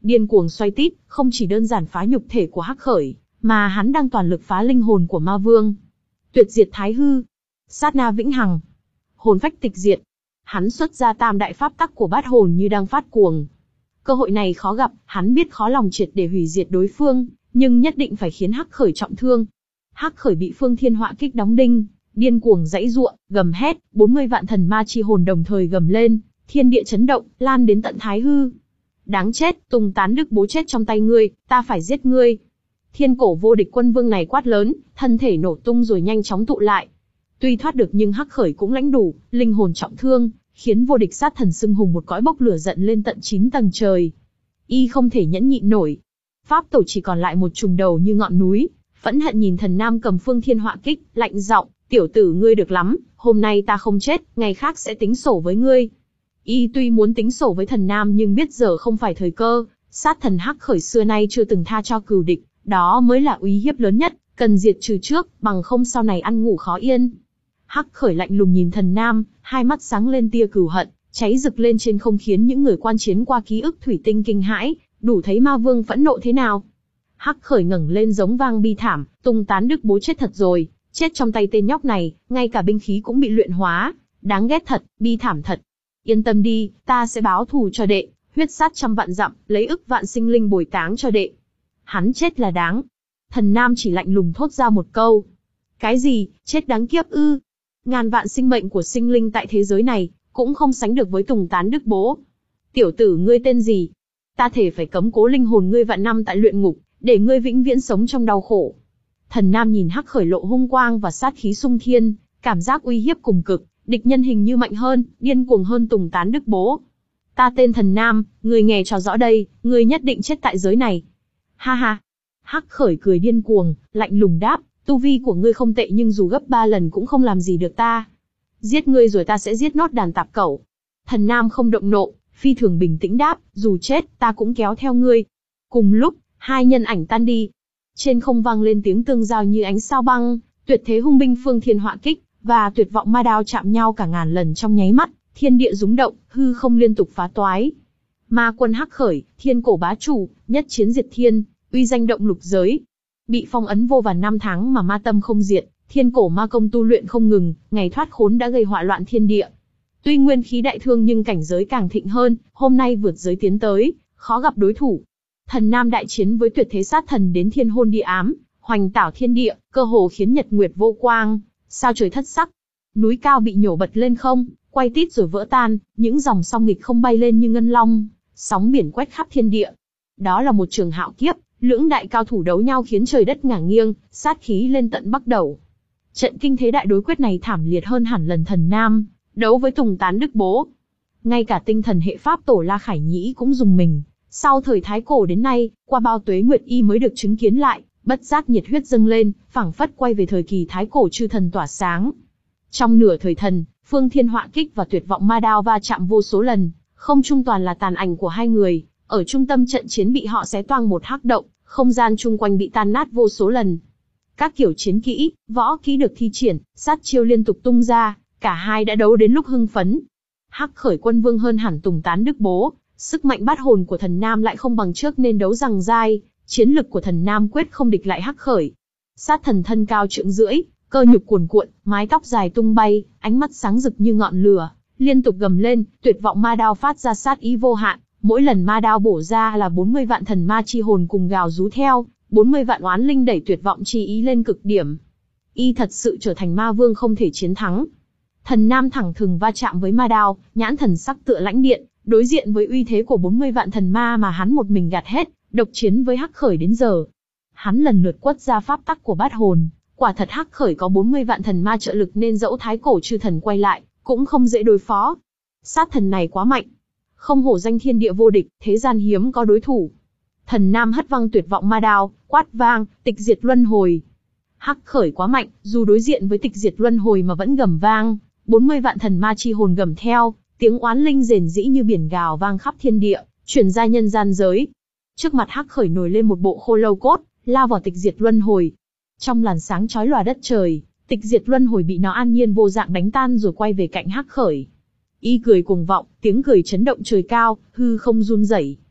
Speaker 1: điên cuồng xoay tít, không chỉ đơn giản phá nhục thể của Hắc Khởi, mà hắn đang toàn lực phá linh hồn của ma vương. Tuyệt diệt thái hư, sát na vĩnh hằng, hồn phách tịch diệt. Hắn xuất ra tam đại pháp tắc của bát hồn như đang phát cuồng. Cơ hội này khó gặp, hắn biết khó lòng triệt để hủy diệt đối phương, nhưng nhất định phải khiến Hắc Khởi trọng thương. Hắc Khởi bị Phương Thiên Họa Kích đóng đinh, điên cuồng giãy giụa, gầm hét, bốn mươi vạn thần ma chi hồn đồng thời gầm lên, thiên địa chấn động, lan đến tận thái hư. Đáng chết, Tùng Tán Đức Bố chết trong tay ngươi, ta phải giết ngươi. Thiên cổ vô địch quân vương này quát lớn, thân thể nổ tung rồi nhanh chóng tụ lại. Tuy thoát được nhưng Hắc Khởi cũng lãnh đủ, linh hồn trọng thương, khiến vô địch sát thần xưng hùng một cõi bốc lửa giận lên tận chín tầng trời. Y không thể nhẫn nhịn nổi. Pháp tổ chỉ còn lại một trùng đầu như ngọn núi, phẫn hận nhìn thần nam cầm Phương Thiên Họa Kích, lạnh giọng, tiểu tử ngươi được lắm, hôm nay ta không chết, ngày khác sẽ tính sổ với ngươi. Y tuy muốn tính sổ với thần nam nhưng biết giờ không phải thời cơ, sát thần Hắc Khởi xưa nay chưa từng tha cho cừu địch, đó mới là uy hiếp lớn nhất, cần diệt trừ trước, bằng không sau này ăn ngủ khó yên. Hắc Khởi lạnh lùng nhìn thần nam, hai mắt sáng lên tia cừu hận, cháy rực lên trên không khiến những người quan chiến qua ký ức thủy tinh kinh hãi, đủ thấy ma vương phẫn nộ thế nào. Hắc Khởi ngẩng lên giống vang bi thảm, Tùng Tán Đức Bố chết thật rồi, chết trong tay tên nhóc này, ngay cả binh khí cũng bị luyện hóa, đáng ghét thật, bi thảm thật. Yên tâm đi, ta sẽ báo thù cho đệ, huyết sát trăm vạn dặm, lấy ức vạn sinh linh bồi táng cho đệ. Hắn chết là đáng. Thần nam chỉ lạnh lùng thốt ra một câu. Cái gì, chết đáng kiếp ư? Ngàn vạn sinh mệnh của sinh linh tại thế giới này, cũng không sánh được với Tùng Tán Đức Bố. Tiểu tử ngươi tên gì? Ta thể phải cấm cố linh hồn ngươi vạn năm tại luyện ngục, để ngươi vĩnh viễn sống trong đau khổ. Thần nam nhìn Hắc Khởi lộ hung quang và sát khí xung thiên, cảm giác uy hiếp cùng cực, địch nhân hình như mạnh hơn, điên cuồng hơn Tùng Tán Đức Bố. Ta tên thần nam, ngươi nghe cho rõ đây, ngươi nhất định chết tại giới này. Ha ha. Hắc Khởi cười điên cuồng, lạnh lùng đáp, tu vi của ngươi không tệ nhưng dù gấp ba lần cũng không làm gì được ta. Giết ngươi rồi ta sẽ giết nốt đàn tạp cẩu. Thần nam không động nộ, phi thường bình tĩnh đáp, dù chết ta cũng kéo theo ngươi. Cùng lúc, hai nhân ảnh tan đi. Trên không vang lên tiếng tương giao như ánh sao băng, tuyệt thế hung binh Phương Thiên Họa Kích và tuyệt vọng ma đao chạm nhau cả ngàn lần trong nháy mắt, thiên địa rúng động, hư không liên tục phá toái. Ma quân Hắc Khởi, thiên cổ bá chủ, nhất chiến diệt thiên, uy danh động lục giới. Bị phong ấn vô vàn năm tháng mà ma tâm không diệt, thiên cổ ma công tu luyện không ngừng, ngày thoát khốn đã gây họa loạn thiên địa. Tuy nguyên khí đại thương nhưng cảnh giới càng thịnh hơn, hôm nay vượt giới tiến tới, khó gặp đối thủ. Thần nam đại chiến với tuyệt thế sát thần đến thiên hôn địa ám, hoành tảo thiên địa, cơ hồ khiến nhật nguyệt vô quang, sao trời thất sắc. Núi cao bị nhổ bật lên không, quay tít rồi vỡ tan, những dòng song nghịch không bay lên như ngân long, sóng biển quét khắp thiên địa. Đó là một trường hạo kiếp, lưỡng đại cao thủ đấu nhau khiến trời đất ngả nghiêng, sát khí lên tận Bắc Đầu. Trận kinh thế đại đối quyết này thảm liệt hơn hẳn lần thần nam đấu với Tùng Tán Đức Bố. Ngay cả tinh thần hệ pháp tổ La Khải Nhĩ cũng dùng mình. Sau thời Thái Cổ đến nay, qua bao tuế nguyệt y mới được chứng kiến lại, bất giác nhiệt huyết dâng lên, phảng phất quay về thời kỳ Thái Cổ chư thần tỏa sáng. Trong nửa thời thần, Phương Thiên Họa Kích và tuyệt vọng ma đao va chạm vô số lần, không trung toàn là tàn ảnh của hai người. Ở trung tâm trận chiến bị họ xé toang một hắc động, không gian chung quanh bị tan nát vô số lần. Các kiểu chiến kỹ, võ kỹ được thi triển, sát chiêu liên tục tung ra, cả hai đã đấu đến lúc hưng phấn. Hắc Khởi quân vương hơn hẳn Tùng Tán Đức Bố, sức mạnh bát hồn của thần nam lại không bằng trước nên đấu rằng dai, chiến lực của thần nam quyết không địch lại Hắc Khởi. Sát thần thân cao trượng rưỡi, cơ nhục cuồn cuộn, mái tóc dài tung bay, ánh mắt sáng rực như ngọn lửa, liên tục gầm lên, tuyệt vọng ma đao phát ra sát ý vô hạn, mỗi lần ma đao bổ ra là bốn mươi vạn thần ma chi hồn cùng gào rú theo, bốn mươi vạn oán linh đẩy tuyệt vọng chi ý lên cực điểm. Y thật sự trở thành ma vương không thể chiến thắng. Thần nam thẳng thừng va chạm với ma đao, nhãn thần sắc tựa lãnh điện, đối diện với uy thế của bốn mươi vạn thần ma mà hắn một mình gạt hết, độc chiến với Hắc Khởi đến giờ. Hắn lần lượt quất ra pháp tắc của bát hồn, quả thật Hắc Khởi có bốn mươi vạn thần ma trợ lực nên dẫu Thái Cổ chư thần quay lại, cũng không dễ đối phó. Sát thần này quá mạnh, không hổ danh thiên địa vô địch, thế gian hiếm có đối thủ. Thần nam hất văng tuyệt vọng ma đao, quát vang, tịch diệt luân hồi. Hắc Khởi quá mạnh, dù đối diện với tịch diệt luân hồi mà vẫn gầm vang, bốn mươi vạn thần ma chi hồn gầm theo, tiếng oán linh rền rĩ như biển gào vang khắp thiên địa, truyền ra nhân gian giới. Trước mặt Hắc Khởi nổi lên một bộ khô lâu cốt, lao vào tịch diệt luân hồi. Trong làn sáng chói lòa đất trời, tịch diệt luân hồi bị nó an nhiên vô dạng đánh tan rồi quay về cạnh Hắc Khởi. Y cười cuồng vọng, tiếng cười chấn động trời cao, hư không run rẩy.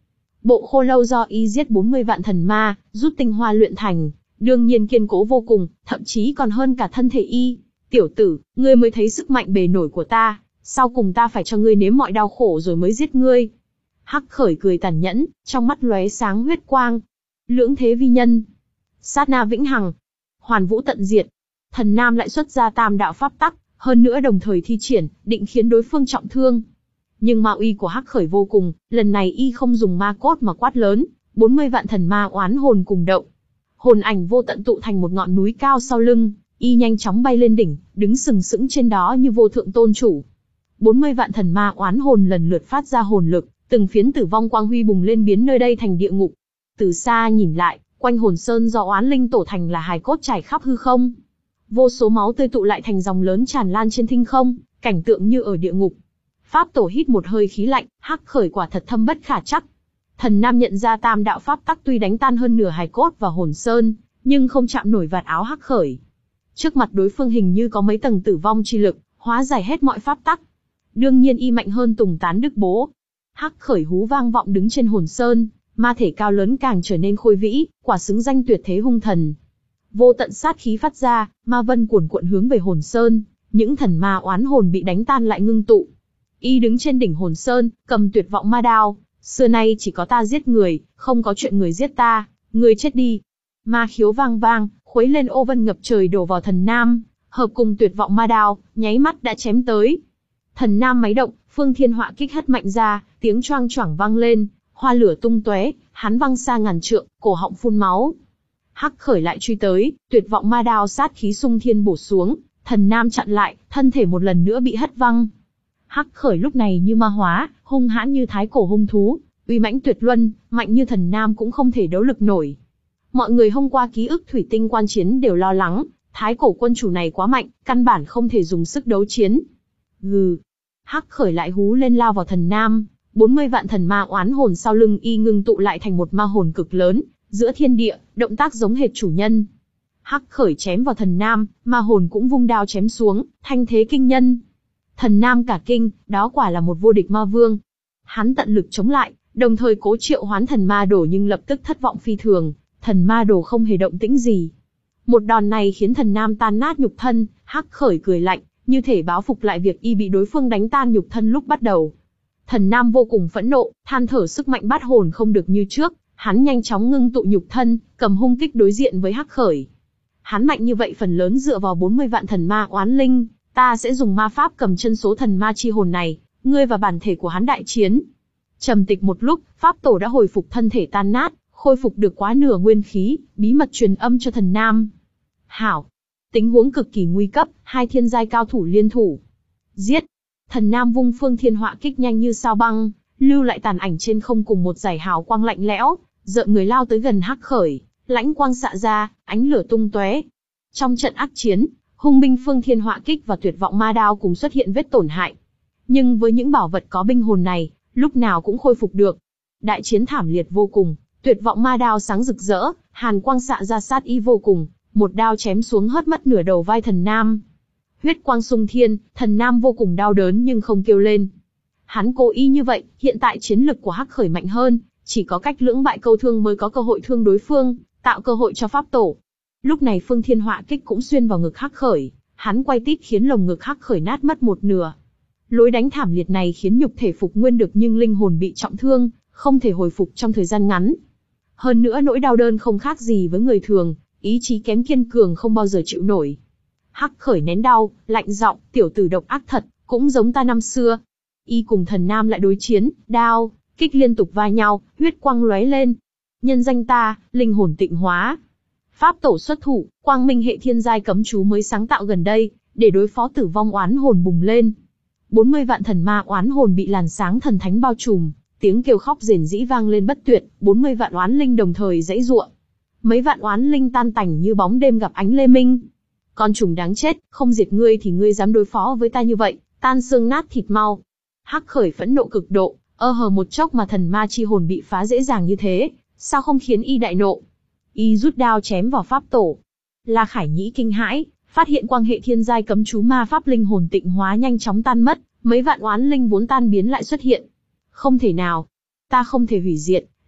Speaker 1: Bộ khô lâu do y giết bốn mươi vạn thần ma, rút tinh hoa luyện thành, đương nhiên kiên cố vô cùng, thậm chí còn hơn cả thân thể y. Tiểu tử, ngươi mới thấy sức mạnh bề nổi của ta, sau cùng ta phải cho ngươi nếm mọi đau khổ rồi mới giết ngươi. Hắc Khởi cười tàn nhẫn, trong mắt lóe sáng huyết quang. Lưỡng thế vi nhân, sát na vĩnh hằng, hoàn vũ tận diệt. Thần Nam lại xuất ra tam đạo pháp tắc, hơn nữa đồng thời thi triển, định khiến đối phương trọng thương. Nhưng ma uy của Hắc Khởi vô cùng, lần này y không dùng ma cốt mà quát lớn, bốn mươi vạn thần ma oán hồn cùng động. Hồn ảnh vô tận tụ thành một ngọn núi cao sau lưng, y nhanh chóng bay lên đỉnh, đứng sừng sững trên đó như vô thượng tôn chủ. bốn mươi vạn thần ma oán hồn lần lượt phát ra hồn lực, từng phiến tử vong quang huy bùng lên biến nơi đây thành địa ngục. Từ xa nhìn lại, quanh hồn sơn do oán linh tổ thành là hài cốt trải khắp hư không. Vô số máu tươi tụ lại thành dòng lớn tràn lan trên thinh không, cảnh tượng như ở địa ngục. Pháp tổ hít một hơi khí lạnh, Hắc Khởi quả thật thâm bất khả trắc. Thần Nam nhận ra tam đạo pháp tắc tuy đánh tan hơn nửa hài cốt và hồn sơn, nhưng không chạm nổi vạt áo Hắc Khởi. Trước mặt đối phương hình như có mấy tầng tử vong chi lực, hóa giải hết mọi pháp tắc. Đương nhiên y mạnh hơn Tùng Tán Đức Bố. Hắc Khởi hú vang vọng đứng trên hồn sơn, ma thể cao lớn càng trở nên khôi vĩ, quả xứng danh tuyệt thế hung thần. Vô tận sát khí phát ra, ma vân cuồn cuộn hướng về hồn sơn, những thần ma oán hồn bị đánh tan lại ngưng tụ. Y đứng trên đỉnh hồn sơn, cầm tuyệt vọng ma đao, xưa nay chỉ có ta giết người, không có chuyện người giết ta, người chết đi. Ma khiếu vang vang, khuấy lên ô vân ngập trời đổ vào thần Nam, hợp cùng tuyệt vọng ma đao, nháy mắt đã chém tới. Thần Nam máy động, phương thiên họa kích hất mạnh ra, tiếng choang choảng vang lên, hoa lửa tung tóe, hắn văng xa ngàn trượng, cổ họng phun máu. Hắc Khởi lại truy tới, tuyệt vọng ma đao sát khí xung thiên bổ xuống, thần Nam chặn lại, thân thể một lần nữa bị hất văng. Hắc Khởi lúc này như ma hóa, hung hãn như thái cổ hung thú, uy mãnh tuyệt luân, mạnh như thần Nam cũng không thể đấu lực nổi. Mọi người hôm qua ký ức thủy tinh quan chiến đều lo lắng, thái cổ quân chủ này quá mạnh, căn bản không thể dùng sức đấu chiến. Gừ. Hắc Khởi lại hú lên lao vào thần Nam, bốn mươi vạn thần ma oán hồn sau lưng y ngưng tụ lại thành một ma hồn cực lớn, giữa thiên địa, động tác giống hệt chủ nhân. Hắc Khởi chém vào thần Nam, ma hồn cũng vung đao chém xuống, thanh thế kinh nhân. Thần Nam cả kinh, đó quả là một vô địch ma vương. Hắn tận lực chống lại, đồng thời cố triệu hoán thần ma đồ nhưng lập tức thất vọng phi thường, thần ma đồ không hề động tĩnh gì. Một đòn này khiến thần Nam tan nát nhục thân, Hắc Khởi cười lạnh, như thể báo phục lại việc y bị đối phương đánh tan nhục thân lúc bắt đầu. Thần Nam vô cùng phẫn nộ, than thở sức mạnh bát hồn không được như trước, hắn nhanh chóng ngưng tụ nhục thân, cầm hung kích đối diện với Hắc Khởi. Hắn mạnh như vậy phần lớn dựa vào bốn mươi vạn thần ma oán linh, ta sẽ dùng ma pháp cầm chân số thần ma chi hồn này, ngươi và bản thể của hắn đại chiến. Trầm tịch một lúc, pháp tổ đã hồi phục thân thể tan nát, khôi phục được quá nửa nguyên khí, bí mật truyền âm cho thần Nam. Hảo. Tình huống cực kỳ nguy cấp, hai thiên giai cao thủ liên thủ. Giết. Thần Nam vung phương thiên họa kích nhanh như sao băng, lưu lại tàn ảnh trên không cùng một dải hào quang lạnh lẽo, rợn người lao tới gần Hắc Khởi, lãnh quang xạ ra, ánh lửa tung tóe. Trong trận ác chiến, hung binh phương thiên họa kích và tuyệt vọng ma đao cùng xuất hiện vết tổn hại. Nhưng với những bảo vật có binh hồn này, lúc nào cũng khôi phục được. Đại chiến thảm liệt vô cùng, tuyệt vọng ma đao sáng rực rỡ, hàn quang xạ ra sát ý vô cùng, một đao chém xuống hất mất nửa đầu vai thần Nam. Huyết quang xung thiên, thần Nam vô cùng đau đớn nhưng không kêu lên. Hắn cố ý như vậy, hiện tại chiến lực của Hắc Khởi mạnh hơn, chỉ có cách lưỡng bại câu thương mới có cơ hội thương đối phương, tạo cơ hội cho pháp tổ. Lúc này phương thiên họa kích cũng xuyên vào ngực Hắc Khởi, hắn quay tít khiến lồng ngực Hắc Khởi nát mất một nửa. Lối đánh thảm liệt này khiến nhục thể phục nguyên được nhưng linh hồn bị trọng thương, không thể hồi phục trong thời gian ngắn. Hơn nữa nỗi đau đớn không khác gì với người thường, ý chí kém kiên cường không bao giờ chịu nổi. Hắc Khởi nén đau, lạnh giọng, tiểu tử độc ác thật, cũng giống ta năm xưa. Y cùng thần Nam lại đối chiến, đao, kích liên tục va nhau, huyết quang lóe lên. Nhân danh ta, linh hồn tịnh hóa. Pháp tổ xuất thủ, quang minh hệ thiên giai cấm chú mới sáng tạo gần đây, để đối phó tử vong oán hồn bùng lên. bốn mươi vạn thần ma oán hồn bị làn sáng thần thánh bao trùm, tiếng kêu khóc rền rĩ vang lên bất tuyệt, bốn mươi vạn oán linh đồng thời giãy giụa. Mấy vạn oán linh tan tành như bóng đêm gặp ánh lê minh. Con trùng đáng chết, không diệt ngươi thì ngươi dám đối phó với ta như vậy, tan xương nát thịt mau. Hắc Khởi phẫn nộ cực độ, ơ hờ một chốc mà thần ma chi hồn bị phá dễ dàng như thế, sao không khiến y đại nộ? Y rút đao chém vào pháp tổ. La Khải Nhĩ kinh hãi, phát hiện quang hệ thiên giai cấm chú ma pháp linh hồn tịnh hóa nhanh chóng tan mất, mấy vạn oán linh vốn tan biến lại xuất hiện. Không thể nào, ta không thể hủy diệt,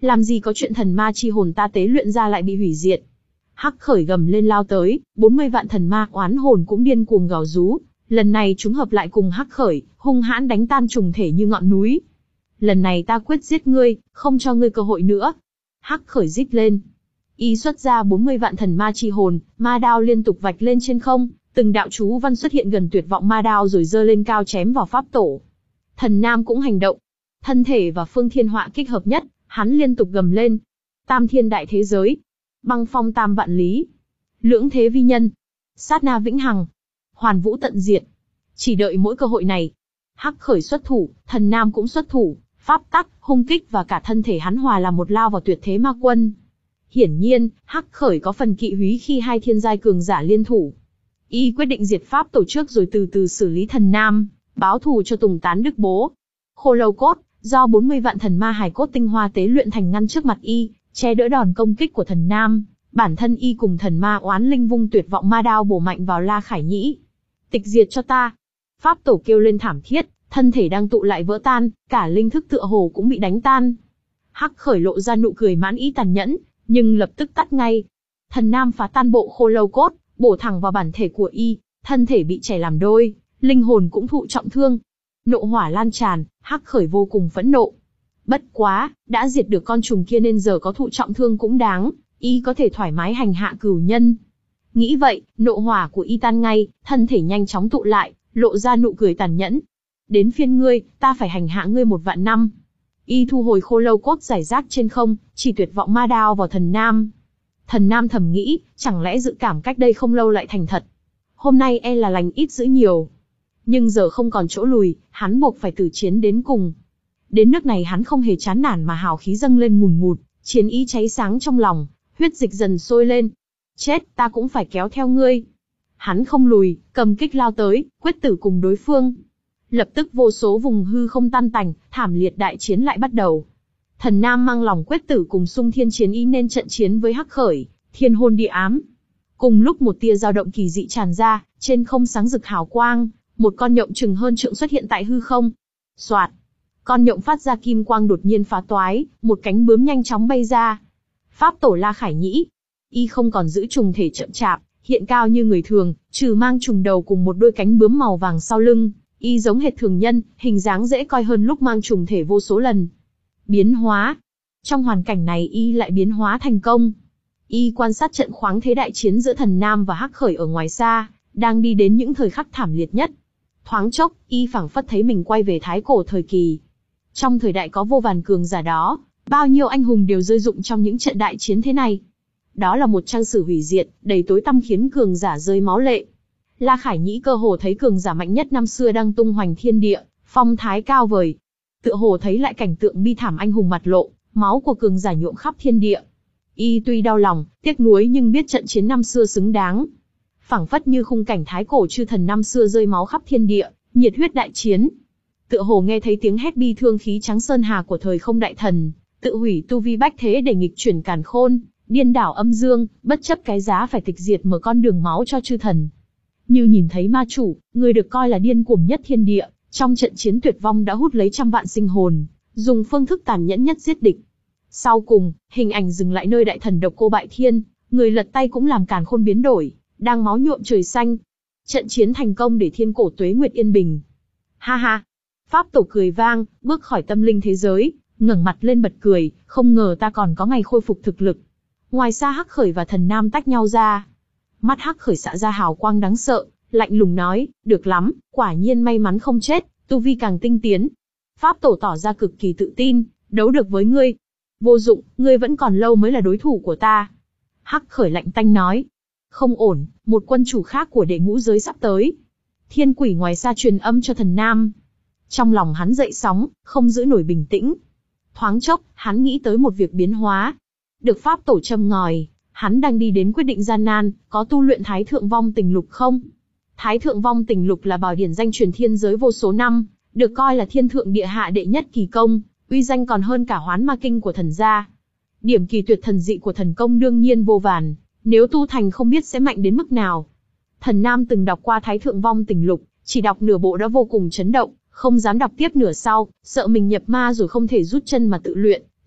Speaker 1: Làm gì có chuyện thần ma chi hồn ta tế luyện ra lại bị hủy diệt. Hắc Khởi gầm lên lao tới, bốn mươi vạn thần ma oán hồn cũng điên cuồng gào rú, lần này chúng hợp lại cùng Hắc Khởi, hung hãn đánh tan trùng thể như ngọn núi. Lần này ta quyết giết ngươi, không cho ngươi cơ hội nữa. Hắc Khởi rít lên. Y xuất ra bốn mươi vạn thần ma chi hồn, ma đao liên tục vạch lên trên không, từng đạo chú văn xuất hiện gần tuyệt vọng ma đao rồi giơ lên cao chém vào pháp tổ. Thần Nam cũng hành động. Thân thể và phương thiên họa kích hợp nhất, hắn liên tục gầm lên. Tam thiên đại thế giới. Băng phong tam vạn lý. Lưỡng thế vi nhân. Sát na vĩnh hằng. Hoàn vũ tận diệt. Chỉ đợi mỗi cơ hội này. Hắc Khởi xuất thủ, Thần Nam cũng xuất thủ, pháp tắc, hung kích và cả thân thể hắn hòa làm một lao vào tuyệt thế ma quân. Hiển nhiên, Hắc Khởi có phần kỵ húy khi hai thiên giai cường giả liên thủ. Y quyết định diệt pháp tổ trước rồi từ từ xử lý Thần Nam, báo thù cho Tùng Tán Đức bố. Khô lâu cốt, do bốn mươi vạn thần ma hài cốt tinh hoa tế luyện thành ngăn trước mặt Y, che đỡ đòn công kích của Thần Nam. Bản thân Y cùng thần ma oán linh vung tuyệt vọng ma đao bổ mạnh vào La Khải Nhĩ. Tịch diệt cho ta. Pháp tổ kêu lên thảm thiết, thân thể đang tụ lại vỡ tan, cả linh thức tựa hồ cũng bị đánh tan. Hắc Khởi lộ ra nụ cười mãn ý tàn nhẫn, nhưng lập tức tắt ngay. Thần Nam phá tan bộ khô lâu cốt, bổ thẳng vào bản thể của Y, thân thể bị chảy làm đôi, linh hồn cũng thụ trọng thương. Nộ hỏa lan tràn, Hắc Khởi vô cùng phẫn nộ. Bất quá, đã diệt được con trùng kia nên giờ có thụ trọng thương cũng đáng, Y có thể thoải mái hành hạ cửu nhân. Nghĩ vậy, nộ hỏa của Y tan ngay, thân thể nhanh chóng tụ lại, lộ ra nụ cười tàn nhẫn. Đến phiên ngươi, ta phải hành hạ ngươi một vạn năm. Y thu hồi khô lâu cốt rải rác trên không, chỉ tuyệt vọng ma đao vào Thần Nam. Thần Nam thầm nghĩ, chẳng lẽ dự cảm cách đây không lâu lại thành thật. Hôm nay e là lành ít dữ nhiều. Nhưng giờ không còn chỗ lùi, hắn buộc phải tử chiến đến cùng. Đến nước này hắn không hề chán nản mà hào khí dâng lên ngùn ngụt, chiến ý cháy sáng trong lòng, huyết dịch dần sôi lên. Chết, ta cũng phải kéo theo ngươi. Hắn không lùi, cầm kích lao tới, quyết tử cùng đối phương. Lập tức vô số vùng hư không tan tành, thảm liệt đại chiến lại bắt đầu. Thần Nam mang lòng quyết tử cùng xung thiên chiến ý nên trận chiến với Hắc Khởi, thiên hôn địa ám. Cùng lúc một tia dao động kỳ dị tràn ra, trên không sáng rực hào quang, một con nhộng chừng hơn trượng xuất hiện tại hư không. Soạt, con nhộng phát ra kim quang đột nhiên phá toái, một cánh bướm nhanh chóng bay ra. Pháp tổ La Khải Nhĩ, Y không còn giữ trùng thể chậm chạp, hiện cao như người thường, trừ mang trùng đầu cùng một đôi cánh bướm màu vàng sau lưng, Y giống hệt thường nhân, hình dáng dễ coi hơn lúc mang trùng thể vô số lần. Biến hóa. Trong hoàn cảnh này Y lại biến hóa thành công. Y quan sát trận khoáng thế đại chiến giữa Thần Nam và Hắc Khởi ở ngoài xa, đang đi đến những thời khắc thảm liệt nhất. Thoáng chốc, Y phảng phất thấy mình quay về thái cổ thời kỳ. Trong thời đại có vô vàn cường giả đó, bao nhiêu anh hùng đều rơi dụng trong những trận đại chiến thế này. Đó là một trang sử hủy diệt, đầy tối tăm khiến cường giả rơi máu lệ. La Khải Nhĩ cơ hồ thấy cường giả mạnh nhất năm xưa đang tung hoành thiên địa, phong thái cao vời. Tựa hồ thấy lại cảnh tượng bi thảm anh hùng mặt lộ, máu của cường giả nhuộm khắp thiên địa. Y tuy đau lòng, tiếc nuối nhưng biết trận chiến năm xưa xứng đáng. Phảng phất như khung cảnh thái cổ chư thần năm xưa rơi máu khắp thiên địa, nhiệt huyết đại chiến. Tựa hồ nghe thấy tiếng hét bi thương khí trắng sơn hà của thời không đại thần, tự hủy tu vi bách thế để nghịch chuyển càn khôn, điên đảo âm dương, bất chấp cái giá phải tịch diệt mở con đường máu cho chư thần. Như nhìn thấy ma chủ, người được coi là điên cuồng nhất thiên địa, trong trận chiến tuyệt vong đã hút lấy trăm vạn sinh hồn, dùng phương thức tàn nhẫn nhất giết địch. Sau cùng, hình ảnh dừng lại nơi đại thần độc cô bại thiên, người lật tay cũng làm càn khôn biến đổi, đang máu nhuộm trời xanh. Trận chiến thành công để thiên cổ tuế nguyệt yên bình. Ha ha! Pháp tổ cười vang, bước khỏi tâm linh thế giới, ngẩng mặt lên bật cười, không ngờ ta còn có ngày khôi phục thực lực. Ngoài xa Hắc Khởi và Thần Nam tách nhau ra. Mắt Hắc Khởi xạ ra hào quang đáng sợ, lạnh lùng nói, được lắm, quả nhiên may mắn không chết, tu vi càng tinh tiến. Pháp tổ tỏ ra cực kỳ tự tin, đấu được với ngươi. Vô dụng, ngươi vẫn còn lâu mới là đối thủ của ta. Hắc Khởi lạnh tanh nói. Không ổn, một quân chủ khác của đệ ngũ giới sắp tới. Thiên quỷ ngoài xa truyền âm cho Thần Nam. Trong lòng hắn dậy sóng, không giữ nổi bình tĩnh. Thoáng chốc, hắn nghĩ tới một việc biến hóa. Được pháp tổ châm ngòi, hắn đang đi đến quyết định gian nan, có tu luyện Thái Thượng Vong Tình Lục không? Thái Thượng Vong Tình Lục là bảo điển danh truyền thiên giới vô số năm, được coi là thiên thượng địa hạ đệ nhất kỳ công, uy danh còn hơn cả Hoán Ma Kinh của thần gia. Điểm kỳ tuyệt thần dị của thần công đương nhiên vô vàn, nếu tu thành không biết sẽ mạnh đến mức nào. Thần Nam từng đọc qua Thái Thượng Vong Tình Lục, chỉ đọc nửa bộ đã vô cùng chấn động, không dám đọc tiếp nửa sau, sợ mình nhập ma rồi không thể rút chân mà tự luyện,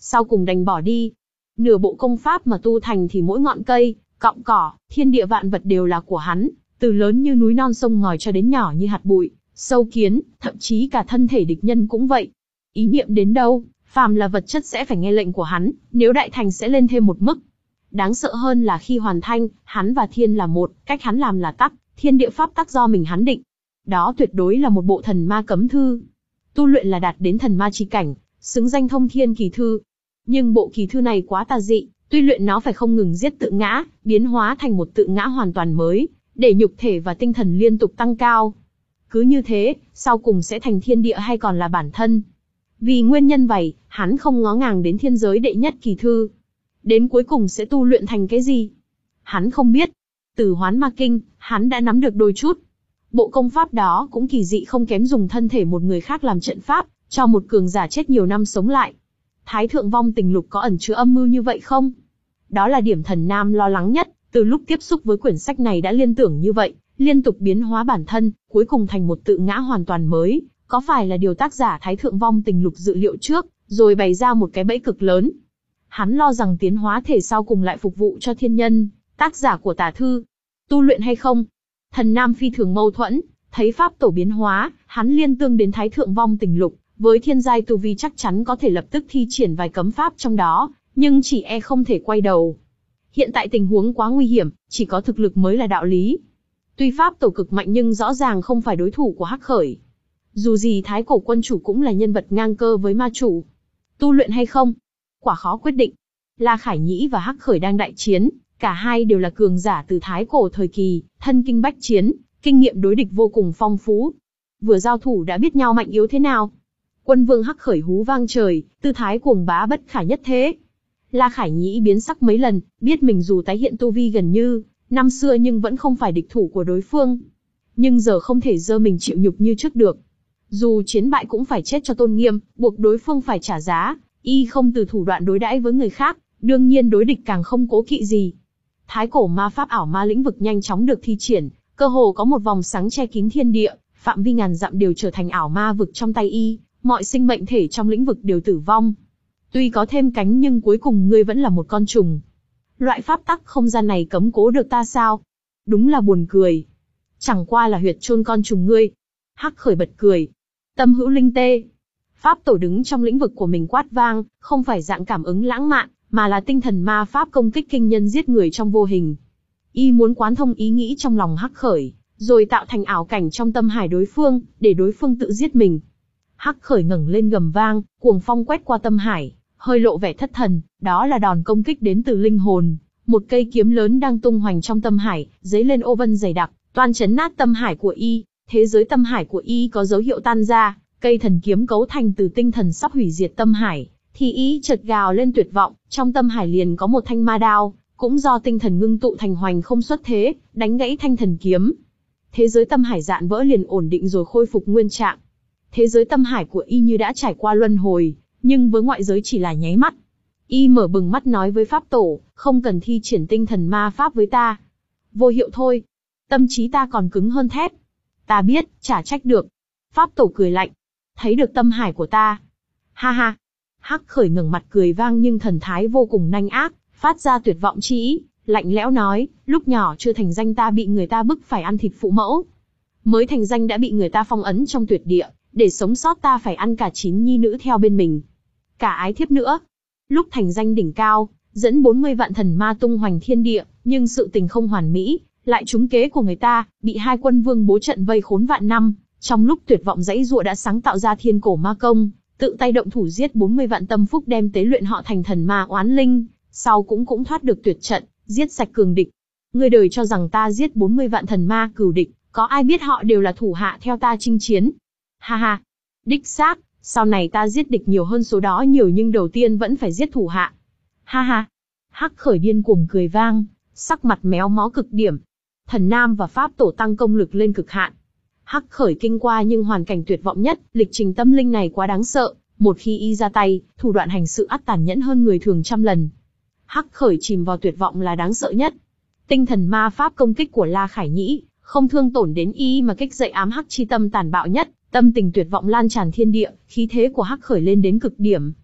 Speaker 1: sau cùng đành bỏ đi. Nửa bộ công pháp mà tu thành thì mỗi ngọn cây, cọng cỏ, thiên địa vạn vật đều là của hắn, từ lớn như núi non sông ngòi cho đến nhỏ như hạt bụi, sâu kiến, thậm chí cả thân thể địch nhân cũng vậy. Ý niệm đến đâu, phàm là vật chất sẽ phải nghe lệnh của hắn, nếu đại thành sẽ lên thêm một mức. Đáng sợ hơn là khi hoàn thành, hắn và thiên là một, cách hắn làm là tắc, thiên địa pháp tắc do mình hắn định. Đó tuyệt đối là một bộ thần ma cấm thư. Tu luyện là đạt đến thần ma chi cảnh, xứng danh thông thiên kỳ thư. Nhưng bộ kỳ thư này quá tà dị, tuy luyện nó phải không ngừng giết tự ngã, biến hóa thành một tự ngã hoàn toàn mới, để nhục thể và tinh thần liên tục tăng cao. Cứ như thế, sau cùng sẽ thành thiên địa hay còn là bản thân. Vì nguyên nhân vậy, hắn không ngó ngàng đến thiên giới đệ nhất kỳ thư. Đến cuối cùng sẽ tu luyện thành cái gì? Hắn không biết. Từ Hoán Ma Kinh, hắn đã nắm được đôi chút. Bộ công pháp đó cũng kỳ dị không kém dùng thân thể một người khác làm trận pháp, cho một cường giả chết nhiều năm sống lại. Thái Thượng Vong Tình Lục có ẩn chứa âm mưu như vậy không? Đó là điểm Thần Nam lo lắng nhất, từ lúc tiếp xúc với quyển sách này đã liên tưởng như vậy, liên tục biến hóa bản thân, cuối cùng thành một tự ngã hoàn toàn mới, có phải là điều tác giả Thái Thượng Vong Tình Lục dự liệu trước, rồi bày ra một cái bẫy cực lớn. Hắn lo rằng tiến hóa thể sau cùng lại phục vụ cho thiên nhân, tác giả của tả thư. Tu luyện hay không? Thần Nam phi thường mâu thuẫn, thấy pháp tổ biến hóa, hắn liên tương đến Thái Thượng Vong Tình Lục, với thiên giai tu vi chắc chắn có thể lập tức thi triển vài cấm pháp trong đó, nhưng chỉ e không thể quay đầu. Hiện tại tình huống quá nguy hiểm, chỉ có thực lực mới là đạo lý. Tuy pháp tổ cực mạnh nhưng rõ ràng không phải đối thủ của Hắc Khởi. Dù gì Thái Cổ quân chủ cũng là nhân vật ngang cơ với ma chủ. Tu luyện hay không? Quả khó quyết định. La Khải Nhĩ và Hắc Khởi đang đại chiến, cả hai đều là cường giả từ Thái Cổ thời kỳ, thân kinh bách chiến, kinh nghiệm đối địch vô cùng phong phú. Vừa giao thủ đã biết nhau mạnh yếu thế nào. Quân vương Hắc Khởi hú vang trời, tư thái cuồng bá bất khả nhất thế. La Khải Nhĩ biến sắc mấy lần, biết mình dù tái hiện tu vi gần như năm xưa nhưng vẫn không phải địch thủ của đối phương. Nhưng giờ không thể dơ mình chịu nhục như trước được. Dù chiến bại cũng phải chết cho tôn nghiêm, buộc đối phương phải trả giá, y không từ thủ đoạn đối đãi với người khác, đương nhiên đối địch càng không cố kỵ gì. Thái Cổ ma pháp ảo ma lĩnh vực nhanh chóng được thi triển, cơ hồ có một vòng sáng che kín thiên địa, phạm vi ngàn dặm đều trở thành ảo ma vực trong tay y, mọi sinh mệnh thể trong lĩnh vực đều tử vong. Tuy có thêm cánh nhưng cuối cùng ngươi vẫn là một con trùng. Loại pháp tắc không gian này cấm cố được ta sao? Đúng là buồn cười. Chẳng qua là huyệt chôn con trùng ngươi. Hắc Khởi bật cười. Tâm hữu linh tê. Pháp tổ đứng trong lĩnh vực của mình quát vang, không phải dạng cảm ứng lãng mạn, mà là tinh thần ma pháp công kích kinh nhân giết người trong vô hình. Y muốn quán thông ý nghĩ trong lòng Hắc Khởi, rồi tạo thành ảo cảnh trong tâm hải đối phương, để đối phương tự giết mình. Hắc Khởi ngẩng lên gầm vang, cuồng phong quét qua tâm hải, hơi lộ vẻ thất thần, đó là đòn công kích đến từ linh hồn. Một cây kiếm lớn đang tung hoành trong tâm hải, dấy lên ô vân dày đặc, toan chấn nát tâm hải của y. Thế giới tâm hải của y có dấu hiệu tan ra, cây thần kiếm cấu thành từ tinh thần sắp hủy diệt tâm hải, thì y chợt gào lên tuyệt vọng, trong tâm hải liền có một thanh ma đao, cũng do tinh thần ngưng tụ thành hoành không xuất thế, đánh gãy thanh thần kiếm. Thế giới tâm hải dạn vỡ liền ổn định rồi khôi phục nguyên trạng. Thế giới tâm hải của y như đã trải qua luân hồi, nhưng với ngoại giới chỉ là nháy mắt. Y mở bừng mắt nói với pháp tổ, không cần thi triển tinh thần ma pháp với ta. Vô hiệu thôi. Tâm trí ta còn cứng hơn thép. Ta biết, chả trách được. Pháp tổ cười lạnh. Thấy được tâm hải của ta. Ha ha. Hắc Khởi ngẩng mặt cười vang nhưng thần thái vô cùng nanh ác, phát ra tuyệt vọng chi ý, lạnh lẽo nói, lúc nhỏ chưa thành danh ta bị người ta bức phải ăn thịt phụ mẫu. Mới thành danh đã bị người ta phong ấn trong tuyệt địa, để sống sót ta phải ăn cả chín nhi nữ theo bên mình. Cả ái thiếp nữa. Lúc thành danh đỉnh cao, dẫn bốn mươi vạn thần ma tung hoành thiên địa, nhưng sự tình không hoàn mỹ, lại trúng kế của người ta, bị hai quân vương bố trận vây khốn vạn năm, trong lúc tuyệt vọng dãy dụa đã sáng tạo ra thiên cổ ma công, tự tay động thủ giết bốn mươi vạn tâm phúc đem tế luyện họ thành thần ma oán linh, sau cũng cũng thoát được tuyệt trận, giết sạch cường địch. Người đời cho rằng ta giết bốn mươi vạn thần ma cừu địch, có ai biết họ đều là thủ hạ theo ta chinh chiến. Ha ha, đích xác, sau này ta giết địch nhiều hơn số đó nhiều nhưng đầu tiên vẫn phải giết thủ hạ. Ha ha, Hắc Khởi điên cuồng cười vang, sắc mặt méo mó cực điểm. Thần Nam và Pháp Tổ tăng công lực lên cực hạn. Hắc Khởi kinh qua nhưng hoàn cảnh tuyệt vọng nhất, lịch trình tâm linh này quá đáng sợ, một khi y ra tay, thủ đoạn hành sự ắt tàn nhẫn hơn người thường trăm lần. Hắc Khởi chìm vào tuyệt vọng là đáng sợ nhất. Tinh thần ma pháp công kích của La Khải Nhĩ, không thương tổn đến y mà kích dậy ám hắc chi tâm tàn bạo nhất, tâm tình tuyệt vọng lan tràn thiên địa, khí thế của Hắc Khởi lên đến cực điểm.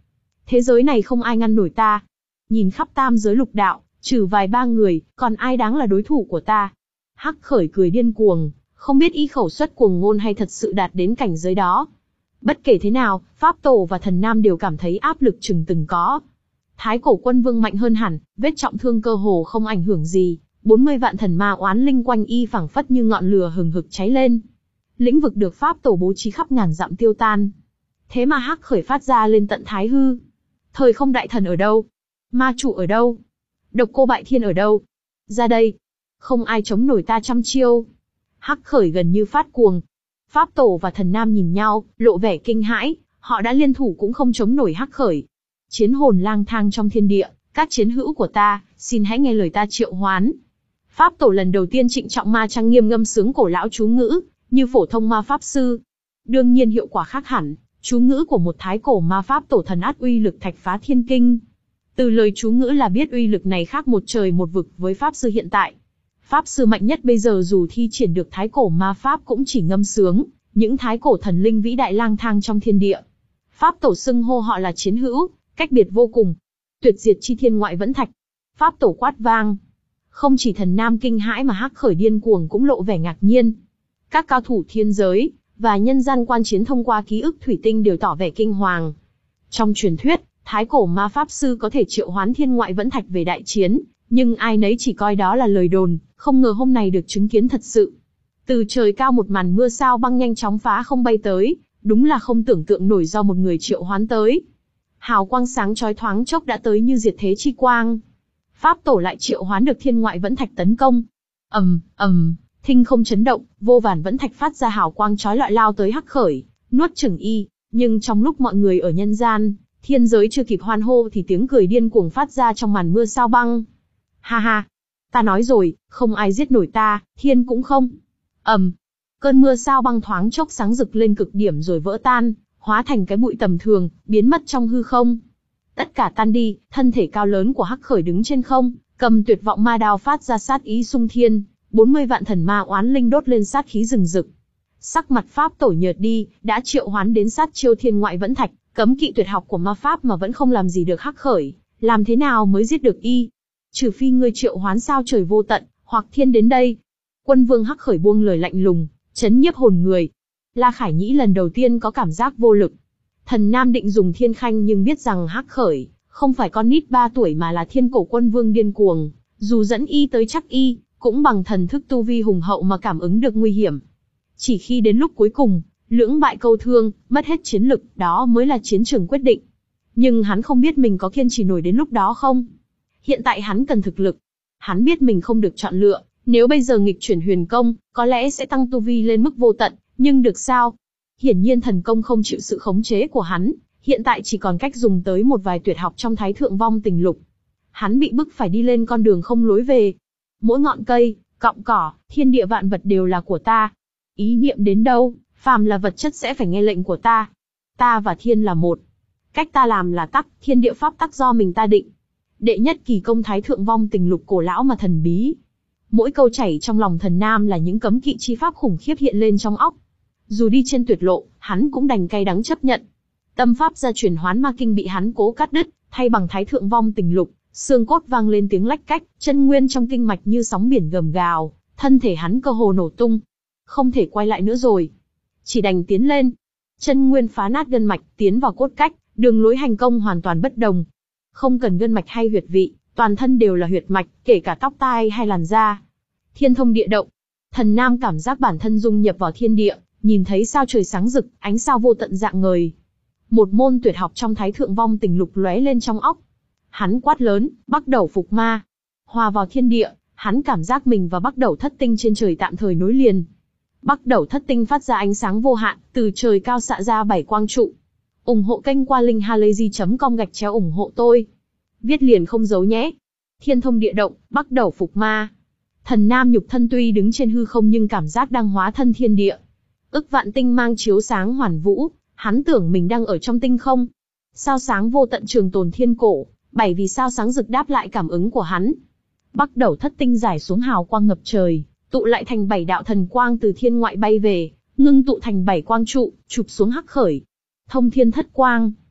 Speaker 1: Thế giới này không ai ngăn nổi ta. Nhìn khắp tam giới lục đạo, trừ vài ba người, còn ai đáng là đối thủ của ta? Hắc Khởi cười điên cuồng, không biết y khẩu xuất cuồng ngôn hay thật sự đạt đến cảnh giới đó. Bất kể thế nào, Pháp Tổ và Thần Nam đều cảm thấy áp lực chừng từng có. Thái Cổ Quân Vương mạnh hơn hẳn, vết trọng thương cơ hồ không ảnh hưởng gì, bốn mươi vạn thần ma oán linh quanh y phảng phất như ngọn lửa hừng hực cháy lên. Lĩnh vực được Pháp Tổ bố trí khắp ngàn dặm tiêu tan. Thế mà Hắc Khởi phát ra lên tận Thái Hư. Thời không đại thần ở đâu? Ma chủ ở đâu? Độc cô bại thiên ở đâu? Ra đây! Không ai chống nổi ta trăm chiêu. Hắc Khởi gần như phát cuồng. Pháp Tổ và Thần Nam nhìn nhau, lộ vẻ kinh hãi, họ đã liên thủ cũng không chống nổi Hắc Khởi. Chiến hồn lang thang trong thiên địa, các chiến hữu của ta, xin hãy nghe lời ta triệu hoán. Pháp Tổ lần đầu tiên trịnh trọng ma trang nghiêm ngâm sướng cổ lão chú ngữ, như phổ thông ma pháp sư. Đương nhiên hiệu quả khác hẳn, chú ngữ của một thái cổ ma pháp tổ thần át uy lực thạch phá thiên kinh. Từ lời chú ngữ là biết uy lực này khác một trời một vực với pháp sư hiện tại. Pháp sư mạnh nhất bây giờ dù thi triển được thái cổ ma pháp cũng chỉ ngâm sướng, những thái cổ thần linh vĩ đại lang thang trong thiên địa. Pháp Tổ xưng hô họ là chiến hữu, cách biệt vô cùng. Tuyệt diệt chi thiên ngoại vẫn thạch. Pháp Tổ quát vang. Không chỉ Thần Nam kinh hãi mà Hắc Khởi điên cuồng cũng lộ vẻ ngạc nhiên. Các cao thủ thiên giới và nhân gian quan chiến thông qua ký ức thủy tinh đều tỏ vẻ kinh hoàng. Trong truyền thuyết, thái cổ ma pháp sư có thể triệu hoán thiên ngoại vẫn thạch về đại chiến, nhưng ai nấy chỉ coi đó là lời đồn, không ngờ hôm nay được chứng kiến thật sự. Từ trời cao một màn mưa sao băng nhanh chóng phá không bay tới, đúng là không tưởng tượng nổi do một người triệu hoán tới. Hào quang sáng chói thoáng chốc đã tới như diệt thế chi quang. Pháp Tổ lại triệu hoán được thiên ngoại vẫn thạch tấn công. ầm ầm, thinh không chấn động, vô vàn vẫn thạch phát ra hào quang chói lọi lao tới Hắc Khởi, nuốt chửng y. Nhưng trong lúc mọi người ở nhân gian, thiên giới chưa kịp hoan hô thì tiếng cười điên cuồng phát ra trong màn mưa sao băng. Ha ha, ta nói rồi, không ai giết nổi ta, thiên cũng không. ầm, cơn mưa sao băng thoáng chốc sáng rực lên cực điểm rồi vỡ tan, hóa thành cái bụi tầm thường, biến mất trong hư không. Tất cả tan đi, thân thể cao lớn của Hắc Khởi đứng trên không, cầm tuyệt vọng ma đao phát ra sát ý xung thiên, bốn mươi vạn thần ma oán linh đốt lên sát khí rừng rực. Sắc mặt Pháp Tổ nhợt đi, đã triệu hoán đến sát chiêu thiên ngoại vẫn thạch, cấm kỵ tuyệt học của ma pháp mà vẫn không làm gì được Hắc Khởi, làm thế nào mới giết được y? Trừ phi ngươi triệu hoán sao trời vô tận, hoặc thiên đến đây. Quân Vương Hắc Khởi buông lời lạnh lùng, chấn nhiếp hồn người. La Khải Nhĩ lần đầu tiên có cảm giác vô lực. Thần Nam định dùng thiên khanh nhưng biết rằng Hắc Khởi không phải con nít ba tuổi mà là thiên cổ quân vương điên cuồng, dù dẫn y tới chắc y cũng bằng thần thức tu vi hùng hậu mà cảm ứng được nguy hiểm. Chỉ khi đến lúc cuối cùng, lưỡng bại câu thương, mất hết chiến lực, đó mới là chiến trường quyết định. Nhưng hắn không biết mình có kiên trì nổi đến lúc đó không. Hiện tại hắn cần thực lực. Hắn biết mình không được chọn lựa, nếu bây giờ nghịch chuyển huyền công, có lẽ sẽ tăng tu vi lên mức vô tận, nhưng được sao? Hiển nhiên thần công không chịu sự khống chế của hắn, hiện tại chỉ còn cách dùng tới một vài tuyệt học trong Thái Thượng Vong Tình Lục. Hắn bị bức phải đi lên con đường không lối về. Mỗi ngọn cây, cọng cỏ, thiên địa vạn vật đều là của ta. Ý niệm đến đâu, phàm là vật chất sẽ phải nghe lệnh của ta. Ta và thiên là một. Cách ta làm là tắc, thiên địa pháp tắc do mình ta định. Đệ nhất kỳ công Thái Thượng Vong Tình Lục cổ lão mà thần bí. Mỗi câu chảy trong lòng Thần Nam là những cấm kỵ chi pháp khủng khiếp hiện lên trong óc. Dù đi trên tuyệt lộ, hắn cũng đành cay đắng chấp nhận. Tâm pháp gia truyền Hoán Ma Kinh bị hắn cố cắt đứt, thay bằng Thái Thượng Vong Tình Lục, xương cốt vang lên tiếng lách cách, chân nguyên trong kinh mạch như sóng biển gầm gào, thân thể hắn cơ hồ nổ tung. Không thể quay lại nữa rồi, chỉ đành tiến lên. Chân nguyên phá nát gân mạch, tiến vào cốt cách, đường lối hành công hoàn toàn bất đồng. Không cần gân mạch hay huyệt vị, toàn thân đều là huyệt mạch, kể cả tóc tai hay làn da. Thiên thông địa động. Thần Nam cảm giác bản thân dung nhập vào thiên địa, nhìn thấy sao trời sáng rực, ánh sao vô tận rạng ngời. Một môn tuyệt học trong Thái Thượng Vong Tình Lục lóe lên trong óc. Hắn quát lớn, Bắc Đẩu Phục Ma. Hòa vào thiên địa, hắn cảm giác mình và Bắc Đẩu Thất Tinh trên trời tạm thời nối liền. Bắc Đẩu Thất Tinh phát ra ánh sáng vô hạn, từ trời cao xạ ra bảy quang trụ. Ủng hộ kênh qua linkhalazy chấm com gạch chéo ủng hộ tôi. Viết liền không giấu nhé. Thiên thông địa động, Bắc Đẩu Phục Ma. Thần Nam nhục thân tuy đứng trên hư không nhưng cảm giác đang hóa thân thiên địa. Ức vạn tinh mang chiếu sáng hoàn vũ, hắn tưởng mình đang ở trong tinh không. Sao sáng vô tận trường tồn thiên cổ, bảy vì sao sáng rực đáp lại cảm ứng của hắn. Bắc Đẩu Thất Tinh giải xuống hào quang ngập trời, tụ lại thành bảy đạo thần quang từ thiên ngoại bay về, ngưng tụ thành bảy quang trụ, chụp xuống Hắc Khởi. Thông thiên thất quang.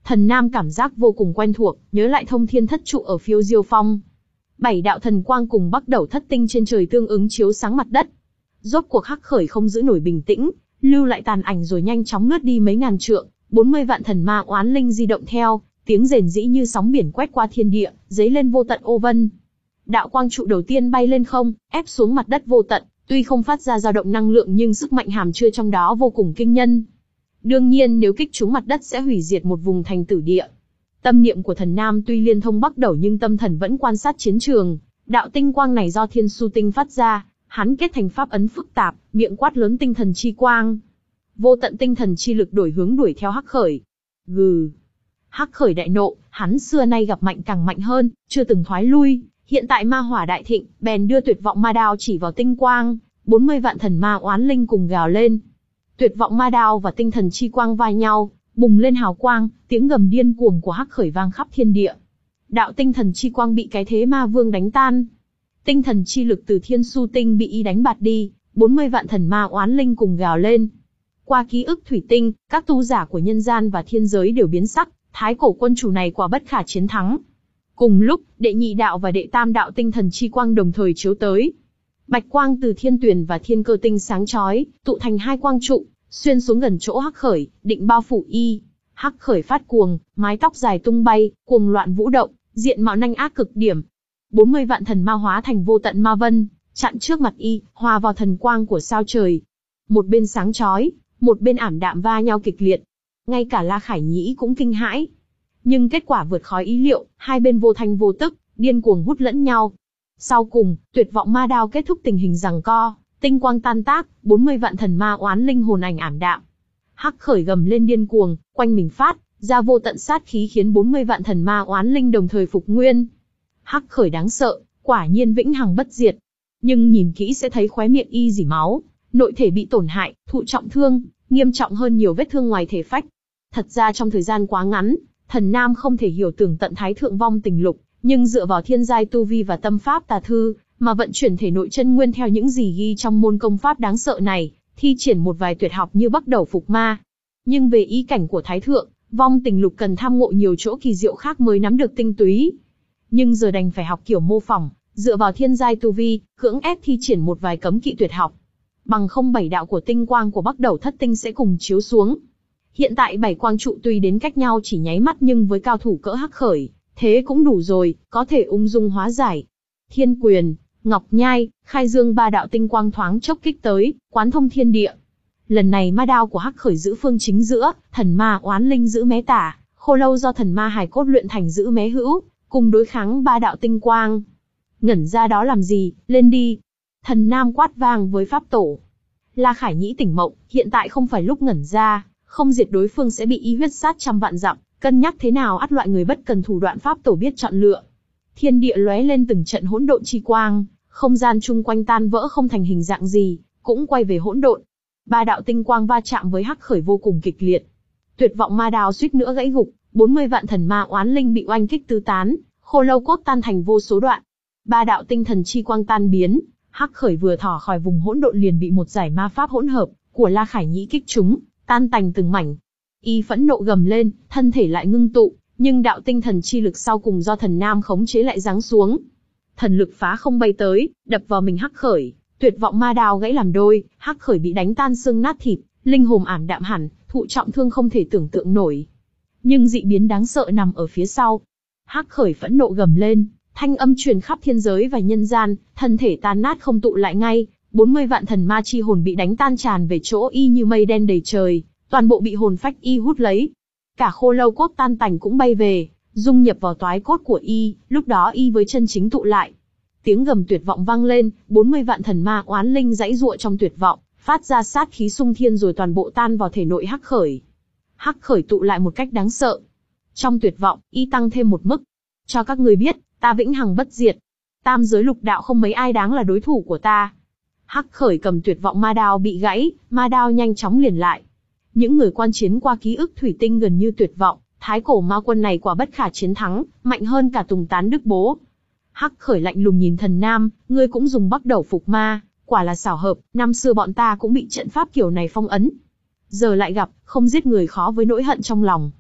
Speaker 1: Thần Nam cảm giác vô cùng quen thuộc, nhớ lại thông thiên thất trụ ở Phiêu Diêu Phong. Bảy đạo thần quang cùng Bắc Đẩu thất tinh trên trời tương ứng chiếu sáng mặt đất. Rốt cuộc Hắc Khởi không giữ nổi bình tĩnh, lưu lại tàn ảnh rồi nhanh chóng lướt đi mấy ngàn trượng, bốn mươi vạn thần ma oán linh di động theo, tiếng rền rĩ như sóng biển quét qua thiên địa, dấy lên vô tận ô vân. Đạo quang trụ đầu tiên bay lên không, ép xuống mặt đất vô tận, tuy không phát ra dao động năng lượng nhưng sức mạnh hàm chứa trong đó vô cùng kinh nhân. Đương nhiên nếu kích trúng mặt đất sẽ hủy diệt một vùng thành tử địa. Tâm niệm của thần Nam tuy liên thông Bắc Đẩu nhưng tâm thần vẫn quan sát chiến trường. Đạo tinh quang này do Thiên Su Tinh phát ra, hắn kết thành pháp ấn phức tạp, miệng quát lớn tinh thần chi quang. Vô tận tinh thần chi lực đổi hướng đuổi theo Hắc Khởi. Gừ. Hắc Khởi đại nộ, hắn xưa nay gặp mạnh càng mạnh hơn, chưa từng thoái lui. Hiện tại ma hỏa đại thịnh, bèn đưa tuyệt vọng ma đao chỉ vào tinh quang, bốn mươi vạn thần ma oán linh cùng gào lên. Tuyệt vọng ma đao và tinh thần chi quang va nhau, bùng lên hào quang, tiếng gầm điên cuồng của Hắc Khởi vang khắp thiên địa. Đạo tinh thần chi quang bị cái thế ma vương đánh tan. Tinh thần chi lực từ Thiên Su Tinh bị y đánh bạt đi, bốn mươi vạn thần ma oán linh cùng gào lên. Qua ký ức thủy tinh, các tu giả của nhân gian và thiên giới đều biến sắc, thái cổ quân chủ này quả bất khả chiến thắng. Cùng lúc, đệ nhị đạo và đệ tam đạo tinh thần chi quang đồng thời chiếu tới. Bạch quang từ thiên tuyển và thiên cơ tinh sáng chói, tụ thành hai quang trụ, xuyên xuống gần chỗ Hắc Khởi, định bao phủ y. Hắc Khởi phát cuồng, mái tóc dài tung bay, cuồng loạn vũ động, diện mạo nhanh ác cực điểm. bốn mươi vạn thần ma hóa thành vô tận ma vân, chặn trước mặt y, hòa vào thần quang của sao trời. Một bên sáng chói, một bên ảm đạm va nhau kịch liệt. Ngay cả La Khải Nhĩ cũng kinh hãi. Nhưng kết quả vượt khỏi ý liệu, hai bên vô thanh vô tức, điên cuồng hút lẫn nhau. Sau cùng, tuyệt vọng ma đao kết thúc tình hình giằng co, tinh quang tan tác, bốn mươi vạn thần ma oán linh hồn ảnh ảm đạm. Hắc Khởi gầm lên điên cuồng, quanh mình phát ra vô tận sát khí khiến bốn mươi vạn thần ma oán linh đồng thời phục nguyên. Hắc Khởi đáng sợ, quả nhiên vĩnh hằng bất diệt. Nhưng nhìn kỹ sẽ thấy khóe miệng y rỉ máu, nội thể bị tổn hại, thụ trọng thương, nghiêm trọng hơn nhiều vết thương ngoài thể phách. Thật ra trong thời gian quá ngắn, thần Nam không thể hiểu tường tận Thái Thượng Vong Tình Lục, nhưng dựa vào thiên giai tu vi và tâm pháp tà thư, mà vận chuyển thể nội chân nguyên theo những gì ghi trong môn công pháp đáng sợ này, thi triển một vài tuyệt học như Bắc Đẩu phục ma. Nhưng về ý cảnh của Thái Thượng Vong Tình Lục cần tham ngộ nhiều chỗ kỳ diệu khác mới nắm được tinh túy. Nhưng giờ đành phải học kiểu mô phỏng, dựa vào thiên giai tu vi, cưỡng ép thi triển một vài cấm kỵ tuyệt học. Bằng không bảy đạo của tinh quang của Bắc Đẩu thất tinh sẽ cùng chiếu xuống. Hiện tại bảy quang trụ tuy đến cách nhau chỉ nháy mắt nhưng với cao thủ cỡ Hắc Khởi, thế cũng đủ rồi, có thể ung dung hóa giải. Thiên Quyền, Ngọc Nhai, Khai Dương ba đạo tinh quang thoáng chốc kích tới, quán thông thiên địa. Lần này ma đao của Hắc Khởi giữ phương chính giữa, thần ma oán linh giữ mé tả, khô lâu do thần ma hài cốt luyện thành giữ mé hữu, cùng đối kháng ba đạo tinh quang. Ngẩn ra đó làm gì, lên đi. Thần Nam quát vang với pháp tổ. La Khải Nhĩ tỉnh mộng, hiện tại không phải lúc ngẩn ra, không diệt đối phương sẽ bị y huyết sát trăm vạn dặm, cân nhắc thế nào ắt loại người bất cần thủ đoạn pháp tổ biết chọn lựa. Thiên địa lóe lên từng trận hỗn độn chi quang, không gian chung quanh tan vỡ không thành hình dạng gì, cũng quay về hỗn độn. Ba đạo tinh quang va chạm với Hắc Khởi vô cùng kịch liệt. Tuyệt vọng ma đao suýt nữa gãy gục, bốn mươi vạn thần ma oán linh bị oanh kích tứ tán, khô lâu cốt tan thành vô số đoạn. Ba đạo tinh thần chi quang tan biến, Hắc Khởi vừa thỏ khỏi vùng hỗn độn liền bị một giải ma pháp hỗn hợp của La Khải Nhĩ kích trúng, tan tành từng mảnh. Y phẫn nộ gầm lên, thân thể lại ngưng tụ, nhưng đạo tinh thần chi lực sau cùng do thần Nam khống chế lại giáng xuống. Thần lực phá không bay tới, đập vào mình Hắc Khởi, tuyệt vọng ma đao gãy làm đôi, Hắc Khởi bị đánh tan xương nát thịt, linh hồn ảm đạm hẳn, thụ trọng thương không thể tưởng tượng nổi. Nhưng dị biến đáng sợ nằm ở phía sau. Hắc Khởi phẫn nộ gầm lên, thanh âm truyền khắp thiên giới và nhân gian, thân thể tan nát không tụ lại ngay, bốn mươi vạn thần ma chi hồn bị đánh tan tràn về chỗ y như mây đen đầy trời, toàn bộ bị hồn phách y hút lấy. Cả khô lâu cốt tan tành cũng bay về, dung nhập vào toái cốt của y, lúc đó y với chân chính tụ lại. Tiếng gầm tuyệt vọng vang lên, bốn mươi vạn thần ma oán linh giãy giụa trong tuyệt vọng, phát ra sát khí xung thiên rồi toàn bộ tan vào thể nội Hắc Khởi. Hắc Khởi tụ lại một cách đáng sợ. Trong tuyệt vọng, y tăng thêm một mức. Cho các người biết, ta vĩnh hằng bất diệt. Tam giới lục đạo không mấy ai đáng là đối thủ của ta. Hắc Khởi cầm tuyệt vọng ma đao bị gãy, ma đao nhanh chóng liền lại. Những người quan chiến qua ký ức thủy tinh gần như tuyệt vọng, thái cổ ma quân này quả bất khả chiến thắng, mạnh hơn cả Tùng Tán Đức Bố. Hắc Khởi lạnh lùng nhìn thần Nam, ngươi cũng dùng Bắc Đẩu phục ma, quả là xảo hợp, năm xưa bọn ta cũng bị trận pháp kiểu này phong ấn. Giờ lại gặp, không giết người khó với nỗi hận trong lòng.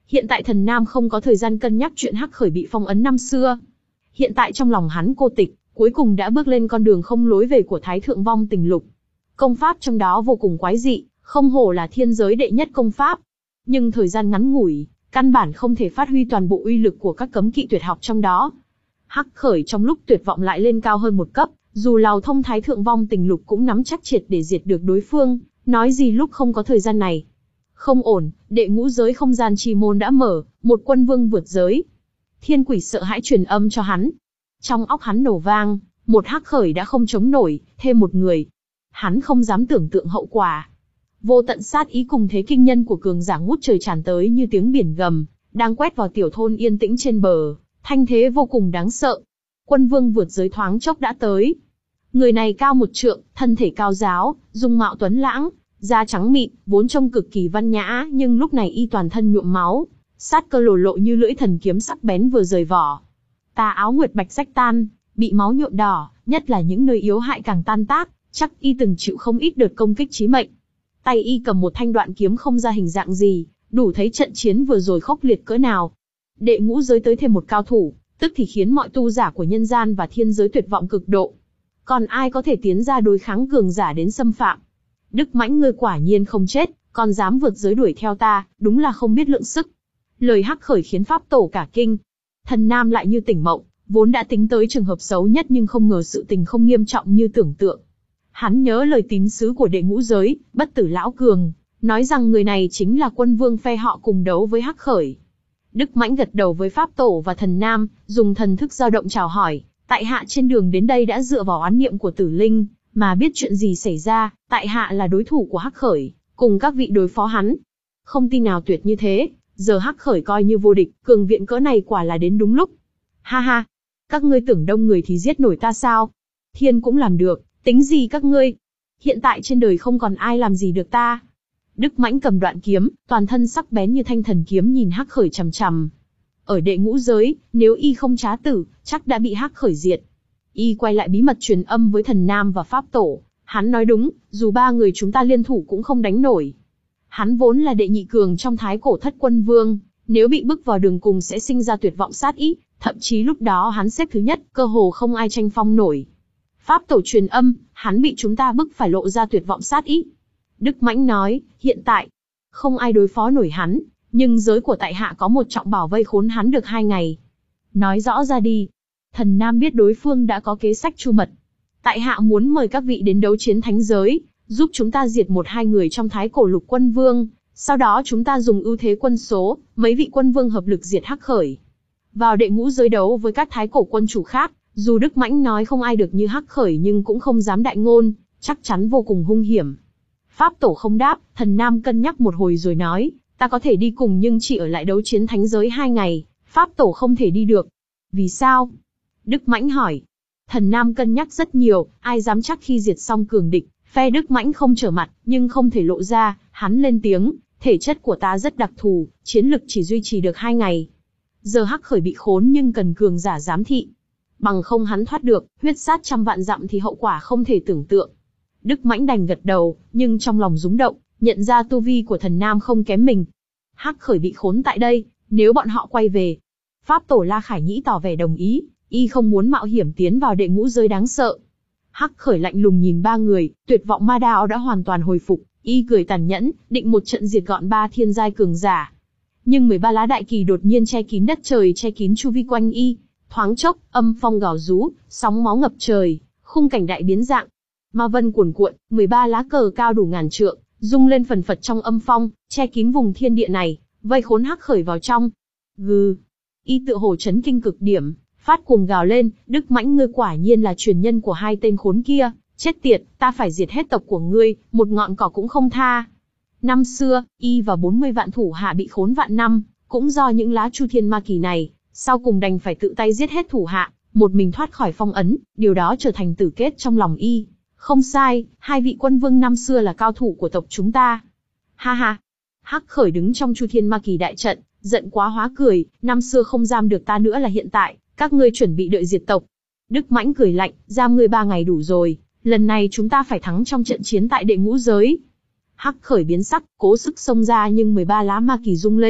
Speaker 1: Hiện tại Thần Nam không có thời gian cân nhắc chuyện Hắc Khởi bị phong ấn năm xưa. Hiện tại trong lòng hắn cô tịch, cuối cùng đã bước lên con đường không lối về của Thái Thượng Vong Tình Lục. Công pháp trong đó vô cùng quái dị, không hổ là thiên giới đệ nhất công pháp. Nhưng thời gian ngắn ngủi, căn bản không thể phát huy toàn bộ uy lực của các cấm kỵ tuyệt học trong đó. Hắc Khởi trong lúc tuyệt vọng lại lên cao hơn một cấp, dù Lào thông Thái Thượng Vong Tình Lục cũng nắm chắc triệt để diệt được đối phương, nói gì lúc không có thời gian này. Không ổn, đệ ngũ giới không gian chi môn đã mở, một quân vương vượt giới. Thiên Quỷ sợ hãi truyền âm cho hắn. Trong óc hắn nổ vang, một Hắc Khởi đã không chống nổi, thêm một người. Hắn không dám tưởng tượng hậu quả. Vô tận sát ý cùng thế kinh nhân của cường giả ngút trời tràn tới như tiếng biển gầm, đang quét vào tiểu thôn yên tĩnh trên bờ, thanh thế vô cùng đáng sợ. Quân vương vượt giới thoáng chốc đã tới. Người này cao một trượng, thân thể cao ráo, dung mạo tuấn lãng, da trắng mịn, vốn trông cực kỳ văn nhã, nhưng lúc này y toàn thân nhuộm máu, sát cơ lồ lộ như lưỡi thần kiếm sắc bén vừa rời vỏ. Tà áo nguyệt bạch rách tan, bị máu nhuộm đỏ, nhất là những nơi yếu hại càng tan tác, chắc y từng chịu không ít đợt công kích chí mệnh. Tay y cầm một thanh đoạn kiếm không ra hình dạng gì, đủ thấy trận chiến vừa rồi khốc liệt cỡ nào. Đệ ngũ giới tới thêm một cao thủ, tức thì khiến mọi tu giả của nhân gian và thiên giới tuyệt vọng cực độ. Còn ai có thể tiến ra đối kháng cường giả đến xâm phạm? Đức Mãnh ngươi quả nhiên không chết, còn dám vượt giới đuổi theo ta, đúng là không biết lượng sức. Lời Hắc Khởi khiến Pháp Tổ cả kinh. Thần Nam lại như tỉnh mộng, vốn đã tính tới trường hợp xấu nhất nhưng không ngờ sự tình không nghiêm trọng như tưởng tượng. Hắn nhớ lời tín sứ của đệ ngũ giới, Bất Tử Lão Cường, nói rằng người này chính là quân vương phe họ cùng đấu với Hắc Khởi. Đức Mãnh gật đầu với Pháp Tổ và Thần Nam, dùng thần thức dao động chào hỏi, tại hạ trên đường đến đây đã dựa vào oán niệm của Tử Linh, mà biết chuyện gì xảy ra, tại hạ là đối thủ của Hắc Khởi, cùng các vị đối phó hắn. Không tin nào tuyệt như thế, giờ Hắc Khởi coi như vô địch, cường viện cỡ này quả là đến đúng lúc. Ha ha, các ngươi tưởng đông người thì giết nổi ta sao? Thiên cũng làm được, tính gì các ngươi? Hiện tại trên đời không còn ai làm gì được ta. Đức Mãnh cầm đoạn kiếm, toàn thân sắc bén như thanh thần kiếm nhìn Hắc Khởi chằm chằm. Ở đệ ngũ giới, nếu y không trá tử, chắc đã bị Hắc Khởi diệt. Y quay lại bí mật truyền âm với Thần Nam và Pháp Tổ. Hắn nói đúng, dù ba người chúng ta liên thủ cũng không đánh nổi. Hắn vốn là đệ nhị cường trong Thái Cổ Thất Quân Vương, nếu bị bức vào đường cùng sẽ sinh ra tuyệt vọng sát ý, thậm chí lúc đó hắn xếp thứ nhất, cơ hồ không ai tranh phong nổi. Pháp Tổ truyền âm, hắn bị chúng ta bức phải lộ ra tuyệt vọng sát ý. Đức Mãnh nói, hiện tại, không ai đối phó nổi hắn, nhưng giới của tại hạ có một trọng bảo vây khốn hắn được hai ngày. Nói rõ ra đi. Thần Nam biết đối phương đã có kế sách chu mật. Tại hạ muốn mời các vị đến đấu chiến thánh giới, giúp chúng ta diệt một hai người trong Thái Cổ Lục Quân Vương, sau đó chúng ta dùng ưu thế quân số, mấy vị quân vương hợp lực diệt Hắc Khởi. Vào đệ ngũ giới đấu với các Thái Cổ quân chủ khác, dù Đức Mãnh nói không ai được như Hắc Khởi nhưng cũng không dám đại ngôn, chắc chắn vô cùng hung hiểm. Pháp Tổ không đáp, Thần Nam cân nhắc một hồi rồi nói, ta có thể đi cùng nhưng chỉ ở lại đấu chiến thánh giới hai ngày, Pháp Tổ không thể đi được. Vì sao? Đức Mãnh hỏi. Thần Nam cân nhắc rất nhiều, ai dám chắc khi diệt xong cường địch, phe Đức Mãnh không trở mặt, nhưng không thể lộ ra, hắn lên tiếng, thể chất của ta rất đặc thù, chiến lực chỉ duy trì được hai ngày. Giờ Hắc Khởi bị khốn nhưng cần cường giả giám thị. Bằng không hắn thoát được, huyết sát trăm vạn dặm thì hậu quả không thể tưởng tượng. Đức Mãnh đành gật đầu, nhưng trong lòng rúng động, nhận ra tu vi của Thần Nam không kém mình. Hắc Khởi bị khốn tại đây, nếu bọn họ quay về. Pháp Tổ La Khải Nhĩ tỏ vẻ đồng ý, y không muốn mạo hiểm tiến vào đệ ngũ giới đáng sợ. Hắc Khởi lạnh lùng nhìn ba người, tuyệt vọng ma đao đã hoàn toàn hồi phục, y cười tàn nhẫn, định một trận diệt gọn ba thiên giai cường giả. Nhưng mười ba lá đại kỳ đột nhiên che kín đất trời, che kín chu vi quanh y, thoáng chốc, âm phong gào rú, sóng máu ngập trời, khung cảnh đại biến dạng. Ma vân cuồn cuộn, mười ba lá cờ cao đủ ngàn trượng, rung lên phần phật trong âm phong, che kín vùng thiên địa này, vây khốn Hắc Khởi vào trong. Gừ, y tựa hồ chấn kinh cực điểm, phát cuồng gào lên, Đức Mãnh ngươi quả nhiên là truyền nhân của hai tên khốn kia, chết tiệt, ta phải diệt hết tộc của ngươi, một ngọn cỏ cũng không tha. Năm xưa, y và bốn mươi vạn thủ hạ bị khốn vạn năm, cũng do những lá Chu Thiên Ma Kỳ này, sau cùng đành phải tự tay giết hết thủ hạ, một mình thoát khỏi phong ấn, điều đó trở thành tử kết trong lòng y. Không sai, hai vị quân vương năm xưa là cao thủ của tộc chúng ta. Ha ha. Hắc Khởi đứng trong Chu Thiên Ma Kỳ đại trận, giận quá hóa cười, năm xưa không giam được ta nữa là hiện tại, các ngươi chuẩn bị đợi diệt tộc. Đức Mãnh cười lạnh, giam ngươi ba ngày đủ rồi, lần này chúng ta phải thắng trong trận chiến tại đệ ngũ giới. Hắc Khởi biến sắc, cố sức xông ra nhưng mười ba lá Ma Kỳ rung lên,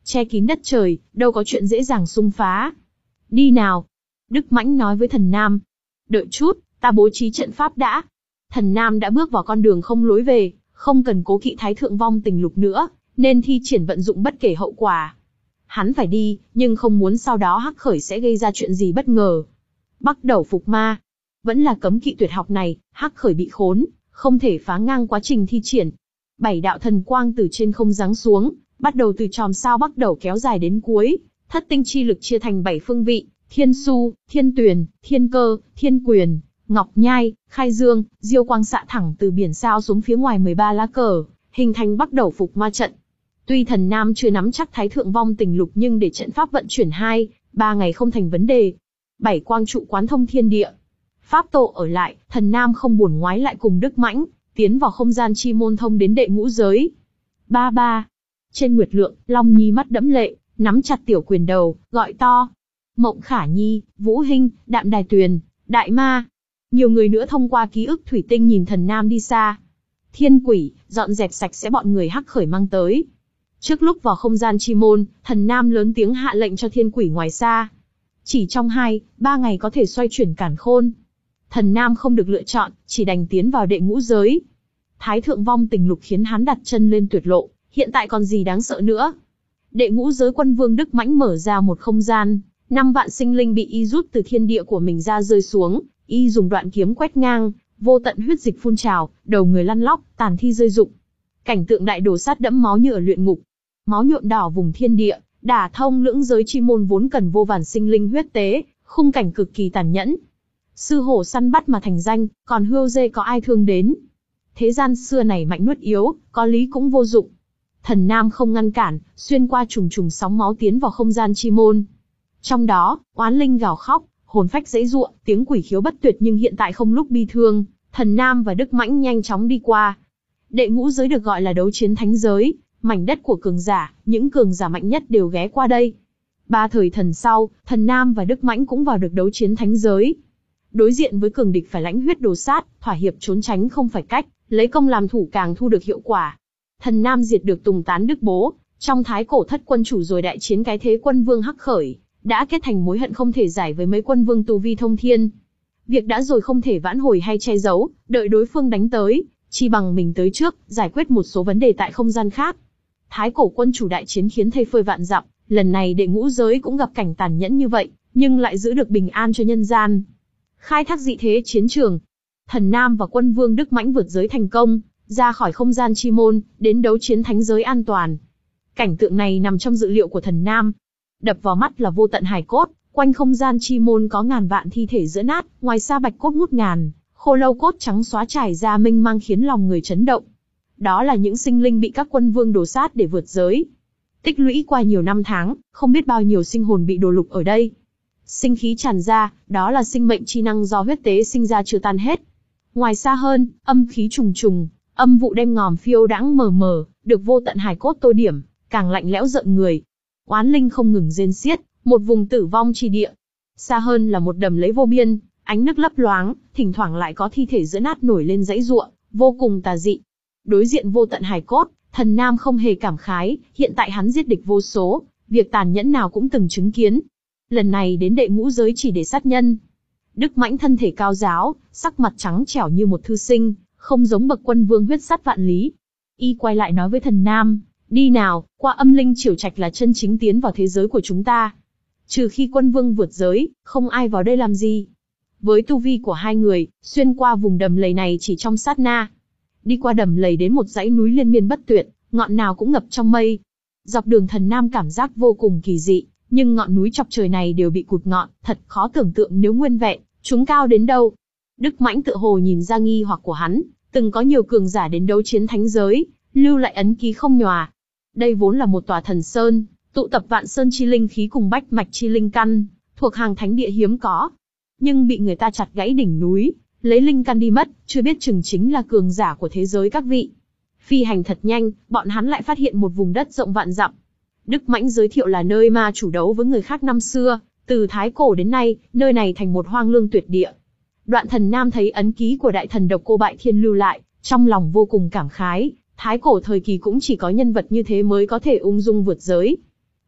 Speaker 1: che kín đất trời, đâu có chuyện dễ dàng xung phá. Đi nào. Đức Mãnh nói với Thần Nam. Đợi chút, ta bố trí trận pháp đã. Thần Nam đã bước vào con đường không lối về, không cần cố kỵ Thái Thượng Vong Tình Lục nữa, nên thi triển vận dụng bất kể hậu quả. Hắn phải đi, nhưng không muốn sau đó Hắc Khởi sẽ gây ra chuyện gì bất ngờ. Bắc Đầu Phục Ma. Vẫn là cấm kỵ tuyệt học này, Hắc Khởi bị khốn, không thể phá ngang quá trình thi triển. Bảy đạo thần quang từ trên không giáng xuống, bắt đầu từ chòm sao Bắc Đầu kéo dài đến cuối, thất tinh chi lực chia thành bảy phương vị, Thiên Su, Thiên Tuyền, Thiên Cơ, Thiên Quyền, Ngọc Nhai, Khai Dương, diêu quang xạ thẳng từ biển sao xuống phía ngoài mười ba lá cờ, hình thành Bắc Đầu Phục Ma trận. Tuy Thần Nam chưa nắm chắc Thái Thượng Vong Tình Lục nhưng để trận pháp vận chuyển hai, ba ngày không thành vấn đề. Bảy quang trụ quán thông thiên địa. Pháp tổ ở lại, Thần Nam không buồn ngoái lại cùng Đức Mãnh, tiến vào không gian chi môn thông đến đệ ngũ giới. Ba ba. Trên Nguyệt Lượng, Long Nhi mắt đẫm lệ, nắm chặt tiểu quyền đầu, gọi to. Mộng Khả Nhi, Vũ Hinh, Đạm Đài Tuyền, Đại Ma. Nhiều người nữa thông qua ký ức thủy tinh nhìn Thần Nam đi xa. Thiên Quỷ, dọn dẹp sạch sẽ bọn người Hắc Khởi mang tới. Trước lúc vào không gian chi môn, Thần Nam lớn tiếng hạ lệnh cho Thiên Quỷ ngoài xa. Chỉ trong hai, ba ngày có thể xoay chuyển càn khôn. Thần Nam không được lựa chọn, chỉ đành tiến vào đệ ngũ giới. Thái Thượng Vong Tình Lục khiến hắn đặt chân lên tuyệt lộ, hiện tại còn gì đáng sợ nữa. Đệ ngũ giới quân vương Đức Mãnh mở ra một không gian, năm vạn sinh linh bị y rút từ thiên địa của mình ra rơi xuống, y dùng đoạn kiếm quét ngang, vô tận huyết dịch phun trào, đầu người lăn lóc, tàn thi rơi rụng. Cảnh tượng đại đồ sát đẫm máu như ở luyện ngục. Máu nhuộm đỏ vùng thiên địa, đả thông lưỡng giới chi môn vốn cần vô vàn sinh linh huyết tế, khung cảnh cực kỳ tàn nhẫn. Sư hổ săn bắt mà thành danh, còn hươu dê có ai thương đến. Thế gian xưa này mạnh nuốt yếu, có lý cũng vô dụng. Thần Nam không ngăn cản, xuyên qua trùng trùng sóng máu tiến vào không gian chi môn. Trong đó, oán linh gào khóc, hồn phách giãy giụa, tiếng quỷ khiếu bất tuyệt nhưng hiện tại không lúc bi thương. Thần Nam và Đức Mãnh nhanh chóng đi qua. Đệ ngũ giới được gọi là đấu chiến thánh giới, mảnh đất của cường giả, những cường giả mạnh nhất đều ghé qua đây. Ba thời thần sau, Thần Nam và Đức Mãnh cũng vào được đấu chiến thánh giới. Đối diện với cường địch phải lãnh huyết đồ sát, thỏa hiệp trốn tránh không phải cách, lấy công làm thủ càng thu được hiệu quả. Thần Nam diệt được Tùng Tán Đức Bố, trong Thái Cổ Thất quân chủ rồi đại chiến cái thế quân vương Hắc Khởi, đã kết thành mối hận không thể giải với mấy quân vương tu vi thông thiên. Việc đã rồi không thể vãn hồi hay che giấu, đợi đối phương đánh tới, chi bằng mình tới trước, giải quyết một số vấn đề tại không gian khác. Thái Cổ quân chủ đại chiến khiến thây phơi vạn dặm, lần này đệ ngũ giới cũng gặp cảnh tàn nhẫn như vậy, nhưng lại giữ được bình an cho nhân gian. Khai thác dị thế chiến trường, Thần Nam và quân vương Đức Mãnh vượt giới thành công, ra khỏi không gian chi môn, đến đấu chiến thánh giới an toàn. Cảnh tượng này nằm trong dự liệu của Thần Nam. Đập vào mắt là vô tận hài cốt, quanh không gian chi môn có ngàn vạn thi thể giữa nát, ngoài xa bạch cốt ngút ngàn, khô lâu cốt trắng xóa trải ra mênh mang khiến lòng người chấn động. Đó là những sinh linh bị các quân vương đổ sát để vượt giới. Tích lũy qua nhiều năm tháng, không biết bao nhiêu sinh hồn bị đổ lục ở đây. Sinh khí tràn ra, đó là sinh mệnh chi năng do huyết tế sinh ra chưa tan hết. Ngoài xa hơn, âm khí trùng trùng, âm vụ đêm ngòm phiêu đãng mờ mờ, được vô tận hài cốt tô điểm, càng lạnh lẽo giận người. Oán linh không ngừng rên xiết, một vùng tử vong chi địa. Xa hơn là một đầm lẫy vô biên, ánh nước lấp loáng, thỉnh thoảng lại có thi thể giữa nát nổi lên giãy giụa, vô cùng tà dị. Đối diện vô tận hài cốt, Thần Nam không hề cảm khái, hiện tại hắn giết địch vô số, việc tàn nhẫn nào cũng từng chứng kiến. Lần này đến đệ ngũ giới chỉ để sát nhân. Đức Mãnh thân thể cao giáo, sắc mặt trắng trẻo như một thư sinh, không giống bậc quân vương huyết sát vạn lý. Y quay lại nói với Thần Nam, đi nào, qua âm linh triều trạch là chân chính tiến vào thế giới của chúng ta. Trừ khi quân vương vượt giới, không ai vào đây làm gì. Với tu vi của hai người, xuyên qua vùng đầm lầy này chỉ trong sát na. Đi qua đầm lầy đến một dãy núi liên miên bất tuyệt, ngọn nào cũng ngập trong mây. Dọc đường Thần Nam cảm giác vô cùng kỳ dị, nhưng ngọn núi chọc trời này đều bị cụt ngọn, thật khó tưởng tượng nếu nguyên vẹn, chúng cao đến đâu. Đức Mãnh tự hồ nhìn ra nghi hoặc của hắn, từng có nhiều cường giả đến đấu chiến thánh giới, lưu lại ấn ký không nhòa. Đây vốn là một tòa thần sơn, tụ tập vạn sơn chi linh khí cùng bách mạch chi linh căn, thuộc hàng thánh địa hiếm có. Nhưng bị người ta chặt gãy đỉnh núi, lấy linh căn đi mất, chưa biết chừng chính là cường giả của thế giới các vị. Phi hành thật nhanh, bọn hắn lại phát hiện một vùng đất rộng vạn dặm. Đức Mãnh giới thiệu là nơi ma chủ đấu với người khác năm xưa, từ Thái Cổ đến nay, nơi này thành một hoang lương tuyệt địa. Đoạn Thần Nam thấy ấn ký của đại thần độc cô Bại Thiên lưu lại, trong lòng vô cùng cảm khái, Thái Cổ thời kỳ cũng chỉ có nhân vật như thế mới có thể ung dung vượt giới.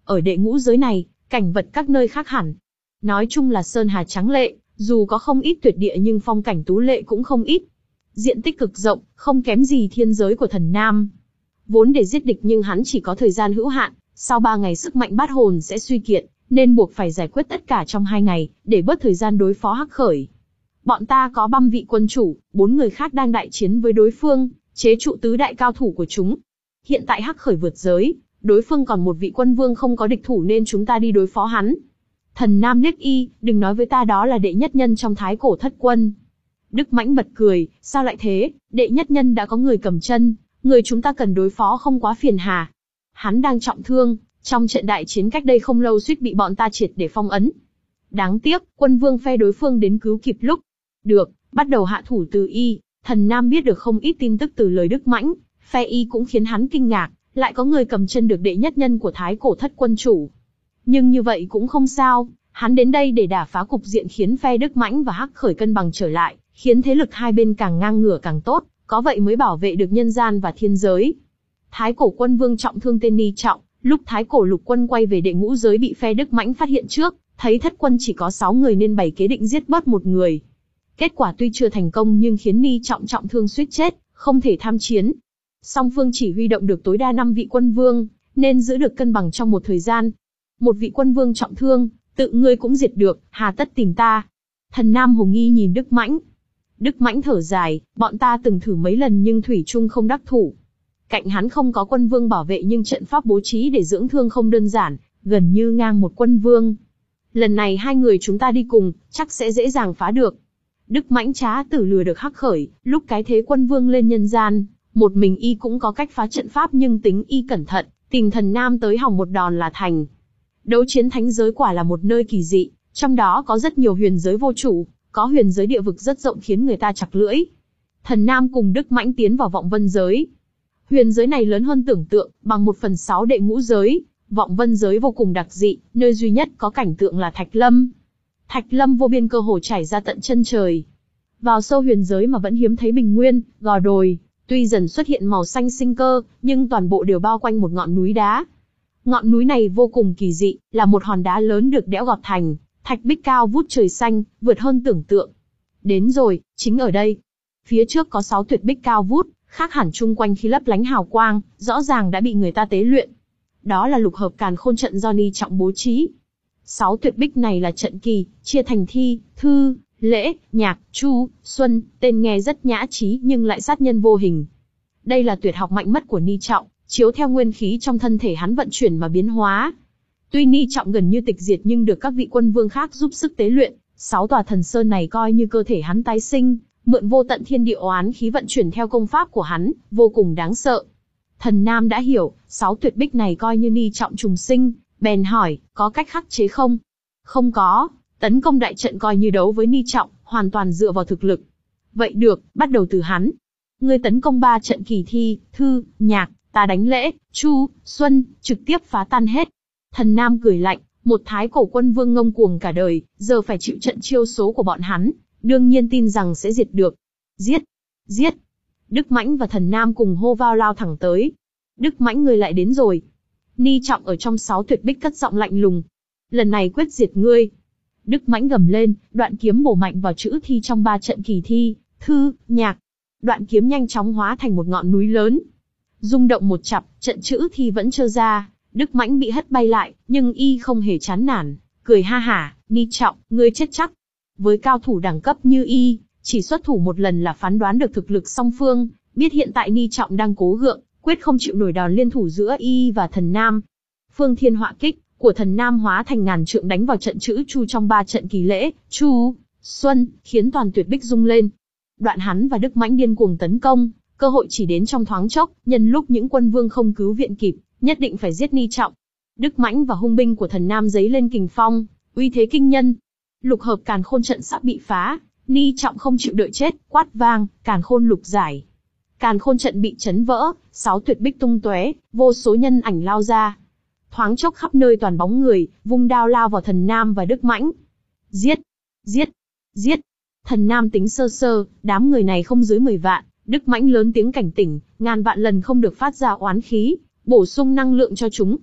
Speaker 1: Ở đệ ngũ giới này, cảnh vật các nơi khác hẳn. Nói chung là sơn hà tráng lệ, dù có không ít tuyệt địa nhưng phong cảnh tú lệ cũng không ít. Diện tích cực rộng, không kém gì thiên giới của thần Nam. Vốn để giết địch nhưng hắn chỉ có thời gian hữu hạn, sau ba ngày sức mạnh bát hồn sẽ suy kiệt, nên buộc phải giải quyết tất cả trong hai ngày, để bớt thời gian đối phó Hắc Khởi. Bọn ta có băm vị quân chủ, bốn người khác đang đại chiến với đối phương, chế trụ tứ đại cao thủ của chúng. Hiện tại Hắc Khởi vượt giới, đối phương còn một vị quân vương không có địch thủ nên chúng ta đi đối phó hắn. Thần Nam liếc y, đừng nói với ta đó là đệ nhất nhân trong thái cổ thất quân. Đức Mãnh bật cười, sao lại thế, đệ nhất nhân đã có người cầm chân, người chúng ta cần đối phó không quá phiền hà. Hắn đang trọng thương, trong trận đại chiến cách đây không lâu suýt bị bọn ta triệt để phong ấn. Đáng tiếc, quân vương phe đối phương đến cứu kịp lúc. Được, bắt đầu hạ thủ từ y, thần Nam biết được không ít tin tức từ lời Đức Mãnh, phe y cũng khiến hắn kinh ngạc, lại có người cầm chân được đệ nhất nhân của thái cổ thất quân chủ. Nhưng như vậy cũng không sao, hắn đến đây để đả phá cục diện khiến phe Đức Mãnh và Hắc Khởi cân bằng trở lại, khiến thế lực hai bên càng ngang ngửa càng tốt, có vậy mới bảo vệ được nhân gian và thiên giới. Thái cổ quân vương trọng thương tên Ni Trọng, lúc thái cổ lục quân quay về đệ ngũ giới bị phe Đức Mãnh phát hiện trước, thấy thất quân chỉ có sáu người nên bày kế định giết bớt một người. Kết quả tuy chưa thành công nhưng khiến Ni Trọng trọng thương suýt chết, không thể tham chiến. Song phương chỉ huy động được tối đa năm vị quân vương, nên giữ được cân bằng trong một thời gian. Một vị quân vương trọng thương, tự ngươi cũng diệt được, hà tất tìm ta. Thần Nam hồ nghi nhìn Đức Mãnh. Đức Mãnh thở dài, bọn ta từng thử mấy lần nhưng thủy chung không đắc thủ. Cạnh hắn không có quân vương bảo vệ nhưng trận pháp bố trí để dưỡng thương không đơn giản, gần như ngang một quân vương. Lần này hai người chúng ta đi cùng, chắc sẽ dễ dàng phá được. Đức Mãnh trá tử lừa được Hắc Khởi, lúc cái thế quân vương lên nhân gian, một mình y cũng có cách phá trận pháp nhưng tính y cẩn thận, tìm thần Nam tới hòng một đòn là thành. Đấu chiến thánh giới quả là một nơi kỳ dị, trong đó có rất nhiều huyền giới vô chủ, có huyền giới địa vực rất rộng khiến người ta chặt lưỡi. Thần Nam cùng Đức Mãnh tiến vào vọng vân giới. Huyền giới này lớn hơn tưởng tượng, bằng một phần sáu đệ ngũ giới, vọng vân giới vô cùng đặc dị, nơi duy nhất có cảnh tượng là Thạch Lâm. Thạch Lâm vô biên cơ hồ trải ra tận chân trời. Vào sâu huyền giới mà vẫn hiếm thấy bình nguyên, gò đồi, tuy dần xuất hiện màu xanh sinh cơ, nhưng toàn bộ đều bao quanh một ngọn núi đá. Ngọn núi này vô cùng kỳ dị, là một hòn đá lớn được đẽo gọt thành, thạch bích cao vút trời xanh, vượt hơn tưởng tượng. Đến rồi, chính ở đây. Phía trước có sáu tuyệt bích cao vút, khác hẳn chung quanh khi lấp lánh hào quang, rõ ràng đã bị người ta tế luyện. Đó là lục hợp càn khôn trận do Ni Trọng bố trí. Sáu tuyệt bích này là trận kỳ, chia thành thi, thư, lễ, nhạc, chu, xuân, tên nghe rất nhã trí nhưng lại sát nhân vô hình. Đây là tuyệt học mạnh mất của Ni Trọng, chiếu theo nguyên khí trong thân thể hắn vận chuyển mà biến hóa. Tuy Ni Trọng gần như tịch diệt nhưng được các vị quân vương khác giúp sức tế luyện, sáu tòa thần sơn này coi như cơ thể hắn tái sinh, mượn vô tận thiên địa oán khí vận chuyển theo công pháp của hắn, vô cùng đáng sợ. Thần Nam đã hiểu, sáu tuyệt bích này coi như Ni Trọng trùng sinh, bèn hỏi, có cách khắc chế không? Không có, tấn công đại trận coi như đấu với Ni Trọng, hoàn toàn dựa vào thực lực. Vậy được, bắt đầu từ hắn. Ngươi tấn công ba trận kỳ thi, thư, nhạc, ta đánh lễ, chu, xuân, trực tiếp phá tan hết. Thần Nam cười lạnh, một thái cổ quân vương ngông cuồng cả đời, giờ phải chịu trận chiêu số của bọn hắn, đương nhiên tin rằng sẽ diệt được. Giết! Giết! Đức Mãnh và Thần Nam cùng hô vao lao thẳng tới. Đức Mãnh ngươi lại đến rồi. Ni Trọng ở trong sáu tuyệt bích cất giọng lạnh lùng. Lần này quyết diệt ngươi. Đức Mãnh gầm lên, đoạn kiếm bổ mạnh vào chữ thi trong ba trận kỳ thi, thư, nhạc. Đoạn kiếm nhanh chóng hóa thành một ngọn núi lớn. Rung động một chặp, trận chữ thi vẫn trơ ra. Đức Mãnh bị hất bay lại, nhưng y không hề chán nản, cười ha hả, Ni Trọng, ngươi chết chắc. Với cao thủ đẳng cấp như y, chỉ xuất thủ một lần là phán đoán được thực lực song phương, biết hiện tại Ni Trọng đang cố gượng, quyết không chịu nổi đòn liên thủ giữa y và Thần Nam. Phương Thiên họa kích của Thần Nam hóa thành ngàn trượng đánh vào trận chữ chu trong ba trận kỳ lễ, chu, xuân, khiến toàn tuyệt bích rung lên. Đoạn hắn và Đức Mãnh điên cuồng tấn công, cơ hội chỉ đến trong thoáng chốc, nhân lúc những quân vương không cứu viện kịp, nhất định phải giết Ni Trọng. Đức Mãnh và hung binh của Thần Nam giấy lên kình phong, uy thế kinh nhân. Lục hợp càn khôn trận sắp bị phá, Ni Trọng không chịu đợi chết, quát vang, càn khôn lục giải. Càn khôn trận bị chấn vỡ, sáu tuyệt bích tung tóe, vô số nhân ảnh lao ra. Thoáng chốc khắp nơi toàn bóng người, vung đao lao vào Thần Nam và Đức Mãnh. Giết! Giết! Giết! Thần Nam tính sơ sơ, đám người này không dưới mười vạn, Đức Mãnh lớn tiếng cảnh tỉnh, ngàn vạn lần không được phát ra oán khí, bổ sung năng lượng cho chúng.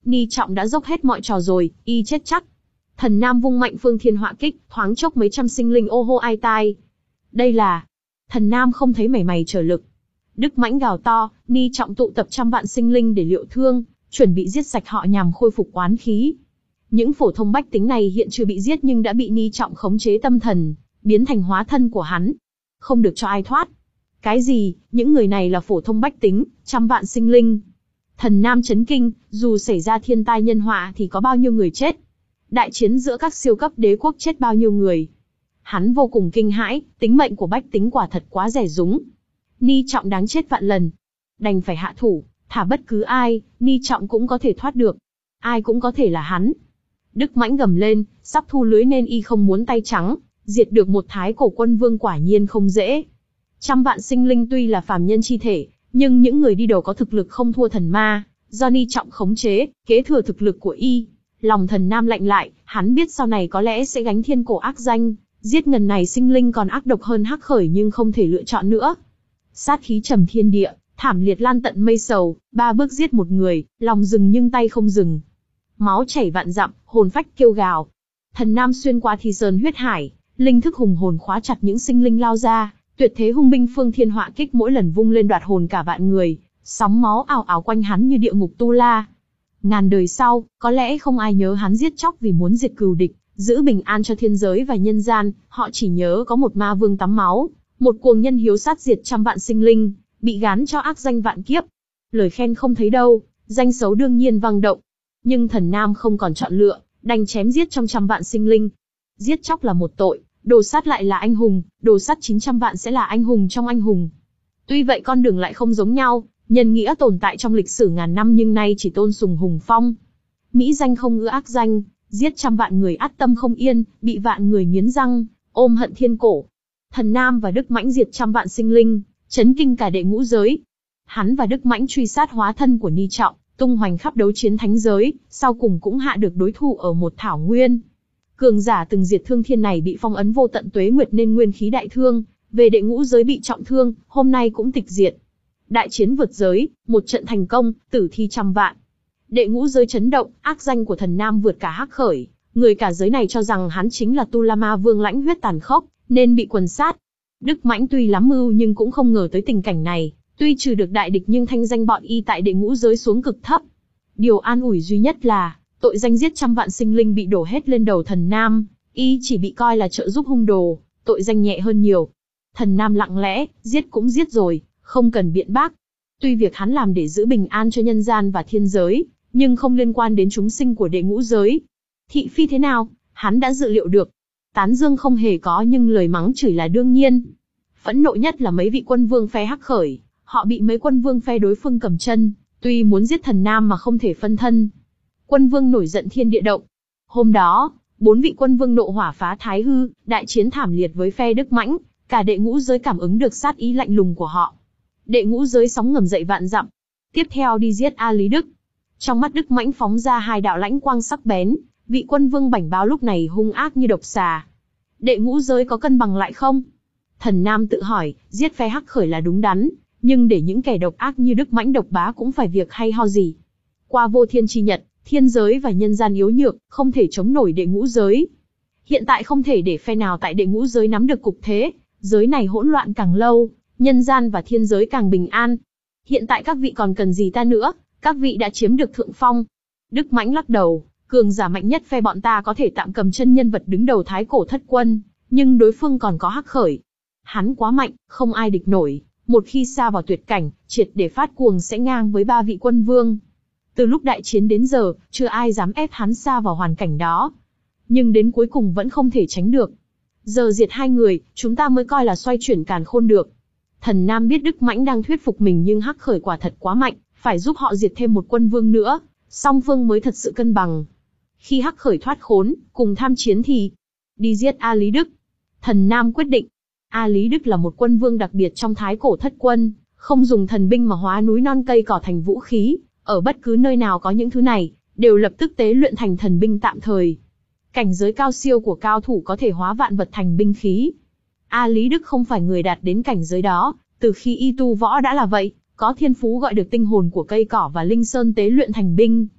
Speaker 1: Ni Trọng đã dốc hết mọi trò rồi, y chết chắc. Thần Nam vung mạnh phương thiên họa kích, thoáng chốc mấy trăm sinh linh ô hô ai tai. Đây là... Thần Nam không thấy mảy may trở lực. Đức Mãnh gào to, Ni Trọng tụ tập trăm vạn sinh linh để liệu thương, chuẩn bị giết sạch họ nhằm khôi phục oán khí. Những phổ thông bách tính này hiện chưa bị giết nhưng đã bị Ni Trọng khống chế tâm thần, biến thành hóa thân của hắn. Không được cho ai thoát. Cái gì, những người này là phổ thông bách tính, trăm vạn sinh linh. Thần Nam chấn kinh, dù xảy ra thiên tai nhân họa thì có bao nhiêu người chết. Đại chiến giữa các siêu cấp đế quốc chết bao nhiêu người. Hắn vô cùng kinh hãi, tính mệnh của bách tính quả thật quá rẻ rúng. Ni Trọng đáng chết vạn lần. Đành phải hạ thủ, thả bất cứ ai, Ni Trọng cũng có thể thoát được. Ai cũng có thể là hắn. Đức Mãnh gầm lên, sắp thu lưới nên y không muốn tay trắng, diệt được một thái cổ quân vương quả nhiên không dễ. Trăm vạn sinh linh tuy là phàm nhân chi thể, nhưng những người đi đầu có thực lực không thua thần ma, do Ni Trọng khống chế, kế thừa thực lực của y. Lòng Thần Nam lạnh lại, hắn biết sau này có lẽ sẽ gánh thiên cổ ác danh, giết ngần này sinh linh còn ác độc hơn Hắc Khởi nhưng không thể lựa chọn nữa. Sát khí trầm thiên địa, thảm liệt lan tận mây sầu, ba bước giết một người, lòng dừng nhưng tay không dừng. Máu chảy vạn dặm, hồn phách kêu gào. Thần Nam xuyên qua thi sơn huyết hải, linh thức hùng hồn khóa chặt những sinh linh lao ra, tuyệt thế hung binh phương thiên họa kích mỗi lần vung lên đoạt hồn cả vạn người, sóng máu ào ào quanh hắn như địa ngục tu la. Ngàn đời sau, có lẽ không ai nhớ hắn giết chóc vì muốn diệt cừu địch, giữ bình an cho thiên giới và nhân gian, họ chỉ nhớ có một ma vương tắm máu, một cuồng nhân hiếu sát diệt trăm vạn sinh linh, bị gán cho ác danh vạn kiếp. Lời khen không thấy đâu, danh xấu đương nhiên vang động. Nhưng Thần Nam không còn chọn lựa, đành chém giết trong trăm vạn sinh linh. Giết chóc là một tội, đồ sát lại là anh hùng, đồ sát chín trăm vạn sẽ là anh hùng trong anh hùng. Tuy vậy con đường lại không giống nhau, nhân nghĩa tồn tại trong lịch sử ngàn năm nhưng nay chỉ tôn sùng hùng phong. Mỹ danh không ưa ác danh, giết trăm vạn người át tâm không yên, bị vạn người nghiến răng, ôm hận thiên cổ. Thần Nam và Đức Mãnh diệt trăm vạn sinh linh, chấn kinh cả đệ ngũ giới. Hắn và Đức Mãnh truy sát hóa thân của Ni Trọng, tung hoành khắp đấu chiến thánh giới, sau cùng cũng hạ được đối thủ ở một thảo nguyên. Cường giả từng diệt thương thiên này bị phong ấn vô tận tuế nguyệt nên nguyên khí đại thương, về đệ ngũ giới bị trọng thương, hôm nay cũng tịch diệt. Đại chiến vượt giới, một trận thành công, tử thi trăm vạn. Đệ ngũ giới chấn động, ác danh của Thần Nam vượt cả Hắc Khởi, người cả giới này cho rằng hắn chính là Tu La Ma Vương lãnh huyết tàn khốc, nên bị quần sát. Đức Mãnh tuy lắm mưu nhưng cũng không ngờ tới tình cảnh này, tuy trừ được đại địch nhưng thanh danh bọn y tại đệ ngũ giới xuống cực thấp. Điều an ủi duy nhất là, tội danh giết trăm vạn sinh linh bị đổ hết lên đầu Thần Nam, y chỉ bị coi là trợ giúp hung đồ, tội danh nhẹ hơn nhiều. Thần Nam lặng lẽ, giết cũng giết rồi, không cần biện bác. Tuy việc hắn làm để giữ bình an cho nhân gian và thiên giới, nhưng không liên quan đến chúng sinh của đệ ngũ giới. Thị phi thế nào, hắn đã dự liệu được. Tán dương không hề có nhưng lời mắng chửi là đương nhiên. Phẫn nộ nhất là mấy vị quân vương phe Hắc Khởi, họ bị mấy quân vương phe đối phương cầm chân, tuy muốn giết Thần Nam mà không thể phân thân. Quân vương nổi giận thiên địa động. Hôm đó, bốn vị quân vương nộ hỏa phá thái hư, đại chiến thảm liệt với phe Đức Mãnh, cả đệ ngũ giới cảm ứng được sát ý lạnh lùng của họ. Đệ ngũ giới sóng ngầm dậy vạn dặm, tiếp theo đi giết A Lý Đức. Trong mắt Đức Mãnh phóng ra hai đạo lãnh quang sắc bén, vị quân vương bảnh báo lúc này hung ác như độc xà. Đệ ngũ giới có cân bằng lại không? Thần Nam tự hỏi, giết phe Hắc Khởi là đúng đắn, nhưng để những kẻ độc ác như Đức Mãnh độc bá cũng phải việc hay ho gì. Qua vô thiên chi nhật, thiên giới và nhân gian yếu nhược, không thể chống nổi đệ ngũ giới. Hiện tại không thể để phe nào tại đệ ngũ giới nắm được cục thế, giới này hỗn loạn càng lâu, nhân gian và thiên giới càng bình an. Hiện tại các vị còn cần gì ta nữa, các vị đã chiếm được thượng phong. Đức Mãnh lắc đầu, cường giả mạnh nhất phe bọn ta có thể tạm cầm chân nhân vật đứng đầu thái cổ thất quân, nhưng đối phương còn có Hắc Khởi. Hắn quá mạnh, không ai địch nổi, một khi sa vào tuyệt cảnh, triệt để phát cuồng sẽ ngang với ba vị quân vương. Từ lúc đại chiến đến giờ, chưa ai dám ép hắn sa vào hoàn cảnh đó. Nhưng đến cuối cùng vẫn không thể tránh được. Giờ diệt hai người, chúng ta mới coi là xoay chuyển càn khôn được. Thần Nam biết Đức Mãnh đang thuyết phục mình nhưng Hắc Khởi quả thật quá mạnh, phải giúp họ diệt thêm một quân vương nữa, song phương mới thật sự cân bằng. Khi Hắc Khởi thoát khốn, cùng tham chiến thì đi giết A Lý Đức. Thần Nam quyết định. A Lý Đức là một quân vương đặc biệt trong thái cổ thất quân, không dùng thần binh mà hóa núi non cây cỏ thành vũ khí, ở bất cứ nơi nào có những thứ này, đều lập tức tế luyện thành thần binh tạm thời. Cảnh giới cao siêu của cao thủ có thể hóa vạn vật thành binh khí. A Lý Đức không phải người đạt đến cảnh giới đó, từ khi y tu võ đã là vậy, có thiên phú gọi được tinh hồn của cây cỏ và linh sơn tế luyện thành binh.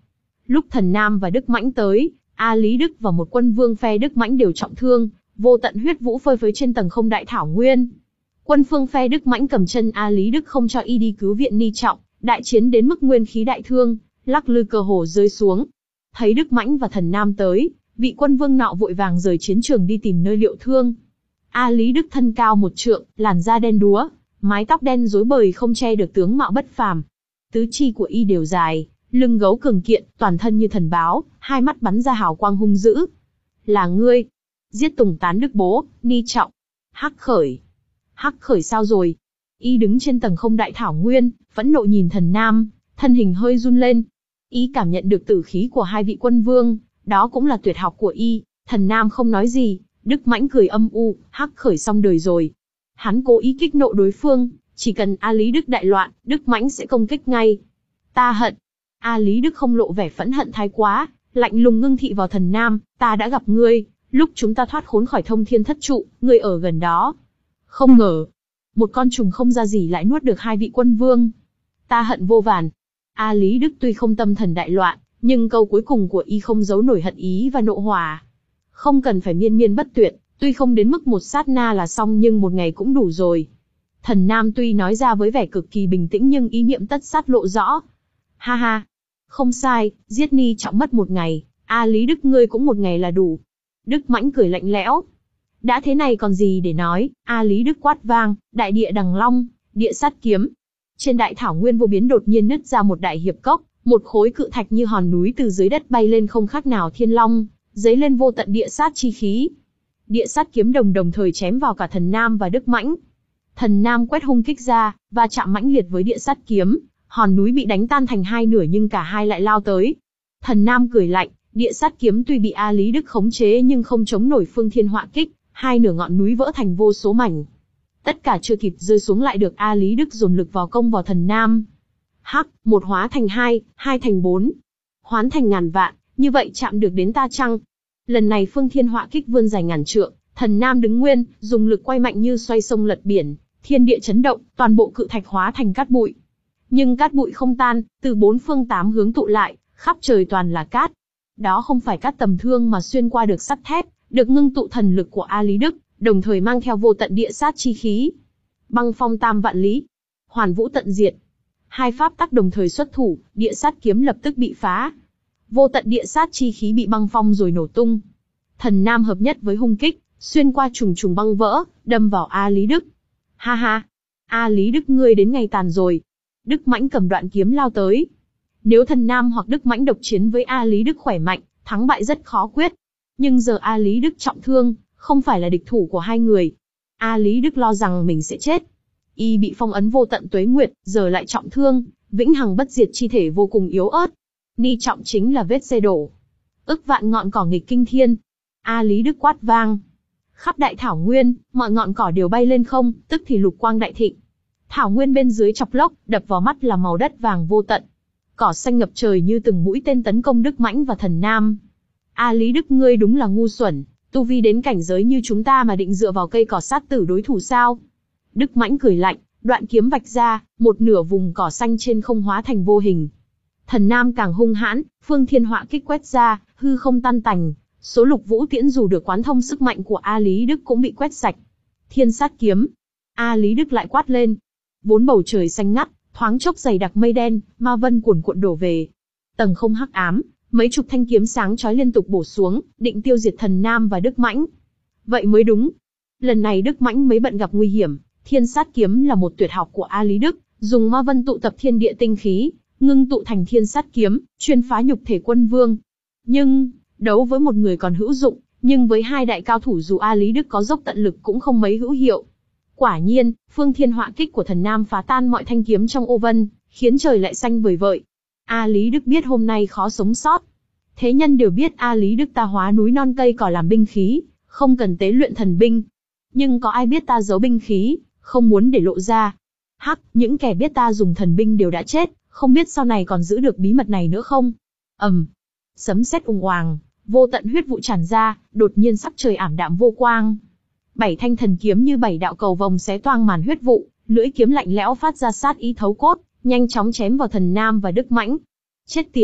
Speaker 1: Lúc Thần Nam và Đức Mãnh tới, A Lý Đức và một quân vương phe Đức Mãnh đều trọng thương, vô tận huyết vũ phơi phới trên tầng không đại thảo nguyên. Quân phương phe Đức Mãnh cầm chân A Lý Đức không cho y đi cứu viện Ni Trọng, đại chiến đến mức nguyên khí đại thương, lắc lư cơ hồ rơi xuống. Thấy Đức Mãnh và Thần Nam tới, vị quân vương nọ vội vàng rời chiến trường đi tìm nơi liệu thương. A Lý Đức thân cao một trượng, làn da đen đúa, mái tóc đen rối bời không che được tướng mạo bất phàm. Tứ chi của y đều dài, lưng gấu cường kiện, toàn thân như thần báo, hai mắt bắn ra hào quang hung dữ. Là ngươi? Giết Tùng Tán Đức bố, Ni Trọng. Hắc Khởi. Hắc Khởi sao rồi? Y đứng trên tầng không đại thảo nguyên, phẫn nộ nhìn Thần Nam, thân hình hơi run lên. Y cảm nhận được tử khí của hai vị quân vương, đó cũng là tuyệt học của y. Thần Nam không nói gì, Đức Mãnh cười âm u, Hắc Khởi xong đời rồi. Hắn cố ý kích nộ đối phương, chỉ cần A Lý Đức đại loạn, Đức Mãnh sẽ công kích ngay. Ta hận. A Lý Đức không lộ vẻ phẫn hận thái quá, lạnh lùng ngưng thị vào Thần Nam, ta đã gặp ngươi, lúc chúng ta thoát khốn khỏi thông thiên thất trụ, ngươi ở gần đó. Không ngờ, một con trùng không ra gì lại nuốt được hai vị quân vương. Ta hận vô vàn. A Lý Đức tuy không tâm thần đại loạn, nhưng câu cuối cùng của y không giấu nổi hận ý và nộ hỏa. Không cần phải miên miên bất tuyệt, tuy không đến mức một sát na là xong nhưng một ngày cũng đủ rồi. Thần Nam tuy nói ra với vẻ cực kỳ bình tĩnh nhưng ý niệm tất sát lộ rõ. Ha ha, không sai, giết Ni Trọng mất một ngày, A Lý Đức ngươi cũng một ngày là đủ. Đức Mãnh cười lạnh lẽo. Đã thế này còn gì để nói, A Lý Đức quát vang, đại địa đằng long, địa sát kiếm. Trên đại thảo nguyên vô biến đột nhiên nứt ra một đại hiệp cốc, một khối cự thạch như hòn núi từ dưới đất bay lên không khác nào thiên long, dấy lên vô tận địa sát chi khí. Địa sát kiếm đồng đồng thời chém vào cả Thần Nam và Đức Mãnh. Thần Nam quét hung kích ra, va chạm mãnh liệt với địa sát kiếm, hòn núi bị đánh tan thành hai nửa nhưng cả hai lại lao tới. Thần Nam cười lạnh, địa sát kiếm tuy bị A Lý Đức khống chế nhưng không chống nổi phương thiên họa kích, hai nửa ngọn núi vỡ thành vô số mảnh. Tất cả chưa kịp rơi xuống lại được A Lý Đức dồn lực vào công vào Thần Nam. Hắc, một hóa thành hai, hai thành bốn, hoán thành ngàn vạn, như vậy chạm được đến ta chăng? Lần này phương thiên họa kích vươn dài ngàn trượng, Thần Nam đứng nguyên, dùng lực quay mạnh như xoay sông lật biển, thiên địa chấn động, toàn bộ cự thạch hóa thành cát bụi. Nhưng cát bụi không tan, từ bốn phương tám hướng tụ lại, khắp trời toàn là cát. Đó không phải cát tầm thương mà xuyên qua được sắt thép, được ngưng tụ thần lực của A Lý Đức, đồng thời mang theo vô tận địa sát chi khí. Băng phong tam vạn lý, hoàn vũ tận diệt. Hai pháp tắc đồng thời xuất thủ, địa sát kiếm lập tức bị phá. Vô tận địa sát chi khí bị băng phong rồi nổ tung. Thần Nam hợp nhất với hung kích, xuyên qua trùng trùng băng vỡ, đâm vào A Lý Đức. Ha ha, A Lý Đức ngươi đến ngày tàn rồi. Đức Mãnh cầm đoạn kiếm lao tới. Nếu Thần Nam hoặc Đức Mãnh độc chiến với A Lý Đức khỏe mạnh, thắng bại rất khó quyết. Nhưng giờ A Lý Đức trọng thương, không phải là địch thủ của hai người. A Lý Đức lo rằng mình sẽ chết. Y bị phong ấn vô tận tuế nguyệt, giờ lại trọng thương, vĩnh hằng bất diệt chi thể vô cùng yếu ớt. Ni Trọng chính là vết xe đổ. Ức vạn ngọn cỏ nghịch kinh thiên. A Lý Đức quát vang. Khắp đại thảo nguyên, mọi ngọn cỏ đều bay lên không, tức thì lục quang đại thịnh. Thảo nguyên bên dưới chọc lốc, đập vào mắt là màu đất vàng vô tận. Cỏ xanh ngập trời như từng mũi tên tấn công Đức Mãnh và Thần Nam. A Lý Đức ngươi đúng là ngu xuẩn, tu vi đến cảnh giới như chúng ta mà định dựa vào cây cỏ sát tử đối thủ sao? Đức Mãnh cười lạnh, đoạn kiếm vạch ra, một nửa vùng cỏ xanh trên không hóa thành vô hình. Thần Nam càng hung hãn, phương thiên họa kích quét ra, hư không tan tành, số lục vũ tiễn dù được quán thông sức mạnh của A Lý Đức cũng bị quét sạch. Thiên sát kiếm. A Lý Đức lại quát lên. Vốn bầu trời xanh ngắt, thoáng chốc dày đặc mây đen, ma vân cuồn cuộn đổ về. Tầng không hắc ám, mấy chục thanh kiếm sáng chói liên tục bổ xuống, định tiêu diệt Thần Nam và Đức Mãnh. Vậy mới đúng. Lần này Đức Mãnh mới bận gặp nguy hiểm, thiên sát kiếm là một tuyệt học của A Lý Đức, dùng ma vân tụ tập thiên địa tinh khí, ngưng tụ thành thiên sát kiếm, chuyên phá nhục thể quân vương. Nhưng, đấu với một người còn hữu dụng, nhưng với hai đại cao thủ dù A Lý Đức có dốc tận lực cũng không mấy hữu hiệu. Quả nhiên, phương thiên họa kích của Thần Nam phá tan mọi thanh kiếm trong ô vân, khiến trời lại xanh vời vợi. A Lý Đức biết hôm nay khó sống sót. Thế nhân đều biết A Lý Đức ta hóa núi non cây cỏ làm binh khí, không cần tế luyện thần binh. Nhưng có ai biết ta giấu binh khí, không muốn để lộ ra. Hắc, những kẻ biết ta dùng thần binh đều đã chết, không biết sau này còn giữ được bí mật này nữa không? ầm, um, sấm sét ùng oàng, vô tận huyết vụ tràn ra, đột nhiên sắc trời ảm đạm vô quang. Bảy thanh thần kiếm như bảy đạo cầu vồng xé toang màn huyết vụ, lưỡi kiếm lạnh lẽo phát ra sát ý thấu cốt, nhanh chóng chém vào Thần Nam và Đức Mãnh. Chết tiệt,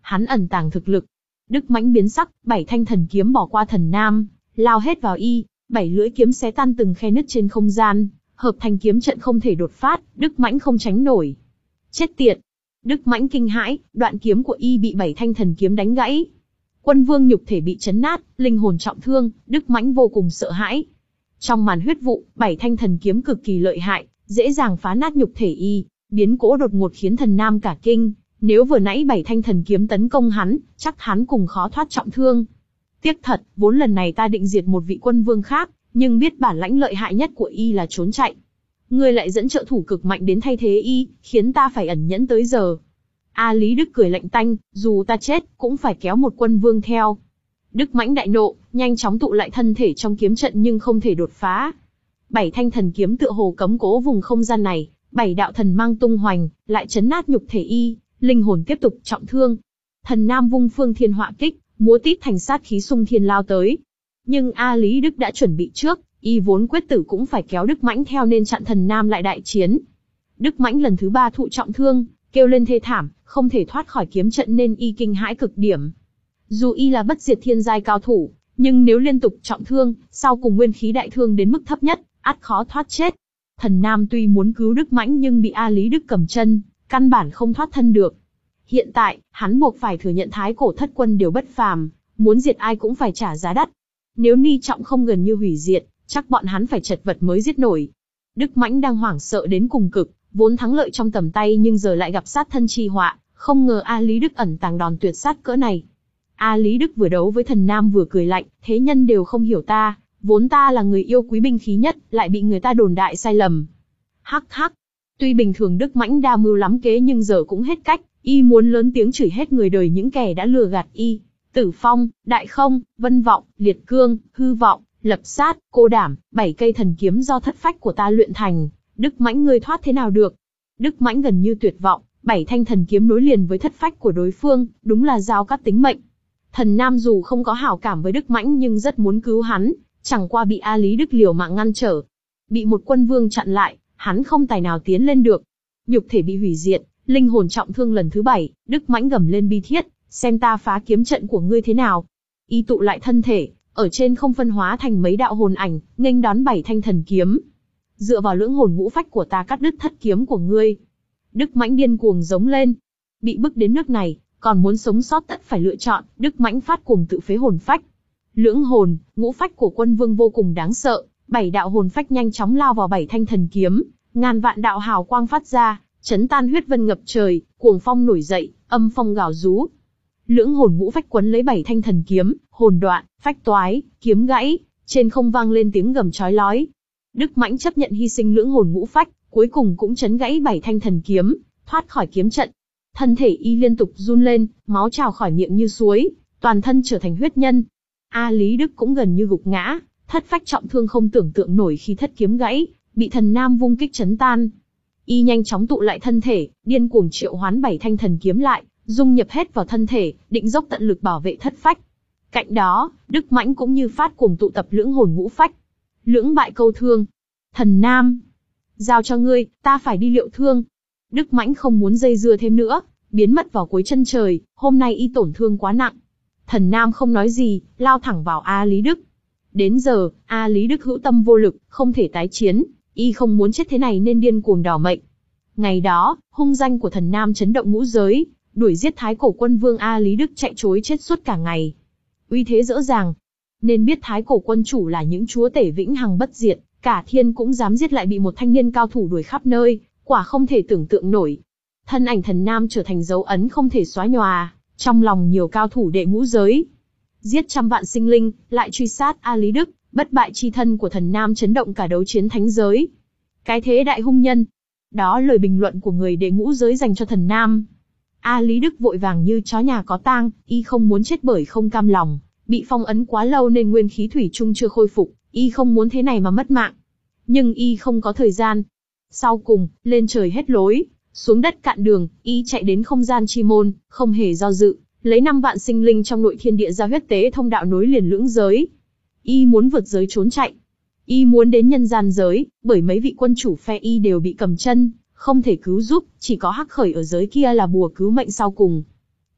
Speaker 1: hắn ẩn tàng thực lực. Đức Mãnh biến sắc, bảy thanh thần kiếm bỏ qua thần nam, lao hết vào y, bảy lưỡi kiếm xé tan từng khe nứt trên không gian, hợp thành kiếm trận không thể đột phát, Đức Mãnh không tránh nổi. Chết tiệt! Đức Mãnh kinh hãi, đoạn kiếm của y bị bảy thanh thần kiếm đánh gãy. Quân vương nhục thể bị chấn nát, linh hồn trọng thương, Đức Mãnh vô cùng sợ hãi. Trong màn huyết vụ, bảy thanh thần kiếm cực kỳ lợi hại, dễ dàng phá nát nhục thể y, biến cố đột ngột khiến thần nam cả kinh. Nếu vừa nãy bảy thanh thần kiếm tấn công hắn, chắc hắn cùng khó thoát trọng thương. Tiếc thật, vốn lần này ta định diệt một vị quân vương khác, nhưng biết bản lãnh lợi hại nhất của y là trốn chạy. Ngươi lại dẫn trợ thủ cực mạnh đến thay thế y, khiến ta phải ẩn nhẫn tới giờ. A Lý Đức cười lạnh tanh, dù ta chết, cũng phải kéo một quân vương theo. Đức Mãnh đại nộ, nhanh chóng tụ lại thân thể trong kiếm trận nhưng không thể đột phá. Bảy thanh thần kiếm tựa hồ cấm cố vùng không gian này, bảy đạo thần mang tung hoành, lại chấn nát nhục thể y, linh hồn tiếp tục trọng thương. Thần nam vung phương thiên họa kích, múa tít thành sát khí xung thiên lao tới. Nhưng A Lý Đức đã chuẩn bị trước, y vốn quyết tử cũng phải kéo Đức Mãnh theo nên chặn thần nam lại đại chiến. Đức Mãnh lần thứ ba thụ trọng thương, kêu lên thê thảm, không thể thoát khỏi kiếm trận nên y kinh hãi cực điểm. Dù y là bất diệt thiên giai cao thủ, nhưng nếu liên tục trọng thương, sau cùng nguyên khí đại thương đến mức thấp nhất, ắt khó thoát chết. Thần nam tuy muốn cứu Đức Mãnh nhưng bị A Lý Đức cầm chân, căn bản không thoát thân được. Hiện tại, hắn buộc phải thừa nhận thái cổ thất quân đều bất phàm, muốn diệt ai cũng phải trả giá đắt. Nếu Ni Trọng không gần như hủy diệt, chắc bọn hắn phải chật vật mới giết nổi. Đức Mãnh đang hoảng sợ đến cùng cực, vốn thắng lợi trong tầm tay nhưng giờ lại gặp sát thân chi họa, không ngờ A Lý Đức ẩn tàng đòn tuyệt sát cỡ này. A Lý Đức vừa đấu với thần nam vừa cười lạnh, thế nhân đều không hiểu ta, vốn ta là người yêu quý binh khí nhất, lại bị người ta đồn đại sai lầm. Hắc hắc, tuy bình thường Đức Mãnh đa mưu lắm kế nhưng giờ cũng hết cách, y muốn lớn tiếng chửi hết người đời những kẻ đã lừa gạt y. Tử Phong, Đại Không, Vân Vọng, Liệt Cương, Hư Vọng, Lập Sát, Cô Đảm, bảy cây thần kiếm do thất phách của ta luyện thành, Đức Mãnh ngươi thoát thế nào được? Đức Mãnh gần như tuyệt vọng, bảy thanh thần kiếm nối liền với thất phách của đối phương, đúng là dao cắt tính mệnh. Thần nam dù không có hảo cảm với Đức Mãnh nhưng rất muốn cứu hắn, chẳng qua bị A Lý Đức liều mạng ngăn trở. Bị một quân vương chặn lại, hắn không tài nào tiến lên được. Nhục thể bị hủy diệt, linh hồn trọng thương lần thứ bảy, Đức Mãnh gầm lên bi thiết, xem ta phá kiếm trận của ngươi thế nào. Y tụ lại thân thể, ở trên không phân hóa thành mấy đạo hồn ảnh, nghênh đón bảy thanh thần kiếm. Dựa vào lưỡng hồn ngũ phách của ta cắt đứt thất kiếm của ngươi. Đức Mãnh điên cuồng giống lên. Bị bức đến nước này, còn muốn sống sót tất phải lựa chọn, Đức Mãnh phát cuồng tự phế hồn phách. Lưỡng hồn, ngũ phách của quân vương vô cùng đáng sợ, bảy đạo hồn phách nhanh chóng lao vào bảy thanh thần kiếm, ngàn vạn đạo hào quang phát ra, chấn tan huyết vân ngập trời, cuồng phong nổi dậy, âm phong gào rú. Lưỡng hồn ngũ phách quấn lấy bảy thanh thần kiếm, hồn đoạn, phách toái, kiếm gãy, trên không vang lên tiếng gầm chói lói. Đức Mãnh chấp nhận hy sinh lưỡng hồn ngũ phách, cuối cùng cũng chấn gãy bảy thanh thần kiếm, thoát khỏi kiếm trận. Thân thể y liên tục run lên, máu trào khỏi miệng như suối, toàn thân trở thành huyết nhân. A Lý Đức cũng gần như gục ngã, thất phách trọng thương không tưởng tượng nổi khi thất kiếm gãy, bị thần nam vung kích chấn tan. Y nhanh chóng tụ lại thân thể, điên cuồng triệu hoán bảy thanh thần kiếm lại, dung nhập hết vào thân thể, định dốc tận lực bảo vệ thất phách. Cạnh đó, Đức Mãnh cũng như phát cuồng tụ tập lưỡng hồn ngũ phách. Lưỡng bại câu thương. Thần nam, giao cho ngươi, ta phải đi liệu thương. Đức Mãnh không muốn dây dưa thêm nữa, biến mất vào cuối chân trời, hôm nay y tổn thương quá nặng. Thần nam không nói gì, lao thẳng vào A Lý Đức. Đến giờ, A Lý Đức hữu tâm vô lực, không thể tái chiến, y không muốn chết thế này nên điên cuồng đỏ mệnh. Ngày đó, hung danh của thần nam chấn động ngũ giới, đuổi giết thái cổ quân vương A Lý Đức chạy trối chết suốt cả ngày. Uy thế rõ ràng, nên biết thái cổ quân chủ là những chúa tể vĩnh hằng bất diệt, cả thiên cũng dám giết lại bị một thanh niên cao thủ đuổi khắp nơi, quả không thể tưởng tượng nổi. Thân ảnh thần nam trở thành dấu ấn không thể xóa nhòa, trong lòng nhiều cao thủ đệ ngũ giới. Giết trăm vạn sinh linh, lại truy sát A Lý Đức, bất bại chi thân của thần nam chấn động cả đấu chiến thánh giới. Cái thế đại hung nhân. Đó lời bình luận của người đệ ngũ giới dành cho thần nam. A Lý Đức vội vàng như chó nhà có tang, y không muốn chết bởi không cam lòng, bị phong ấn quá lâu nên nguyên khí thủy chung chưa khôi phục, y không muốn thế này mà mất mạng. Nhưng y không có thời gian. Sau cùng, lên trời hết lối, xuống đất cạn đường, y chạy đến không gian chi môn, không hề do dự, lấy năm vạn sinh linh trong nội thiên địa ra huyết tế thông đạo nối liền lưỡng giới. Y muốn vượt giới trốn chạy. Y muốn đến nhân gian giới, bởi mấy vị quân chủ phe y đều bị cầm chân, không thể cứu giúp, chỉ có Hắc Khởi ở giới kia là bùa cứu mệnh sau cùng.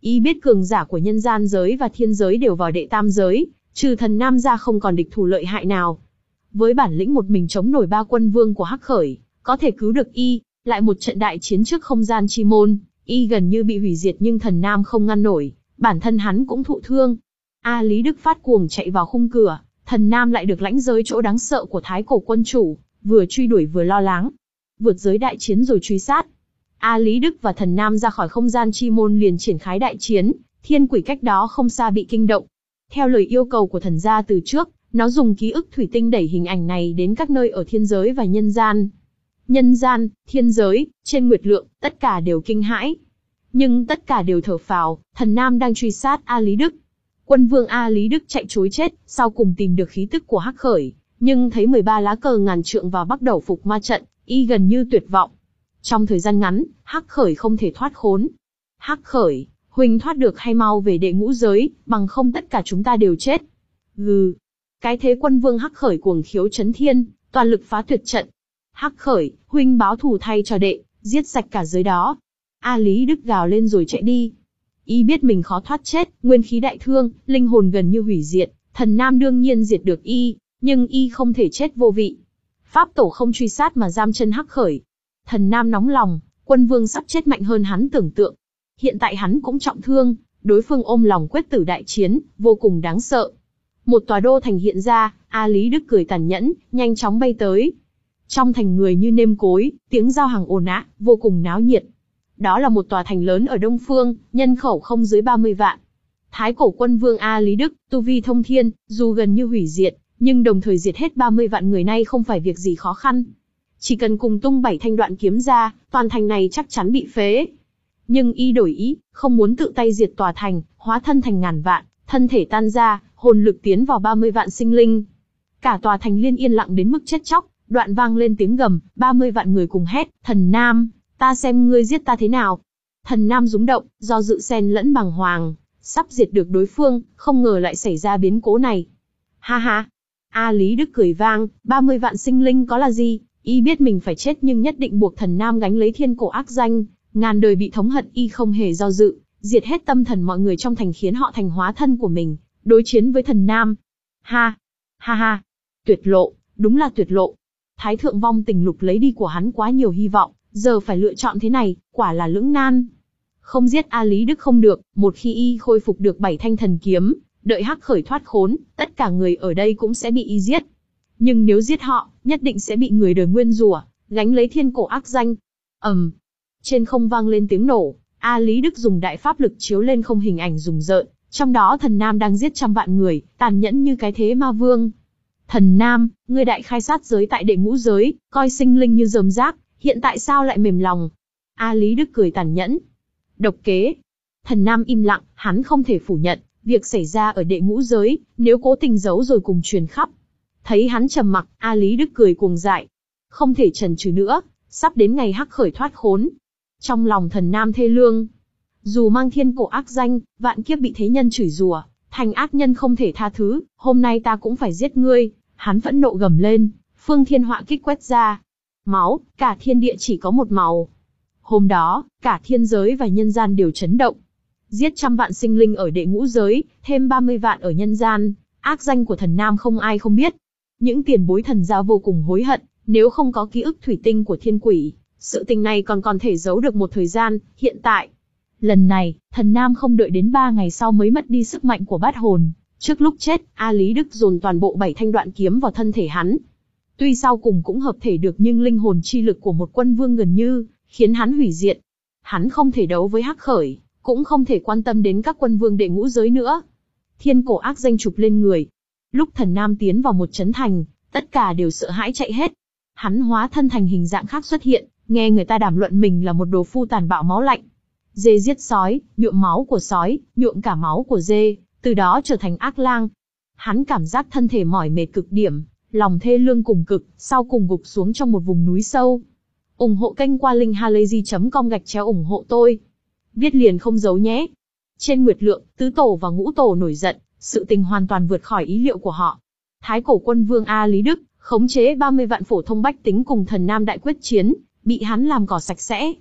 Speaker 1: Y biết cường giả của nhân gian giới và thiên giới đều vào đệ tam giới, trừ thần nam ra không còn địch thủ lợi hại nào. Với bản lĩnh một mình chống nổi ba quân vương của Hắc Khởi, có thể cứu được Y, lại một trận đại chiến trước không gian chi môn, Y gần như bị hủy diệt nhưng thần nam không ngăn nổi, bản thân hắn cũng thụ thương. A Lý Đức phát cuồng chạy vào khung cửa, thần nam lại được lãnh giới chỗ đáng sợ của Thái Cổ quân chủ, vừa truy đuổi vừa lo lắng. Vượt giới đại chiến rồi truy sát. A Lý Đức và thần nam ra khỏi không gian chi môn liền triển khai đại chiến, thiên quỷ cách đó không xa bị kinh động. Theo lời yêu cầu của thần gia từ trước, nó dùng ký ức thủy tinh đẩy hình ảnh này đến các nơi ở thiên giới và nhân gian. Nhân gian, thiên giới, trên nguyệt lượng, tất cả đều kinh hãi. Nhưng tất cả đều thở phào, thần nam đang truy sát A Lý Đức. Quân vương A Lý Đức chạy trối chết, sau cùng tìm được khí tức của Hắc Khởi, nhưng thấy mười ba lá cờ ngàn trượng vào Bắc Đầu Phục Ma trận, Y gần như tuyệt vọng. Trong thời gian ngắn, Hắc Khởi không thể thoát khốn. Hắc Khởi, huynh thoát được hay mau về đệ ngũ giới, bằng không tất cả chúng ta đều chết. Gừ. Cái thế quân vương Hắc Khởi cuồng khiếu chấn thiên, toàn lực phá tuyệt trận. Hắc Khởi, huynh báo thù thay cho đệ, giết sạch cả giới đó. A Lý Đức gào lên rồi chạy đi. Y biết mình khó thoát chết, nguyên khí đại thương, linh hồn gần như hủy diệt, thần nam đương nhiên diệt được Y, nhưng Y không thể chết vô vị. Pháp tổ không truy sát mà giam chân Hắc Khởi. Thần nam nóng lòng, quân vương sắp chết mạnh hơn hắn tưởng tượng. Hiện tại hắn cũng trọng thương, đối phương ôm lòng quyết tử đại chiến, vô cùng đáng sợ. Một tòa đô thành hiện ra, A Lý Đức cười tàn nhẫn, nhanh chóng bay tới. Trong thành người như nêm cối, tiếng giao hàng ồn ào, vô cùng náo nhiệt. Đó là một tòa thành lớn ở Đông Phương, nhân khẩu không dưới ba mươi vạn. Thái Cổ quân vương A Lý Đức, tu vi thông thiên, dù gần như hủy diệt, nhưng đồng thời diệt hết ba mươi vạn người này không phải việc gì khó khăn. Chỉ cần cùng tung bảy thanh đoạn kiếm ra, toàn thành này chắc chắn bị phế. Nhưng Y đổi ý, không muốn tự tay diệt tòa thành, hóa thân thành ngàn vạn, thân thể tan ra, hồn lực tiến vào ba mươi vạn sinh linh. Cả tòa thành liên yên lặng đến mức chết chóc, đoạn vang lên tiếng gầm, ba mươi vạn người cùng hét, thần nam, ta xem ngươi giết ta thế nào. Thần nam rúng động, do dự xen lẫn bàng hoàng, sắp diệt được đối phương, không ngờ lại xảy ra biến cố này. Ha ha, A Lý Đức cười vang, ba mươi vạn sinh linh có là gì, Y biết mình phải chết nhưng nhất định buộc thần nam gánh lấy thiên cổ ác danh, ngàn đời bị thống hận. Y không hề do dự, diệt hết tâm thần mọi người trong thành khiến họ thành hóa thân của mình, đối chiến với thần nam. Ha, ha ha, tuyệt lộ, đúng là tuyệt lộ. Thái thượng vong tình lục lấy đi của hắn quá nhiều hy vọng, giờ phải lựa chọn thế này, quả là lưỡng nan. Không giết A Lý Đức không được, một khi Y khôi phục được bảy thanh thần kiếm, đợi Hắc Khởi thoát khốn, tất cả người ở đây cũng sẽ bị Y giết. Nhưng nếu giết họ, nhất định sẽ bị người đời nguyên rủa, gánh lấy thiên cổ ác danh. ầm, um, trên không vang lên tiếng nổ, A Lý Đức dùng đại pháp lực chiếu lên không hình ảnh rùng rợn, trong đó thần nam đang giết trăm vạn người, tàn nhẫn như cái thế ma vương. Thần nam, ngươi đại khai sát giới tại đệ ngũ giới, coi sinh linh như rơm rác, hiện tại sao lại mềm lòng? A Lý Đức cười tàn nhẫn. Độc kế. Thần nam im lặng, hắn không thể phủ nhận, việc xảy ra ở đệ ngũ giới, nếu cố tình giấu rồi cùng truyền khắp. Thấy hắn trầm mặc, A Lý Đức cười cuồng dại. Không thể chần chừ nữa, sắp đến ngày Hắc Khởi thoát khốn. Trong lòng thần nam thê lương. Dù mang thiên cổ ác danh, vạn kiếp bị thế nhân chửi rủa, thành ác nhân không thể tha thứ, hôm nay ta cũng phải giết ngươi. Hắn phẫn nộ gầm lên, phương thiên họa kích quét ra. Máu, cả thiên địa chỉ có một màu. Hôm đó, cả thiên giới và nhân gian đều chấn động. Giết trăm vạn sinh linh ở đệ ngũ giới, thêm ba mươi vạn ở nhân gian, ác danh của thần nam không ai không biết. Những tiền bối thần gia vô cùng hối hận, nếu không có ký ức thủy tinh của thiên quỷ, sự tình này còn còn thể giấu được một thời gian. Hiện tại, lần này, thần nam không đợi đến ba ngày sau mới mất đi sức mạnh của bát hồn. Trước lúc chết, A Lý Đức dồn toàn bộ bảy thanh đoạn kiếm vào thân thể hắn. Tuy sau cùng cũng hợp thể được nhưng linh hồn chi lực của một quân vương gần như khiến hắn hủy diệt. Hắn không thể đấu với Hắc Khởi, cũng không thể quan tâm đến các quân vương đệ ngũ giới nữa. Thiên cổ ác danh chụp lên người. Lúc thần nam tiến vào một trấn thành, tất cả đều sợ hãi chạy hết. Hắn hóa thân thành hình dạng khác xuất hiện, nghe người ta đàm luận mình là một đồ phu tàn bạo máu lạnh. Dê giết sói, nhuộm máu của sói, nhuộm cả máu của dê, từ đó trở thành ác lang. Hắn cảm giác thân thể mỏi mệt cực điểm, lòng thê lương cùng cực, sau cùng gục xuống trong một vùng núi sâu. ủng hộ kênh qua link halayzi chấm com gạch chéo ủng hộ tôi. Viết liền không giấu nhé. Trên Nguyệt Lượng, tứ tổ và ngũ tổ nổi giận, sự tình hoàn toàn vượt khỏi ý liệu của họ. Thái Cổ quân vương A Lý Đức, khống chế ba mươi vạn phổ thông bách tính cùng thần nam đại quyết chiến, bị hắn làm cỏ sạch sẽ.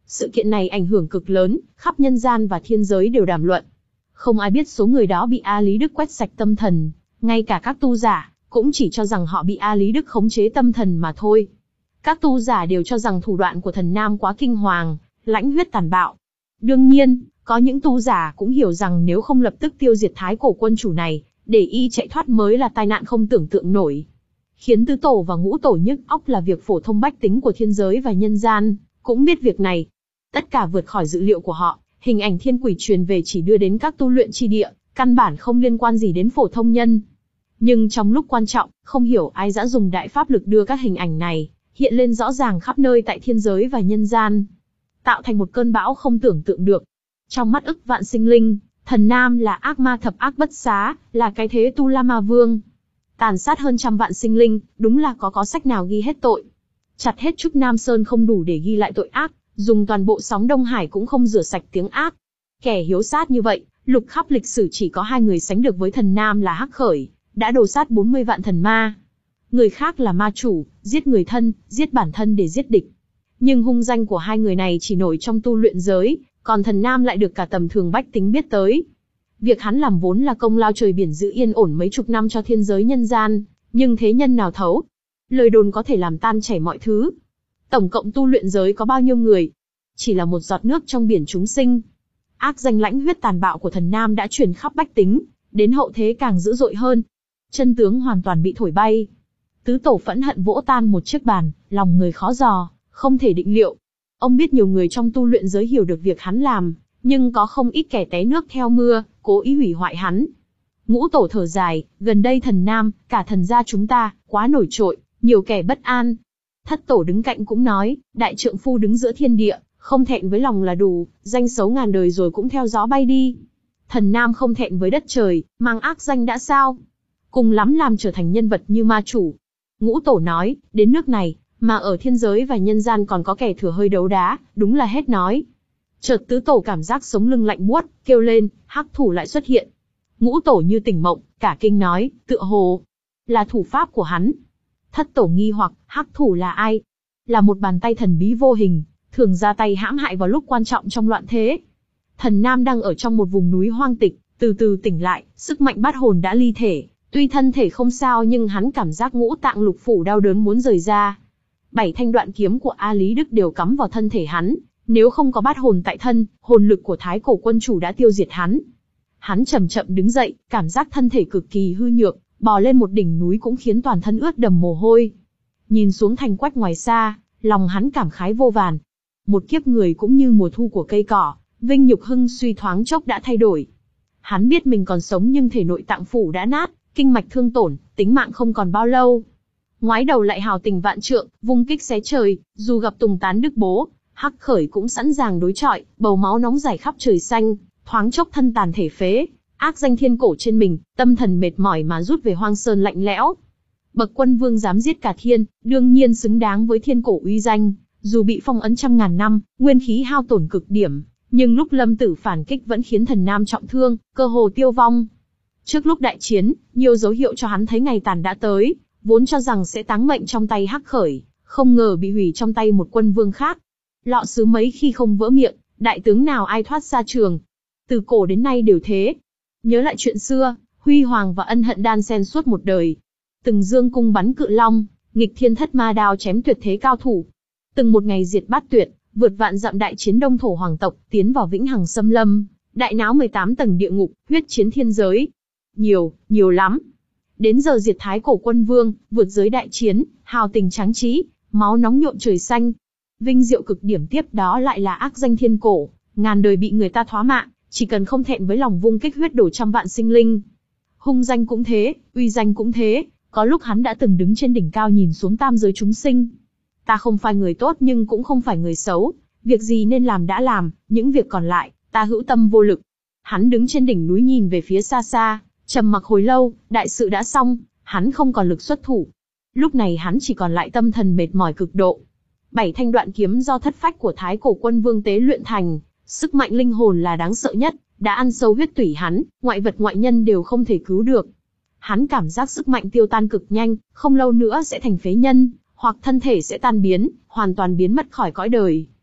Speaker 1: Sự kiện này ảnh hưởng cực lớn, khắp nhân gian và thiên giới đều đàm luận. Không ai biết số người đó bị A Lý Đức quét sạch tâm thần, ngay cả các tu giả cũng chỉ cho rằng họ bị A Lý Đức khống chế tâm thần mà thôi. Các tu giả đều cho rằng thủ đoạn của thần nam quá kinh hoàng, lãnh huyết tàn bạo. Đương nhiên, có những tu giả cũng hiểu rằng nếu không lập tức tiêu diệt thái cổ quân chủ này, để y chạy thoát mới là tai nạn không tưởng tượng nổi. Khiến tứ tổ và ngũ tổ nhức óc là việc phổ thông bách tính của thiên giới và nhân gian cũng biết việc này. Tất cả vượt khỏi dự liệu của họ, hình ảnh thiên quỷ truyền về chỉ đưa đến các tu luyện chi địa, căn bản không liên quan gì đến phổ thông nhân. Nhưng trong lúc quan trọng, không hiểu ai đã dùng đại pháp lực đưa các hình ảnh này hiện lên rõ ràng khắp nơi tại thiên giới và nhân gian, tạo thành một cơn bão không tưởng tượng được. Trong mắt ức vạn sinh linh, thần nam là ác ma thập ác bất xá, là cái thế tu la ma vương. Tàn sát hơn trăm vạn sinh linh, đúng là có có sách nào ghi hết tội. Chặt hết Trúc Nam Sơn không đủ để ghi lại tội ác, dùng toàn bộ sóng Đông Hải cũng không rửa sạch tiếng ác. Kẻ hiếu sát như vậy, lục khắp lịch sử chỉ có hai người sánh được với thần nam là Hắc Khởi, đã đồ sát bốn mươi vạn thần ma. Người khác là ma chủ, giết người thân, giết bản thân để giết địch. Nhưng hung danh của hai người này chỉ nổi trong tu luyện giới, còn thần nam lại được cả tầm thường bách tính biết tới. Việc hắn làm vốn là công lao trời biển giữ yên ổn mấy chục năm cho thiên giới nhân gian, nhưng thế nhân nào thấu. Lời đồn có thể làm tan chảy mọi thứ. Tổng cộng tu luyện giới có bao nhiêu người? Chỉ là một giọt nước trong biển chúng sinh. Ác danh lãnh huyết tàn bạo của thần nam đã truyền khắp bách tính, đến hậu thế càng dữ dội hơn. Chân tướng hoàn toàn bị thổi bay. Tứ tổ phẫn hận vỗ tan một chiếc bàn, lòng người khó dò, không thể định liệu. Ông biết nhiều người trong tu luyện giới hiểu được việc hắn làm, nhưng có không ít kẻ té nước theo mưa, cố ý hủy hoại hắn. Ngũ tổ thở dài, gần đây thần nam, cả thần gia chúng ta, quá nổi trội, nhiều kẻ bất an. Thất tổ đứng cạnh cũng nói, đại trượng phu đứng giữa thiên địa, không thẹn với lòng là đủ, danh xấu ngàn đời rồi cũng theo gió bay đi. Thần nam không thẹn với đất trời, mang ác danh đã sao? Cùng lắm làm trở thành nhân vật như ma chủ. Ngũ tổ nói, đến nước này, mà ở thiên giới và nhân gian còn có kẻ thừa hơi đấu đá, đúng là hết nói. Chợt tứ tổ cảm giác sống lưng lạnh buốt, kêu lên, Hắc thủ lại xuất hiện. Ngũ tổ như tỉnh mộng, cả kinh nói, tựa hồ là thủ pháp của hắn. Thất tổ nghi hoặc, Hắc thủ là ai? Là một bàn tay thần bí vô hình, thường ra tay hãm hại vào lúc quan trọng trong loạn thế. Thần nam đang ở trong một vùng núi hoang tịch, từ từ tỉnh lại, sức mạnh bát hồn đã ly thể. Tuy thân thể không sao nhưng hắn cảm giác ngũ tạng lục phủ đau đớn muốn rời ra. Bảy thanh đoạn kiếm của A Lý Đức đều cắm vào thân thể hắn, nếu không có bát hồn tại thân, hồn lực của thái cổ quân chủ đã tiêu diệt hắn. Hắn chậm chậm đứng dậy, cảm giác thân thể cực kỳ hư nhược, bò lên một đỉnh núi cũng khiến toàn thân ướt đầm mồ hôi. Nhìn xuống thành quách ngoài xa, lòng hắn cảm khái vô vàn. Một kiếp người cũng như mùa thu của cây cỏ, vinh nhục hưng suy thoáng chốc đã thay đổi. Hắn biết mình còn sống nhưng thể nội tạng phủ đã nát, kinh mạch thương tổn, tính mạng không còn bao lâu. Ngoái đầu lại hào tình vạn trượng, vung kích xé trời, dù gặp Tùng Tán Đức Bố, Hắc Khởi cũng sẵn sàng đối chọi, bầu máu nóng rải khắp trời xanh, thoáng chốc thân tàn thể phế, ác danh thiên cổ trên mình, tâm thần mệt mỏi mà rút về hoang sơn lạnh lẽo. Bậc quân vương dám giết cả thiên, đương nhiên xứng đáng với thiên cổ uy danh, dù bị phong ấn trăm ngàn năm, nguyên khí hao tổn cực điểm, nhưng lúc lâm tử phản kích vẫn khiến thần nam trọng thương, cơ hồ tiêu vong. Trước lúc đại chiến, nhiều dấu hiệu cho hắn thấy ngày tàn đã tới, vốn cho rằng sẽ táng mệnh trong tay Hắc Khởi, không ngờ bị hủy trong tay một quân vương khác. Lọ sứ mấy khi không vỡ miệng, đại tướng nào ai thoát ra trường. Từ cổ đến nay đều thế. Nhớ lại chuyện xưa, huy hoàng và ân hận đan xen suốt một đời. Từng dương cung bắn cự long, nghịch thiên thất ma đao chém tuyệt thế cao thủ. Từng một ngày diệt bát tuyệt, vượt vạn dặm đại chiến đông thổ hoàng tộc, tiến vào vĩnh hằng xâm lâm, đại náo mười tám tầng địa ngục, huyết chiến thiên giới. Nhiều, nhiều lắm. Đến giờ diệt thái cổ quân vương, vượt giới đại chiến, hào tình tráng trí, máu nóng nhộn trời xanh. Vinh diệu cực điểm tiếp đó lại là ác danh thiên cổ, ngàn đời bị người ta thoá mạ, chỉ cần không thẹn với lòng vung kích huyết đổ trăm vạn sinh linh. Hung danh cũng thế, uy danh cũng thế, có lúc hắn đã từng đứng trên đỉnh cao nhìn xuống tam giới chúng sinh. Ta không phải người tốt nhưng cũng không phải người xấu, việc gì nên làm đã làm, những việc còn lại, ta hữu tâm vô lực. Hắn đứng trên đỉnh núi nhìn về phía xa xa, trầm mặc hồi lâu, đại sự đã xong, hắn không còn lực xuất thủ. Lúc này hắn chỉ còn lại tâm thần mệt mỏi cực độ. Bảy thanh đoạn kiếm do thất phách của thái cổ quân vương tế luyện thành, sức mạnh linh hồn là đáng sợ nhất, đã ăn sâu huyết tủy hắn, ngoại vật ngoại nhân đều không thể cứu được. Hắn cảm giác sức mạnh tiêu tan cực nhanh, không lâu nữa sẽ thành phế nhân, hoặc thân thể sẽ tan biến, hoàn toàn biến mất khỏi cõi đời.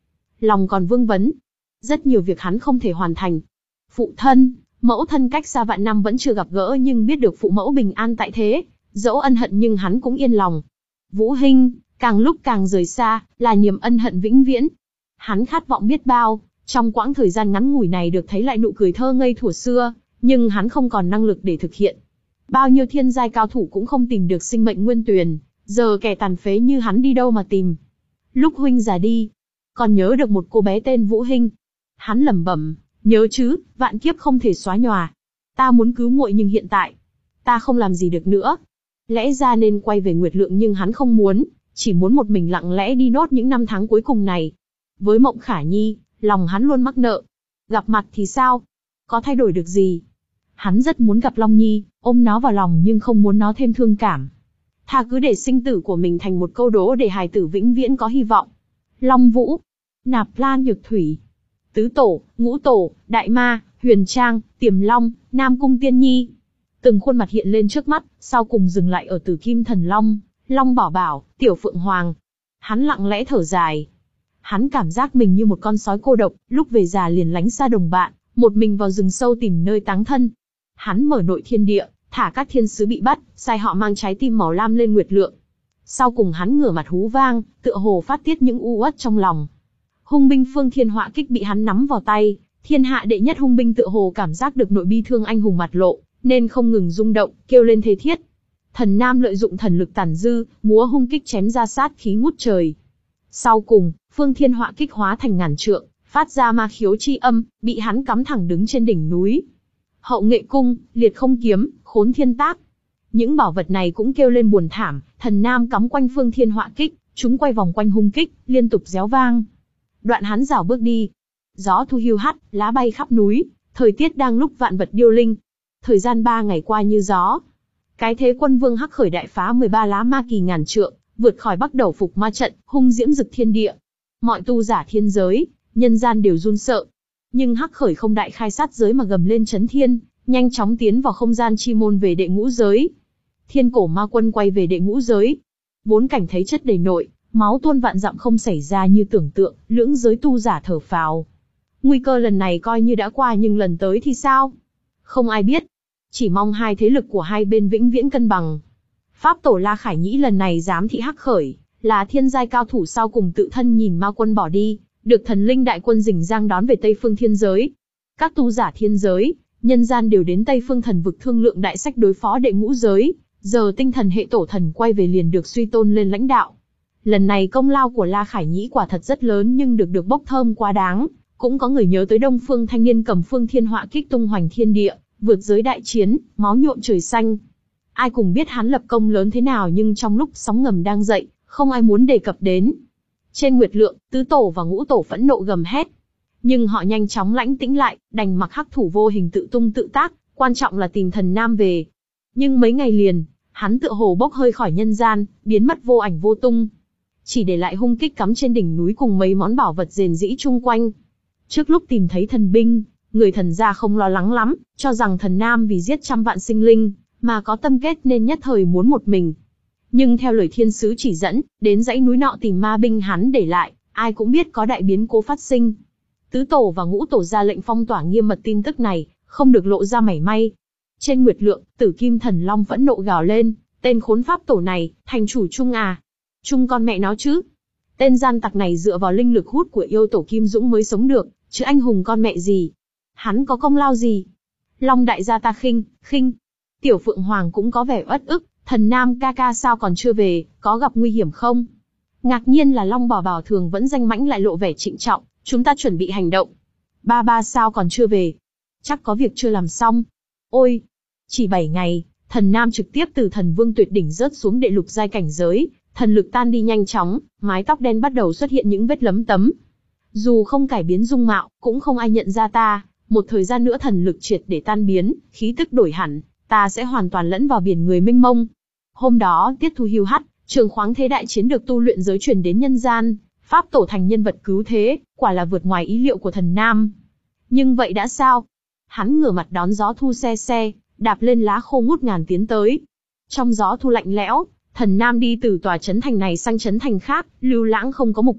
Speaker 1: lòng còn vương vấn. Rất nhiều việc hắn không thể hoàn thành. Phụ thân, mẫu thân cách xa vạn năm vẫn chưa gặp gỡ nhưng biết được phụ mẫu bình an tại thế, dẫu ân hận nhưng hắn cũng yên lòng. Vũ Hinh, càng lúc càng rời xa, là niềm ân hận vĩnh viễn. Hắn khát vọng biết bao, trong quãng thời gian ngắn ngủi này được thấy lại nụ cười thơ ngây thuở xưa, nhưng hắn không còn năng lực để thực hiện. Bao nhiêu thiên giai cao thủ cũng không tìm được sinh mệnh nguyên tuyền, giờ kẻ tàn phế như hắn đi đâu mà tìm. Lúc huynh già đi, còn nhớ được một cô bé tên Vũ Hinh. Hắn lẩm bẩm, nhớ chứ, vạn kiếp không thể xóa nhòa. Ta muốn cứu muội nhưng hiện tại, ta không làm gì được nữa. Lẽ ra nên quay về Nguyệt Lượng nhưng hắn không muốn, chỉ muốn một mình lặng lẽ đi nốt những năm tháng cuối cùng này. Với Mộng Khả Nhi, lòng hắn luôn mắc nợ. Gặp mặt thì sao? Có thay đổi được gì? Hắn rất muốn gặp Long Nhi, ôm nó vào lòng nhưng không muốn nó thêm thương cảm. Thà cứ để sinh tử của mình thành một câu đố để hài tử vĩnh viễn có hy vọng. Long Vũ, Nạp Lan Nhược Thủy, Tứ Tổ, Ngũ Tổ, Đại Ma, Huyền Trang, Tiềm Long, Nam Cung Tiên Nhi. Từng khuôn mặt hiện lên trước mắt, sau cùng dừng lại ở Tử Kim Thần Long, Long Bảo Bảo, Tiểu Phượng Hoàng. Hắn lặng lẽ thở dài. Hắn cảm giác mình như một con sói cô độc, lúc về già liền lánh xa đồng bạn, một mình vào rừng sâu tìm nơi táng thân. Hắn mở nội thiên địa, thả các thiên sứ bị bắt, sai họ mang trái tim màu lam lên Nguyệt Lượng. Sau cùng hắn ngửa mặt hú vang, tựa hồ phát tiết những u uất trong lòng. Hung binh Phương Thiên Họa Kích bị hắn nắm vào tay, thiên hạ đệ nhất hung binh tựa hồ cảm giác được nội bi thương anh hùng mặt lộ, nên không ngừng rung động, kêu lên thê thiết. Thần Nam lợi dụng thần lực tàn dư, múa hung kích chém ra sát khí ngút trời. Sau cùng, Phương Thiên Họa Kích hóa thành ngàn trượng, phát ra ma khiếu chi âm, bị hắn cắm thẳng đứng trên đỉnh núi. Hậu Nghệ Cung, Liệt Không Kiếm, Khốn Thiên Tác. Những bảo vật này cũng kêu lên buồn thảm, Thần Nam cắm quanh Phương Thiên Họa Kích, chúng quay vòng quanh hung kích, liên tục réo vang. Đoạn hắn rảo bước đi. Gió thu hiu hắt, lá bay khắp núi, thời tiết đang lúc vạn vật điêu linh. Thời gian ba ngày qua như gió. Cái thế quân vương Hắc Khởi đại phá mười ba lá ma kỳ ngàn trượng, vượt khỏi Bắc Đầu Phục Ma trận, hung diễm rực thiên địa. Mọi tu giả thiên giới, nhân gian đều run sợ. Nhưng Hắc Khởi không đại khai sát giới mà gầm lên chấn thiên, nhanh chóng tiến vào không gian chi môn về đệ ngũ giới. Thiên cổ ma quân quay về đệ ngũ giới. Bốn cảnh thấy chất đầy nội, máu tuôn vạn dặm không xảy ra như tưởng tượng, lưỡng giới tu giả thở phào. Nguy cơ lần này coi như đã qua nhưng lần tới thì sao? Không ai biết. Chỉ mong hai thế lực của hai bên vĩnh viễn cân bằng. Pháp tổ La Khải Nhĩ lần này giám thị Hắc Khởi, là thiên giai cao thủ sau cùng tự thân nhìn ma quân bỏ đi, được thần linh đại quân rình rang đón về Tây Phương thiên giới. Các tu giả thiên giới, nhân gian đều đến Tây Phương thần vực thương lượng đại sách đối phó đệ ngũ giới, giờ tinh thần hệ tổ thần quay về liền được suy tôn lên lãnh đạo. Lần này công lao của La Khải Nhĩ quả thật rất lớn nhưng được được bốc thơm quá đáng, cũng có người nhớ tới Đông Phương thanh niên cầm Phương Thiên Họa Kích tung hoành thiên địa, vượt giới đại chiến, máu nhuộm trời xanh. Ai cùng biết hắn lập công lớn thế nào nhưng trong lúc sóng ngầm đang dậy, không ai muốn đề cập đến. Trên Nguyệt Lượng, Tứ Tổ và Ngũ Tổ phẫn nộ gầm hét. Nhưng họ nhanh chóng lãnh tĩnh lại, đành mặc hắc thủ vô hình tự tung tự tác, quan trọng là tìm Thần Nam về. Nhưng mấy ngày liền, hắn tựa hồ bốc hơi khỏi nhân gian, biến mất vô ảnh vô tung. Chỉ để lại hung kích cắm trên đỉnh núi cùng mấy món bảo vật rền rĩ chung quanh. Trước lúc tìm thấy thần binh, người thần gia không lo lắng lắm, cho rằng Thần Nam vì giết trăm vạn sinh linh, mà có tâm kết nên nhất thời muốn một mình. Nhưng theo lời thiên sứ chỉ dẫn, đến dãy núi nọ tìm ma binh hắn để lại, ai cũng biết có đại biến cố phát sinh. Tứ Tổ và Ngũ Tổ ra lệnh phong tỏa nghiêm mật tin tức này, không được lộ ra mảy may. Trên Nguyệt Lượng, Tử Kim Thần Long phẫn nộ gào lên, tên khốn pháp tổ này, thành chủ chung à? Chung con mẹ nó chứ? Tên gian tặc này dựa vào linh lực hút của yêu tổ Kim Dũng mới sống được, chứ anh hùng con mẹ gì? Hắn có công lao gì? Long đại gia ta khinh, khinh. Tiểu Phượng Hoàng cũng có vẻ uất ức, Thần Nam ca ca sao còn chưa về, có gặp nguy hiểm không? Ngạc nhiên là Long Bảo Bảo thường vẫn danh mãnh lại lộ vẻ trịnh trọng, chúng ta chuẩn bị hành động. Ba ba sao còn chưa về? Chắc có việc chưa làm xong. Ôi, chỉ bảy ngày, Thần Nam trực tiếp từ thần vương tuyệt đỉnh rớt xuống đệ lục giai cảnh giới, thần lực tan đi nhanh chóng, mái tóc đen bắt đầu xuất hiện những vết lấm tấm. Dù không cải biến dung mạo, cũng không ai nhận ra ta, một thời gian nữa thần lực triệt để tan biến, khí tức đổi hẳn, ta sẽ hoàn toàn lẫn vào biển người mênh mông. Hôm đó, tiết thu hiu hắt, trường khoáng thế đại chiến được tu luyện giới truyền đến nhân gian, pháp tổ thành nhân vật cứu thế, quả là vượt ngoài ý liệu của Thần Nam. Nhưng vậy đã sao? Hắn ngửa mặt đón gió thu xe xe, đạp lên lá khô ngút ngàn tiến tới. Trong gió thu lạnh lẽo, Thần Nam đi từ tòa trấn thành này sang trấn thành khác, lưu lãng không có mục đích,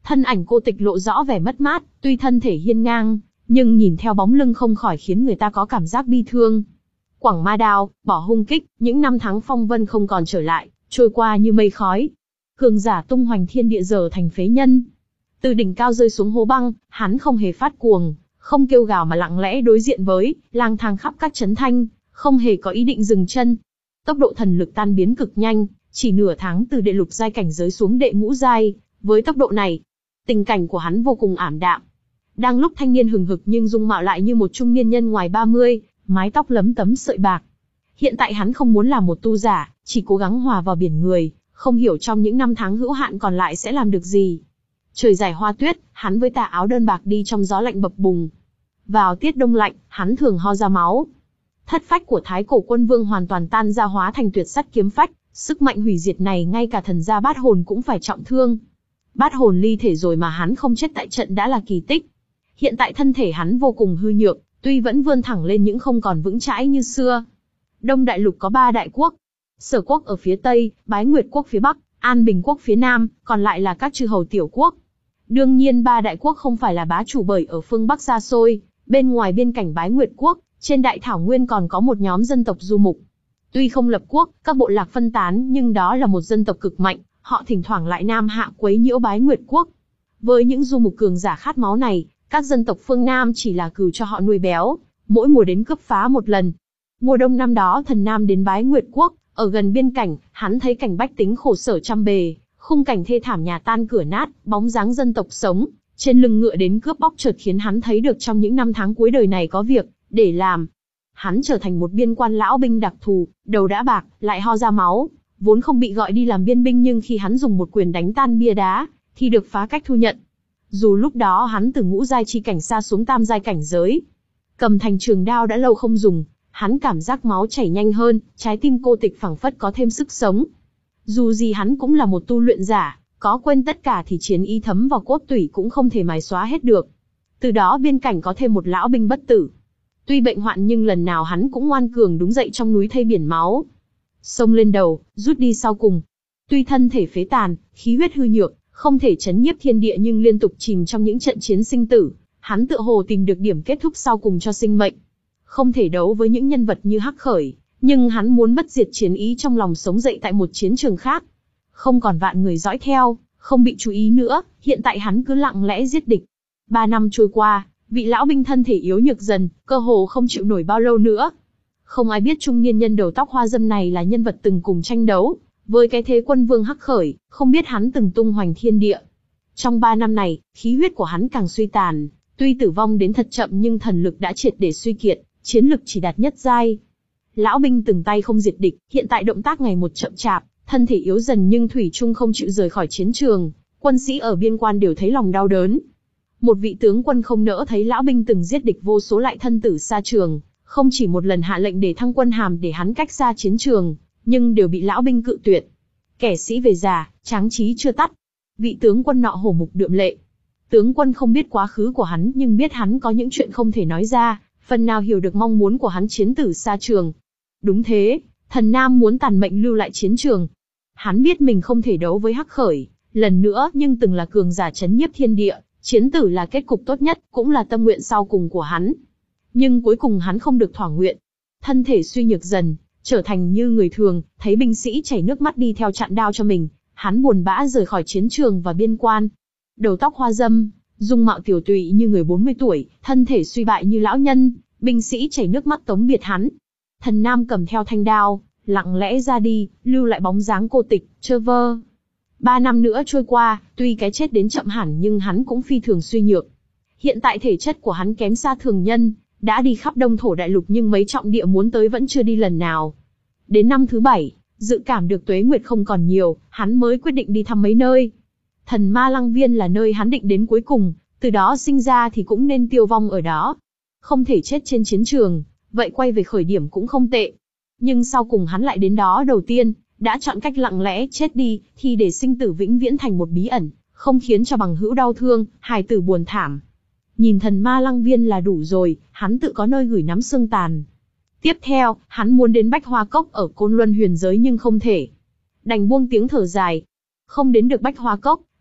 Speaker 1: Thân ảnh cô tịch lộ rõ vẻ mất mát, tuy thân thể hiên ngang, nhưng nhìn theo bóng lưng không khỏi khiến người ta có cảm giác bi thương. Quẳng ma đao, bỏ hung kích, những năm tháng phong vân không còn trở lại, trôi qua như mây khói. Cường giả tung hoành thiên địa giờ thành phế nhân. Từ đỉnh cao rơi xuống hố băng, hắn không hề phát cuồng, không kêu gào mà lặng lẽ đối diện với, lang thang khắp các trấn thanh, không hề có ý định dừng chân. Tốc độ thần lực tan biến cực nhanh, chỉ nửa tháng từ đệ lục giai cảnh giới xuống đệ ngũ giai, với tốc độ này, tình cảnh của hắn vô cùng ảm đạm. Đang lúc thanh niên hừng hực nhưng dung mạo lại như một trung niên nhân ngoài ba mươi, mái tóc lấm tấm sợi bạc. Hiện tại hắn không muốn làm một tu giả, chỉ cố gắng hòa vào biển người, không hiểu trong những năm tháng hữu hạn còn lại sẽ làm được gì. Trời dài hoa tuyết, hắn với tà áo đơn bạc đi trong gió lạnh bập bùng. Vào tiết đông lạnh, hắn thường ho ra máu. Thất phách của Thái Cổ Quân Vương hoàn toàn tan ra hóa thành tuyệt sắt kiếm phách, sức mạnh hủy diệt này ngay cả thần gia bát hồn cũng phải trọng thương. Bát hồn ly thể rồi mà hắn không chết tại trận đã là kỳ tích. Hiện tại thân thể hắn vô cùng hư nhược, tuy vẫn vươn thẳng lên những không còn vững chãi như xưa. Đông Đại Lục có ba đại quốc. Sở quốc ở phía Tây, Bái Nguyệt quốc phía Bắc, An Bình quốc phía Nam, còn lại là các chư hầu tiểu quốc. Đương nhiên ba đại quốc không phải là bá chủ bởi ở phương Bắc xa xôi, bên ngoài biên cảnh Bái Nguyệt quốc, trên đại thảo nguyên còn có một nhóm dân tộc du mục. Tuy không lập quốc, các bộ lạc phân tán nhưng đó là một dân tộc cực mạnh, họ thỉnh thoảng lại nam hạ quấy nhiễu Bái Nguyệt quốc. Với những du mục cường giả khát máu này, các dân tộc phương Nam chỉ là cừu cho họ nuôi béo, mỗi mùa đến cướp phá một lần. Mùa đông năm đó Thần Nam đến Bái Nguyệt quốc, ở gần biên cảnh, hắn thấy cảnh bách tính khổ sở trăm bề, khung cảnh thê thảm nhà tan cửa nát, bóng dáng dân tộc sống, trên lưng ngựa đến cướp bóc chợt khiến hắn thấy được trong những năm tháng cuối đời này có việc để làm. Hắn trở thành một biên quan lão binh đặc thù, đầu đã bạc, lại ho ra máu, vốn không bị gọi đi làm biên binh nhưng khi hắn dùng một quyền đánh tan bia đá, thì được phá cách thu nhận. Dù lúc đó hắn từ ngũ giai chi cảnh xa xuống tam giai cảnh giới, cầm thành trường đao đã lâu không dùng, hắn cảm giác máu chảy nhanh hơn, trái tim cô tịch phảng phất có thêm sức sống. Dù gì hắn cũng là một tu luyện giả, có quên tất cả thì chiến ý thấm vào cốt tủy cũng không thể mài xóa hết được. Từ đó biên cảnh có thêm một lão binh bất tử. Tuy bệnh hoạn nhưng lần nào hắn cũng ngoan cường đứng dậy trong núi thây biển máu. Xông lên đầu, rút đi sau cùng. Tuy thân thể phế tàn, khí huyết hư nhược, không thể chấn nhiếp thiên địa nhưng liên tục chìm trong những trận chiến sinh tử, hắn tựa hồ tìm được điểm kết thúc sau cùng cho sinh mệnh. Không thể đấu với những nhân vật như Hắc Khởi, nhưng hắn muốn bất diệt chiến ý trong lòng sống dậy tại một chiến trường khác. Không còn vạn người dõi theo, không bị chú ý nữa, hiện tại hắn cứ lặng lẽ giết địch. Ba năm trôi qua, vị lão binh thân thể yếu nhược dần, cơ hồ không chịu nổi bao lâu nữa. Không ai biết trung niên nhân đầu tóc hoa dâm này là nhân vật từng cùng tranh đấu với cái thế quân vương Hắc Khởi, không biết hắn từng tung hoành thiên địa. Trong ba năm này, khí huyết của hắn càng suy tàn, tuy tử vong đến thật chậm nhưng thần lực đã triệt để suy kiệt, chiến lực chỉ đạt nhất giai. Lão binh từng tay không diệt địch, hiện tại động tác ngày một chậm chạp, thân thể yếu dần nhưng thủy chung không chịu rời khỏi chiến trường, quân sĩ ở biên quan đều thấy lòng đau đớn. Một vị tướng quân không nỡ thấy lão binh từng giết địch vô số lại thân tử xa trường, không chỉ một lần hạ lệnh để thăng quân hàm để hắn cách xa chiến trường, nhưng đều bị lão binh cự tuyệt. Kẻ sĩ về già, tráng trí chưa tắt. Vị tướng quân nọ hổ mục đượm lệ. Tướng quân không biết quá khứ của hắn nhưng biết hắn có những chuyện không thể nói ra, phần nào hiểu được mong muốn của hắn chiến tử xa trường. Đúng thế, Thần Nam muốn tàn mệnh lưu lại chiến trường. Hắn biết mình không thể đấu với Hắc Khởi lần nữa nhưng từng là cường giả chấn nhiếp thiên địa, chiến tử là kết cục tốt nhất, cũng là tâm nguyện sau cùng của hắn. Nhưng cuối cùng hắn không được thỏa nguyện. Thân thể suy nhược dần, trở thành như người thường, thấy binh sĩ chảy nước mắt đi theo chặn đao cho mình, hắn buồn bã rời khỏi chiến trường và biên quan. Đầu tóc hoa dâm, dung mạo tiểu tụy như người bốn mươi tuổi, thân thể suy bại như lão nhân, binh sĩ chảy nước mắt tống biệt hắn. Thần Nam cầm theo thanh đao, lặng lẽ ra đi, lưu lại bóng dáng cô tịch, trơ vơ. Ba năm nữa trôi qua, tuy cái chết đến chậm hẳn nhưng hắn cũng phi thường suy nhược. Hiện tại thể chất của hắn kém xa thường nhân, đã đi khắp Đông Thổ Đại Lục nhưng mấy trọng địa muốn tới vẫn chưa đi lần nào. Đến năm thứ bảy, dự cảm được tuế nguyệt không còn nhiều, hắn mới quyết định đi thăm mấy nơi. Thần Ma Lăng Viên là nơi hắn định đến cuối cùng, từ đó sinh ra thì cũng nên tiêu vong ở đó. Không thể chết trên chiến trường, vậy quay về khởi điểm cũng không tệ. Nhưng sau cùng hắn lại đến đó đầu tiên, đã chọn cách lặng lẽ chết đi, thì để sinh tử vĩnh viễn thành một bí ẩn, không khiến cho bằng hữu đau thương, hài tử buồn thảm. Nhìn Thần Ma Lăng Viên là đủ rồi, hắn tự có nơi gửi nắm xương tàn. Tiếp theo, hắn muốn đến Bách Hoa Cốc ở Côn Luân huyền giới nhưng không thể. Đành buông tiếng thở dài. Không đến được Bách Hoa Cốc,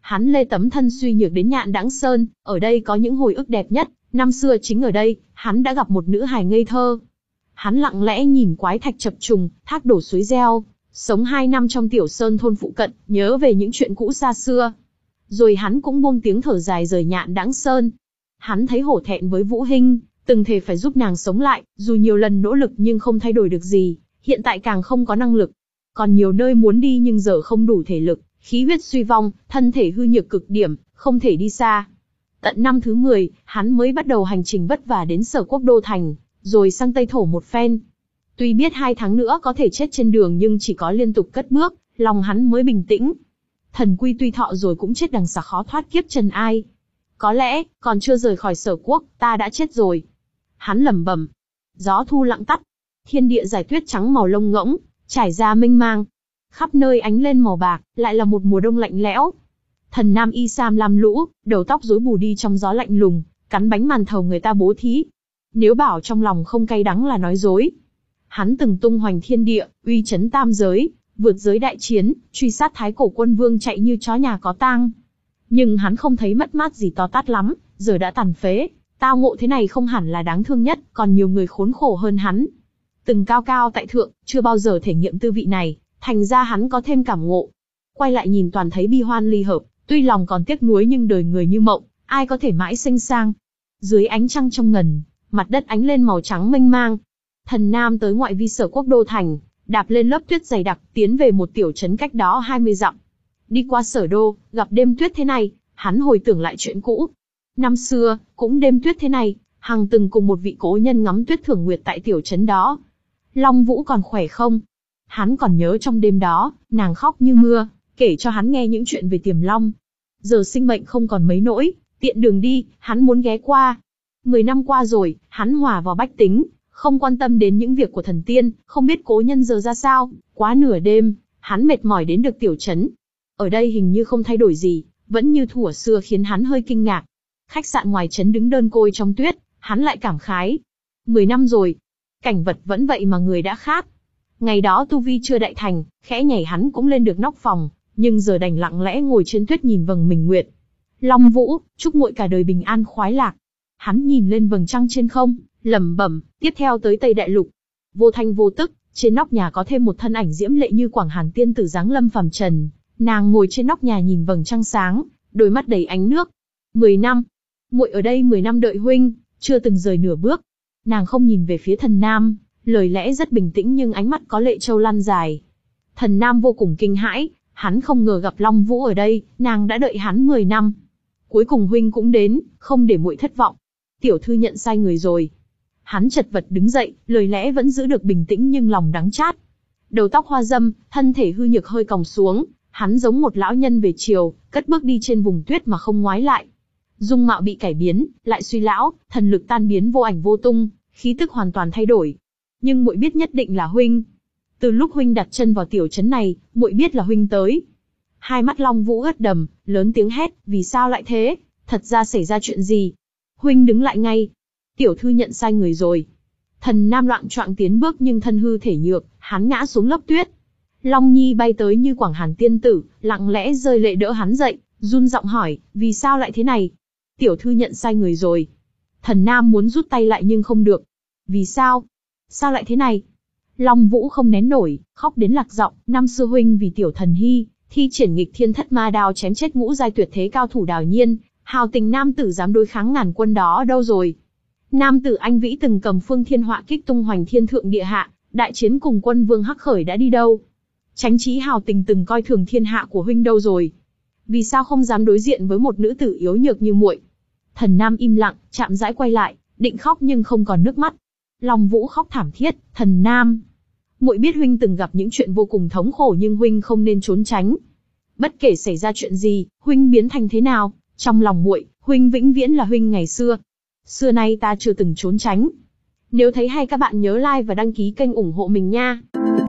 Speaker 1: Hắn lê tấm thân suy nhược đến Nhạn Đãng Sơn, ở đây có những hồi ức đẹp nhất, năm xưa chính ở đây, hắn đã gặp một nữ hài ngây thơ. Hắn lặng lẽ nhìn quái thạch chập trùng, thác đổ suối reo, sống hai năm trong tiểu sơn thôn phụ cận, nhớ về những chuyện cũ xa xưa. Rồi hắn cũng buông tiếng thở dài rời Nhạn Đãng Sơn. Hắn thấy hổ thẹn với Vũ Hinh, từng thề phải giúp nàng sống lại, dù nhiều lần nỗ lực nhưng không thay đổi được gì, hiện tại càng không có năng lực. Còn nhiều nơi muốn đi nhưng giờ không đủ thể lực, khí huyết suy vong, thân thể hư nhược cực điểm, không thể đi xa. Tận năm thứ mười, hắn mới bắt đầu hành trình vất vả đến Sở Quốc Đô Thành, rồi sang Tây Thổ một phen. Tuy biết hai tháng nữa có thể chết trên đường nhưng chỉ có liên tục cất bước, lòng hắn mới bình tĩnh. Thần Quy tuy thọ rồi cũng chết đằng sặc khó thoát kiếp trần ai. Có lẽ, còn chưa rời khỏi Sở Quốc, ta đã chết rồi. Hắn lẩm bẩm. Gió thu lặng tắt. Thiên địa giải tuyết trắng màu lông ngỗng, trải ra mênh mang. Khắp nơi ánh lên màu bạc, lại là một mùa đông lạnh lẽo. Thần nam y sam lam lũ, đầu tóc rối bù đi trong gió lạnh lùng, cắn bánh màn thầu người ta bố thí. Nếu bảo trong lòng không cay đắng là nói dối. Hắn từng tung hoành thiên địa, uy chấn tam giới, vượt giới đại chiến, truy sát thái cổ quân vương chạy như chó nhà có tang. Nhưng hắn không thấy mất mát gì to tát lắm, giờ đã tàn phế, tao ngộ thế này không hẳn là đáng thương nhất, còn nhiều người khốn khổ hơn hắn. Từng cao cao tại thượng, chưa bao giờ thể nghiệm tư vị này, thành ra hắn có thêm cảm ngộ. Quay lại nhìn toàn thấy bi hoan ly hợp, tuy lòng còn tiếc nuối nhưng đời người như mộng, ai có thể mãi xinh sang. Dưới ánh trăng trong ngần, mặt đất ánh lên màu trắng mênh mang. Thần Nam tới ngoại vi Sở Quốc Đô Thành, đạp lên lớp tuyết dày đặc, tiến về một tiểu trấn cách đó hai mươi dặm. Đi qua Sở Đô, gặp đêm tuyết thế này, hắn hồi tưởng lại chuyện cũ. Năm xưa, cũng đêm tuyết thế này, Hằng từng cùng một vị cố nhân ngắm tuyết thưởng nguyệt tại tiểu trấn đó. Long Vũ còn khỏe không? Hắn còn nhớ trong đêm đó, nàng khóc như mưa, kể cho hắn nghe những chuyện về Tiềm Long. Giờ sinh mệnh không còn mấy nỗi, tiện đường đi, hắn muốn ghé qua. Mười năm qua rồi, hắn hòa vào bách tính, không quan tâm đến những việc của thần tiên, không biết cố nhân giờ ra sao. Quá nửa đêm, hắn mệt mỏi đến được tiểu trấn. Ở đây hình như không thay đổi gì, vẫn như thuở xưa khiến hắn hơi kinh ngạc. Khách sạn ngoài trấn đứng đơn côi trong tuyết, hắn lại cảm khái. Mười năm rồi, cảnh vật vẫn vậy mà người đã khác. Ngày đó tu vi chưa đại thành, khẽ nhảy hắn cũng lên được nóc phòng, nhưng giờ đành lặng lẽ ngồi trên tuyết nhìn vầng minh nguyệt. Long Vũ, chúc muội cả đời bình an khoái lạc. Hắn nhìn lên vầng trăng trên không, lẩm bẩm, tiếp theo tới Tây Đại Lục. Vô thanh vô tức, trên nóc nhà có thêm một thân ảnh diễm lệ như Quảng Hàn tiên tử giáng lâm phàm trần. Nàng ngồi trên nóc nhà nhìn vầng trăng sáng, đôi mắt đầy ánh nước. Mười năm, muội ở đây mười năm đợi huynh, chưa từng rời nửa bước. Nàng không nhìn về phía Thần Nam, lời lẽ rất bình tĩnh nhưng ánh mắt có lệ châu lan dài. Thần Nam vô cùng kinh hãi, hắn không ngờ gặp Long Vũ ở đây, nàng đã đợi hắn mười năm. Cuối cùng huynh cũng đến, không để muội thất vọng. Tiểu thư nhận sai người rồi. Hắn chật vật đứng dậy, lời lẽ vẫn giữ được bình tĩnh nhưng lòng đắng chát. Đầu tóc hoa râm, thân thể hư nhược hơi còng xuống, hắn giống một lão nhân về chiều, cất bước đi trên vùng tuyết mà không ngoái lại. Dung mạo bị cải biến, lại suy lão, thần lực tan biến vô ảnh vô tung, khí tức hoàn toàn thay đổi. Nhưng muội biết nhất định là huynh. Từ lúc huynh đặt chân vào tiểu trấn này, muội biết là huynh tới. Hai mắt Long Vũ ướt đầm, lớn tiếng hét, vì sao lại thế? Thật ra xảy ra chuyện gì? Huynh đứng lại ngay. Tiểu thư nhận sai người rồi. Thần Nam loạng choạng tiến bước nhưng thân hư thể nhược, hắn ngã xuống lớp tuyết. Long Nhi bay tới như Quảng Hàn tiên tử, lặng lẽ rơi lệ đỡ hắn dậy, run giọng hỏi, vì sao lại thế này? Tiểu thư nhận sai người rồi. Thần Nam muốn rút tay lại nhưng không được. Vì sao? Sao lại thế này? Long Vũ không nén nổi, khóc đến lạc giọng, năm xưa huynh vì tiểu thần hy, thi triển nghịch thiên thất ma đao chém chết ngũ giai tuyệt thế cao thủ Đào Nhiên, hào tình nam tử dám đối kháng ngàn quân đó đâu rồi? Nam tử anh vĩ từng cầm phương thiên họa kích tung hoành thiên thượng địa hạ, đại chiến cùng quân vương Hắc Khởi đã đi đâu? Chánh trí hào tình từng coi thường thiên hạ của huynh đâu rồi? Vì sao không dám đối diện với một nữ tử yếu nhược như muội? Thần Nam im lặng, chạm rãi quay lại, định khóc nhưng không còn nước mắt. Long Vũ khóc thảm thiết, Thần Nam, muội biết huynh từng gặp những chuyện vô cùng thống khổ nhưng huynh không nên trốn tránh. Bất kể xảy ra chuyện gì, huynh biến thành thế nào, trong lòng muội, huynh vĩnh viễn là huynh ngày xưa. Xưa nay ta chưa từng trốn tránh. Nếu thấy hay các bạn nhớ like và đăng ký kênh ủng hộ mình nha.